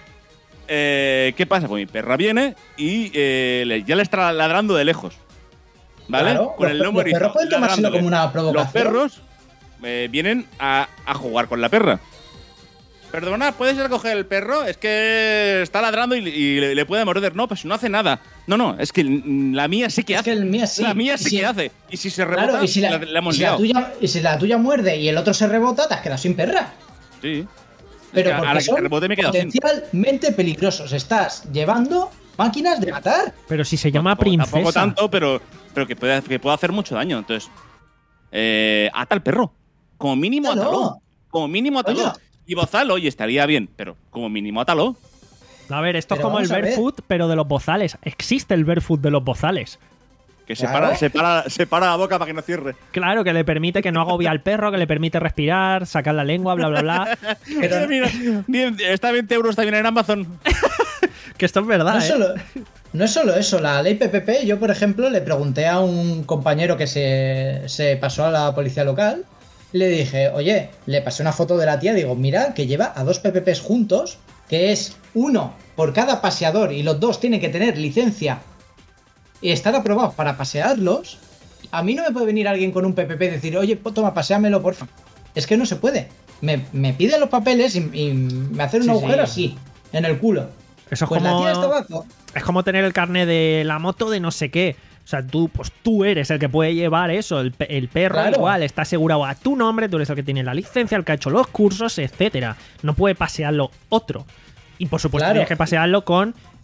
Eh, ¿Qué pasa? Pues mi perra viene y eh, le- ya le está ladrando de lejos. ¿Vale? Claro, Con los el pe- lomo los perros erizado, pueden tomárselo ladrándole. como una Los provocación. perros eh, vienen a, a jugar con la perra. Perdona, ¿puedes recoger el perro? Es que está ladrando y, y le, le puede morder. No, pues no hace nada. No, no, es que mm, la mía sí que Es hace. que el mío sí. La mía Y sí si- que hace. Y si se rebota, Claro, y si la, la, la hemos y si la liado. tuya, y si la tuya muerde y el otro se rebota, te has quedado sin perra. Sí. Pero Es que a porque la que se son rebote me he quedado sin. potencialmente peligrosos. Estás llevando máquinas de matar. Pero si se llama Tampoco- princesa. Tampoco tanto, pero, pero que, puede, que puede hacer mucho daño. Entonces, eh, ata al perro. Como mínimo, Átalo. atalo. Como mínimo, atalo. Coño. Y bozal, oye, estaría bien, pero como mínimo, atalo. A ver, esto es Pero como el vamos a ver. barefoot, pero de los bozales. Existe el barefoot de los bozales. Que Claro. separa, separa, separa la boca para que no cierre. Claro, que le permite que no agobie al perro, que le permite respirar, sacar la lengua, bla, bla, bla. Pero Mira, bien, está veinte euros también en Amazon. Que esto es verdad, no, ¿eh? es solo, no es solo eso. La ley P P P, yo por ejemplo le pregunté a un compañero que se, se pasó a la policía local. Le dije, oye, le pasé una foto de la tía. Digo, mira, que lleva a dos P P Ps juntos, que es uno por cada paseador y los dos tienen que tener licencia y estar aprobados para pasearlos. A mí no me puede venir alguien con un P P P y decir, oye, po- toma, paséamelo, porfa. Es que no se puede. Me, me piden los papeles y, y me hacen un Sí, agujero sí. así, en el culo. Eso es Pues la como, tía estaba... co- es como tener el carnet de la moto de no sé qué. O sea, tú, pues tú eres el que puede llevar eso. El, pe- el perro Claro. igual está asegurado a tu nombre, tú eres el que tiene la licencia, el que ha hecho los cursos, etcétera. No puede pasearlo otro. Y por supuesto Claro. tienes que pasearlo con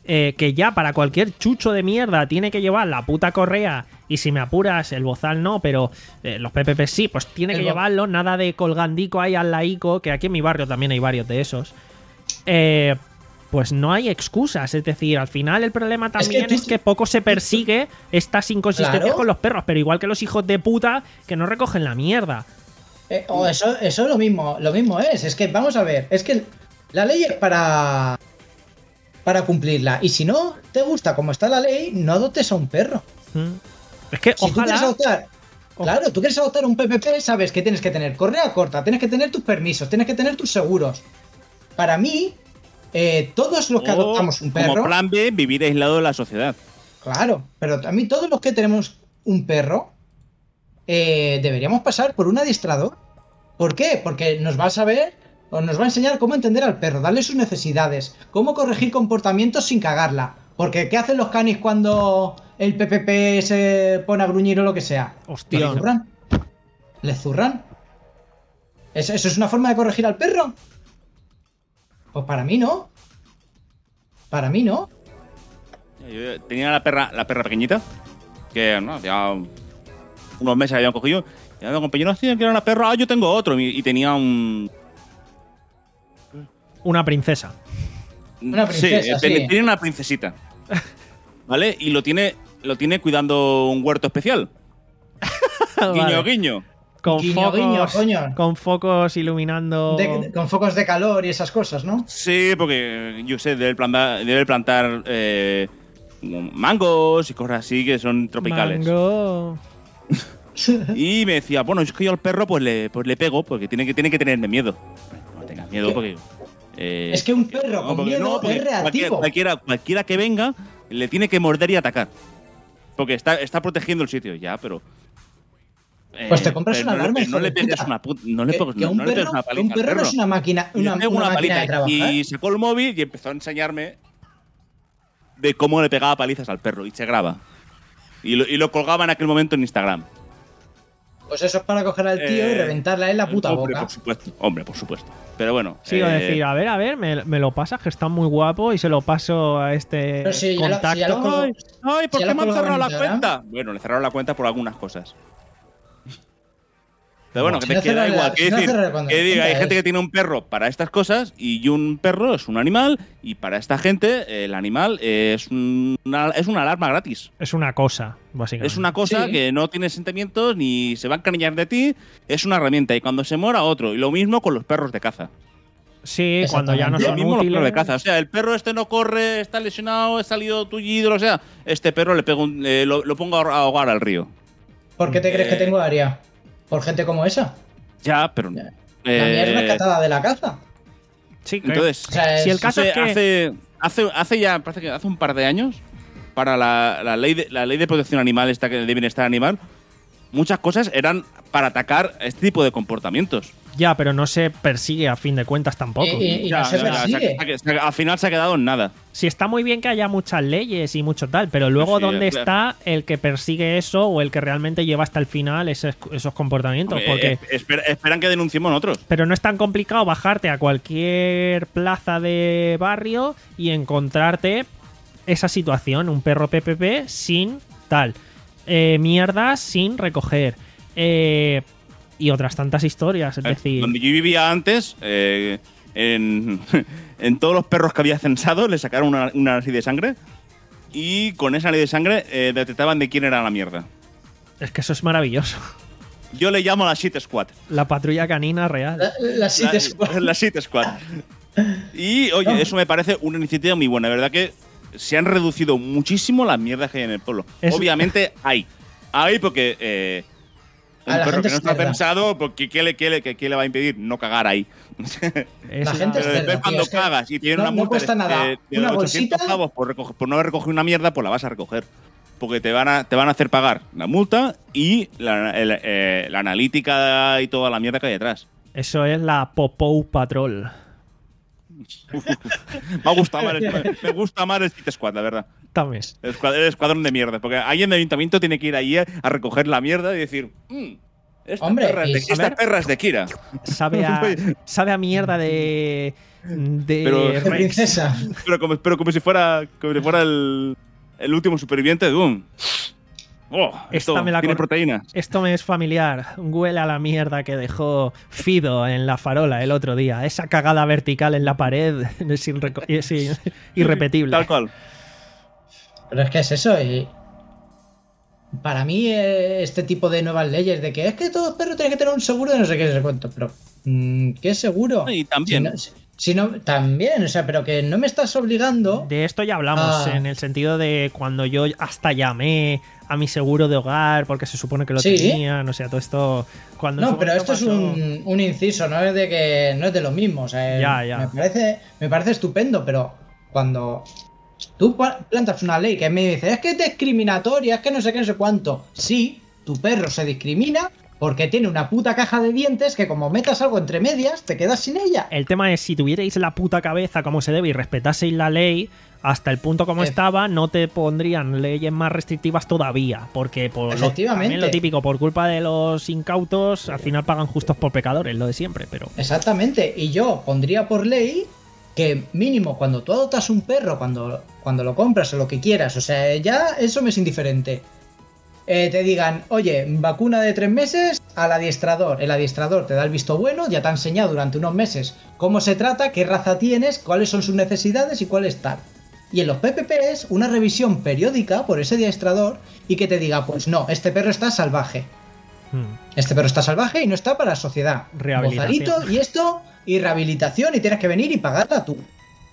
eh, que ya para cualquier chucho de mierda tiene que llevar la puta correa, y si me apuras, el bozal no, pero eh, los P P P sí, pues tiene El que bo- llevarlo, nada de colgandico ahí al laico, que aquí en mi barrio también hay varios de esos. Eh, pues no hay excusas, es decir, al final el problema que también es tú- que, poco se persigue estas inconsistencias Claro. con los perros, pero igual que los hijos de puta que no recogen la mierda. Eh, o eso, eso lo mismo, lo mismo es. Es que, vamos a ver, es que la ley es para. para cumplirla. Y si no te gusta como está la ley, no adoptes a un perro. Mm. Es que Si tú quieres ojalá. adoptar. Claro, tú quieres adoptar un P P P, sabes que tienes que tener correa corta, tienes que tener tus permisos, tienes que tener tus seguros. Para mí, eh, todos los que O, adoptamos un perro. Como plan B, vivir aislado de la sociedad. Claro, pero a mí todos los que tenemos un perro eh, deberíamos pasar por un adiestrador. ¿Por qué? Porque nos va a saber o nos va a enseñar cómo entender al perro, darle sus necesidades, cómo corregir comportamientos sin cagarla. Porque ¿qué hacen los canis cuando el P P P se pone a gruñir o lo que sea? Hostia. ¿Le zurran? ¿Le zurran? ¿Eso, ¿Eso es una forma de corregir al perro? Pues para mí no. Para mí no. Yo tenía la perra, la perra pequeñita, que no, ya unos meses habían cogido. Y me acompañó, no, tío, que era una perra, ah, yo tengo otro. Y, y tenía un. Una princesa. Una princesa, sí, sí. tiene una princesita. ¿Vale? Y lo tiene, lo tiene cuidando un huerto especial. Guiño, Vale. guiño. Con Guiño, focos, guiño, coño. con focos iluminando. De- de- con focos de calor y esas cosas, ¿no? Sí, porque yo sé, debe plantar, debe plantar eh, mangos y cosas así que son tropicales. Mango. Y me decía, bueno, es que yo al perro pues le, pues le pego porque tiene que, tiene que tenerme miedo. No tengas miedo ¿Qué? porque. eh, Es que un perro con porque miedo porque es reactivo. Cualquiera, cualquiera, cualquiera que venga le tiene que morder y atacar. Porque está, está protegiendo el sitio, ya, pero. eh, Pues te compras pero una no le alarma, pe- hijo no de le pegues puta. una puta. No le Que, pegues que un no le pegues perro, una que paliza un al perro no perro. es una máquina, Y le una, pego una una máquina de paliza. trabajar. Y sacó el móvil y empezó a enseñarme de cómo le pegaba palizas al perro. Y se graba. Y lo, y lo colgaba en aquel momento en Instagram. Pues eso es para coger al tío y Eh, reventarle en la puta hombre, boca. por supuesto. Hombre, por supuesto. Pero bueno. Sí, o eh, decir, a ver, a ver, me, me lo pasas, que está muy guapo, y se lo paso a este Pero sí, ya lo- contacto. si ya lo colgo- Ay, ay, ¿por Si ya qué lo me han colgaba cerrado en la Instagram. cuenta? Bueno, le cerraron la cuenta por algunas cosas. Pero bueno, Si que no te queda cerrar la- igual. si Que no decir, cerrar cuando que la diga, hay cuenta gente es- que tiene un perro para estas cosas y un perro es un animal y para esta gente el animal es una, es una alarma gratis. Es una cosa, básicamente. Es una cosa Sí. que no tiene sentimientos ni se va a encariñar de ti. Es una herramienta y cuando se muera otro. Y lo mismo con los perros de caza. Sí, cuando ya no Lo son mismo los útiles. perros de caza. O sea, el perro este no corre, está lesionado, ha salido tullido, o sea, este perro le pego un- eh, lo, lo pongo a ahogar al río. ¿Por qué te crees que Eh, tengo área? ¿Por gente como esa? Ya, pero. Ya. eh, La mía es rescatada de la caza. Sí, que- entonces, O sea, si el es- caso hace, es que. hace, hace, hace ya, parece que hace un par de años, para la, la ley de, la ley de protección animal, esta que- de bienestar animal, muchas cosas eran para atacar este tipo de comportamientos. Ya, pero no se persigue a fin de cuentas tampoco. Y- y- y Ya, no se ya, ya, persigue. se ha- se ha- al final se ha quedado en nada. Sí, está muy bien que haya muchas leyes y mucho tal, pero luego, Sí, ¿dónde claro. está el que persigue eso o el que realmente lleva hasta el final esos, esos comportamientos? Eh, Porque. eh, esper- esperan que denunciemos nosotros. Pero no es tan complicado bajarte a cualquier plaza de barrio y encontrarte esa situación, un perro P P P sin tal, eh, mierdas sin recoger, eh, y otras tantas historias, es Eh, decir, Donde yo vivía antes, eh, en, en todos los perros que había censado, le sacaron una, una análisis de sangre y con esa análisis de sangre eh, detectaban de quién era la mierda. es que eso es maravilloso. Yo le llamo la Shit Squad. La patrulla canina real. La, la City La, Squad. la Shit Squad. Y, oye, eso me parece una iniciativa muy buena. De verdad que se han reducido muchísimo las mierdas que hay en el pueblo. Es- Obviamente hay. Hay porque eh, un A la perro gente que no es está cerda. pensado, porque ¿qué le, qué, le, qué- qué le va a impedir? No cagar ahí. Es la gente una- es Pero después cerda, cuando tío, es que cagas y tienes no- una no multa cuesta de, nada. de- de Una ochocientos bolsita. pavos por, recoger- por no haber recogido una mierda, pues la vas a recoger. Porque te van a, te van a hacer pagar la multa y la, el- eh, la analítica y toda la mierda que hay detrás. Eso es la Popou Patrol. Me gusta más el, me gusta más el City Squad, la verdad. También. El, escuad- el escuadrón de mierda. Porque alguien del ayuntamiento tiene que ir ahí a recoger la mierda y decir: "Mm, esta Hombre, perra es y- de, a esta ver. perra es de Kira". Sabe a, sabe a mierda de, de Pero- ¡Qué Rex. princesa! Pero como, pero como si fuera, como si fuera el, el último superviviente de Doom. Oh, esto Esta me la tiene con- proteínas. Esto me es familiar. Huele a la mierda que dejó Fido en la farola el otro día. Esa cagada vertical en la pared es, irreco- es ir- irrepetible. Tal cual. Pero es que es eso, y para mí eh, este tipo de nuevas leyes de que es que todo perro tiene que tener un seguro de no sé qué se cuento, pero mm, ¿qué seguro? Y también. Si no, si- si no- también, o sea, pero que no me estás obligando. De esto ya hablamos, Ah. en el sentido de cuando yo hasta llamé a mi seguro de hogar porque se supone que lo Sí. tenía, no sé, todo esto. Cuando en No, su pero momento esto es pasó- un, un inciso, no es de que no es de lo mismo, o sea, Ya, ya. me parece me parece estupendo, pero cuando tú pa- plantas una ley que me dice es que es discriminatoria, es que no sé qué, no sé cuánto, sí, tu perro se discrimina porque tiene una puta caja de dientes que como metas algo entre medias te quedas sin ella. El tema es, si tuvierais la puta cabeza como se debe y respetaseis la ley, hasta el punto como Eh. estaba, no te pondrían leyes más restrictivas todavía. Porque por lo, Efectivamente. también lo típico, por culpa de los incautos, al final pagan justos por pecadores, lo de siempre, pero... Exactamente, y yo pondría por ley que mínimo cuando tú adoptas un perro, cuando, cuando lo compras o lo que quieras, o sea, ya eso me es indiferente. Eh, te digan, oye, vacuna de tres meses al adiestrador. El adiestrador te da el visto bueno, ya te ha enseñado durante unos meses cómo se trata, qué raza tienes, cuáles son sus necesidades y cuál es tal. Y en los P P Ps, una revisión periódica por ese adiestrador y que te diga, pues no, este perro está salvaje. Hmm. Este perro está salvaje y no está para la sociedad. Rehabilitación. Bozarito y esto, y rehabilitación, y tienes que venir y pagarla tú.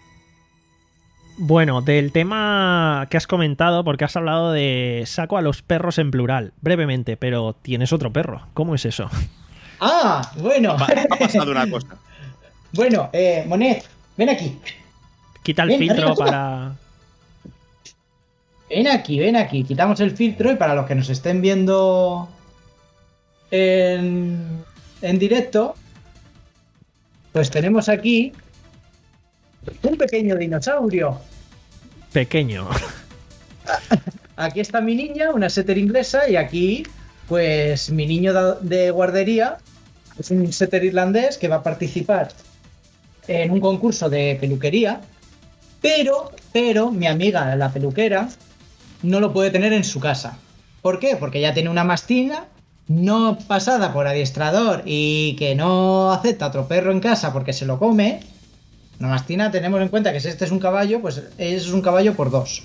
Bueno, del tema que has comentado, porque has hablado de saco a los perros en plural, brevemente, pero tienes otro perro. ¿Cómo es eso? Ah, bueno. Va- ha pasado una cosa. Bueno, eh, Monet, ven aquí. Quita el Ven, filtro arriba, toma. para... Ven aquí, ven aquí. Quitamos el filtro y para los que nos estén viendo en, en directo, pues tenemos aquí un pequeño dinosaurio. Pequeño. Aquí está mi niña, una setter inglesa, y aquí, pues, mi niño da- de guardería es un setter irlandés que va a participar en un concurso de peluquería, pero, pero, mi amiga, la peluquera, no lo puede tener en su casa. ¿Por qué? Porque ya tiene una mastina no pasada por adiestrador y que no acepta otro perro en casa porque se lo come. Una mastina, tenemos en cuenta que si este es un caballo, pues es un caballo por dos.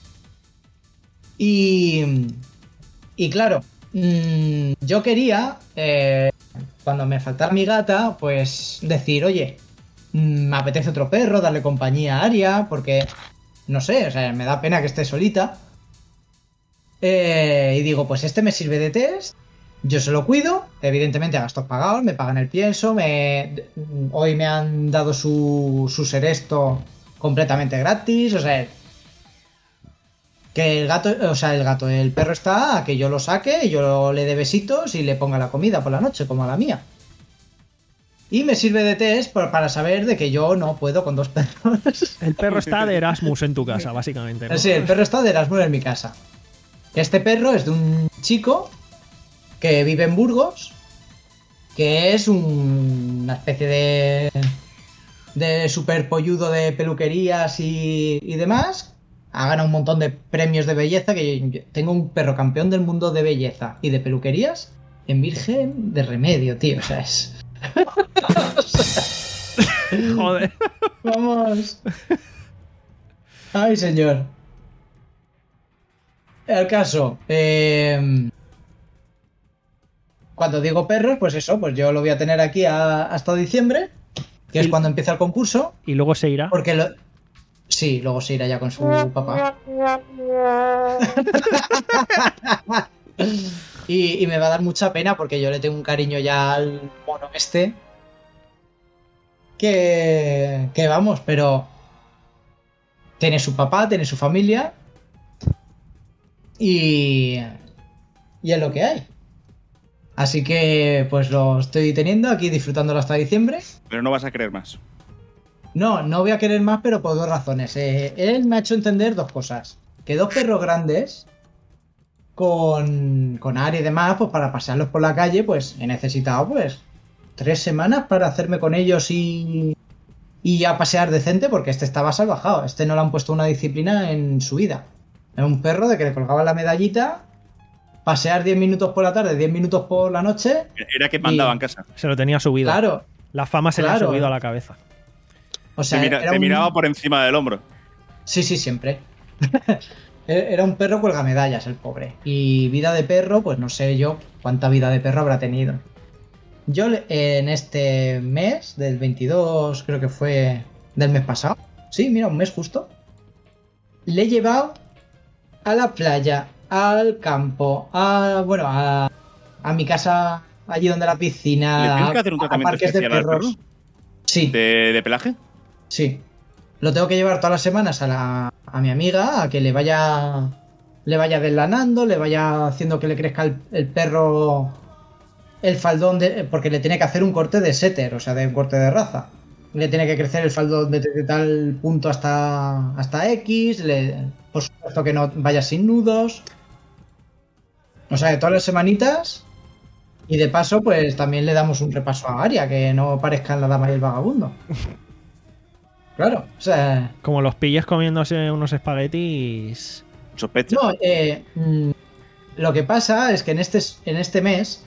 Y, y claro, mmm, yo quería, eh, cuando me faltara mi gata, pues decir, oye, mmm, me apetece otro perro, darle compañía a Aria, porque, no sé, o sea, me da pena que esté solita. Eh, y digo, pues este me sirve de test, yo se lo cuido, evidentemente a gastos pagados, me pagan el pienso, me, hoy me han dado su, su seresto completamente gratis, o sea... Que el gato, o sea, el gato, el perro está a que yo lo saque, yo le dé besitos y le ponga la comida por la noche, como a la mía. Y me sirve de test por- para saber de que yo no puedo con dos perros. El perro está de Erasmus en tu casa, básicamente, ¿no? Sí, el perro está de Erasmus en mi casa. Este perro es de un chico que vive en Burgos, que es un- una especie de de super polludo de peluquerías y, y demás. Ha ganado un montón de premios de belleza, que yo- yo tengo un perro campeón del mundo de belleza y de peluquerías en Virgen de Remedio, tío. O sea, es... Joder. Vamos. Ay, señor. El caso. eh, Cuando digo perros, pues eso, pues yo lo voy a tener aquí a- hasta diciembre, que es Y- cuando empieza el concurso, Y luego se irá. porque lo... Sí, luego se irá ya con su papá. y, y me va a dar mucha pena porque yo le tengo un cariño ya al mono este. Que, que vamos, pero tiene su papá, tiene su familia. Y, y es lo que hay. Así que pues lo estoy teniendo aquí, disfrutándolo hasta diciembre. Pero no vas a creer más. No, no voy a querer más, pero por dos razones. Eh, él me ha hecho entender dos cosas. Que dos perros grandes, con, con área y demás, pues para pasearlos por la calle, pues he necesitado pues tres semanas para hacerme con ellos y, y a pasear decente porque este estaba salvajado. Este no le han puesto una disciplina en su vida. Era un perro de que le colgaban la medallita, pasear diez minutos por la tarde, diez minutos por la noche. Era que mandaba y- en casa. Se lo tenía subido. Claro, La fama se le Claro. ha subido a la cabeza. o sea, te mira- era te un- miraba por encima del hombro. Sí, sí, siempre. Era un perro cuelgamedallas, el pobre. Y vida de perro, pues no sé yo cuánta vida de perro habrá tenido. Yo le- en este mes, del veintidós, creo que fue del mes pasado. Sí, mira, un mes justo. Le he llevado a la playa, al campo, a, bueno, a, a mi casa, allí donde la piscina, ¿Le tienes que a- hacer un a tratamiento parques de especial al perros. perro? Sí. ¿De, de pelaje? Sí. Lo tengo que llevar todas las semanas a, la, a mi amiga a que le vaya le vaya deslanando, le vaya haciendo que le crezca el, el perro el faldón de, porque le tiene que hacer un corte de setter, o sea, de un corte de raza. Le tiene que crecer el faldón de, de tal punto hasta hasta X, le, por supuesto que no vaya sin nudos. O sea, que todas las semanitas y de paso pues también le damos un repaso a Aria, que no parezca la dama y el vagabundo. Claro, o sea, Como los pilles comiéndose unos espaguetis. Sospecha. no, eh, mm, lo que pasa es que en este, en este mes,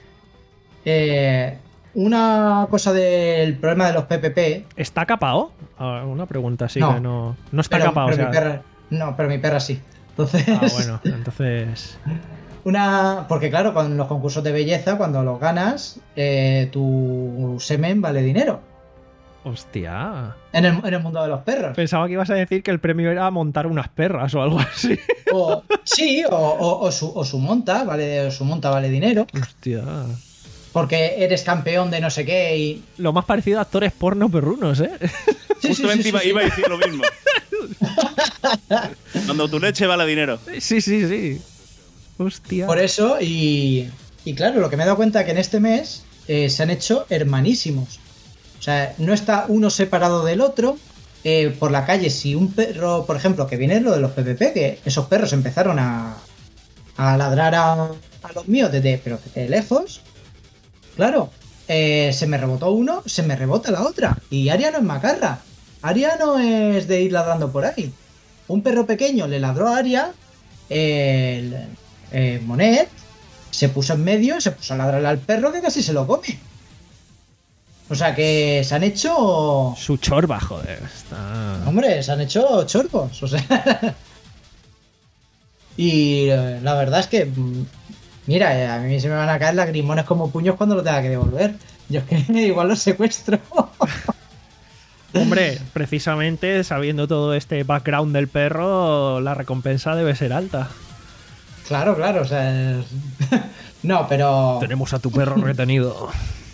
eh, una cosa del problema de los P P P, ¿Está capao? Ah, una pregunta así No. que no. No está pero, capao, pero o sea. mi perra, no, pero mi perra sí. Entonces, Ah, bueno, entonces. una, porque claro, con los concursos de belleza, cuando los ganas, eh, tu semen vale dinero Hostia. en el, en el mundo de los perros. Pensaba que ibas a decir que el premio era montar unas perras o algo así. O, sí, o, o- o su, o su monta, vale, su monta vale dinero, Hostia. porque eres campeón de no sé qué y Lo más parecido a actores porno perrunos, ¿eh? sí, sí, Justamente sí, iba, sí, iba a sí. decir lo mismo. Cuando tu leche vale dinero. Sí, sí, sí. Hostia. Por eso, y, y claro, lo que me he dado cuenta que en este mes eh, se han hecho hermanísimos. O sea, no está uno separado del otro. Eh, por la calle, si un perro, por ejemplo, que viene lo de los P P P, que esos perros empezaron a, a ladrar a, a los míos desde, pero desde lejos. Claro, eh, se me rebotó uno, se me rebota la otra. Y Aria no es macarra. Aria no es de ir ladrando por ahí. Un perro pequeño le ladró a Aria. El eh, Monet se puso en medio, se puso a ladrarle al perro que casi se lo come. O sea que se han hecho. Su chorba, joder. Está. Hombre, se han hecho chorbos. O sea. Y eh, la verdad es que. mm, Mira, eh, a mí se me van a caer lagrimones como puños cuando lo tenga que devolver. Yo es que igual los secuestro. Hombre, precisamente sabiendo todo este background del perro, la recompensa debe ser alta. Claro, claro, o sea. es- No, pero. Tenemos a tu perro retenido.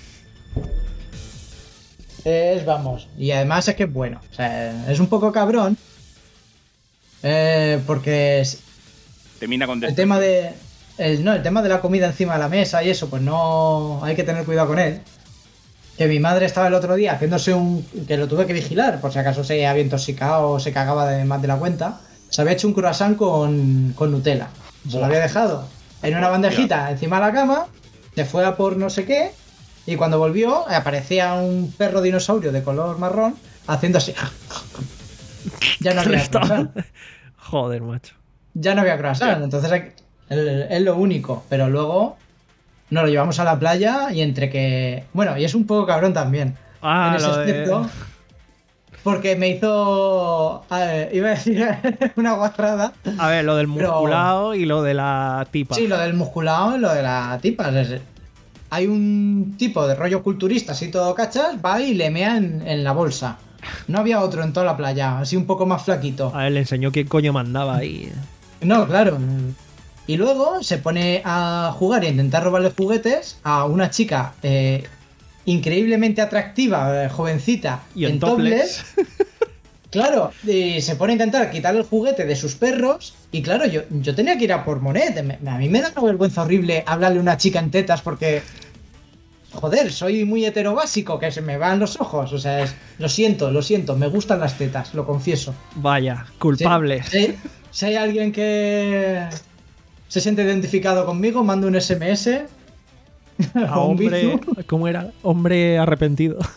Es, vamos. Y además es que es bueno. O sea, es un poco cabrón. eh, porque es- Termina con el desprecio. tema de. El, no, el tema de la comida encima de la mesa y eso, pues no. Hay que tener cuidado con él. Que mi madre estaba el otro día haciéndose un. Que lo tuve que vigilar, por si acaso se había intoxicado o se cagaba de más de la cuenta. Se había hecho un croissant con, con Nutella. Se lo había dejado en una bandejita encima de la cama. Se fue a por no sé qué. Y cuando volvió, aparecía un perro dinosaurio de color marrón haciendo así. Ya no había croissant. Joder, macho. Ya no había croissant. Entonces hay- es es lo único. Pero luego nos lo llevamos a la playa y entre que. Bueno, y es un poco cabrón también. Ah, en ese lo de- aspecto. Porque me hizo. eh, iba a decir una guarrada. A ver, lo del Pero- musculado y lo de la tipa. Sí, lo del musculado y lo de la tipa. Es- Hay un tipo de rollo culturista, así todo cachas, va y le mea en, en la bolsa. No había otro en toda la playa, así un poco más flaquito. A ver, le enseñó quién coño mandaba ahí. No, claro. Y luego se pone a jugar e intentar robarle juguetes a una chica eh, increíblemente atractiva, eh, jovencita, Y en topless. Claro, y se pone a intentar quitarle el juguete de sus perros. Y claro, yo, yo tenía que ir a por Monet. Me- a mí me da una vergüenza horrible hablarle a una chica en tetas porque. Joder, soy muy heterobásico, que se me van los ojos. O sea, es- lo siento, lo siento, me gustan las tetas, lo confieso. Vaya, culpable. Si, si- si hay alguien que se siente identificado conmigo, mando un S M S. A o un hombre. bizu. ¿Cómo era? Hombre arrepentido.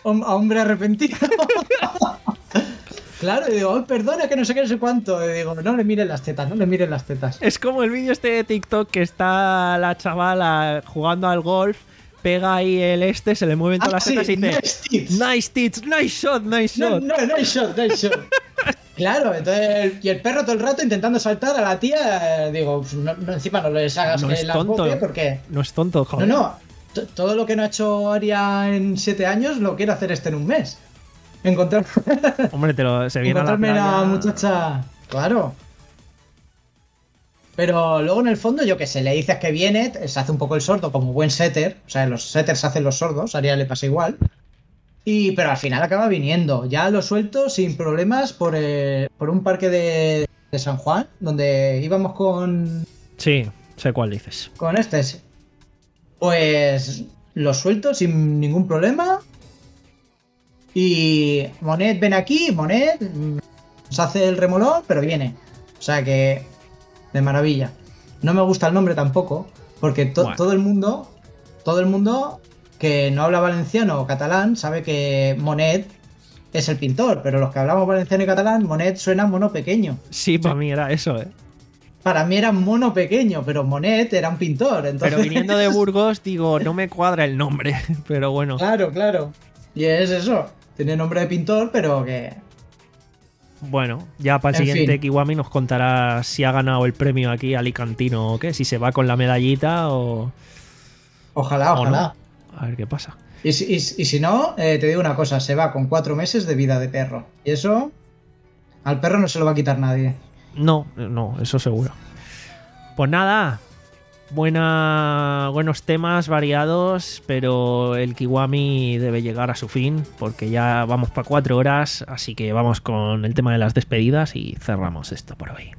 hom- a hombre arrepentido. Claro, y digo, "Ay, perdona, que no sé qué, no sé cuánto". Y digo, no le miren las tetas, no le miren las tetas. Es como el vídeo este de TikTok que está la chavala jugando al golf, pega ahí el este, se le mueven todas Ah, las sí, tetas y dice nice tits. nice tits, nice shot, nice No, shot. no, no hay shot, no hay shot. Claro, entonces, y el perro todo el rato intentando saltar a la tía, eh, digo, pues no, no, encima no les hagas No que es la tonto. copie porque... No es tonto, No, joder. no, t- todo lo que no ha hecho Aria en siete años lo quiere hacer este en un mes. Encontrar... Hombre, te lo, se viene a la encontrarme playa. la muchacha... Claro. Pero luego en el fondo, yo que sé, le dices que viene, se hace un poco el sordo como buen setter. O sea, los setters hacen los sordos, a Aria le pasa igual. Y, pero al final acaba viniendo. Ya lo suelto sin problemas por, eh, por un parque de, de San Juan, donde íbamos con, Sí, sé cuál dices. con este. Pues lo suelto sin ningún problema. Y Monet ven aquí, Monet mm, se hace el remolón, pero viene. O sea que de maravilla. No me gusta el nombre tampoco, porque to- Bueno. todo el mundo, todo el mundo que no habla valenciano o catalán sabe que Monet es el pintor, pero los que hablamos valenciano y catalán, Monet suena mono pequeño. Sí, para mí era eso, ¿eh? Para mí era mono pequeño, pero Monet era un pintor. Entonces... Pero viniendo de Burgos, digo, no me cuadra el nombre. Pero bueno. Claro, claro. Y es eso. Tiene nombre de pintor, pero que... Bueno, ya para el En siguiente fin. Kiwami nos contará si ha ganado el premio aquí alicantino o qué, si se va con la medallita o, Ojalá, o ojalá. no. A ver qué pasa. Y, si- y, y si no, eh, te digo una cosa, se va con cuatro meses de vida de perro. Y eso al perro no se lo va a quitar nadie. No, no, eso seguro. Pues nada, buena, buenos temas variados, pero el Kiwami debe llegar a su fin porque ya vamos para cuatro horas, así que vamos con el tema de las despedidas y cerramos esto por hoy.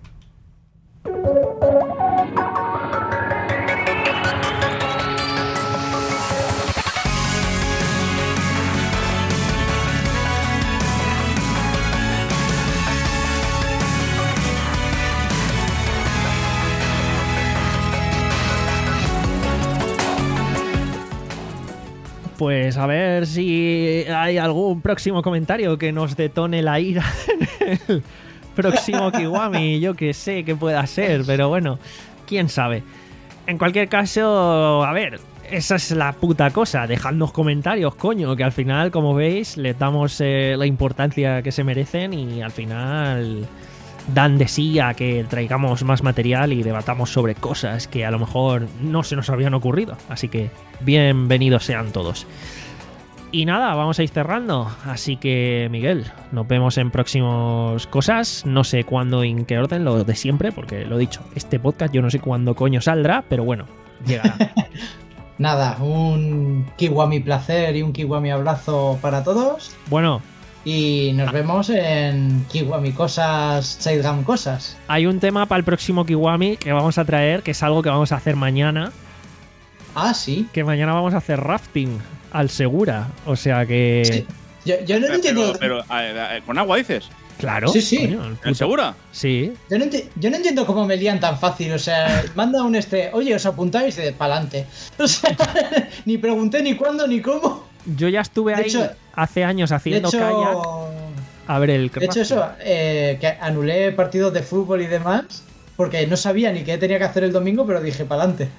Pues a ver si hay algún próximo comentario que nos detone la ira en el próximo Kiwami. Yo que sé que pueda ser, pero bueno, quién sabe. En cualquier caso, a ver, esa es la puta cosa. Dejadnos comentarios, coño, que al final, como veis, les damos eh, la importancia que se merecen y al final dan de sí a que traigamos más material y debatamos sobre cosas que a lo mejor no se nos habían ocurrido. Así que bienvenidos sean todos. Y nada, vamos a ir cerrando. Así que, Miguel, nos vemos en próximos cosas. No sé cuándo y en qué orden, lo de siempre, porque lo he dicho, este podcast yo no sé cuándo coño saldrá, pero bueno, llegará. Nada, un Kiwami placer y un Kiwami abrazo para todos. Bueno, Y nos vemos en Kiwami Cosas, Sidegam Cosas. hay un tema para el próximo Kiwami que vamos a traer, que es algo que vamos a hacer mañana. Ah, sí. Que mañana vamos a hacer rafting al Segura. O sea que... Sí. Yo, yo no Pero, entiendo. pero, eh, eh, con agua dices. Claro. Sí, sí. coño, el ¿En puto- segura? Sí. Yo no, enti- yo no entiendo cómo me lían tan fácil. O sea, manda un este. Oye, os apuntáis de pa'lante. O sea, ni pregunté ni cuándo ni cómo. Yo ya estuve De ahí hecho- hace años De haciendo kayak. hecho, A ver el de hecho rafting. eso, eh, que anulé partidos de fútbol y demás. Porque no sabía ni qué tenía que hacer el domingo, pero dije pa'lante.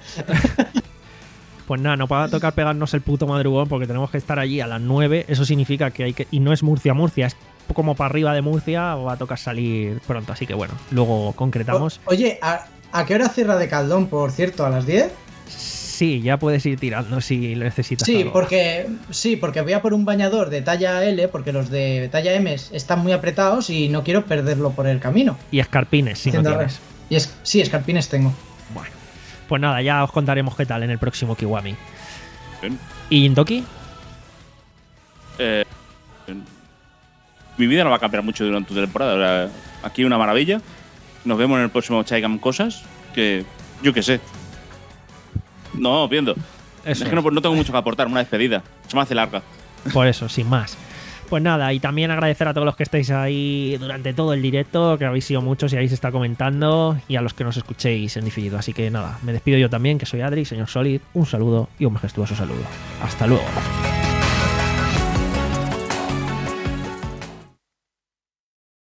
Pues nada, no va a tocar pegarnos el puto madrugón porque tenemos que estar allí a las nueve. Eso significa que hay que... Y no es Murcia-Murcia, es como para arriba de Murcia. Va a tocar salir pronto, así que bueno, luego concretamos. O- oye, ¿a, ¿a qué hora cierra de Caldón, por cierto? ¿A las diez? Sí, ya puedes ir tirando si lo necesitas. Sí, algo. porque sí, porque voy a por un bañador de talla L, porque los de talla M están muy apretados y no quiero perderlo por el camino. Y escarpines, si no Haciendo tienes. re- Y es, sí, escarpines tengo. Bueno, pues nada, ya os contaremos qué tal en el próximo Kiwami. Bien. ¿Y Indoki? Eh, mi vida no va a cambiar mucho durante tu temporada. O sea, aquí una maravilla. Nos vemos en el próximo Chaigam Cosas. Que yo qué sé. No, viendo. Eso es que no, no tengo mucho que aportar. Una despedida. Se me hace larga. Por eso, sin más. Pues nada, y también agradecer a todos los que estáis ahí durante todo el directo, que habéis sido muchos y habéis estado comentando, y a los que nos escuchéis en diferido. Así que nada, me despido yo también, que soy Adri, señor Solid. Un saludo y un majestuoso saludo. Hasta luego.